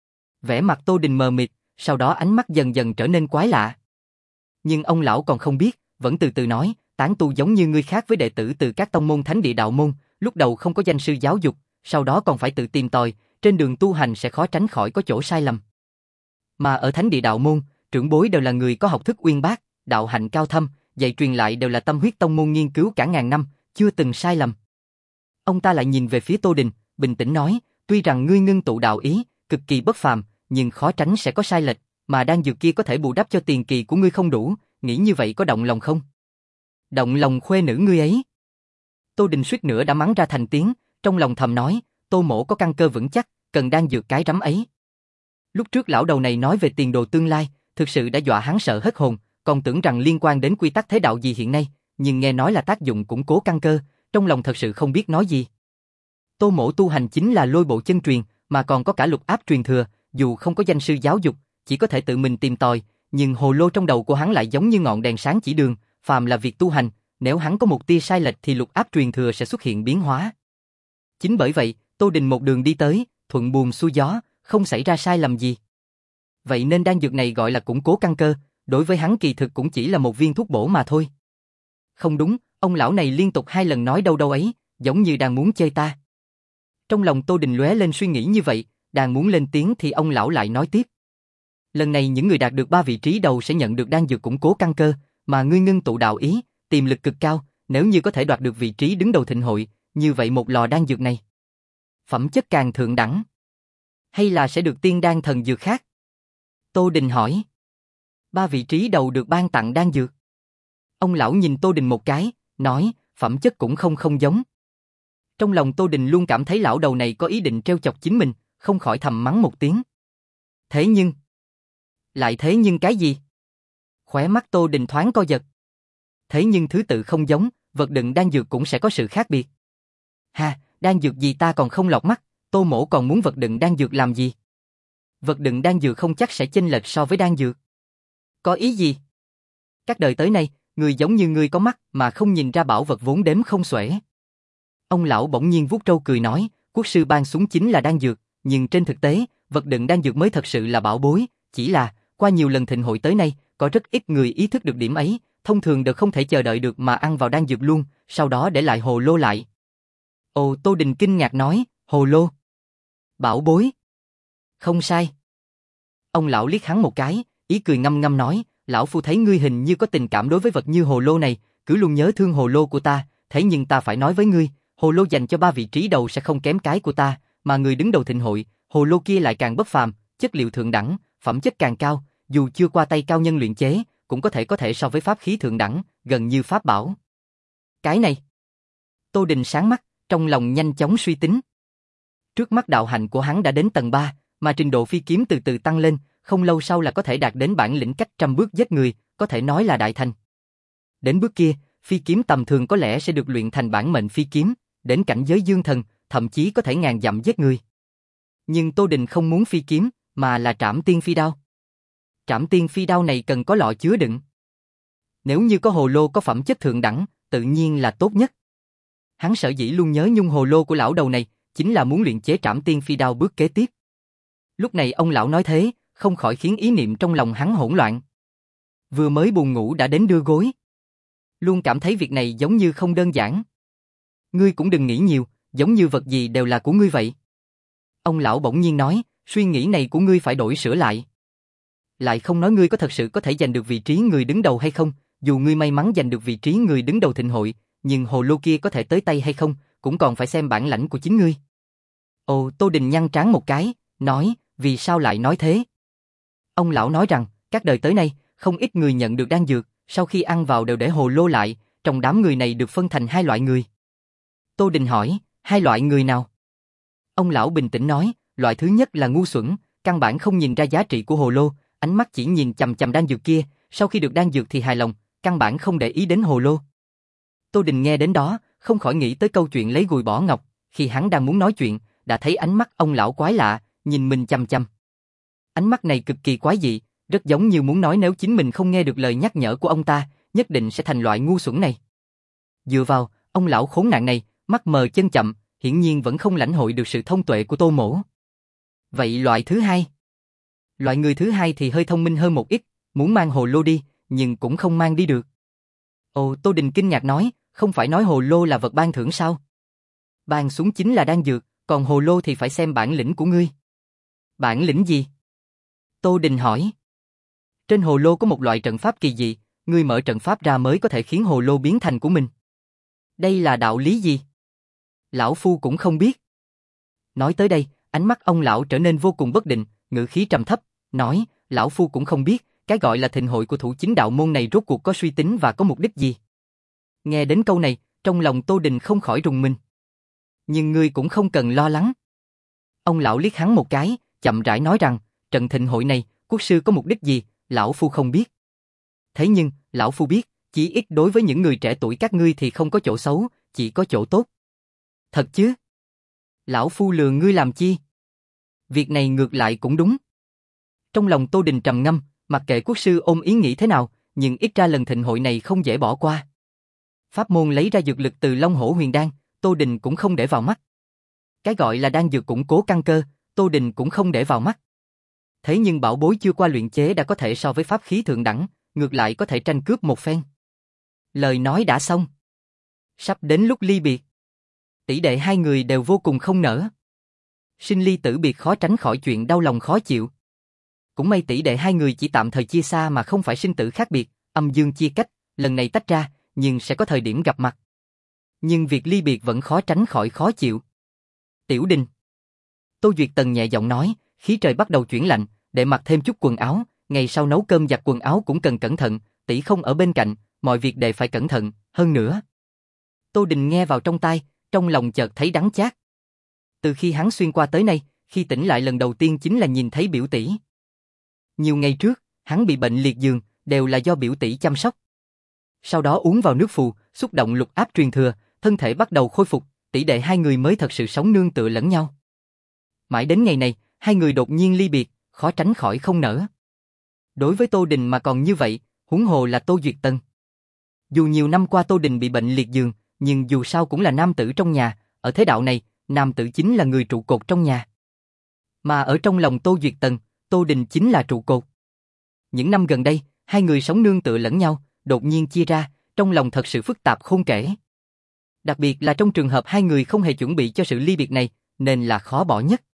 Vẻ mặt Tô Đình mờ mịt, sau đó ánh mắt dần dần trở nên quái lạ. Nhưng ông lão còn không biết, vẫn từ từ nói, tán tu giống như ngươi khác với đệ tử từ các tông môn thánh địa đạo môn, lúc đầu không có danh sư giáo dục, sau đó còn phải tự tìm tòi, trên đường tu hành sẽ khó tránh khỏi có chỗ sai lầm. Mà ở thánh địa đạo môn, trưởng bối đều là người có học thức uyên bác, đạo hạnh cao thâm, dạy truyền lại đều là tâm huyết tông môn nghiên cứu cả ngàn năm, chưa từng sai lầm. Ông ta lại nhìn về phía Tô Đình, bình tĩnh nói, tuy rằng ngươi ngưng tụ đạo ý, cực kỳ bất phàm, nhưng khó tránh sẽ có sai lệch, mà đan dược kia có thể bù đắp cho tiền kỳ của ngươi không đủ, nghĩ như vậy có động lòng không? Động lòng khuê nữ ngươi ấy. Tô Đình suýt nữa đã mắng ra thành tiếng, trong lòng thầm nói, Tô Mỗ có căn cơ vững chắc, cần đan dược cái rắm ấy. Lúc trước lão đầu này nói về tiền đồ tương lai, thực sự đã dọa hắn sợ hết hồn, còn tưởng rằng liên quan đến quy tắc thế đạo gì hiện nay, nhưng nghe nói là tác dụng củng cố căn cơ, trong lòng thật sự không biết nói gì. Tô Mỗ tu hành chính là lôi bộ chân truyền, mà còn có cả lục áp truyền thừa, dù không có danh sư giáo dục, chỉ có thể tự mình tìm tòi, nhưng hồ lô trong đầu của hắn lại giống như ngọn đèn sáng chỉ đường, phàm là việc tu hành, nếu hắn có một tia sai lệch thì lục áp truyền thừa sẽ xuất hiện biến hóa. Chính bởi vậy, Tô Đình một đường đi tới, thuận buồm xuôi gió, không xảy ra sai lầm gì. Vậy nên đan dược này gọi là củng cố căn cơ, đối với hắn kỳ thực cũng chỉ là một viên thuốc bổ mà thôi. Không đúng, ông lão này liên tục hai lần nói đâu đâu ấy, giống như đang muốn chơi ta. Trong lòng Tô Đình lóe lên suy nghĩ như vậy, đang muốn lên tiếng thì ông lão lại nói tiếp. Lần này những người đạt được ba vị trí đầu sẽ nhận được đan dược củng cố căn cơ, mà ngươi ngưng tụ đạo ý, tiềm lực cực cao, nếu như có thể đoạt được vị trí đứng đầu thịnh hội, như vậy một lò đan dược này, phẩm chất càng thượng đẳng, hay là sẽ được tiên đan thần dược khác? Tô Đình hỏi. Ba vị trí đầu được ban tặng đan dược. Ông lão nhìn Tô Đình một cái, nói, phẩm chất cũng không không giống. Trong lòng Tô Đình luôn cảm thấy lão đầu này có ý định trêu chọc chính mình, không khỏi thầm mắng một tiếng. Thế nhưng... Lại thế nhưng cái gì? Khóe mắt Tô Đình thoáng co giật. Thế nhưng thứ tự không giống, vật đựng đan dược cũng sẽ có sự khác biệt. Ha, đan dược gì ta còn không lọt mắt, Tô Mỗ còn muốn vật đựng đan dược làm gì? Vật đựng đan dược không chắc sẽ chênh lệch so với đan dược. Có ý gì? Các đời tới nay, người giống như ngươi có mắt mà không nhìn ra bảo vật vốn đếm không xuể. Ông lão bỗng nhiên vuốt râu cười nói, quốc sư ban xuống chính là đan dược, nhưng trên thực tế, vật đựng đan dược mới thật sự là bảo bối, chỉ là, qua nhiều lần thịnh hội tới nay, có rất ít người ý thức được điểm ấy, thông thường đều không thể chờ đợi được mà ăn vào đan dược luôn, sau đó để lại hồ lô lại. Ồ, Tô Đình kinh ngạc nói, hồ lô. Bảo bối. Không sai. Ông lão liếc hắn một cái, ý cười ngâm ngâm nói, lão phu thấy ngươi hình như có tình cảm đối với vật như hồ lô này, cứ luôn nhớ thương hồ lô của ta, thế nhưng ta phải nói với ngươi, hồ lô dành cho ba vị trí đầu sẽ không kém cái của ta, mà người đứng đầu thịnh hội, hồ lô kia lại càng bất phàm, chất liệu thượng đẳng, phẩm chất càng cao, dù chưa qua tay cao nhân luyện chế, cũng có thể có thể so với pháp khí thượng đẳng, gần như pháp bảo. Cái này. Tô Đình sáng mắt, trong lòng nhanh chóng suy tính. Trước mắt đạo hạnh của hắn đã đến tầng ba, mà trình độ phi kiếm từ từ tăng lên, không lâu sau là có thể đạt đến bản lĩnh cách trăm bước giết người, có thể nói là đại thành. Đến bước kia, phi kiếm tầm thường có lẽ sẽ được luyện thành bản mệnh phi kiếm, đến cảnh giới dương thần, thậm chí có thể ngàn dặm giết người. Nhưng Tô Đình không muốn phi kiếm, mà là trảm tiên phi đao. Trảm tiên phi đao này cần có lọ chứa đựng. Nếu như có hồ lô có phẩm chất thượng đẳng, tự nhiên là tốt nhất. Hắn sở dĩ luôn nhớ nhung hồ lô của lão đầu này, chính là muốn luyện chế Trảm Tiên Phi Đao bước kế tiếp. Lúc này ông lão nói thế, không khỏi khiến ý niệm trong lòng hắn hỗn loạn. Vừa mới buồn ngủ đã đến đưa gối. Luôn cảm thấy việc này giống như không đơn giản. Ngươi cũng đừng nghĩ nhiều, giống như vật gì đều là của ngươi vậy. Ông lão bỗng nhiên nói, suy nghĩ này của ngươi phải đổi sửa lại. Lại không nói ngươi có thật sự có thể giành được vị trí người đứng đầu hay không, dù ngươi may mắn giành được vị trí người đứng đầu thịnh hội, nhưng hồ lô kia có thể tới tay hay không, cũng còn phải xem bản lãnh của chính ngươi. Ồ, Tô Đình nhăn trán một cái, nói, vì sao lại nói thế? Ông lão nói rằng, các đời tới nay, không ít người nhận được đan dược, sau khi ăn vào đều để hồ lô lại, trong đám người này được phân thành hai loại người. Tô Đình hỏi, hai loại người nào? Ông lão bình tĩnh nói, loại thứ nhất là ngu xuẩn, căn bản không nhìn ra giá trị của hồ lô, ánh mắt chỉ nhìn chằm chằm đan dược kia, sau khi được đan dược thì hài lòng, căn bản không để ý đến hồ lô. Tô Đình nghe đến đó, không khỏi nghĩ tới câu chuyện lấy gùi bỏ ngọc, khi hắn đang muốn nói chuyện, đã thấy ánh mắt ông lão quái lạ, nhìn mình chằm chằm. Ánh mắt này cực kỳ quái dị, rất giống như muốn nói nếu chính mình không nghe được lời nhắc nhở của ông ta, nhất định sẽ thành loại ngu xuẩn này. Dựa vào, ông lão khốn nạn này, mắt mờ chân chậm, hiển nhiên vẫn không lãnh hội được sự thông tuệ của Tô Mỗ. Vậy loại thứ hai? Loại người thứ hai thì hơi thông minh hơn một ít, muốn mang hồ lô đi, nhưng cũng không mang đi được. Ồ, Tô Đình kinh ngạc nói, không phải nói hồ lô là vật ban thưởng sao? Ban xuống chính là đan dược, còn hồ lô thì phải xem bản lĩnh của ngươi. Bản lĩnh gì? Tô Đình hỏi. Trên hồ lô có một loại trận pháp kỳ dị, ngươi mở trận pháp ra mới có thể khiến hồ lô biến thành của mình. Đây là đạo lý gì? Lão phu cũng không biết. Nói tới đây, ánh mắt ông lão trở nên vô cùng bất định, ngữ khí trầm thấp, nói, lão phu cũng không biết, cái gọi là thịnh hội của thủ chính đạo môn này rốt cuộc có suy tính và có mục đích gì. Nghe đến câu này, trong lòng Tô Đình không khỏi rùng mình. Nhưng ngươi cũng không cần lo lắng. Ông lão liếc hắn một cái, chậm rãi nói rằng, trận thịnh hội này, quốc sư có mục đích gì, lão phu không biết. Thế nhưng, lão phu biết, chỉ ít đối với những người trẻ tuổi các ngươi thì không có chỗ xấu, chỉ có chỗ tốt. Thật chứ? Lão phu lừa ngươi làm chi? Việc này ngược lại cũng đúng. Trong lòng Tô Đình trầm ngâm, mặc kệ quốc sư ôm ý nghĩ thế nào, nhưng ít ra lần thịnh hội này không dễ bỏ qua. Pháp môn lấy ra dược lực từ Long Hổ Huyền Đan, Tô Đình cũng không để vào mắt. Cái gọi là đan dược củng cố căn cơ, Tô Đình cũng không để vào mắt. Thế nhưng bảo bối chưa qua luyện chế đã có thể so với pháp khí thượng đẳng, ngược lại có thể tranh cướp một phen. Lời nói đã xong. Sắp đến lúc ly biệt. Tỷ đệ hai người đều vô cùng không nỡ. Sinh ly tử biệt khó tránh khỏi chuyện đau lòng khó chịu. Cũng may tỷ đệ hai người chỉ tạm thời chia xa mà không phải sinh tử khác biệt, âm dương chia cách, lần này tách ra, nhưng sẽ có thời điểm gặp mặt. Nhưng việc ly biệt vẫn khó tránh khỏi khó chịu. Tiểu Đình. Tô Duyệt Tần nhẹ giọng nói, khí trời bắt đầu chuyển lạnh, để mặc thêm chút quần áo, ngày sau nấu cơm giặt quần áo cũng cần cẩn thận, tỷ không ở bên cạnh, mọi việc đều phải cẩn thận, hơn nữa. Tô Đình nghe vào trong tai, trong lòng chợt thấy đắng chát. Từ khi hắn xuyên qua tới nay, khi tỉnh lại lần đầu tiên chính là nhìn thấy biểu tỷ. Nhiều ngày trước, hắn bị bệnh liệt giường, đều là do biểu tỷ chăm sóc. Sau đó uống vào nước phù, xúc động lục áp truyền thừa, thân thể bắt đầu khôi phục, tỷ đệ hai người mới thật sự sống nương tựa lẫn nhau. Mãi đến ngày này, hai người đột nhiên ly biệt, khó tránh khỏi không nỡ. Đối với Tô Đình mà còn như vậy, huống hồ là Tô Duyệt Tần. Dù nhiều năm qua Tô Đình bị bệnh liệt giường, nhưng dù sao cũng là nam tử trong nhà, ở thế đạo này, nam tử chính là người trụ cột trong nhà. Mà ở trong lòng Tô Duyệt Tần, Tô Đình chính là trụ cột. Những năm gần đây, hai người sống nương tựa lẫn nhau, đột nhiên chia ra, trong lòng thật sự phức tạp khôn kể. Đặc biệt là trong trường hợp hai người không hề chuẩn bị cho sự ly biệt này, nên là khó bỏ nhất.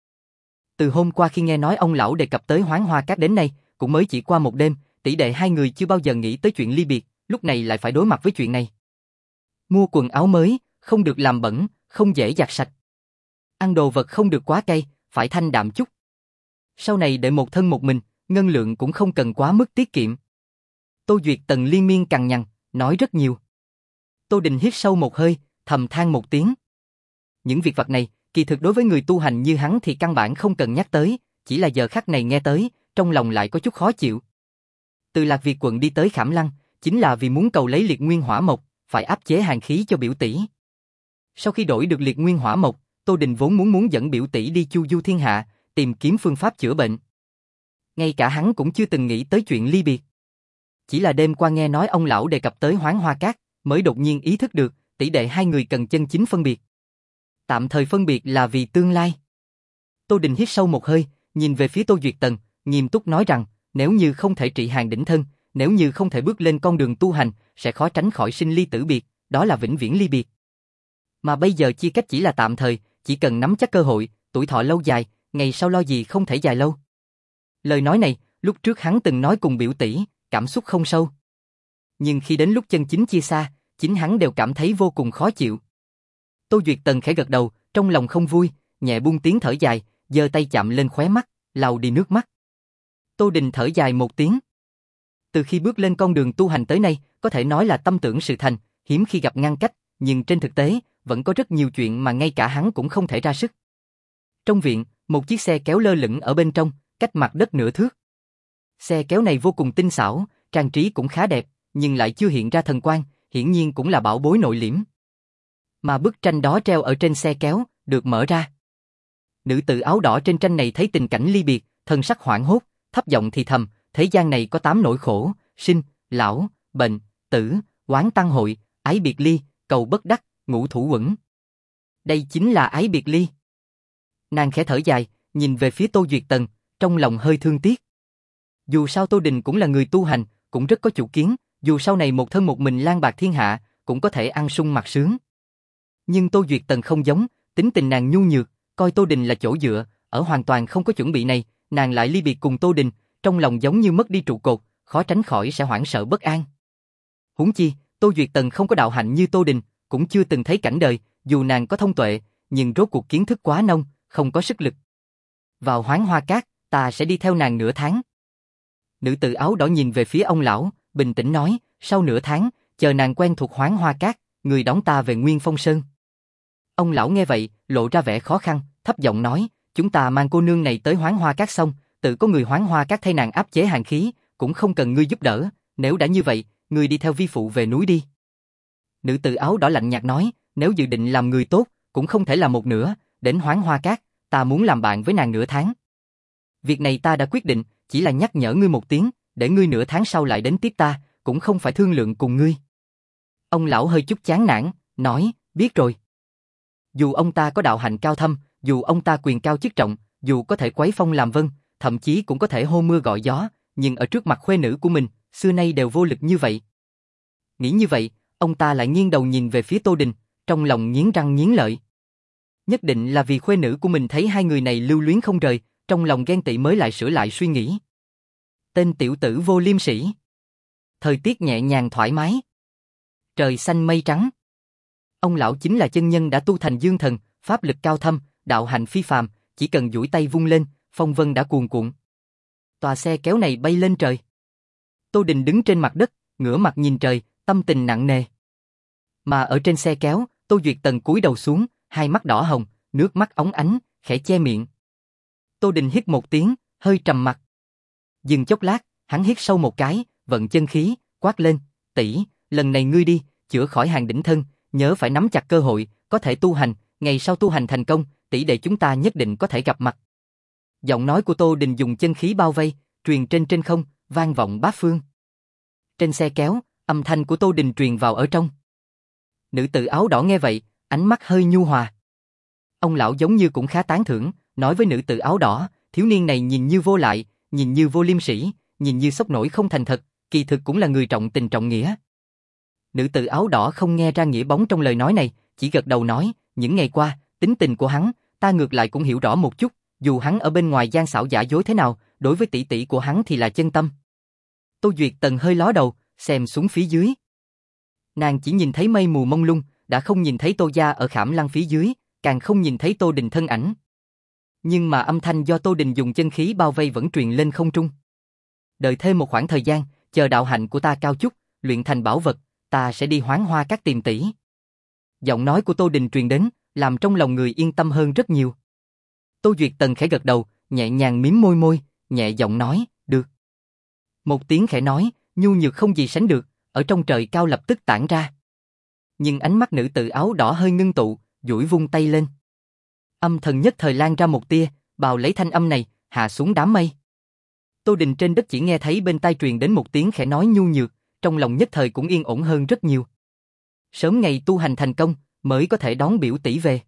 Từ hôm qua khi nghe nói ông lão đề cập tới Hoán Hoa Cát đến nay, cũng mới chỉ qua một đêm, tỷ đệ hai người chưa bao giờ nghĩ tới chuyện ly biệt, lúc này lại phải đối mặt với chuyện này. Mua quần áo mới, không được làm bẩn, không dễ giặt sạch. Ăn đồ vật không được quá cay, phải thanh đạm chút. Sau này để một thân một mình, ngân lượng cũng không cần quá mức tiết kiệm. Tô Duyệt Tần liên miên cằn nhằn, nói rất nhiều. Tô Đình hít sâu một hơi, thầm than một tiếng. Những việc vặt này, kỳ thực đối với người tu hành như hắn thì căn bản không cần nhắc tới, chỉ là giờ khắc này nghe tới, trong lòng lại có chút khó chịu. Từ Lạc Việt quận đi tới Khảm Lăng, chính là vì muốn cầu lấy liệt nguyên hỏa mộc, phải áp chế hàn khí cho biểu tỷ. Sau khi đổi được liệt nguyên hỏa mộc, Tô Đình vốn muốn muốn dẫn biểu tỷ đi chu du thiên hạ, tìm kiếm phương pháp chữa bệnh. Ngay cả hắn cũng chưa từng nghĩ tới chuyện ly biệt. Chỉ là đêm qua nghe nói ông lão đề cập tới Hoán Hoa Cát, mới đột nhiên ý thức được, tỷ đệ hai người cần chân chính phân biệt. Tạm thời phân biệt là vì tương lai. Tô Đình hít sâu một hơi, nhìn về phía Tô Duyệt Tần, nghiêm túc nói rằng, nếu như không thể trị hàng đỉnh thân, nếu như không thể bước lên con đường tu hành, sẽ khó tránh khỏi sinh ly tử biệt, đó là vĩnh viễn ly biệt. Mà bây giờ chia cách chỉ là tạm thời, chỉ cần nắm chắc cơ hội, tuổi thọ lâu dài, ngày sau lo gì không thể dài lâu. Lời nói này, lúc trước hắn từng nói cùng biểu tỷ, cảm xúc không sâu. Nhưng khi đến lúc chân chính chia xa, chính hắn đều cảm thấy vô cùng khó chịu. Tô Duyệt Tần khẽ gật đầu, trong lòng không vui, nhẹ buông tiếng thở dài, giơ tay chạm lên khóe mắt, lau đi nước mắt. Tô Đình thở dài một tiếng. Từ khi bước lên con đường tu hành tới nay, có thể nói là tâm tưởng sự thành, hiếm khi gặp ngăn cách, nhưng trên thực tế, vẫn có rất nhiều chuyện mà ngay cả hắn cũng không thể ra sức. Trong viện, một chiếc xe kéo lơ lửng ở bên trong, cách mặt đất nửa thước. Xe kéo này vô cùng tinh xảo, trang trí cũng khá đẹp, nhưng lại chưa hiện ra thần quang, hiển nhiên cũng là bảo bối nội liễm. Mà bức tranh đó treo ở trên xe kéo, được mở ra. Nữ tử áo đỏ trên tranh này thấy tình cảnh ly biệt, thân sắc hoảng hốt, thấp giọng thì thầm, thế gian này có tám nỗi khổ, sinh, lão, bệnh, tử, oán tăng hội, ái biệt ly, cầu bất đắc, ngũ thủ quẩn. Đây chính là ái biệt ly. Nàng khẽ thở dài, nhìn về phía Tô Duyệt Tần, trong lòng hơi thương tiếc. Dù sao Tô Đình cũng là người tu hành, cũng rất có chủ kiến, dù sau này một thân một mình lang bạc thiên hạ, cũng có thể ăn sung mặc sướng. Nhưng Tô Duyệt Tần không giống, tính tình nàng nhu nhược, coi Tô Đình là chỗ dựa, ở hoàn toàn không có chuẩn bị này, nàng lại ly biệt cùng Tô Đình, trong lòng giống như mất đi trụ cột, khó tránh khỏi sẽ hoảng sợ bất an. Huống chi, Tô Duyệt Tần không có đạo hạnh như Tô Đình, cũng chưa từng thấy cảnh đời, dù nàng có thông tuệ, nhưng rốt cuộc kiến thức quá nông, không có sức lực. Vào Hoán Hoa Cát, ta sẽ đi theo nàng nửa tháng. Nữ tử áo đỏ nhìn về phía ông lão, bình tĩnh nói, sau nửa tháng, chờ nàng quen thuộc Hoán Hoa Cát, người đón ta về Nguyên Phong Sơn. Ông lão nghe vậy, lộ ra vẻ khó khăn, thấp giọng nói, chúng ta mang cô nương này tới Hoán Hoa Cát xong, tự có người Hoán Hoa Cát thay nàng áp chế hàn khí, cũng không cần ngươi giúp đỡ, nếu đã như vậy, ngươi đi theo vi phụ về núi đi. Nữ tử áo đỏ lạnh nhạt nói, nếu dự định làm người tốt, cũng không thể làm một nửa, đến Hoán Hoa Cát, ta muốn làm bạn với nàng nửa tháng. Việc này ta đã quyết định, chỉ là nhắc nhở ngươi một tiếng, để ngươi nửa tháng sau lại đến tiếp ta, cũng không phải thương lượng cùng ngươi. Ông lão hơi chút chán nản, nói, biết rồi. Dù ông ta có đạo hạnh cao thâm, dù ông ta quyền cao chức trọng, dù có thể quấy phong làm vân, thậm chí cũng có thể hô mưa gọi gió, nhưng ở trước mặt khuê nữ của mình, xưa nay đều vô lực như vậy. Nghĩ như vậy, ông ta lại nghiêng đầu nhìn về phía Tô Đình, trong lòng nghiến răng nghiến lợi. Nhất định là vì khuê nữ của mình thấy hai người này lưu luyến không rời, trong lòng ghen tị mới lại sửa lại suy nghĩ. Tên tiểu tử vô liêm sỉ. Thời tiết nhẹ nhàng thoải mái. Trời xanh mây trắng. Ông lão chính là chân nhân đã tu thành dương thần, pháp lực cao thâm, đạo hạnh phi phàm, chỉ cần duỗi tay vung lên, phong vân đã cuồn cuộn. Tòa xe kéo này bay lên trời. Tô Đình đứng trên mặt đất, ngửa mặt nhìn trời, tâm tình nặng nề. Mà ở trên xe kéo, Tô Duyệt Tần cúi đầu xuống, hai mắt đỏ hồng, nước mắt óng ánh, khẽ che miệng. Tô Đình hít một tiếng, hơi trầm mặc. Dừng chốc lát, hắn hít sâu một cái, vận chân khí, quát lên, tỷ, lần này ngươi đi, chữa khỏi hàng đỉnh thân, nhớ phải nắm chặt cơ hội, có thể tu hành, ngày sau tu hành thành công, tỷ đệ chúng ta nhất định có thể gặp mặt. Giọng nói của Tô Đình dùng chân khí bao vây, truyền trên trên không, vang vọng bát phương. Trên xe kéo, âm thanh của Tô Đình truyền vào ở trong. Nữ tử áo đỏ nghe vậy, ánh mắt hơi nhu hòa. Ông lão giống như cũng khá tán thưởng, nói với nữ tử áo đỏ, thiếu niên này nhìn như vô lại, nhìn như vô liêm sỉ, nhìn như sốc nổi không thành thật, kỳ thực cũng là người trọng tình trọng nghĩa. Nữ tử áo đỏ không nghe ra nghĩa bóng trong lời nói này, chỉ gật đầu nói, những ngày qua, tính tình của hắn, ta ngược lại cũng hiểu rõ một chút, dù hắn ở bên ngoài gian xảo giả dối thế nào, đối với tỷ tỷ của hắn thì là chân tâm. Tô Duyệt Tần hơi ló đầu, xem xuống phía dưới. Nàng chỉ nhìn thấy mây mù mông lung, đã không nhìn thấy Tô gia ở Khảm Lăng phía dưới, càng không nhìn thấy Tô Đình thân ảnh. Nhưng mà âm thanh do Tô Đình dùng chân khí bao vây vẫn truyền lên không trung. Đợi thêm một khoảng thời gian, chờ đạo hạnh của ta cao chút, luyện thành bảo vật, ta sẽ đi Hoán Hoa Các tìm tỷ. Giọng nói của Tô Đình truyền đến, làm trong lòng người yên tâm hơn rất nhiều. Tô Duyệt Tần khẽ gật đầu, nhẹ nhàng mím môi môi, nhẹ giọng nói, được. Một tiếng khẽ nói, nhu nhược không gì sánh được, ở trong trời cao lập tức tản ra. Nhưng ánh mắt nữ tử áo đỏ hơi ngưng tụ, duỗi vung tay lên. Âm thần nhất thời lan ra một tia, bào lấy thanh âm này, hạ xuống đám mây. Tô Đình trên đất chỉ nghe thấy bên tai truyền đến một tiếng khẽ nói nhu nhược, trong lòng nhất thời cũng yên ổn hơn rất nhiều. Sớm ngày tu hành thành công, mới có thể đón biểu tỷ về.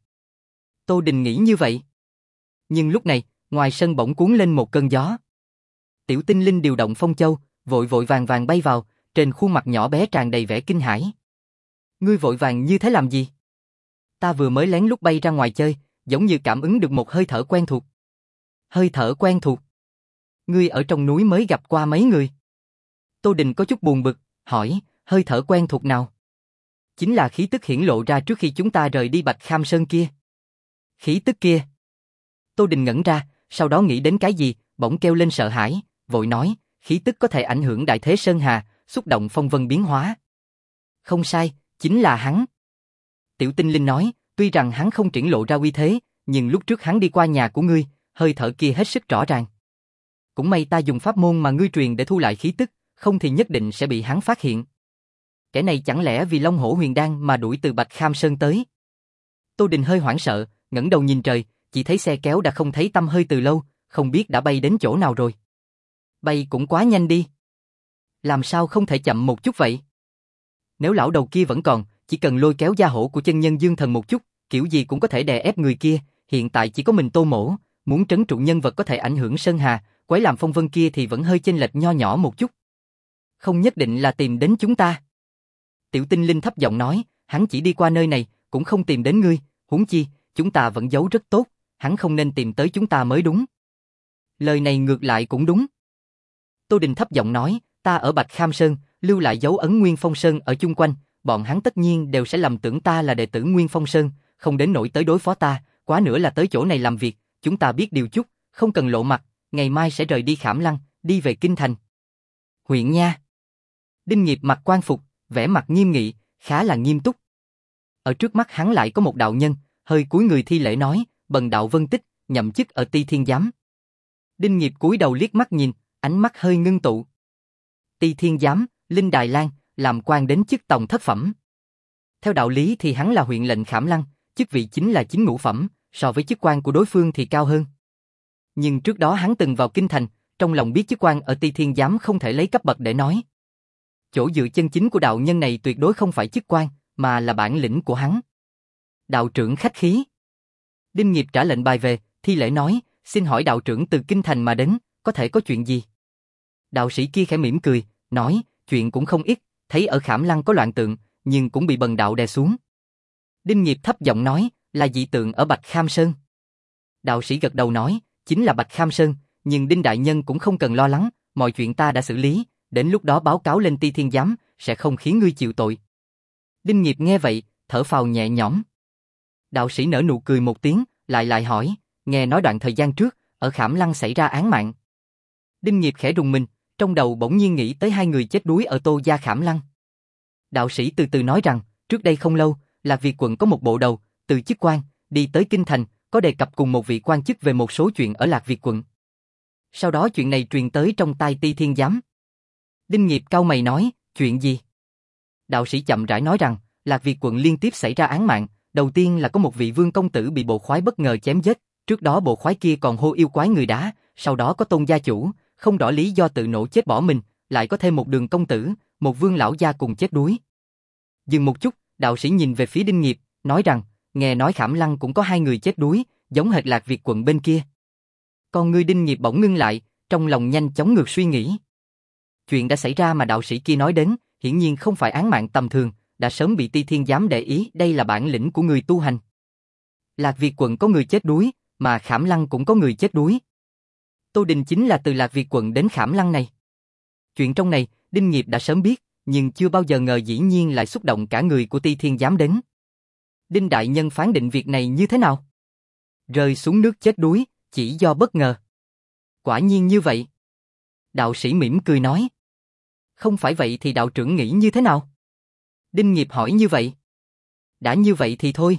Tô Đình nghĩ như vậy. Nhưng lúc này, ngoài sân bỗng cuốn lên một cơn gió. Tiểu Tinh Linh điều động phong châu, vội vội vàng vàng bay vào, trên khuôn mặt nhỏ bé tràn đầy vẻ kinh hãi. Ngươi vội vàng như thế làm gì? Ta vừa mới lén lút bay ra ngoài chơi, giống như cảm ứng được một hơi thở quen thuộc. Hơi thở quen thuộc? Ngươi ở trong núi mới gặp qua mấy người? Tô Đình có chút buồn bực, hỏi, hơi thở quen thuộc nào? Chính là khí tức hiển lộ ra trước khi chúng ta rời đi Bạch Kham Sơn kia. Khí tức kia? Tô Đình ngẩn ra, sau đó nghĩ đến cái gì, bỗng kêu lên sợ hãi, vội nói, khí tức có thể ảnh hưởng đại thế Sơn Hà, xúc động phong vân biến hóa. Không sai, chính là hắn. Tiểu Tinh Linh nói, tuy rằng hắn không triển lộ ra uy thế, nhưng lúc trước hắn đi qua nhà của ngươi, hơi thở kia hết sức rõ ràng. Cũng may ta dùng pháp môn mà ngươi truyền để thu lại khí tức, không thì nhất định sẽ bị hắn phát hiện. Kẻ này chẳng lẽ vì Long Hổ Huyền Đan mà đuổi từ Bạch Kham Sơn tới? Tô Đình hơi hoảng sợ, ngẩng đầu nhìn trời, chỉ thấy xe kéo đã không thấy tăm hơi từ lâu, không biết đã bay đến chỗ nào rồi. Bay cũng quá nhanh đi. Làm sao không thể chậm một chút vậy? Nếu lão đầu kia vẫn còn, chỉ cần lôi kéo gia hổ của chân nhân Dương Thần một chút, kiểu gì cũng có thể đè ép người kia, hiện tại chỉ có mình Tô Mỗ, muốn trấn trụ nhân vật có thể ảnh hưởng Sơn Hà, quấy làm phong vân kia thì vẫn hơi chênh lệch nho nhỏ một chút. Không nhất định là tìm đến chúng ta. Tiểu Tinh Linh thấp giọng nói, hắn chỉ đi qua nơi này, cũng không tìm đến ngươi, huống chi, chúng ta vẫn giấu rất tốt, hắn không nên tìm tới chúng ta mới đúng. Lời này ngược lại cũng đúng. Tô Đình thấp giọng nói, ta ở Bạch Kham Sơn, lưu lại dấu ấn Nguyên Phong Sơn ở chung quanh, bọn hắn tất nhiên đều sẽ lầm tưởng ta là đệ tử Nguyên Phong Sơn, không đến nỗi tới đối phó ta, quá nữa là tới chỗ này làm việc, chúng ta biết điều chút, không cần lộ mặt, ngày mai sẽ rời đi Khảm Lăng, đi về Kinh Thành. Huyện nha. Đinh Nghiệp mặc quan phục, vẻ mặt nghiêm nghị, khá là nghiêm túc. Ở trước mắt hắn lại có một đạo nhân, hơi cúi người thi lễ nói, bần đạo Vân Tích, nhậm chức ở Ti Thiên Giám. Đinh Nghiệp cúi đầu liếc mắt nhìn, ánh mắt hơi ngưng tụ. Ti Thiên Giám, Linh Đài Lan, làm quan đến chức tòng thất phẩm. Theo đạo lý thì hắn là huyện lệnh Khảm Lăng, chức vị chính là chính ngũ phẩm, so với chức quan của đối phương thì cao hơn. Nhưng trước đó hắn từng vào Kinh Thành, trong lòng biết chức quan ở Ti Thiên Giám không thể lấy cấp bậc để nói. Chỗ dựa chân chính của đạo nhân này tuyệt đối không phải chức quan, mà là bản lĩnh của hắn. Đạo trưởng khách khí. Đinh Nghiệp trả lệnh bài về, thi lễ nói, xin hỏi đạo trưởng từ Kinh Thành mà đến, có thể có chuyện gì? Đạo sĩ kia khẽ mỉm cười, nói, chuyện cũng không ít, thấy ở Khảm Lăng có loạn tượng, nhưng cũng bị bần đạo đè xuống. Đinh Nghiệp thấp giọng nói, là dị tượng ở Bạch Kham Sơn. Đạo sĩ gật đầu nói, chính là Bạch Kham Sơn, nhưng Đinh đại nhân cũng không cần lo lắng, mọi chuyện ta đã xử lý, đến lúc đó báo cáo lên Ti Thiên Giám, sẽ không khiến ngươi chịu tội. Đinh Nghiệp nghe vậy, thở phào nhẹ nhõm. Đạo sĩ nở nụ cười một tiếng, lại lại hỏi, nghe nói đoạn thời gian trước, ở Khảm Lăng xảy ra án mạng. Đinh Nghiệp khẽ rùng mình, trong đầu bỗng nhiên nghĩ tới hai người chết đuối ở Tô gia Khảm Lăng. Đạo sĩ từ từ nói rằng, trước đây không lâu, Lạc Việt quận có một bộ đầu, từ chức quan, đi tới Kinh Thành, có đề cập cùng một vị quan chức về một số chuyện ở Lạc Việt quận. Sau đó chuyện này truyền tới trong tai Ti Thiên Giám. Đinh Nghiệp cau mày nói, chuyện gì? Đạo sĩ chậm rãi nói rằng, Lạc Việt quận liên tiếp xảy ra án mạng, đầu tiên là có một vị vương công tử bị bộ khoái bất ngờ chém giết, trước đó bộ khoái kia còn hô yêu quái người đá, sau đó có Tôn gia chủ, không rõ lý do tự nổ chết bỏ mình, lại có thêm một Đường công tử, một Vương lão gia cùng chết đuối. Dừng một chút, đạo sĩ nhìn về phía Đinh Nghiệp, nói rằng, nghe nói Khảm Lăng cũng có hai người chết đuối, giống hệt Lạc Việt quận bên kia. Con ngươi Đinh Nghiệp bỗng ngưng lại, trong lòng nhanh chóng ngược suy nghĩ. Chuyện đã xảy ra mà đạo sĩ kia nói đến, hiển nhiên không phải án mạng tầm thường, đã sớm bị Ti Thiên Giám để ý, đây là bản lĩnh của người tu hành. Lạc Việt quận có người chết đuối, mà Khảm Lăng cũng có người chết đuối. Tô Đình chính là từ Lạc Việt quận đến Khảm Lăng này. Chuyện trong này, Đinh Nghiệp đã sớm biết, nhưng chưa bao giờ ngờ dĩ nhiên lại xúc động cả người của Ti Thiên Giám đến. Đinh đại nhân phán định việc này như thế nào? Rơi xuống nước chết đuối, chỉ do bất ngờ. Quả nhiên như vậy. Đạo sĩ mỉm cười nói. Không phải vậy thì đạo trưởng nghĩ như thế nào? Đinh Nghiệp hỏi như vậy. Đã như vậy thì thôi.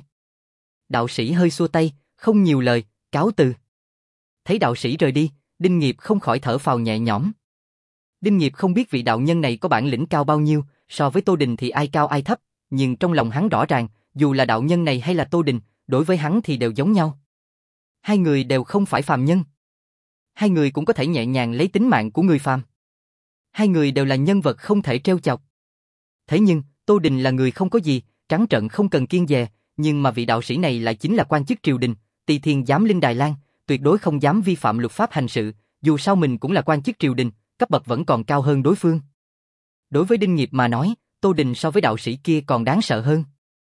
Đạo sĩ hơi xua tay, không nhiều lời, cáo từ. Thấy đạo sĩ rời đi, Đinh Nghiệp không khỏi thở phào nhẹ nhõm. Đinh Nghiệp không biết vị đạo nhân này có bản lĩnh cao bao nhiêu, so với Tô Đình thì ai cao ai thấp, nhưng trong lòng hắn rõ ràng, dù là đạo nhân này hay là Tô Đình, đối với hắn thì đều giống nhau. Hai người đều không phải phàm nhân. Hai người cũng có thể nhẹ nhàng lấy tính mạng của người phàm. Hai người đều là nhân vật không thể trêu chọc. Thế nhưng, Tô Đình là người không có gì, trắng trợn không cần kiêng dè, nhưng mà vị đạo sĩ này lại chính là quan chức triều đình, Tỳ Thiên Giám Linh Đài Loan, tuyệt đối không dám vi phạm luật pháp hành sự, dù sao mình cũng là quan chức triều đình, cấp bậc vẫn còn cao hơn đối phương. Đối với Đinh Nghiệp mà nói, Tô Đình so với đạo sĩ kia còn đáng sợ hơn.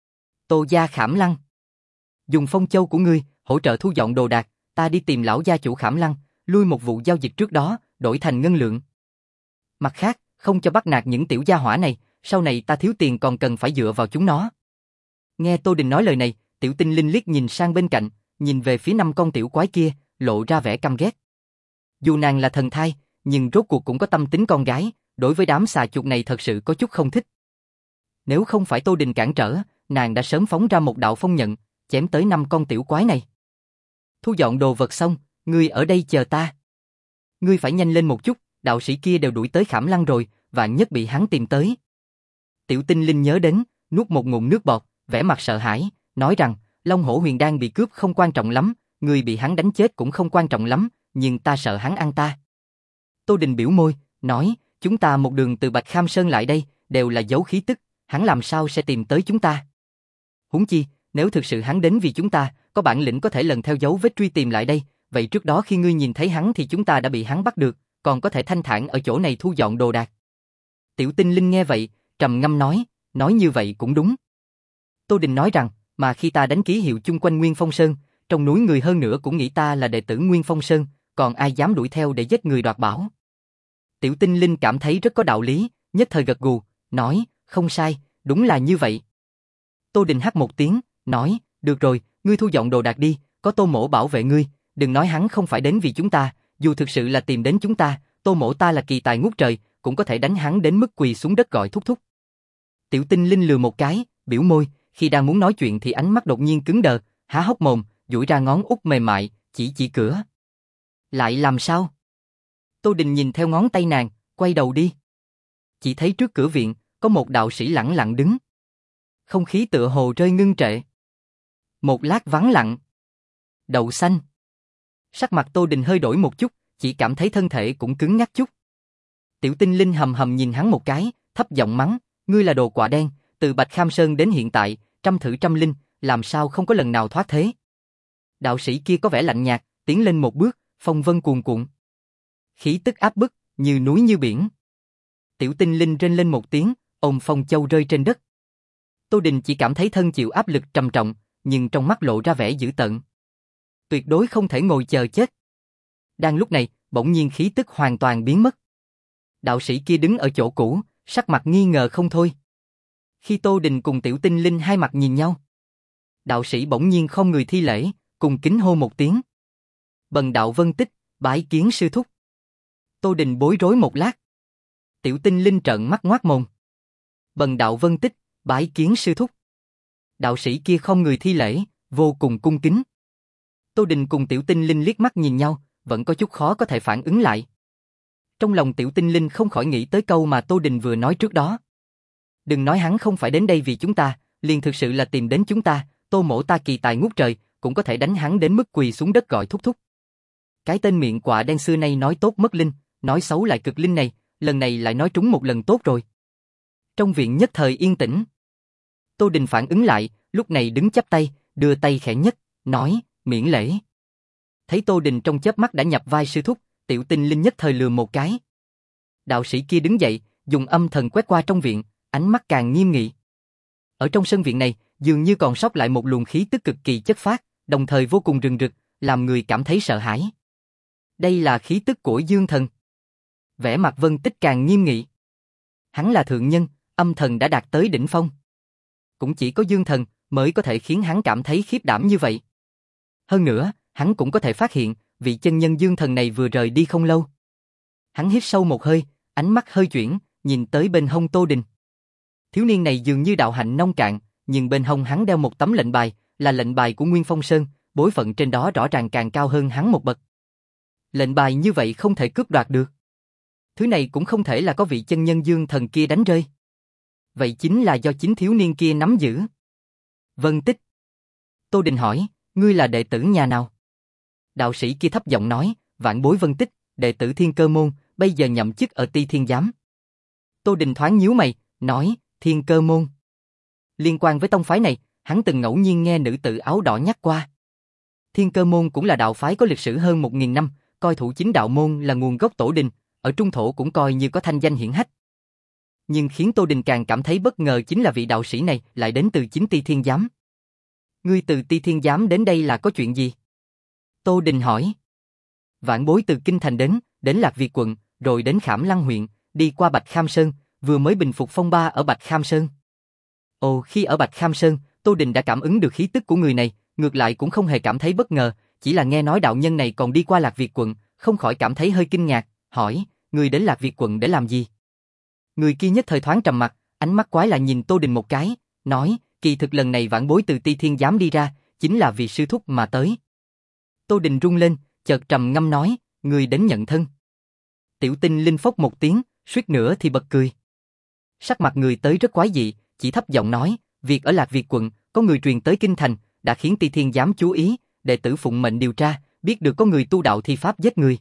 Tô gia Khảm Lăng. Dùng phong châu của ngươi, hỗ trợ thu dọn đồ đạc, ta đi tìm lão gia chủ Khảm Lăng, lui một vụ giao dịch trước đó, đổi thành ngân lượng. Mặt khác, không cho bắt nạt những tiểu gia hỏa này, sau này ta thiếu tiền còn cần phải dựa vào chúng nó. Nghe Tô Đình nói lời này, Tiểu Tinh Linh liếc nhìn sang bên cạnh, nhìn về phía năm con tiểu quái kia, lộ ra vẻ căm ghét. Dù nàng là thần thai, nhưng rốt cuộc cũng có tâm tính con gái, đối với đám xà chuột này thật sự có chút không thích. Nếu không phải Tô Đình cản trở, nàng đã sớm phóng ra một đạo phong nhận, chém tới năm con tiểu quái này. Thu dọn đồ vật xong, ngươi ở đây chờ ta. Ngươi phải nhanh lên một chút, đạo sĩ kia đều đuổi tới Khảm Lăng rồi, vạn nhất bị hắn tìm tới. Tiểu Tinh Linh nhớ đến, nuốt một ngụm nước bọt, vẻ mặt sợ hãi, nói rằng, Long Hổ Huyền Đan bị cướp không quan trọng lắm, người bị hắn đánh chết cũng không quan trọng lắm, nhưng ta sợ hắn ăn ta. Tô Đình biểu môi, nói, chúng ta một đường từ Bạch Kham Sơn lại đây, đều là giấu khí tức, hắn làm sao sẽ tìm tới chúng ta. Huống chi, nếu thực sự hắn đến vì chúng ta, có bản lĩnh có thể lần theo dấu vết truy tìm lại đây, vậy trước đó khi ngươi nhìn thấy hắn thì chúng ta đã bị hắn bắt được, còn có thể thanh thản ở chỗ này thu dọn đồ đạc. Tiểu Tinh Linh nghe vậy, trầm ngâm nói, nói như vậy cũng đúng. Tô Đình nói rằng, mà khi ta đánh ký hiệu chung quanh Nguyên Phong Sơn, trong núi người hơn nữa cũng nghĩ ta là đệ tử Nguyên Phong Sơn, còn ai dám đuổi theo để giết người đoạt bảo. Tiểu Tinh Linh cảm thấy rất có đạo lý, nhất thời gật gù, nói, không sai, đúng là như vậy. Tô Đình hắt một tiếng, nói, được rồi, ngươi thu dọn đồ đạc đi, có Tô Mỗ bảo vệ ngươi, đừng nói hắn không phải đến vì chúng ta, dù thực sự là tìm đến chúng ta, Tô Mỗ ta là kỳ tài ngút trời, cũng có thể đánh hắn đến mức quỳ xuống đất gọi thúc thúc. Tiểu Tinh Linh lừa một cái, biểu môi, khi đang muốn nói chuyện thì ánh mắt đột nhiên cứng đờ, há hốc mồm, duỗi ra ngón út mềm mại, chỉ chỉ cửa. Lại làm sao? Tô Đình nhìn theo ngón tay nàng, quay đầu đi. Chỉ thấy trước cửa viện, có một đạo sĩ lẳng lặng đứng. Không khí tựa hồ rơi ngưng trệ. Một lát vắng lặng. Đậu xanh. Sắc mặt Tô Đình hơi đổi một chút, chỉ cảm thấy thân thể cũng cứng ngắc chút. Tiểu Tinh Linh hầm hầm nhìn hắn một cái, thấp giọng mắng, ngươi là đồ quạ đen, từ Bạch Kham Sơn đến hiện tại, trăm thử trăm linh, làm sao không có lần nào thoát thế. Đạo sĩ kia có vẻ lạnh nhạt, tiến lên một bước, phong vân cuồn cuộn. Khí tức áp bức, như núi như biển. Tiểu Tinh Linh rên lên một tiếng, ôm phong châu rơi trên đất. Tô Đình chỉ cảm thấy thân chịu áp lực trầm trọng, nhưng trong mắt lộ ra vẻ dữ tợn. Tuyệt đối không thể ngồi chờ chết. Đang lúc này, bỗng nhiên khí tức hoàn toàn biến mất. Đạo sĩ kia đứng ở chỗ cũ, sắc mặt nghi ngờ không thôi. Khi Tô Đình cùng Tiểu Tinh Linh hai mặt nhìn nhau, đạo sĩ bỗng nhiên không người thi lễ, cùng kính hô một tiếng. Bần đạo Vân Tích, bái kiến sư thúc. Tô Đình bối rối một lát. Tiểu Tinh Linh trợn mắt ngoác mồm. Bần đạo Vân Tích, bái kiến sư thúc. Đạo sĩ kia không người thi lễ, vô cùng cung kính. Tô Đình cùng Tiểu Tinh Linh liếc mắt nhìn nhau, vẫn có chút khó có thể phản ứng lại. Trong lòng Tiểu Tinh Linh không khỏi nghĩ tới câu mà Tô Đình vừa nói trước đó. Đừng nói hắn không phải đến đây vì chúng ta, liền thực sự là tìm đến chúng ta, Tô Mỗ ta kỳ tài ngút trời, cũng có thể đánh hắn đến mức quỳ xuống đất gọi thúc thúc. Cái tên miệng quạ đen xưa nay nói tốt mất linh, nói xấu lại cực linh này, lần này lại nói trúng một lần tốt rồi. Trong viện nhất thời yên tĩnh. Tô Đình phản ứng lại, lúc này đứng chắp tay, đưa tay khẽ nhất, nói, miễn lễ. Thấy Tô Đình trong chớp mắt đã nhập vai sư thúc, Tiểu Tinh Linh nhất thời lừa một cái. Đạo sĩ kia đứng dậy, dùng âm thần quét qua trong viện, ánh mắt càng nghiêm nghị. Ở trong sân viện này, dường như còn sót lại một luồng khí tức cực kỳ chất phác, đồng thời vô cùng rừng rực, làm người cảm thấy sợ hãi. Đây là khí tức của Dương Thần. Vẻ mặt Vân Tích càng nghiêm nghị. Hắn là thượng nhân, âm thần đã đạt tới đỉnh phong. Cũng chỉ có Dương Thần mới có thể khiến hắn cảm thấy khiếp đảm như vậy. Hơn nữa, hắn cũng có thể phát hiện, vị chân nhân Dương Thần này vừa rời đi không lâu. Hắn hít sâu một hơi, ánh mắt hơi chuyển, nhìn tới bên hông Tô Đình. Thiếu niên này dường như đạo hạnh nông cạn, nhưng bên hông hắn đeo một tấm lệnh bài, là lệnh bài của Nguyên Phong Sơn, bối phận trên đó rõ ràng càng cao hơn hắn một bậc. Lệnh bài như vậy không thể cướp đoạt được. Thứ này cũng không thể là có vị chân nhân Dương Thần kia đánh rơi. Vậy chính là do chính thiếu niên kia nắm giữ. Vân Tích. Tô Đình hỏi, ngươi là đệ tử nhà nào? Đạo sĩ kia thấp giọng nói, vạn bối Vân Tích, đệ tử Thiên Cơ môn, bây giờ nhậm chức ở Ti Thiên giám. Tô Đình thoáng nhíu mày, nói, Thiên Cơ môn. Liên quan với tông phái này, hắn từng ngẫu nhiên nghe nữ tử áo đỏ nhắc qua. Thiên Cơ môn cũng là đạo phái có lịch sử hơn một nghìn năm, coi thủ chính đạo môn là nguồn gốc tổ đình, ở trung thổ cũng coi như có thanh danh hiển hách. Nhưng khiến Tô Đình càng cảm thấy bất ngờ chính là vị đạo sĩ này lại đến từ chính Ti Thiên giám. Ngươi từ Ti Thiên giám đến đây là có chuyện gì? Tô Đình hỏi. Vãn bối từ Kinh Thành đến, đến Lạc Việt quận, rồi đến Khảm Lăng huyện, đi qua Bạch Kham Sơn, vừa mới bình phục phong ba ở Bạch Kham Sơn. Ồ, khi ở Bạch Kham Sơn, Tô Đình đã cảm ứng được khí tức của người này, ngược lại cũng không hề cảm thấy bất ngờ, chỉ là nghe nói đạo nhân này còn đi qua Lạc Việt quận, không khỏi cảm thấy hơi kinh ngạc, hỏi, người đến Lạc Việt quận để làm gì? Người kia nhất thời thoáng trầm mặt, ánh mắt quái lạ nhìn Tô Đình một cái, nói, kỳ thực lần này vãn bối từ Ti Thiên giám đi ra, chính là vì sư thúc mà tới. Tô Đình rung lên, chợt trầm ngâm nói, người đến nhận thân. Tiểu Tinh Linh phốc một tiếng, suýt nữa thì bật cười. Sắc mặt người tới rất quái dị, chỉ thấp giọng nói, việc ở Lạc Việt quận, có người truyền tới Kinh Thành, đã khiến Ti Thiên giám chú ý, đệ tử phụng mệnh điều tra, biết được có người tu đạo thi pháp giết người.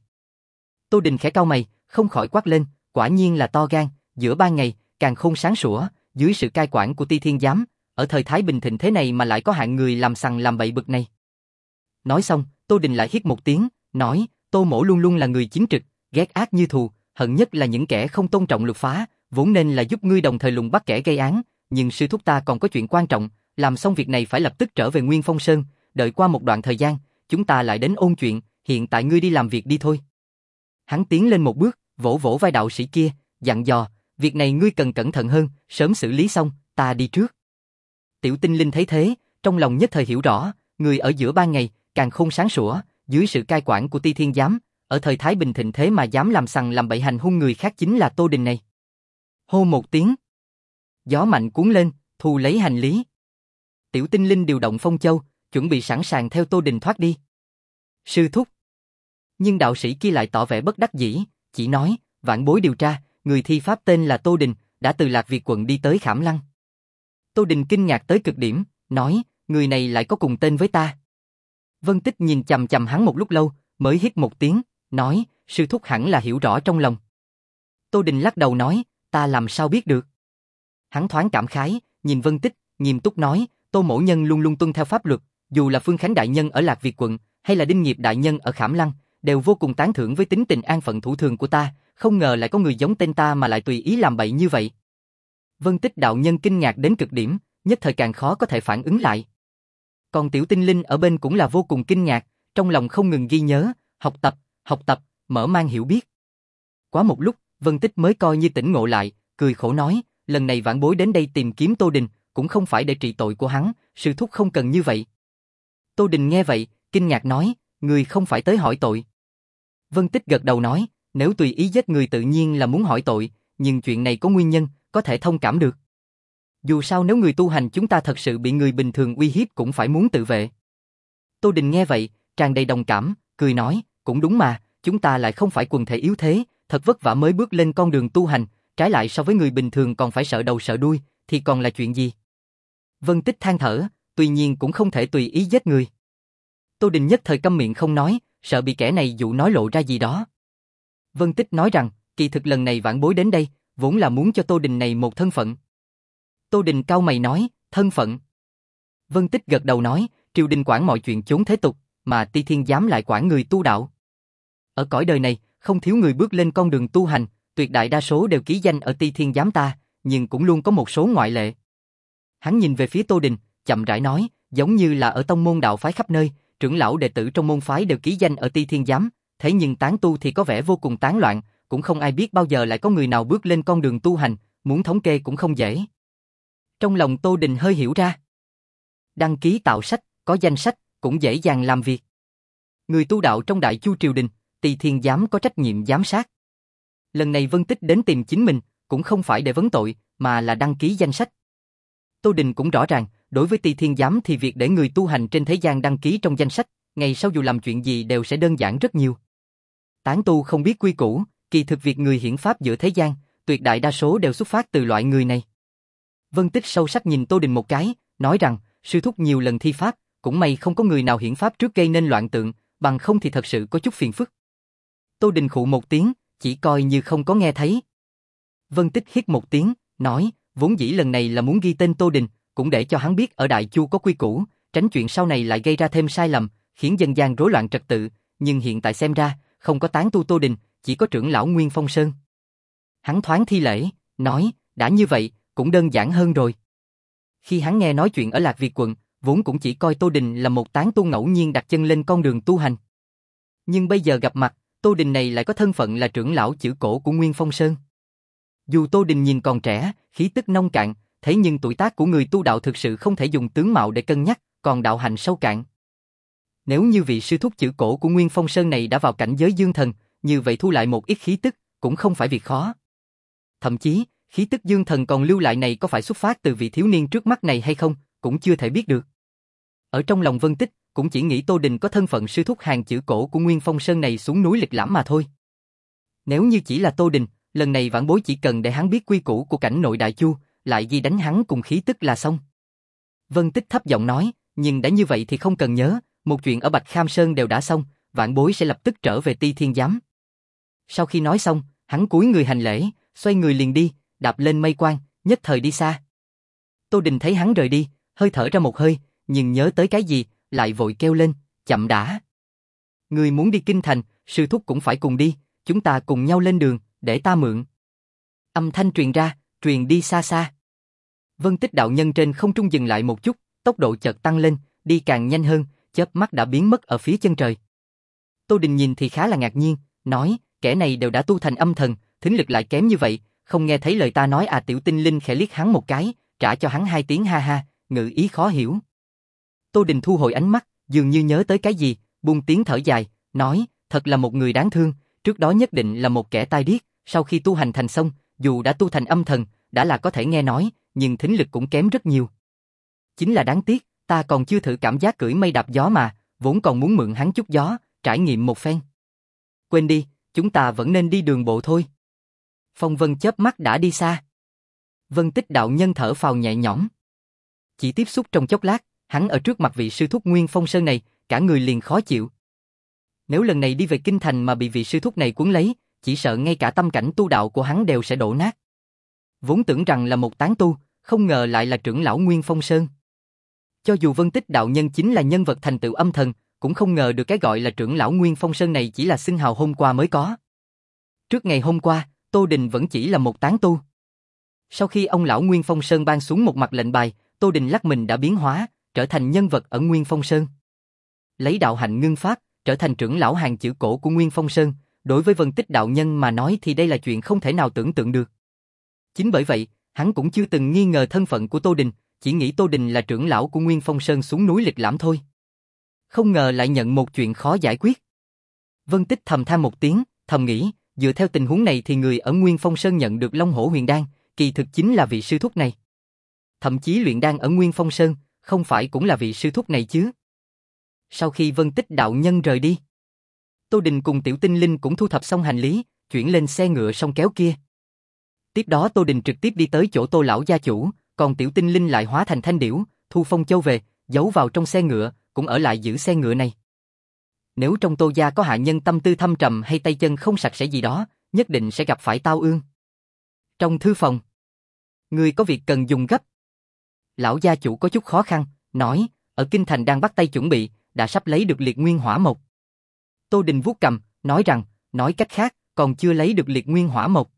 Tô Đình khẽ cau mày, không khỏi quát lên, quả nhiên là to gan, giữa ban ngày, càng khôn sáng sủa, dưới sự cai quản của Ti Thiên giám, ở thời Thái Bình thịnh thế này mà lại có hạng người làm sằng làm bậy bực này. Nói xong, Tô Đình lại hít một tiếng, nói, Tô mỗ luôn luôn là người chính trực, ghét ác như thù, hận nhất là những kẻ không tôn trọng luật pháp, vốn nên là giúp ngươi đồng thời lùng bắt kẻ gây án, nhưng sư thúc ta còn có chuyện quan trọng, làm xong việc này phải lập tức trở về Nguyên Phong Sơn, đợi qua một đoạn thời gian, chúng ta lại đến ôn chuyện, hiện tại ngươi đi làm việc đi thôi. Hắn tiến lên một bước, vỗ vỗ vai đạo sĩ kia, dặn dò, việc này ngươi cần cẩn thận hơn, sớm xử lý xong, ta đi trước. Tiểu Tinh Linh thấy thế, trong lòng nhất thời hiểu rõ, người ở giữa ban ngày, càng khôn sáng sủa, dưới sự cai quản của Ti Thiên giám, ở thời Thái Bình thịnh thế mà dám làm sằng làm bậy hành hung người khác chính là Tô Đình này. Hô một tiếng, gió mạnh cuốn lên, thu lấy hành lý. Tiểu Tinh Linh điều động Phong Châu, chuẩn bị sẵn sàng theo Tô Đình thoát đi. Sư thúc. Nhưng đạo sĩ kia lại tỏ vẻ bất đắc dĩ, chỉ nói, vãn bối điều tra, người thi pháp tên là Tô Đình, đã từ Lạc Việt quận đi tới Khảm Lăng. Tô Đình kinh ngạc tới cực điểm, nói, người này lại có cùng tên với ta. Vân Tích nhìn chằm chằm hắn một lúc lâu, mới hít một tiếng, nói, sư thúc hẳn là hiểu rõ trong lòng. Tô Đình lắc đầu nói, ta làm sao biết được. Hắn thoáng cảm khái, nhìn Vân Tích, nghiêm túc nói, Tô mỗ nhân luôn luôn tuân theo pháp luật, dù là Phương Khánh đại nhân ở Lạc Việt quận, hay là Đinh Nghiệp đại nhân ở Khảm Lăng, đều vô cùng tán thưởng với tính tình an phận thủ thường của ta, không ngờ lại có người giống tên ta mà lại tùy ý làm bậy như vậy. Vân Tích đạo nhân kinh ngạc đến cực điểm, nhất thời càng khó có thể phản ứng lại. Còn Tiểu Tinh Linh ở bên cũng là vô cùng kinh ngạc, trong lòng không ngừng ghi nhớ, học tập, học tập, mở mang hiểu biết. Quá một lúc, Vân Tích mới coi như tỉnh ngộ lại, cười khổ nói, lần này vãn bối đến đây tìm kiếm Tô Đình, cũng không phải để trị tội của hắn, sư thúc không cần như vậy. Tô Đình nghe vậy, kinh ngạc nói, người không phải tới hỏi tội. Vân Tích gật đầu nói, nếu tùy ý giết người tự nhiên là muốn hỏi tội, nhưng chuyện này có nguyên nhân, có thể thông cảm được. Dù sao nếu người tu hành chúng ta thật sự bị người bình thường uy hiếp cũng phải muốn tự vệ. Tô Đình nghe vậy, tràn đầy đồng cảm, cười nói, cũng đúng mà, chúng ta lại không phải quần thể yếu thế, thật vất vả mới bước lên con đường tu hành, trái lại so với người bình thường còn phải sợ đầu sợ đuôi, thì còn là chuyện gì? Vân Tích than thở, tuy nhiên cũng không thể tùy ý giết người. Tô Đình nhất thời câm miệng không nói, sợ bị kẻ này dụ nói lộ ra gì đó. Vân Tích nói rằng, kỳ thực lần này vãn bối đến đây, vốn là muốn cho Tô Đình này một thân phận. Tô Đình cau mày nói, thân phận. Vân Tích gật đầu nói, triều đình quản mọi chuyện chốn thế tục, mà Ti Thiên giám lại quản người tu đạo. Ở cõi đời này, không thiếu người bước lên con đường tu hành, tuyệt đại đa số đều ký danh ở Ti Thiên giám ta, nhưng cũng luôn có một số ngoại lệ. Hắn nhìn về phía Tô Đình, chậm rãi nói, giống như là ở tông môn đạo phái khắp nơi, trưởng lão đệ tử trong môn phái đều ký danh ở Ti Thiên giám, thế nhưng tán tu thì có vẻ vô cùng tán loạn, cũng không ai biết bao giờ lại có người nào bước lên con đường tu hành, muốn thống kê cũng không dễ. Trong lòng Tô Đình hơi hiểu ra. Đăng ký tạo sách, có danh sách, cũng dễ dàng làm việc. Người tu đạo trong Đại Chu triều đình, Ti Thiên giám có trách nhiệm giám sát. Lần này Vân Tích đến tìm chính mình, cũng không phải để vấn tội, mà là đăng ký danh sách. Tô Đình cũng rõ ràng, đối với Ti Thiên giám thì việc để người tu hành trên thế gian đăng ký trong danh sách, ngày sau dù làm chuyện gì đều sẽ đơn giản rất nhiều. Tán tu không biết quy củ, kỳ thực việc người hiển pháp giữa thế gian, tuyệt đại đa số đều xuất phát từ loại người này. Vân Tích sâu sắc nhìn Tô Đình một cái, nói rằng, sư thúc nhiều lần thi pháp, cũng may không có người nào hiển pháp trước gây nên loạn tượng, bằng không thì thật sự có chút phiền phức. Tô Đình khụ một tiếng, chỉ coi như không có nghe thấy. Vân Tích hít một tiếng, nói, vốn dĩ lần này là muốn ghi tên Tô Đình, cũng để cho hắn biết ở Đại Chu có quy củ, tránh chuyện sau này lại gây ra thêm sai lầm, khiến dân gian rối loạn trật tự, nhưng hiện tại xem ra, không có tán tu Tô Đình, chỉ có trưởng lão Nguyên Phong Sơn. Hắn thoáng thi lễ, nói, đã như vậy, cũng đơn giản hơn rồi. Khi hắn nghe nói chuyện ở Lạc Việt quận, vốn cũng chỉ coi Tô Đình là một tán tu ngẫu nhiên đặt chân lên con đường tu hành. Nhưng bây giờ gặp mặt, Tô Đình này lại có thân phận là trưởng lão chữ cổ của Nguyên Phong Sơn. Dù Tô Đình nhìn còn trẻ, khí tức nông cạn, thế nhưng tuổi tác của người tu đạo thực sự không thể dùng tướng mạo để cân nhắc, còn đạo hành sâu cạn. Nếu như vị sư thúc chữ cổ của Nguyên Phong Sơn này đã vào cảnh giới dương thần, như vậy thu lại một ít khí tức, cũng không phải việc khó. Thậm chí, khí tức dương thần còn lưu lại này có phải xuất phát từ vị thiếu niên trước mắt này hay không, cũng chưa thể biết được. Ở trong lòng Vân Tích, cũng chỉ nghĩ Tô Đình có thân phận sư thúc hàng chữ cổ của Nguyên Phong Sơn này xuống núi lịch lãm mà thôi. Nếu như chỉ là Tô Đình, lần này vãn bối chỉ cần để hắn biết quy củ của cảnh nội Đại Chu, lại ghi đánh hắn cùng khí tức là xong. Vân Tích thấp giọng nói, nhưng đã như vậy thì không cần nhớ, một chuyện ở Bạch Kham Sơn đều đã xong, vãn bối sẽ lập tức trở về Ti Thiên Giám. Sau khi nói xong, hắn cúi người hành lễ, xoay người liền đi, đạp lên mây quan, nhất thời đi xa. Tô Đình thấy hắn rời đi, hơi thở ra một hơi, nhưng nhớ tới cái gì, lại vội kêu lên, chậm đã. Người muốn đi kinh thành, sư thúc cũng phải cùng đi, chúng ta cùng nhau lên đường, để ta mượn. Âm thanh truyền ra, truyền đi xa xa. Vân Tích đạo nhân trên không trung dừng lại một chút, tốc độ chợt tăng lên, đi càng nhanh hơn, chớp mắt đã biến mất ở phía chân trời. Tô Đình nhìn thì khá là ngạc nhiên, nói, kẻ này đều đã tu thành âm thần, thính lực lại kém như vậy, không nghe thấy lời ta nói à. Tiểu Tinh Linh khẽ liếc hắn một cái, trả cho hắn hai tiếng ha ha, ngữ ý khó hiểu. Tô Đình thu hồi ánh mắt, dường như nhớ tới cái gì, buông tiếng thở dài, nói, thật là một người đáng thương, trước đó nhất định là một kẻ tai điếc, sau khi tu hành thành xong, dù đã tu thành âm thần, đã là có thể nghe nói, nhưng thính lực cũng kém rất nhiều. Chính là đáng tiếc, ta còn chưa thử cảm giác cưỡi mây đạp gió mà, vốn còn muốn mượn hắn chút gió, trải nghiệm một phen. Quên đi, chúng ta vẫn nên đi đường bộ thôi. Phong Vân chớp mắt đã đi xa. Vân Tích đạo nhân thở phào nhẹ nhõm. Chỉ tiếp xúc trong chốc lát, hắn ở trước mặt vị sư thúc Nguyên Phong Sơn này, cả người liền khó chịu. Nếu lần này đi về kinh thành mà bị vị sư thúc này cuốn lấy, chỉ sợ ngay cả tâm cảnh tu đạo của hắn đều sẽ đổ nát. Vốn tưởng rằng là một tán tu, không ngờ lại là trưởng lão Nguyên Phong Sơn. Cho dù Vân Tích đạo nhân chính là nhân vật thành tựu âm thần, cũng không ngờ được cái gọi là trưởng lão Nguyên Phong Sơn này chỉ là xưng hào hôm qua mới có. Trước ngày hôm qua, Tô Đình vẫn chỉ là một tán tu. Sau khi ông lão Nguyên Phong Sơn ban xuống một mặt lệnh bài, Tô Đình lắc mình đã biến hóa, trở thành nhân vật ở Nguyên Phong Sơn. Lấy đạo hạnh ngưng pháp, trở thành trưởng lão hàng chữ cổ của Nguyên Phong Sơn, đối với Vân Tích đạo nhân mà nói thì đây là chuyện không thể nào tưởng tượng được. Chính bởi vậy, hắn cũng chưa từng nghi ngờ thân phận của Tô Đình, chỉ nghĩ Tô Đình là trưởng lão của Nguyên Phong Sơn xuống núi lịch lãm thôi. Không ngờ lại nhận một chuyện khó giải quyết. Vân Tích thầm than một tiếng, thầm nghĩ, dựa theo tình huống này thì người ở Nguyên Phong Sơn nhận được Long Hổ Huyền Đan, kỳ thực chính là vị sư thúc này. Thậm chí luyện đan ở Nguyên Phong Sơn, không phải cũng là vị sư thúc này chứ. Sau khi Vân Tích đạo nhân rời đi, Tô Đình cùng Tiểu Tinh Linh cũng thu thập xong hành lý, chuyển lên xe ngựa song kéo kia. Tiếp đó Tô Đình trực tiếp đi tới chỗ Tô lão gia chủ, còn Tiểu Tinh Linh lại hóa thành thanh điểu, thu phong châu về, giấu vào trong xe ngựa, cũng ở lại giữ xe ngựa này. Nếu trong Tô gia có hạ nhân tâm tư thâm trầm hay tay chân không sạch sẽ gì đó, nhất định sẽ gặp phải tao ương. Trong thư phòng, người có việc cần dùng gấp. Lão gia chủ có chút khó khăn, nói, ở kinh thành đang bắt tay chuẩn bị, đã sắp lấy được liệt nguyên hỏa mộc. Tô Đình vuốt cầm, nói rằng, nói cách khác, còn chưa lấy được liệt nguyên hỏa mộc.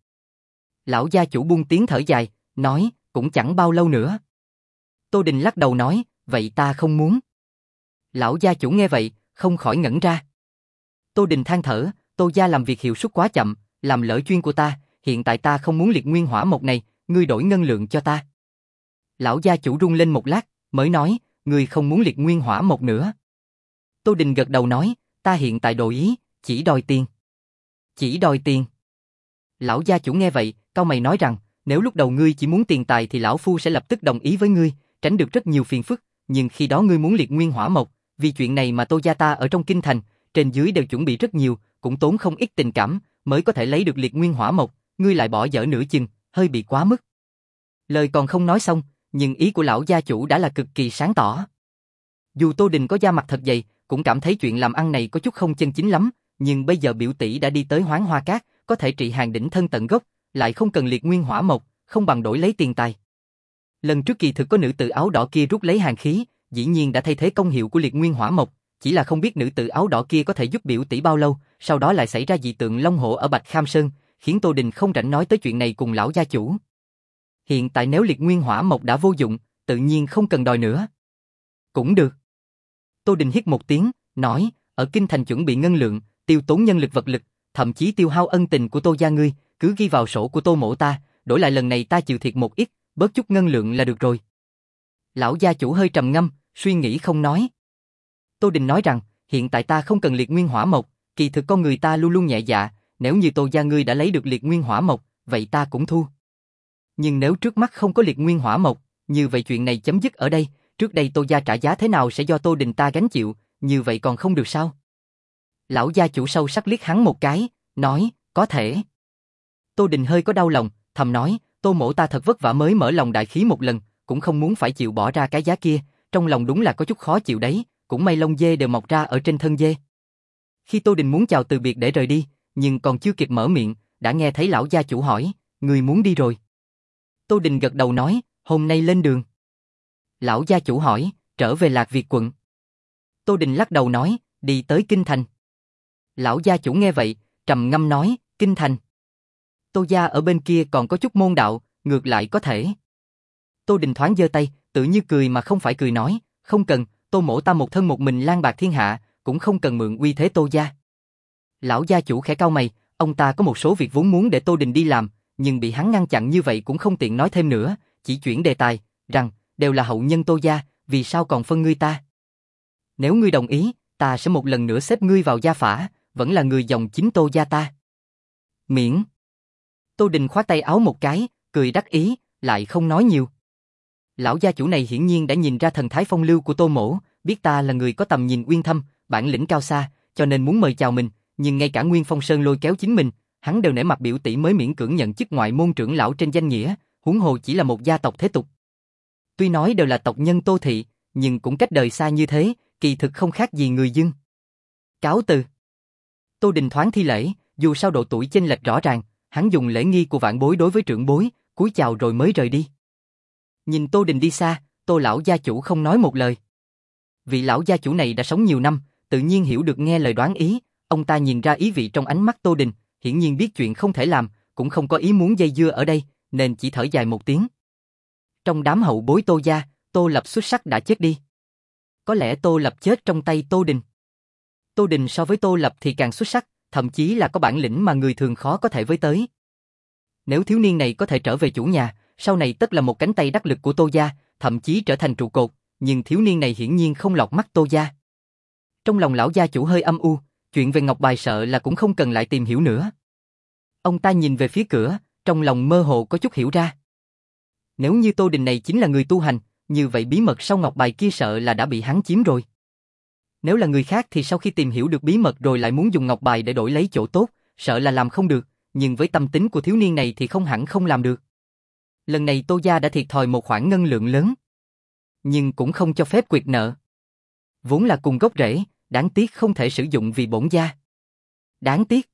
Lão gia chủ buông tiếng thở dài, nói, cũng chẳng bao lâu nữa. Tô Đình lắc đầu nói, vậy ta không muốn. Lão gia chủ nghe vậy, không khỏi ngẩn ra. Tô Đình than thở, Tô gia làm việc hiệu suất quá chậm, làm lỡ chuyên của ta, hiện tại ta không muốn liệt nguyên hỏa mộc này, ngươi đổi ngân lượng cho ta. Lão gia chủ rung lên một lát, mới nói, ngươi không muốn liệt nguyên hỏa mộc nữa. Tô Đình gật đầu nói, ta hiện tại đổi ý, chỉ đòi tiền. Chỉ đòi tiền. Lão gia chủ nghe vậy, cau mày nói rằng, nếu lúc đầu ngươi chỉ muốn tiền tài thì lão phu sẽ lập tức đồng ý với ngươi, tránh được rất nhiều phiền phức, nhưng khi đó ngươi muốn liệt nguyên hỏa mộc, vì chuyện này mà Tô gia ta ở trong kinh thành, trên dưới đều chuẩn bị rất nhiều, cũng tốn không ít tình cảm, mới có thể lấy được liệt nguyên hỏa mộc, ngươi lại bỏ dở nửa chừng, hơi bị quá mức. Lời còn không nói xong, nhưng ý của lão gia chủ đã là cực kỳ sáng tỏ. Dù Tô Đình có da mặt thật dày, cũng cảm thấy chuyện làm ăn này có chút không chân chính lắm, nhưng bây giờ biểu tỷ đã đi tới Hoán Hoa Cát, có thể trị hàng đỉnh thân tận gốc, lại không cần liệt nguyên hỏa mộc, không bằng đổi lấy tiền tài. Lần trước kỳ thực có nữ tử áo đỏ kia rút lấy hàn khí, dĩ nhiên đã thay thế công hiệu của liệt nguyên hỏa mộc, chỉ là không biết nữ tử áo đỏ kia có thể giúp biểu tỷ bao lâu, sau đó lại xảy ra dị tượng Long Hổ ở Bạch Kham Sơn, khiến Tô Đình không rảnh nói tới chuyện này cùng lão gia chủ. Hiện tại nếu liệt nguyên hỏa mộc đã vô dụng, tự nhiên không cần đòi nữa. Cũng được. Tô Đình hít một tiếng, nói, ở kinh thành chuẩn bị ngân lượng, tiêu tốn nhân lực vật lực, thậm chí tiêu hao ân tình của Tô gia ngươi, cứ ghi vào sổ của Tô mỗ ta, đổi lại lần này ta chịu thiệt một ít, bớt chút ngân lượng là được rồi. Lão gia chủ hơi trầm ngâm, suy nghĩ không nói. Tô Đình nói rằng, hiện tại ta không cần liệt nguyên hỏa mộc, kỳ thực con người ta luôn luôn nhẹ dạ, nếu như Tô gia ngươi đã lấy được liệt nguyên hỏa mộc, vậy ta cũng thu. Nhưng nếu trước mắt không có liệt nguyên hỏa mộc, như vậy chuyện này chấm dứt ở đây, trước đây Tô gia trả giá thế nào sẽ do Tô Đình ta gánh chịu, như vậy còn không được sao? Lão gia chủ sâu sắc liếc hắn một cái, nói, có thể. Tô Đình hơi có đau lòng, thầm nói, Tô mỗ ta thật vất vả mới mở lòng đại khí một lần, cũng không muốn phải chịu bỏ ra cái giá kia, trong lòng đúng là có chút khó chịu đấy, cũng may lông dê đều mọc ra ở trên thân dê. Khi Tô Đình muốn chào từ biệt để rời đi, nhưng còn chưa kịp mở miệng, đã nghe thấy lão gia chủ hỏi, người muốn đi rồi? Tô Đình gật đầu nói, hôm nay lên đường. Lão gia chủ hỏi, trở về Lạc Việt quận. Tô Đình lắc đầu nói, đi tới Kinh Thành. Lão gia chủ nghe vậy, trầm ngâm nói, Kinh Thành. Tô gia ở bên kia còn có chút môn đạo, ngược lại có thể. Tô Đình thoáng giơ tay, tự như cười mà không phải cười nói, không cần, Tô mỗ ta một thân một mình lang bạc thiên hạ, cũng không cần mượn uy thế Tô gia. Lão gia chủ khẽ cau mày, ông ta có một số việc vốn muốn để Tô Đình đi làm, nhưng bị hắn ngăn chặn như vậy cũng không tiện nói thêm nữa, chỉ chuyển đề tài, rằng, đều là hậu nhân Tô gia, vì sao còn phân ngươi ta? Nếu ngươi đồng ý, ta sẽ một lần nữa xếp ngươi vào gia phả, vẫn là người dòng chính Tô gia ta. Miễn. Tô Đình khoát tay áo một cái, cười đắc ý, lại không nói nhiều. Lão gia chủ này hiển nhiên đã nhìn ra thần thái phong lưu của Tô mỗ, biết ta là người có tầm nhìn uyên thâm, bản lĩnh cao xa, cho nên muốn mời chào mình, nhưng ngay cả Nguyên Phong Sơn lôi kéo chính mình, hắn đều nể mặt biểu tỷ mới miễn cưỡng nhận chức ngoại môn trưởng lão trên danh nghĩa, huống hồ chỉ là một gia tộc thế tục. Tuy nói đều là tộc nhân Tô thị, nhưng cũng cách đời xa như thế, kỳ thực không khác gì người dưng. Cáo từ. Tô Đình thoáng thi lễ, dù sao độ tuổi chênh lệch rõ ràng, hắn dùng lễ nghi của vạn bối đối với trưởng bối, cúi chào rồi mới rời đi. Nhìn Tô Đình đi xa, Tô lão gia chủ không nói một lời. Vị lão gia chủ này đã sống nhiều năm, tự nhiên hiểu được nghe lời đoán ý, ông ta nhìn ra ý vị trong ánh mắt Tô Đình, hiển nhiên biết chuyện không thể làm, cũng không có ý muốn dây dưa ở đây, nên chỉ thở dài một tiếng. Trong đám hậu bối Tô gia, Tô Lập xuất sắc đã chết đi. Có lẽ Tô Lập chết trong tay Tô Đình. Tô Đình so với Tô Lập thì càng xuất sắc, thậm chí là có bản lĩnh mà người thường khó có thể với tới. Nếu thiếu niên này có thể trở về chủ nhà, sau này tất là một cánh tay đắc lực của Tô gia, thậm chí trở thành trụ cột, nhưng thiếu niên này hiển nhiên không lọt mắt Tô gia. Trong lòng lão gia chủ hơi âm u, chuyện về ngọc bài sợ là cũng không cần lại tìm hiểu nữa. Ông ta nhìn về phía cửa, trong lòng mơ hồ có chút hiểu ra. Nếu như Tô Đình này chính là người tu hành, như vậy bí mật sau ngọc bài kia sợ là đã bị hắn chiếm rồi. Nếu là người khác thì sau khi tìm hiểu được bí mật rồi lại muốn dùng ngọc bài để đổi lấy chỗ tốt, sợ là làm không được, nhưng với tâm tính của thiếu niên này thì không hẳn không làm được. Lần này Tô gia đã thiệt thòi một khoản ngân lượng lớn, nhưng cũng không cho phép quyệt nợ. Vốn là cùng gốc rễ, đáng tiếc không thể sử dụng vì bổn gia. Đáng tiếc.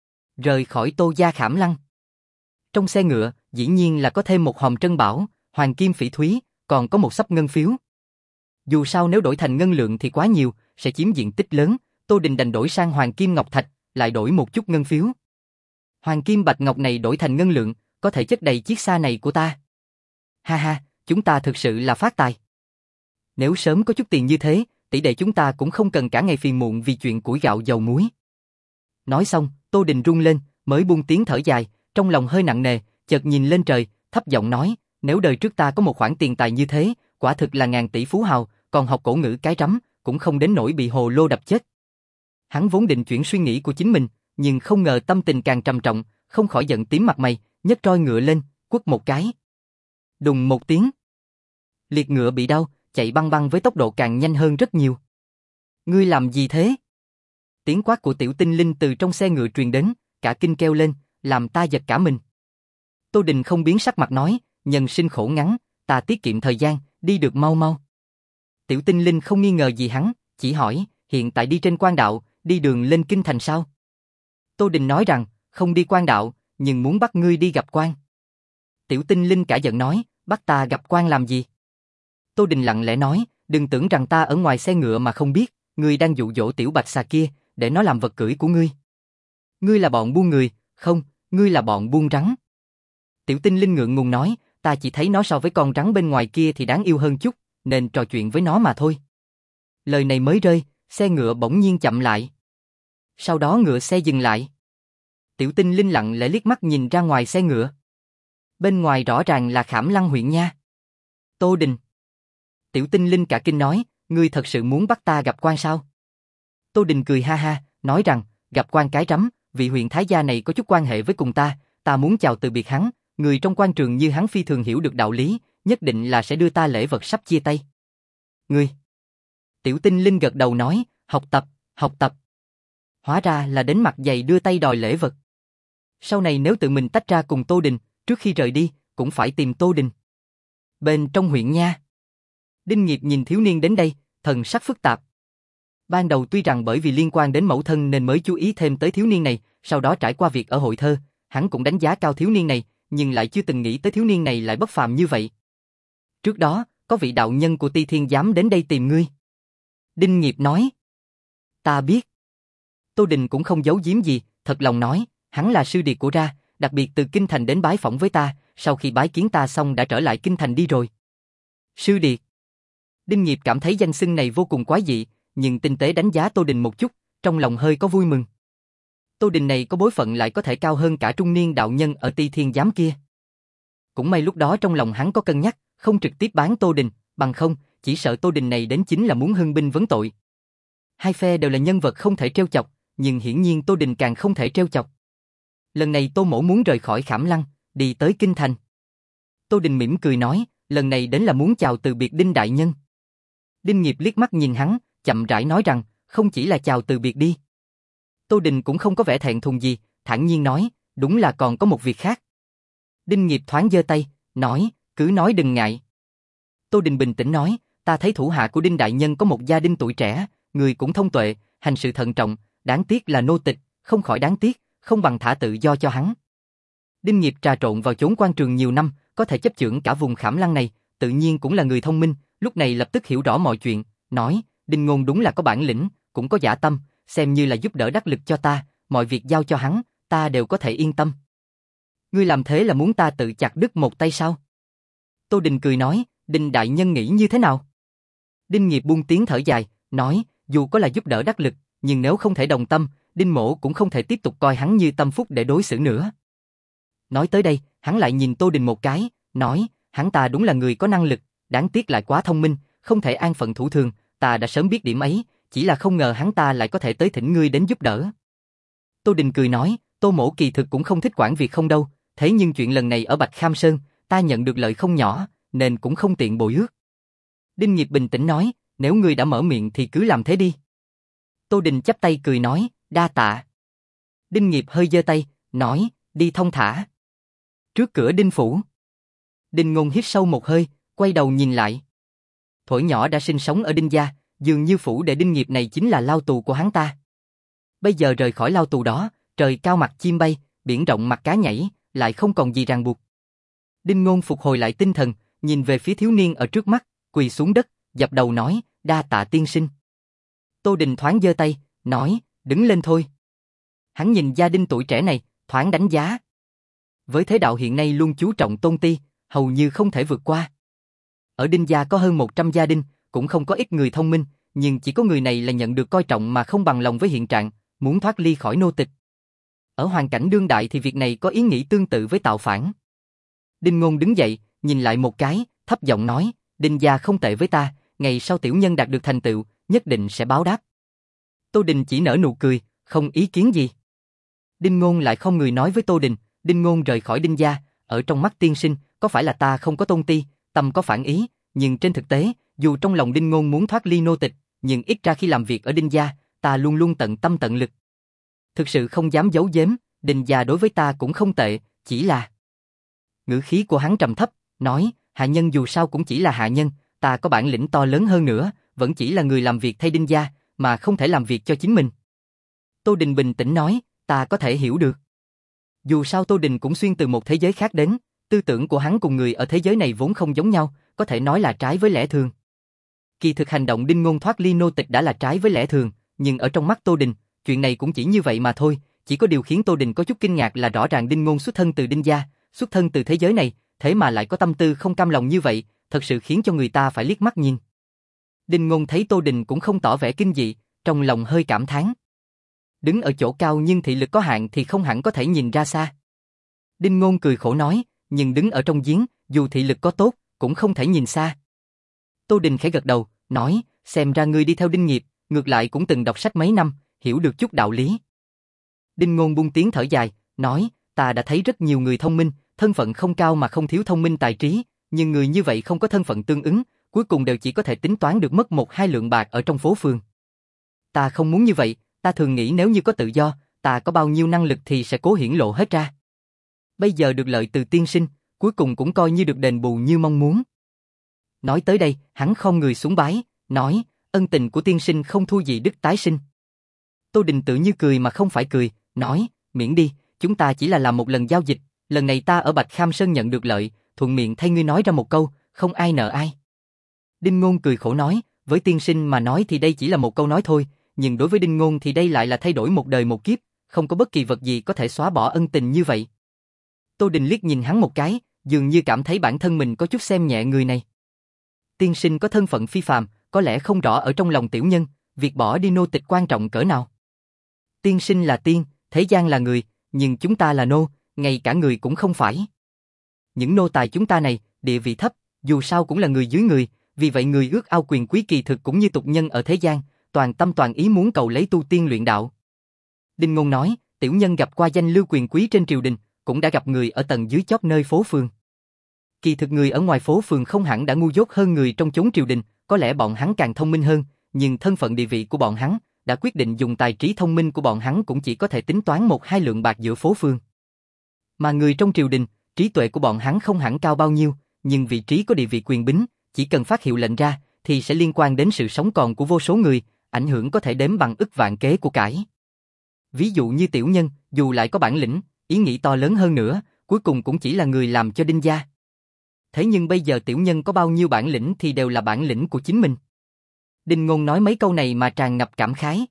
Rời khỏi Tô gia Khảm Lăng. Trong xe ngựa, dĩ nhiên là có thêm một hòm trân bảo, hoàng kim phỉ thúy, còn có một xấp ngân phiếu. Dù sao nếu đổi thành ngân lượng thì quá nhiều, sẽ chiếm diện tích lớn, Tô Đình đành đổi sang hoàng kim ngọc thạch, lại đổi một chút ngân phiếu. Hoàng kim bạch ngọc này đổi thành ngân lượng, có thể chất đầy chiếc xa này của ta. Ha ha, chúng ta thực sự là phát tài. Nếu sớm có chút tiền như thế, tỷ đệ chúng ta cũng không cần cả ngày phiền muộn vì chuyện củi gạo dầu muối. Nói xong, Tô Đình run lên, mới buông tiếng thở dài, trong lòng hơi nặng nề, chợt nhìn lên trời, thấp giọng nói, nếu đời trước ta có một khoản tiền tài như thế, quả thực là ngàn tỷ phú hào, còn học cổ ngữ cái rắm, cũng không đến nỗi bị hồ lô đập chết. Hắn vốn định chuyển suy nghĩ của chính mình, nhưng không ngờ tâm tình càng trầm trọng, không khỏi giận tím mặt mày, nhấc roi ngựa lên, quất một cái. Đùng một tiếng. Liệt ngựa bị đau, chạy băng băng với tốc độ càng nhanh hơn rất nhiều. Ngươi làm gì thế? Tiếng quát của tiểu tinh linh từ trong xe ngựa truyền đến, cả kinh kêu lên, làm ta giật cả mình. Tô Đình không biến sắc mặt nói, nhân sinh khổ ngắn, ta tiết kiệm thời gian, đi được mau mau. Tiểu tinh linh không nghi ngờ gì hắn, chỉ hỏi, hiện tại đi trên quan đạo, đi đường lên kinh thành sao? Tô Đình nói rằng, không đi quan đạo, nhưng muốn bắt ngươi đi gặp quan. Tiểu Tinh Linh cả giận nói, bắt ta gặp quan làm gì? Tô Đình lặng lẽ nói, đừng tưởng rằng ta ở ngoài xe ngựa mà không biết, ngươi đang dụ dỗ tiểu bạch xà kia, để nó làm vật cưỡi của ngươi. Ngươi là bọn buôn người, không, ngươi là bọn buôn rắn. Tiểu Tinh Linh ngượng ngùng nói, ta chỉ thấy nó so với con rắn bên ngoài kia thì đáng yêu hơn chút, nên trò chuyện với nó mà thôi. Lời này mới rơi, xe ngựa bỗng nhiên chậm lại. Sau đó ngựa xe dừng lại. Tiểu Tinh Linh lặng lẽ liếc mắt nhìn ra ngoài xe ngựa. Bên ngoài rõ ràng là Khảm Lăng huyện nha. Tô Đình. Tiểu Tinh Linh cả kinh nói, ngươi thật sự muốn bắt ta gặp quan sao? Tô Đình cười ha ha, nói rằng, gặp quan cái rắm, vị huyện thái gia này có chút quan hệ với cùng ta, ta muốn chào từ biệt hắn, người trong quan trường như hắn phi thường hiểu được đạo lý, nhất định là sẽ đưa ta lễ vật sắp chia tay. Ngươi. Tiểu Tinh Linh gật đầu nói, học tập, học tập. Hóa ra là đến mặt dày đưa tay đòi lễ vật. Sau này nếu tự mình tách ra cùng Tô Đình, trước khi rời đi, cũng phải tìm Tô Đình. Bên trong huyện nha. Đinh Nghiệp nhìn thiếu niên đến đây, thần sắc phức tạp. Ban đầu tuy rằng bởi vì liên quan đến mẫu thân nên mới chú ý thêm tới thiếu niên này, sau đó trải qua việc ở hội thơ, hắn cũng đánh giá cao thiếu niên này, nhưng lại chưa từng nghĩ tới thiếu niên này lại bất phàm như vậy. Trước đó, có vị đạo nhân của Ti Thiên Giám đến đây tìm ngươi. Đinh Nghiệp nói. Ta biết. Tô Đình cũng không giấu giếm gì, thật lòng nói, hắn là sư điệt của Ra, đặc biệt từ Kinh Thành đến bái phỏng với ta, sau khi bái kiến ta xong đã trở lại Kinh Thành đi rồi. Sư điệt. Đinh Nghiệp cảm thấy danh xưng này vô cùng quái dị, nhưng tinh tế đánh giá Tô Đình một chút, trong lòng hơi có vui mừng. Tô Đình này có bối phận lại có thể cao hơn cả trung niên đạo nhân ở Ti Thiên Giám kia. Cũng may lúc đó trong lòng hắn có cân nhắc, không trực tiếp bán Tô Đình, bằng không, chỉ sợ Tô Đình này đến chính là muốn hưng binh vấn tội. Hai phe đều là nhân vật không thể trêu chọc, nhưng hiển nhiên Tô Đình càng không thể trêu chọc. Lần này Tô Mỗ muốn rời khỏi Khảm Lăng, đi tới Kinh Thành. Tô Đình mỉm cười nói, lần này đến là muốn chào từ biệt Đinh đại nhân. Đinh Nghiệp liếc mắt nhìn hắn, chậm rãi nói rằng, không chỉ là chào từ biệt đi. Tô Đình cũng không có vẻ thẹn thùng gì, thản nhiên nói, đúng là còn có một việc khác. Đinh Nghiệp thoáng giơ tay, nói, cứ nói đừng ngại. Tô Đình bình tĩnh nói, ta thấy thủ hạ của Đinh đại nhân có một gia đình tuổi trẻ, người cũng thông tuệ, hành sự thận trọng, đáng tiếc là nô tịch, không khỏi đáng tiếc, không bằng thả tự do cho hắn. Đinh Nghiệp trà trộn vào chốn quan trường nhiều năm, có thể chấp chưởng cả vùng Khảm Lăng này, tự nhiên cũng là người thông minh, lúc này lập tức hiểu rõ mọi chuyện, nói, Đinh Ngôn đúng là có bản lĩnh, cũng có dã tâm, xem như là giúp đỡ đắc lực cho ta, mọi việc giao cho hắn, ta đều có thể yên tâm. Ngươi làm thế là muốn ta tự chặt đứt một tay sao? Tô Đình cười nói, Đinh đại nhân nghĩ như thế nào? Đinh Nghiệp buông tiếng thở dài, nói, dù có là giúp đỡ đắc lực, nhưng nếu không thể đồng tâm, Đinh Mỗ cũng không thể tiếp tục coi hắn như tâm phúc để đối xử nữa. Nói tới đây, hắn lại nhìn Tô Đình một cái, nói, hắn ta đúng là người có năng lực, đáng tiếc lại quá thông minh, không thể an phận thủ thường, ta đã sớm biết điểm ấy, chỉ là không ngờ hắn ta lại có thể tới thỉnh ngươi đến giúp đỡ. Tô Đình cười nói, Tô Mỗ kỳ thực cũng không thích quản việc không đâu, thế nhưng chuyện lần này ở Bạch Kham Sơn, ta nhận được lợi không nhỏ, nên cũng không tiện bội ước. Đinh Nghiệp bình tĩnh nói, nếu ngươi đã mở miệng thì cứ làm thế đi. Tô Đình chắp tay cười nói, đa tạ. Đinh Nghiệp hơi giơ tay, nói, đi thông thả. Trước cửa Đinh phủ. Đinh Ngôn hít sâu một hơi, quay đầu nhìn lại. Thổi nhỏ đã sinh sống ở Đinh gia, dường như phủ đệ Đinh Nghiệp này chính là lao tù của hắn ta. Bây giờ rời khỏi lao tù đó, trời cao mặt chim bay, biển rộng mặt cá nhảy, lại không còn gì ràng buộc. Đinh Ngôn phục hồi lại tinh thần, nhìn về phía thiếu niên ở trước mắt, quỳ xuống đất, dập đầu nói, đa tạ tiên sinh. Tô Đình thoáng giơ tay, nói, đứng lên thôi. Hắn nhìn gia đình tuổi trẻ này, thoáng đánh giá. Với thế đạo hiện nay luôn chú trọng tôn ti, hầu như không thể vượt qua. Ở Đinh gia có hơn một trăm gia đình, cũng không có ít người thông minh, nhưng chỉ có người này là nhận được coi trọng mà không bằng lòng với hiện trạng, muốn thoát ly khỏi nô tịch. Ở hoàn cảnh đương đại thì việc này có ý nghĩ tương tự với tạo phản. Đinh Ngôn đứng dậy, nhìn lại một cái, thấp giọng nói, Đinh gia không tệ với ta, ngày sau tiểu nhân đạt được thành tựu, nhất định sẽ báo đáp. Tô Đình chỉ nở nụ cười, không ý kiến gì. Đinh Ngôn lại không người nói với Tô Đình, Đinh Ngôn rời khỏi Đinh gia, ở trong mắt tiên sinh, có phải là ta không có tôn ti, tâm có phản ý, nhưng trên thực tế, dù trong lòng Đinh Ngôn muốn thoát ly nô tịch, nhưng ít ra khi làm việc ở Đinh gia, ta luôn luôn tận tâm tận lực. Thực sự không dám giấu giếm, Đinh gia đối với ta cũng không tệ, chỉ là... Ngữ khí của hắn trầm thấp, nói, hạ nhân dù sao cũng chỉ là hạ nhân, ta có bản lĩnh to lớn hơn nữa, vẫn chỉ là người làm việc thay Đinh gia, mà không thể làm việc cho chính mình. Tô Đình bình tĩnh nói, Ta có thể hiểu được. Dù sao Tô Đình cũng xuyên từ một thế giới khác đến, tư tưởng của hắn cùng người ở thế giới này vốn không giống nhau, có thể nói là trái với lẽ thường. Kỳ thực hành động Đinh Ngôn thoát ly nô tịch đã là trái với lẽ thường, nhưng ở trong mắt Tô Đình, chuyện này cũng chỉ như vậy mà thôi, chỉ có điều khiến Tô Đình có chút kinh ngạc là rõ ràng Đinh Ngôn xuất thân từ Đinh gia, xuất thân từ thế giới này, thế mà lại có tâm tư không cam lòng như vậy, thật sự khiến cho người ta phải liếc mắt nhìn. Đinh Ngôn thấy Tô Đình cũng không tỏ vẻ kinh dị, trong lòng hơi cảm thán. Đứng ở chỗ cao nhưng thị lực có hạn thì không hẳn có thể nhìn ra xa. Đinh Ngôn cười khổ nói, nhưng đứng ở trong giếng, dù thị lực có tốt, cũng không thể nhìn xa. Tô Đình khẽ gật đầu, nói, xem ra ngươi đi theo Đinh Nghiệp, ngược lại cũng từng đọc sách mấy năm, hiểu được chút đạo lý. Đinh Ngôn buông tiếng thở dài, nói, ta đã thấy rất nhiều người thông minh, thân phận không cao mà không thiếu thông minh tài trí, nhưng người như vậy không có thân phận tương ứng, cuối cùng đều chỉ có thể tính toán được mất một hai lượng bạc ở trong phố phường. Ta không muốn như vậy, ta thường nghĩ nếu như có tự do, ta có bao nhiêu năng lực thì sẽ cố hiển lộ hết ra. Bây giờ được lợi từ tiên sinh, cuối cùng cũng coi như được đền bù như mong muốn. Nói tới đây, hắn khom người xuống bái, nói, ân tình của tiên sinh không thua gì đức tái sinh. Tô Đình tự như cười mà không phải cười, nói, miễn đi, chúng ta chỉ là làm một lần giao dịch, lần này ta ở Bạch Kham Sơn nhận được lợi, thuận miệng thay ngươi nói ra một câu, không ai nợ ai. Đinh Ngôn cười khổ nói, với tiên sinh mà nói thì đây chỉ là một câu nói thôi, nhưng đối với Đinh Ngôn thì đây lại là thay đổi một đời một kiếp, không có bất kỳ vật gì có thể xóa bỏ ân tình như vậy. Tô Đình liếc nhìn hắn một cái, dường như cảm thấy bản thân mình có chút xem nhẹ người này. Tiên sinh có thân phận phi phàm, có lẽ không rõ ở trong lòng tiểu nhân, việc bỏ đi nô tịch quan trọng cỡ nào. Tiên sinh là tiên, thế gian là người, nhưng chúng ta là nô, ngay cả người cũng không phải. Những nô tài chúng ta này, địa vị thấp, dù sao cũng là người dưới người, vì vậy người ước ao quyền quý kỳ thực cũng như tục nhân ở thế gian, toàn tâm toàn ý muốn cầu lấy tu tiên luyện đạo. Đinh Ngôn nói, tiểu nhân gặp qua danh lưu quyền quý trên triều đình, cũng đã gặp người ở tầng dưới chót nơi phố phường. Kỳ thực người ở ngoài phố phường không hẳn đã ngu dốt hơn người trong chốn triều đình, có lẽ bọn hắn càng thông minh hơn, nhưng thân phận địa vị của bọn hắn đã quyết định dùng tài trí thông minh của bọn hắn cũng chỉ có thể tính toán một hai lượng bạc giữa phố phường. Mà người trong triều đình, trí tuệ của bọn hắn không hẳn cao bao nhiêu, nhưng vị trí có địa vị quyền bính, chỉ cần phát hiệu lệnh ra, thì sẽ liên quan đến sự sống còn của vô số người, ảnh hưởng có thể đếm bằng ức vạn kế của cải. Ví dụ như tiểu nhân, dù lại có bản lĩnh, ý nghĩ to lớn hơn nữa, cuối cùng cũng chỉ là người làm cho Đinh gia. Thế nhưng bây giờ tiểu nhân có bao nhiêu bản lĩnh thì đều là bản lĩnh của chính mình. Đinh Ngôn nói mấy câu này mà tràn ngập cảm khái.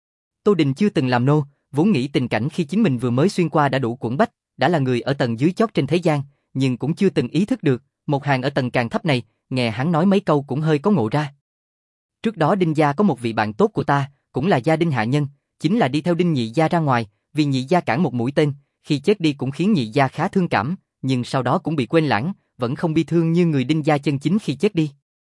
Tô Đình chưa từng làm nô, vốn nghĩ tình cảnh khi chính mình vừa mới xuyên qua đã đủ quẫn bách, đã là người ở tầng dưới chót trên thế gian, nhưng cũng chưa từng ý thức được, một hàng ở tầng càng thấp này, nghe hắn nói mấy câu cũng hơi có ngộ ra. Trước đó Đinh gia có một vị bạn tốt của ta, cũng là gia Đinh hạ nhân, chính là đi theo Đinh nhị gia ra ngoài, vì nhị gia cản một mũi tên, khi chết đi cũng khiến nhị gia khá thương cảm, nhưng sau đó cũng bị quên lãng, vẫn không bi thương như người Đinh gia chân chính khi chết đi.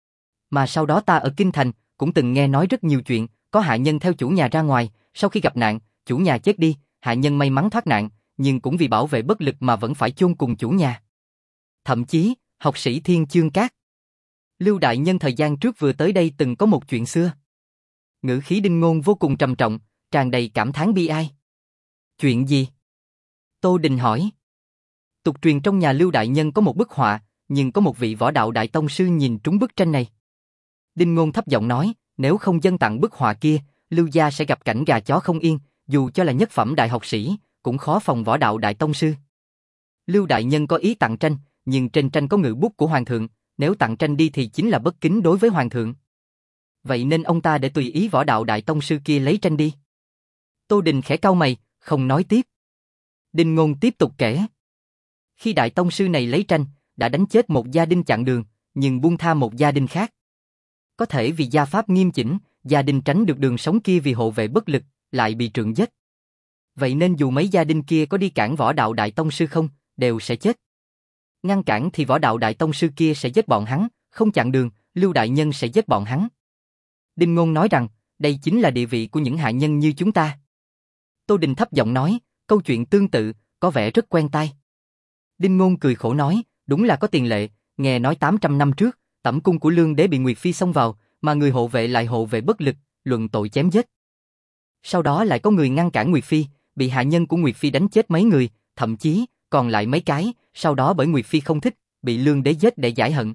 Mà sau đó ta ở Kinh Thành, cũng từng nghe nói rất nhiều chuyện, có hạ nhân theo chủ nhà ra ngoài, sau khi gặp nạn, chủ nhà chết đi, hạ nhân may mắn thoát nạn, nhưng cũng vì bảo vệ bất lực mà vẫn phải chôn cùng chủ nhà. Thậm chí, học sĩ Thiên Chương Cát, Lưu đại nhân thời gian trước vừa tới đây từng có một chuyện xưa. Ngữ khí Đinh Ngôn vô cùng trầm trọng, tràn đầy cảm thán bi ai. Chuyện gì? Tô Đình hỏi. Tục truyền trong nhà Lưu đại nhân có một bức họa, nhưng có một vị võ đạo đại tông sư nhìn trúng bức tranh này. Đinh Ngôn thấp giọng nói, nếu không dâng tặng bức họa kia, Lưu gia sẽ gặp cảnh gà chó không yên, dù cho là nhất phẩm đại học sĩ, cũng khó phòng võ đạo đại tông sư. Lưu đại nhân có ý tặng tranh, nhưng trên tranh có ngự bút của hoàng thượng, nếu tặng tranh đi thì chính là bất kính đối với hoàng thượng. Vậy nên ông ta để tùy ý võ đạo đại tông sư kia lấy tranh đi. Tô Đình khẽ cau mày, không nói tiếp. Đinh Ngôn tiếp tục kể. Khi đại tông sư này lấy tranh, đã đánh chết một gia đình chặn đường, nhưng buông tha một gia đình khác. Có thể vì gia pháp nghiêm chỉnh, gia đình tránh được đường sống kia vì hộ vệ bất lực, lại bị trượng giết. Vậy nên dù mấy gia đình kia có đi cản võ đạo đại tông sư không, đều sẽ chết. Ngăn cản thì võ đạo đại tông sư kia sẽ giết bọn hắn, không chặn đường, Lưu đại nhân sẽ giết bọn hắn. Đinh Ngôn nói rằng, đây chính là địa vị của những hạ nhân như chúng ta. Tô Đình thấp giọng nói, câu chuyện tương tự, có vẻ rất quen tai. Đinh Ngôn cười khổ nói, đúng là có tiền lệ, nghe nói tám trăm năm trước, tẩm cung của Lương đế bị Nguyệt Phi xông vào, mà người hộ vệ lại hộ vệ bất lực, luận tội chém giết. Sau đó lại có người ngăn cản Nguyệt Phi, bị hạ nhân của Nguyệt Phi đánh chết mấy người, thậm chí còn lại mấy cái, sau đó bởi Nguyệt Phi không thích, bị Lương đế giết để giải hận.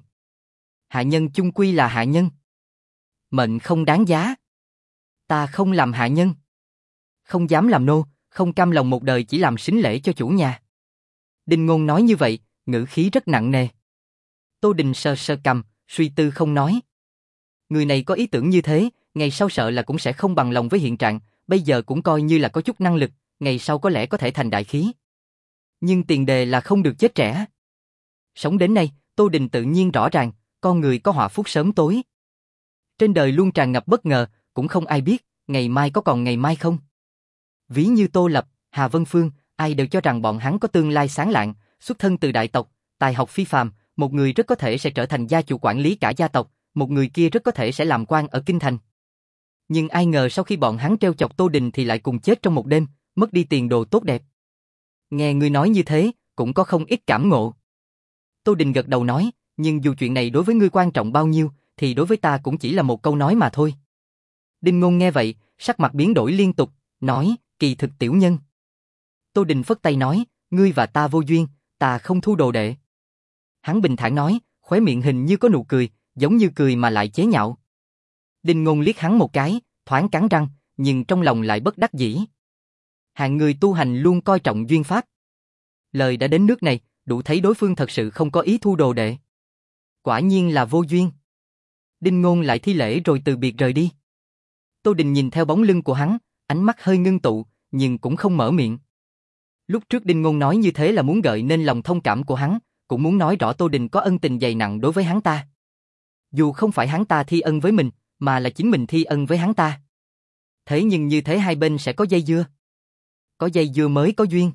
Hạ nhân chung quy là hạ nhân. Mệnh không đáng giá. Ta không làm hạ nhân. Không dám làm nô, không cam lòng một đời chỉ làm sính lễ cho chủ nhà. Đinh Ngôn nói như vậy, ngữ khí rất nặng nề. Tô Đình sờ sờ cằm, suy tư không nói. Người này có ý tưởng như thế, ngày sau sợ là cũng sẽ không bằng lòng với hiện trạng, bây giờ cũng coi như là có chút năng lực, ngày sau có lẽ có thể thành đại khí. Nhưng tiền đề là không được chết trẻ. Sống đến nay, Tô Đình tự nhiên rõ ràng, con người có họa phúc sớm tối. Trên đời luôn tràn ngập bất ngờ, cũng không ai biết, ngày mai có còn ngày mai không. Ví như Tô Lập, Hà Vân Phương, ai đều cho rằng bọn hắn có tương lai sáng lạng, xuất thân từ đại tộc, tài học phi phàm, một người rất có thể sẽ trở thành gia chủ quản lý cả gia tộc, một người kia rất có thể sẽ làm quan ở kinh thành. Nhưng ai ngờ sau khi bọn hắn trêu chọc Tô Đình thì lại cùng chết trong một đêm, mất đi tiền đồ tốt đẹp. Nghe ngươi nói như thế, cũng có không ít cảm ngộ. Tô Đình gật đầu nói, nhưng dù chuyện này đối với ngươi quan trọng bao nhiêu, thì đối với ta cũng chỉ là một câu nói mà thôi. Đinh Ngôn nghe vậy, sắc mặt biến đổi liên tục, nói, kỳ thực tiểu nhân. Tô Đình phất tay nói, ngươi và ta vô duyên, ta không thu đồ đệ. Hắn bình thản nói, khóe miệng hình như có nụ cười, giống như cười mà lại chế nhạo. Đinh Ngôn liếc hắn một cái, thoáng cắn răng, nhưng trong lòng lại bất đắc dĩ. Hạng người tu hành luôn coi trọng duyên pháp. Lời đã đến nước này, đủ thấy đối phương thật sự không có ý thu đồ đệ. Quả nhiên là vô duyên. Đinh Ngôn lại thi lễ rồi từ biệt rời đi. Tô Đình nhìn theo bóng lưng của hắn, ánh mắt hơi ngưng tụ, nhưng cũng không mở miệng. Lúc trước Đinh Ngôn nói như thế là muốn gợi nên lòng thông cảm của hắn, cũng muốn nói rõ Tô Đình có ân tình dày nặng đối với hắn ta. Dù không phải hắn ta thi ân với mình, mà là chính mình thi ân với hắn ta. Thế nhưng như thế hai bên sẽ có dây dưa. Có dây dưa mới có duyên.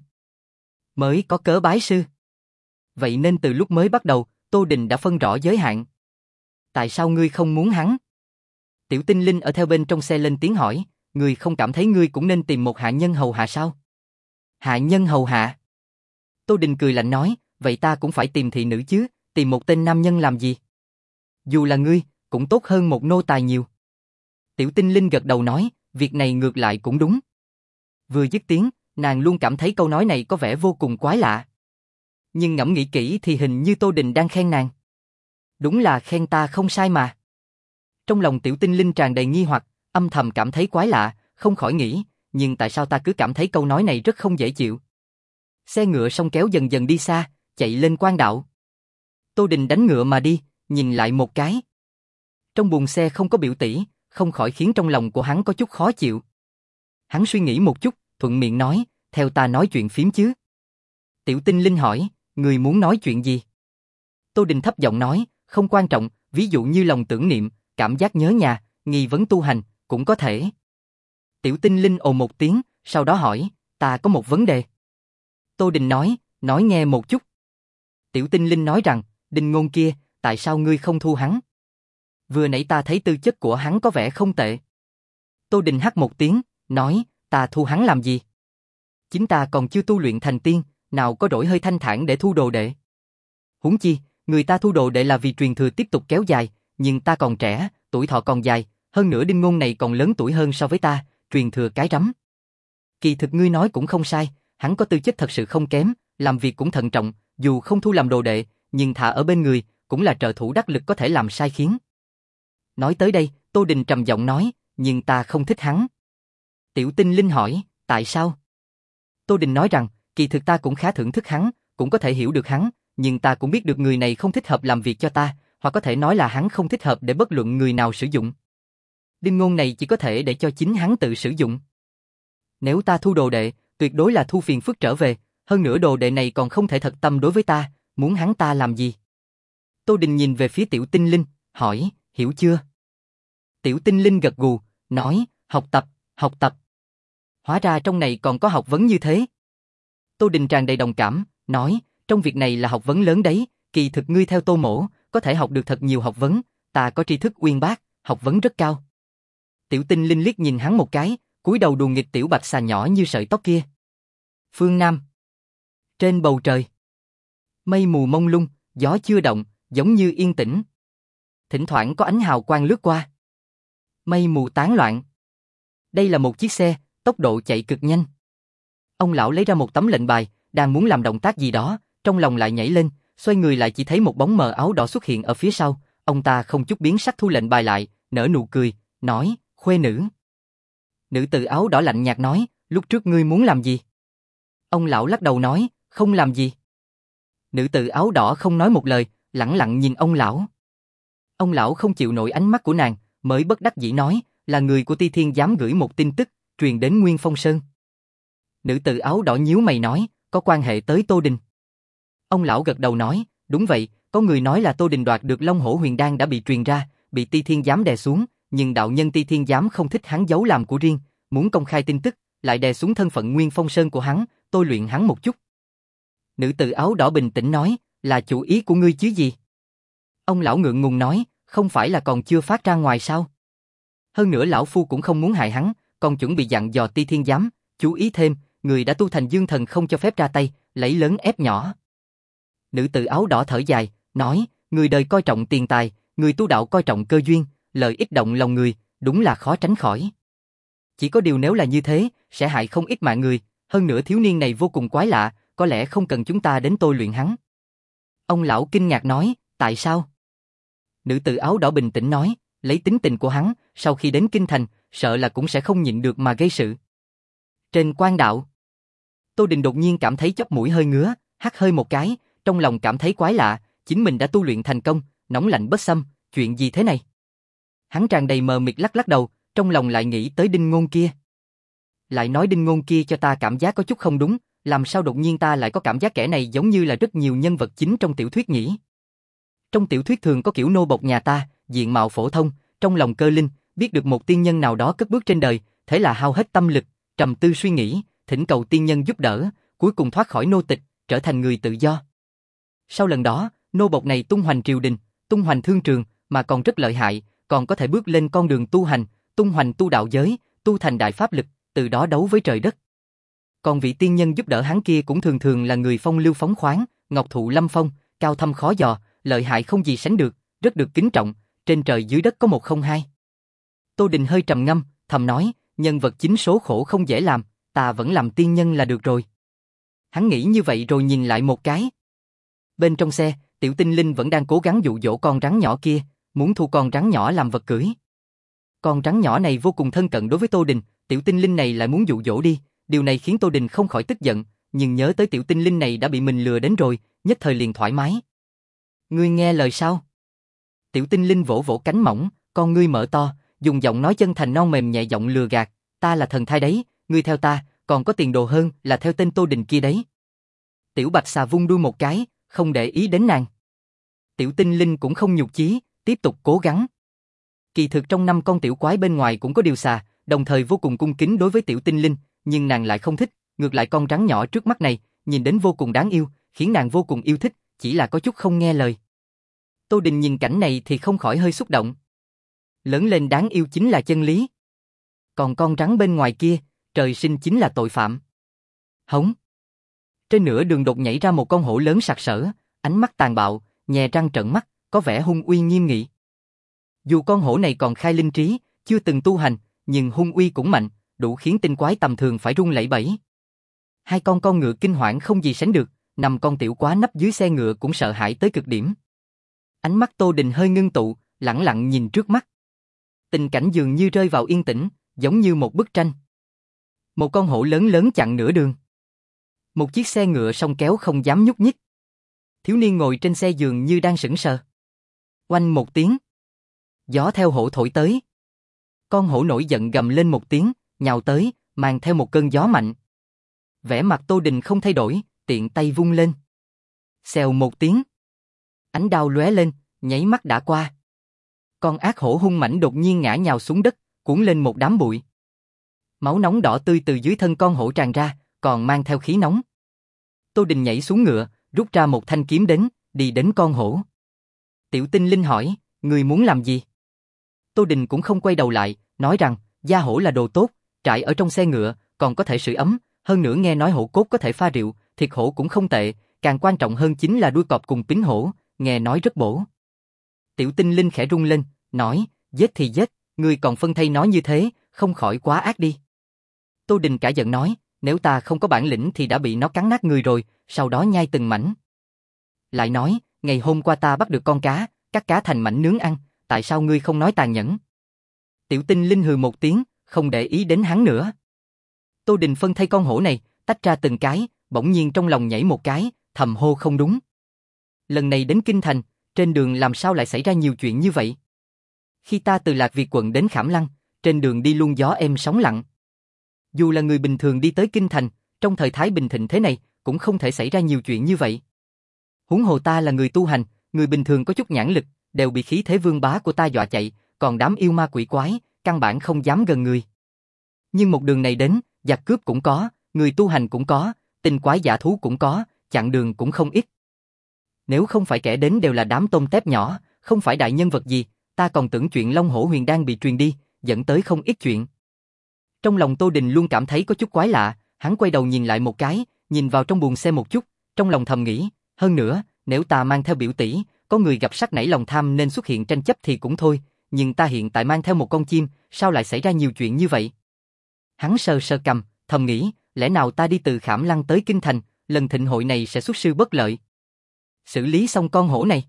Mới có cớ bái sư. Vậy nên từ lúc mới bắt đầu, Tô Đình đã phân rõ giới hạn. Tại sao ngươi không muốn hắn? Tiểu Tinh Linh ở theo bên trong xe lên tiếng hỏi, ngươi không cảm thấy ngươi cũng nên tìm một hạ nhân hầu hạ sao? Hạ nhân hầu hạ? Tô Đình cười lạnh nói, vậy ta cũng phải tìm thị nữ chứ, tìm một tên nam nhân làm gì? Dù là ngươi, cũng tốt hơn một nô tài nhiều. Tiểu Tinh Linh gật đầu nói, việc này ngược lại cũng đúng. Vừa dứt tiếng, nàng luôn cảm thấy câu nói này có vẻ vô cùng quái lạ. Nhưng ngẫm nghĩ kỹ thì hình như Tô Đình đang khen nàng. Đúng là khen ta không sai mà. Trong lòng Tiểu Tinh Linh tràn đầy nghi hoặc, âm thầm cảm thấy quái lạ, không khỏi nghĩ, nhưng tại sao ta cứ cảm thấy câu nói này rất không dễ chịu. Xe ngựa song kéo dần dần đi xa, chạy lên quan đạo. Tô Đình đánh ngựa mà đi, nhìn lại một cái. Trong buồng xe không có biểu tỷ, không khỏi khiến trong lòng của hắn có chút khó chịu. Hắn suy nghĩ một chút, thuận miệng nói, theo ta nói chuyện phím chứ. Tiểu Tinh Linh hỏi, người muốn nói chuyện gì? Tô Đình thấp giọng nói, không quan trọng, ví dụ như lòng tưởng niệm, cảm giác nhớ nhà, nghi vấn tu hành, cũng có thể. Tiểu Tinh Linh ồ một tiếng, sau đó hỏi, ta có một vấn đề. Tô Đình nói, nói nghe một chút. Tiểu Tinh Linh nói rằng, Đinh Ngôn kia, tại sao ngươi không thu hắn? Vừa nãy ta thấy tư chất của hắn có vẻ không tệ. Tô Đình hắt một tiếng, nói, ta thu hắn làm gì? Chính ta còn chưa tu luyện thành tiên, nào có đổi hơi thanh thản để thu đồ đệ. Huống chi, người ta thu đồ đệ là vì truyền thừa tiếp tục kéo dài, nhưng ta còn trẻ, tuổi thọ còn dài, hơn nữa Đinh Ngôn này còn lớn tuổi hơn so với ta, truyền thừa cái rắm. Kỳ thực ngươi nói cũng không sai, hắn có tư chất thật sự không kém, làm việc cũng thận trọng, dù không thu làm đồ đệ, nhưng thà ở bên người, cũng là trợ thủ đắc lực có thể làm sai khiến. Nói tới đây, Tô Đình trầm giọng nói, nhưng ta không thích hắn. Tiểu Tinh Linh hỏi, tại sao? Tô Đình nói rằng, kỳ thực ta cũng khá thưởng thức hắn, cũng có thể hiểu được hắn, nhưng ta cũng biết được người này không thích hợp làm việc cho ta, hoặc có thể nói là hắn không thích hợp để bất luận người nào sử dụng. Đinh Ngôn này chỉ có thể để cho chính hắn tự sử dụng. Nếu ta thu đồ đệ, tuyệt đối là thu phiền phức trở về, hơn nữa đồ đệ này còn không thể thật tâm đối với ta, muốn hắn ta làm gì? Tô Đình nhìn về phía Tiểu Tinh Linh, hỏi, hiểu chưa? Tiểu Tinh Linh gật gù, nói, học tập, học tập. Hóa ra trong này còn có học vấn như thế. Tô Đình tràn đầy đồng cảm, nói, trong việc này là học vấn lớn đấy, kỳ thực ngươi theo Tô mỗ, có thể học được thật nhiều học vấn, ta có tri thức uyên bác, học vấn rất cao. Tiểu Tinh Linh liếc nhìn hắn một cái, cúi đầu đùa nghịch tiểu bạch xà nhỏ như sợi tóc kia. Phương Nam. Trên bầu trời. Mây mù mông lung, gió chưa động, giống như yên tĩnh. Thỉnh thoảng có ánh hào quang lướt qua. Mây mù tán loạn. Đây là một chiếc xe, tốc độ chạy cực nhanh. Ông lão lấy ra một tấm lệnh bài, đang muốn làm động tác gì đó, trong lòng lại nhảy lên, xoay người lại chỉ thấy một bóng mờ áo đỏ xuất hiện ở phía sau. Ông ta không chút biến sắc thu lệnh bài lại, nở nụ cười, nói, khuê nữ. Nữ tử áo đỏ lạnh nhạt nói, lúc trước ngươi muốn làm gì? Ông lão lắc đầu nói, không làm gì. Nữ tử áo đỏ không nói một lời, lẳng lặng nhìn ông lão. Ông lão không chịu nổi ánh mắt của nàng, mới bất đắc dĩ nói, là người của Ti Thiên Giám gửi một tin tức, truyền đến Nguyên Phong Sơn. Nữ tử áo đỏ nhíu mày nói, có quan hệ tới Tô Đình. Ông lão gật đầu nói, đúng vậy, có người nói là Tô Đình đoạt được Long Hổ Huyền Đan đã bị truyền ra, bị Ti Thiên Giám đè xuống, nhưng đạo nhân Ti Thiên Giám không thích hắn giấu làm của riêng, muốn công khai tin tức, lại đè xuống thân phận Nguyên Phong Sơn của hắn, tôi luyện hắn một chút. Nữ tử áo đỏ bình tĩnh nói, là chủ ý của ngươi chứ gì? Ông lão ngượng ngùng nói, không phải là còn chưa phát ra ngoài sao? Hơn nữa lão phu cũng không muốn hại hắn, còn chuẩn bị dặn dò Ti Thiên Giám, chú ý thêm, người đã tu thành dương thần không cho phép ra tay, lấy lớn ép nhỏ. Nữ tử áo đỏ thở dài, nói, người đời coi trọng tiền tài, người tu đạo coi trọng cơ duyên, lợi ích động lòng người, đúng là khó tránh khỏi. Chỉ có điều nếu là như thế, sẽ hại không ít mạng người, hơn nữa thiếu niên này vô cùng quái lạ, có lẽ không cần chúng ta đến tôi luyện hắn. Ông lão kinh ngạc nói, tại sao? Nữ tử áo đỏ bình tĩnh nói, lấy tính tình của hắn, sau khi đến kinh thành, sợ là cũng sẽ không nhịn được mà gây sự. Trên quan đạo, Tô Đình đột nhiên cảm thấy chóp mũi hơi ngứa, hắt hơi một cái, trong lòng cảm thấy quái lạ, chính mình đã tu luyện thành công, nóng lạnh bất xâm, chuyện gì thế này? Hắn tràn đầy mờ mịt lắc lắc đầu, trong lòng lại nghĩ tới Đinh Ngôn kia. Lại nói Đinh Ngôn kia cho ta cảm giác có chút không đúng, làm sao đột nhiên ta lại có cảm giác kẻ này giống như là rất nhiều nhân vật chính trong tiểu thuyết nhỉ? Trong tiểu thuyết thường có kiểu nô bộc nhà ta, diện mạo phổ thông, trong lòng cơ linh, biết được một tiên nhân nào đó cất bước trên đời, thế là hao hết tâm lực, trầm tư suy nghĩ, thỉnh cầu tiên nhân giúp đỡ, cuối cùng thoát khỏi nô tịch, trở thành người tự do. Sau lần đó, nô bộc này tung hoành triều đình, tung hoành thương trường, mà còn rất lợi hại, còn có thể bước lên con đường tu hành, tung hoành tu đạo giới, tu thành đại pháp lực, từ đó đấu với trời đất. Còn vị tiên nhân giúp đỡ hắn kia cũng thường thường là người phong lưu phóng khoáng, ngọc thụ lâm phong, cao thâm khó dò, lợi hại không gì sánh được, rất được kính trọng, trên trời dưới đất có một không hai. Tô Đình hơi trầm ngâm, thầm nói, nhân vật chính số khổ không dễ làm, ta vẫn làm tiên nhân là được rồi. Hắn nghĩ như vậy rồi nhìn lại một cái. Bên trong xe, Tiểu Tinh Linh vẫn đang cố gắng dụ dỗ con rắn nhỏ kia, muốn thu con rắn nhỏ làm vật cưỡi. Con rắn nhỏ này vô cùng thân cận đối với Tô Đình, Tiểu Tinh Linh này lại muốn dụ dỗ đi, điều này khiến Tô Đình không khỏi tức giận, nhưng nhớ tới Tiểu Tinh Linh này đã bị mình lừa đến rồi, nhất thời liền thoải mái. Ngươi nghe lời sao? Tiểu Tinh Linh vỗ vỗ cánh mỏng, con ngươi mở to, dùng giọng nói chân thành non mềm nhẹ giọng lừa gạt, ta là thần thai đấy, ngươi theo ta, còn có tiền đồ hơn là theo tên Tô Đình kia đấy. Tiểu Bạch Xà vung đuôi một cái, không để ý đến nàng. Tiểu Tinh Linh cũng không nhục chí, tiếp tục cố gắng. Kỳ thực trong năm con tiểu quái bên ngoài cũng có điều xà, đồng thời vô cùng cung kính đối với Tiểu Tinh Linh, nhưng nàng lại không thích, ngược lại con rắn nhỏ trước mắt này, nhìn đến vô cùng đáng yêu, khiến nàng vô cùng yêu thích, chỉ là có chút không nghe lời. Tô Đình nhìn cảnh này thì không khỏi hơi xúc động. Lớn lên đáng yêu chính là chân lý. Còn con rắn bên ngoài kia, trời sinh chính là tội phạm. Hống. Trên nửa đường đột nhảy ra một con hổ lớn sặc sỡ, ánh mắt tàn bạo, nhè răng trợn mắt, có vẻ hung uy nghiêm nghị. Dù con hổ này còn khai linh trí, chưa từng tu hành, nhưng hung uy cũng mạnh, đủ khiến tinh quái tầm thường phải run lẩy bẩy. Hai con con ngựa kinh hoảng không gì sánh được, năm con tiểu quá nấp dưới xe ngựa cũng sợ hãi tới cực điểm. Ánh mắt Tô Đình hơi ngưng tụ, lẳng lặng nhìn trước mắt. Tình cảnh dường như rơi vào yên tĩnh, giống như một bức tranh. Một con hổ lớn lớn chặn nửa đường. Một chiếc xe ngựa song kéo không dám nhúc nhích. Thiếu niên ngồi trên xe dường như đang sững sờ. Oanh một tiếng. Gió theo hổ thổi tới. Con hổ nổi giận gầm lên một tiếng, nhào tới, mang theo một cơn gió mạnh. Vẻ mặt Tô Đình không thay đổi, tiện tay vung lên. Xèo một tiếng. Ánh đao lóe lên, nháy mắt đã qua. Con ác hổ hung mãnh đột nhiên ngã nhào xuống đất, cuốn lên một đám bụi. Máu nóng đỏ tươi từ dưới thân con hổ tràn ra, còn mang theo khí nóng. Tô Đình nhảy xuống ngựa, rút ra một thanh kiếm đến, đi đến con hổ. Tiểu Tinh Linh hỏi, người muốn làm gì? Tô Đình cũng không quay đầu lại, nói rằng, da hổ là đồ tốt, trải ở trong xe ngựa, còn có thể sưởi ấm, hơn nữa nghe nói hổ cốt có thể pha rượu, thịt hổ cũng không tệ, càng quan trọng hơn chính là đuôi cọp cùng pính hổ, nghe nói rất bổ. Tiểu Tinh Linh khẽ rung lên, nói, giết thì giết, ngươi còn phân thay nói như thế, không khỏi quá ác đi. Tô Đình cả giận nói, nếu ta không có bản lĩnh thì đã bị nó cắn nát người rồi, sau đó nhai từng mảnh. Lại nói, ngày hôm qua ta bắt được con cá, cắt cá thành mảnh nướng ăn, tại sao ngươi không nói tàn nhẫn? Tiểu Tinh Linh hừ một tiếng, không để ý đến hắn nữa. Tô Đình phân thay con hổ này, tách ra từng cái, bỗng nhiên trong lòng nhảy một cái, thầm hô không đúng. Lần này đến Kinh Thành, trên đường làm sao lại xảy ra nhiều chuyện như vậy? Khi ta từ Lạc Việt quận đến Khảm Lăng, trên đường đi luôn gió êm sóng lặng. Dù là người bình thường đi tới Kinh Thành, trong thời Thái Bình thịnh thế này, cũng không thể xảy ra nhiều chuyện như vậy. Huống hồ ta là người tu hành, người bình thường có chút nhãn lực, đều bị khí thế vương bá của ta dọa chạy, còn đám yêu ma quỷ quái, căn bản không dám gần người. Nhưng một đường này đến, giặc cướp cũng có, người tu hành cũng có, tinh quái dã thú cũng có, chặn đường cũng không ít. Nếu không phải kẻ đến đều là đám tôm tép nhỏ, không phải đại nhân vật gì, ta còn tưởng chuyện Long Hổ Huyền Đan bị truyền đi, dẫn tới không ít chuyện. Trong lòng Tô Đình luôn cảm thấy có chút quái lạ, hắn quay đầu nhìn lại một cái, nhìn vào trong buồng xe một chút, trong lòng thầm nghĩ, hơn nữa, nếu ta mang theo biểu tỷ, có người gặp sắc nảy lòng tham nên xuất hiện tranh chấp thì cũng thôi, nhưng ta hiện tại mang theo một con chim, sao lại xảy ra nhiều chuyện như vậy? Hắn sờ sờ cằm, thầm nghĩ, lẽ nào ta đi từ Khảm Lăng tới Kinh Thành, lần thịnh hội này sẽ xuất sư bất lợi. Xử lý xong con hổ này.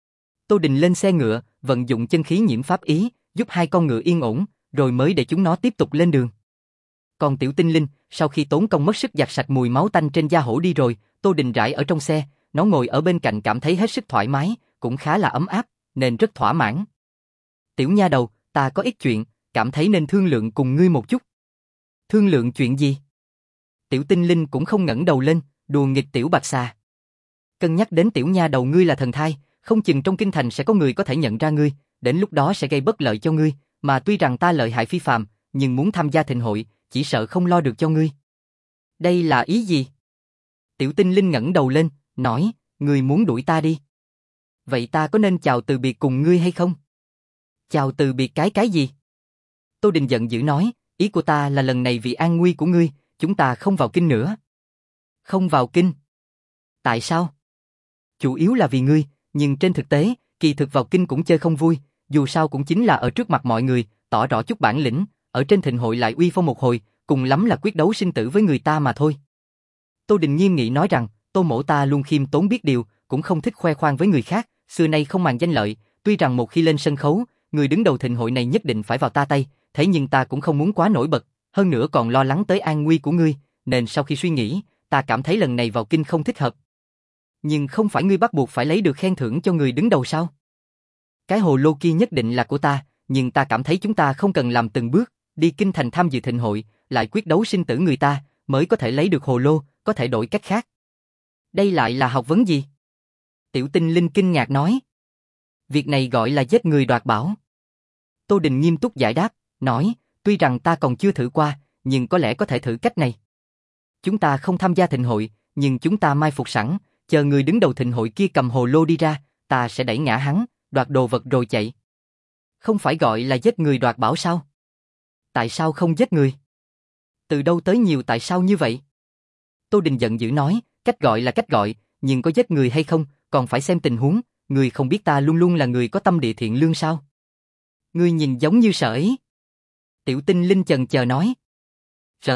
Tô Đình lên xe ngựa, vận dụng chân khí nhiễm pháp ý, giúp hai con ngựa yên ổn, rồi mới để chúng nó tiếp tục lên đường. Còn Tiểu Tinh Linh, sau khi tốn công mất sức giặt sạch mùi máu tanh trên da hổ đi rồi, Tô Đình rải ở trong xe, nó ngồi ở bên cạnh cảm thấy hết sức thoải mái, cũng khá là ấm áp, nên rất thỏa mãn. Tiểu nha đầu, ta có ít chuyện, cảm thấy nên thương lượng cùng ngươi một chút. Thương lượng chuyện gì? Tiểu Tinh Linh cũng không ngẩng đầu lên, đùa nghịch Tiểu Bạch Xà. Cân nhắc đến tiểu nha đầu ngươi là thần thai, không chừng trong kinh thành sẽ có người có thể nhận ra ngươi, đến lúc đó sẽ gây bất lợi cho ngươi, mà tuy rằng ta lợi hại phi phàm, nhưng muốn tham gia thịnh hội, chỉ sợ không lo được cho ngươi. Đây là ý gì? Tiểu Tinh Linh ngẩng đầu lên, nói, ngươi muốn đuổi ta đi. Vậy ta có nên chào từ biệt cùng ngươi hay không? Chào từ biệt cái cái gì? Tô Đình giận dữ nói, ý của ta là lần này vì an nguy của ngươi, chúng ta không vào kinh nữa. Không vào kinh? Tại sao? Chủ yếu là vì ngươi, nhưng trên thực tế, kỳ thực vào kinh cũng chơi không vui, dù sao cũng chính là ở trước mặt mọi người, tỏ rõ chút bản lĩnh, ở trên thịnh hội lại uy phong một hồi, cùng lắm là quyết đấu sinh tử với người ta mà thôi. Tô Đình nghiêm nghị nói rằng, Tô mỗ ta luôn khiêm tốn biết điều, cũng không thích khoe khoang với người khác, xưa nay không màng danh lợi, tuy rằng một khi lên sân khấu, người đứng đầu thịnh hội này nhất định phải vào ta tay, thế nhưng ta cũng không muốn quá nổi bật, hơn nữa còn lo lắng tới an nguy của ngươi, nên sau khi suy nghĩ, ta cảm thấy lần này vào kinh không thích hợp. Nhưng không phải ngươi bắt buộc phải lấy được khen thưởng cho người đứng đầu sao? Cái hồ lô kia nhất định là của ta, nhưng ta cảm thấy chúng ta không cần làm từng bước, đi kinh thành tham dự thịnh hội, lại quyết đấu sinh tử người ta, mới có thể lấy được hồ lô, có thể đổi cách khác. Đây lại là học vấn gì? Tiểu Tinh Linh kinh ngạc nói. Việc này gọi là giết người đoạt bảo. Tô Đình nghiêm túc giải đáp, nói, tuy rằng ta còn chưa thử qua, nhưng có lẽ có thể thử cách này. Chúng ta không tham gia thịnh hội, nhưng chúng ta mai phục sẵn, chờ người đứng đầu thịnh hội kia cầm hồ lô đi ra, ta sẽ đẩy ngã hắn, đoạt đồ vật rồi chạy. Không phải gọi là giết người đoạt bảo sao? Tại sao không giết người? Từ đâu tới nhiều tại sao như vậy? Tô Đình giận dữ nói, cách gọi là cách gọi, nhưng có giết người hay không, còn phải xem tình huống, người không biết ta luôn luôn là người có tâm địa thiện lương sao? Ngươi nhìn giống như sợ ấy. Tiểu Tinh Linh chần chờ nói. Sợ?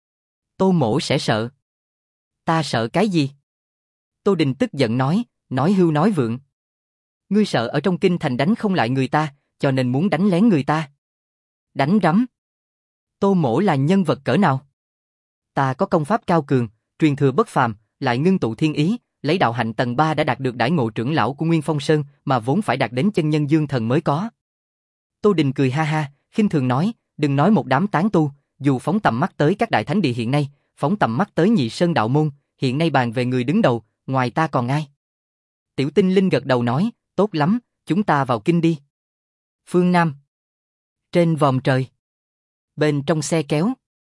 Tô mỗ sẽ sợ. Ta sợ cái gì? Tô Đình tức giận nói, nói hưu nói vượng. Ngươi sợ ở trong kinh thành đánh không lại người ta, cho nên muốn đánh lén người ta. Đánh rắm. Tô mỗ là nhân vật cỡ nào? Ta có công pháp cao cường, truyền thừa bất phàm, lại ngưng tụ thiên ý, lấy đạo hạnh tầng ba đã đạt được đãi ngộ trưởng lão của Nguyên Phong Sơn mà vốn phải đạt đến chân nhân dương thần mới có. Tô Đình cười ha ha, khinh thường nói, đừng nói một đám tán tu, dù phóng tầm mắt tới các đại thánh địa hiện nay, phóng tầm mắt tới Nhị Sơn đạo môn, hiện nay bàn về người đứng đầu, ngoài ta còn ai? Tiểu Tinh Linh gật đầu nói, tốt lắm, chúng ta vào kinh đi. Phương Nam. Trên vòm trời. Bên trong xe kéo.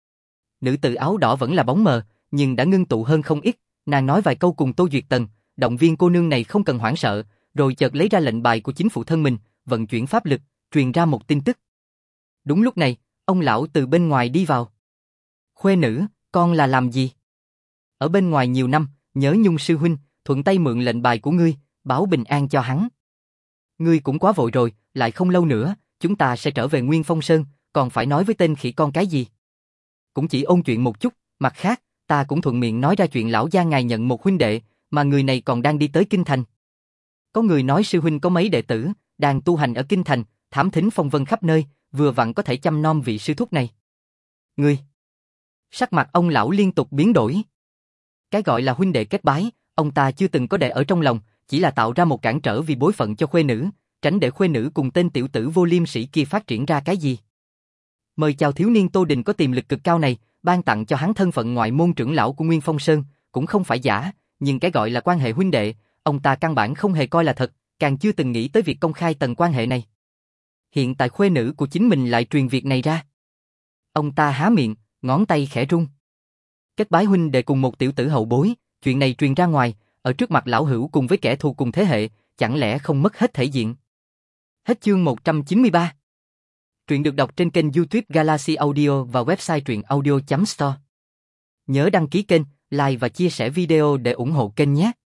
Nữ tử áo đỏ vẫn là bóng mờ, nhưng đã ngưng tụ hơn không ít, nàng nói vài câu cùng Tô Duyệt Tần, động viên cô nương này không cần hoảng sợ, rồi chợt lấy ra lệnh bài của chính phụ thân mình, vận chuyển pháp lực, truyền ra một tin tức. Đúng lúc này, ông lão từ bên ngoài đi vào. Khuê nữ, con là làm gì? Ở bên ngoài nhiều năm, nhớ Nhung sư huynh, thuận tay mượn lệnh bài của ngươi, báo bình an cho hắn. Ngươi cũng quá vội rồi, lại không lâu nữa, chúng ta sẽ trở về Nguyên Phong Sơn, còn phải nói với tên khỉ con cái gì? Cũng chỉ ôn chuyện một chút, mặt khác, ta cũng thuận miệng nói ra chuyện lão gia ngài nhận một huynh đệ, mà người này còn đang đi tới kinh thành. Có người nói sư huynh có mấy đệ tử, đang tu hành ở kinh thành, thám thính phong vân khắp nơi, vừa vặn có thể chăm nom vị sư thúc này. Ngươi! Sắc mặt ông lão liên tục biến đổi. Cái gọi là huynh đệ kết bái, ông ta chưa từng có để ở trong lòng, chỉ là tạo ra một cản trở vì bối phận cho khuê nữ, tránh để khuê nữ cùng tên tiểu tử vô liêm sĩ kia phát triển ra cái gì. Mời chào thiếu niên Tô Đình có tiềm lực cực cao này, ban tặng cho hắn thân phận ngoại môn trưởng lão của Nguyên Phong Sơn, cũng không phải giả, nhưng cái gọi là quan hệ huynh đệ, ông ta căn bản không hề coi là thật, càng chưa từng nghĩ tới việc công khai tầng quan hệ này. Hiện tại khuê nữ của chính mình lại truyền việc này ra. Ông ta há miệng, ngón tay khẽ rung. Kết bái huynh đệ cùng một tiểu tử hậu bối, chuyện này truyền ra ngoài, ở trước mặt lão hữu cùng với kẻ thù cùng thế hệ, chẳng lẽ không mất hết thể diện. Hết chương một trăm chín mươi ba. Truyện được đọc trên kênh YouTube Galaxy Audio và website truyện audio chấm store. Nhớ đăng ký kênh, like và chia sẻ video để ủng hộ kênh nhé.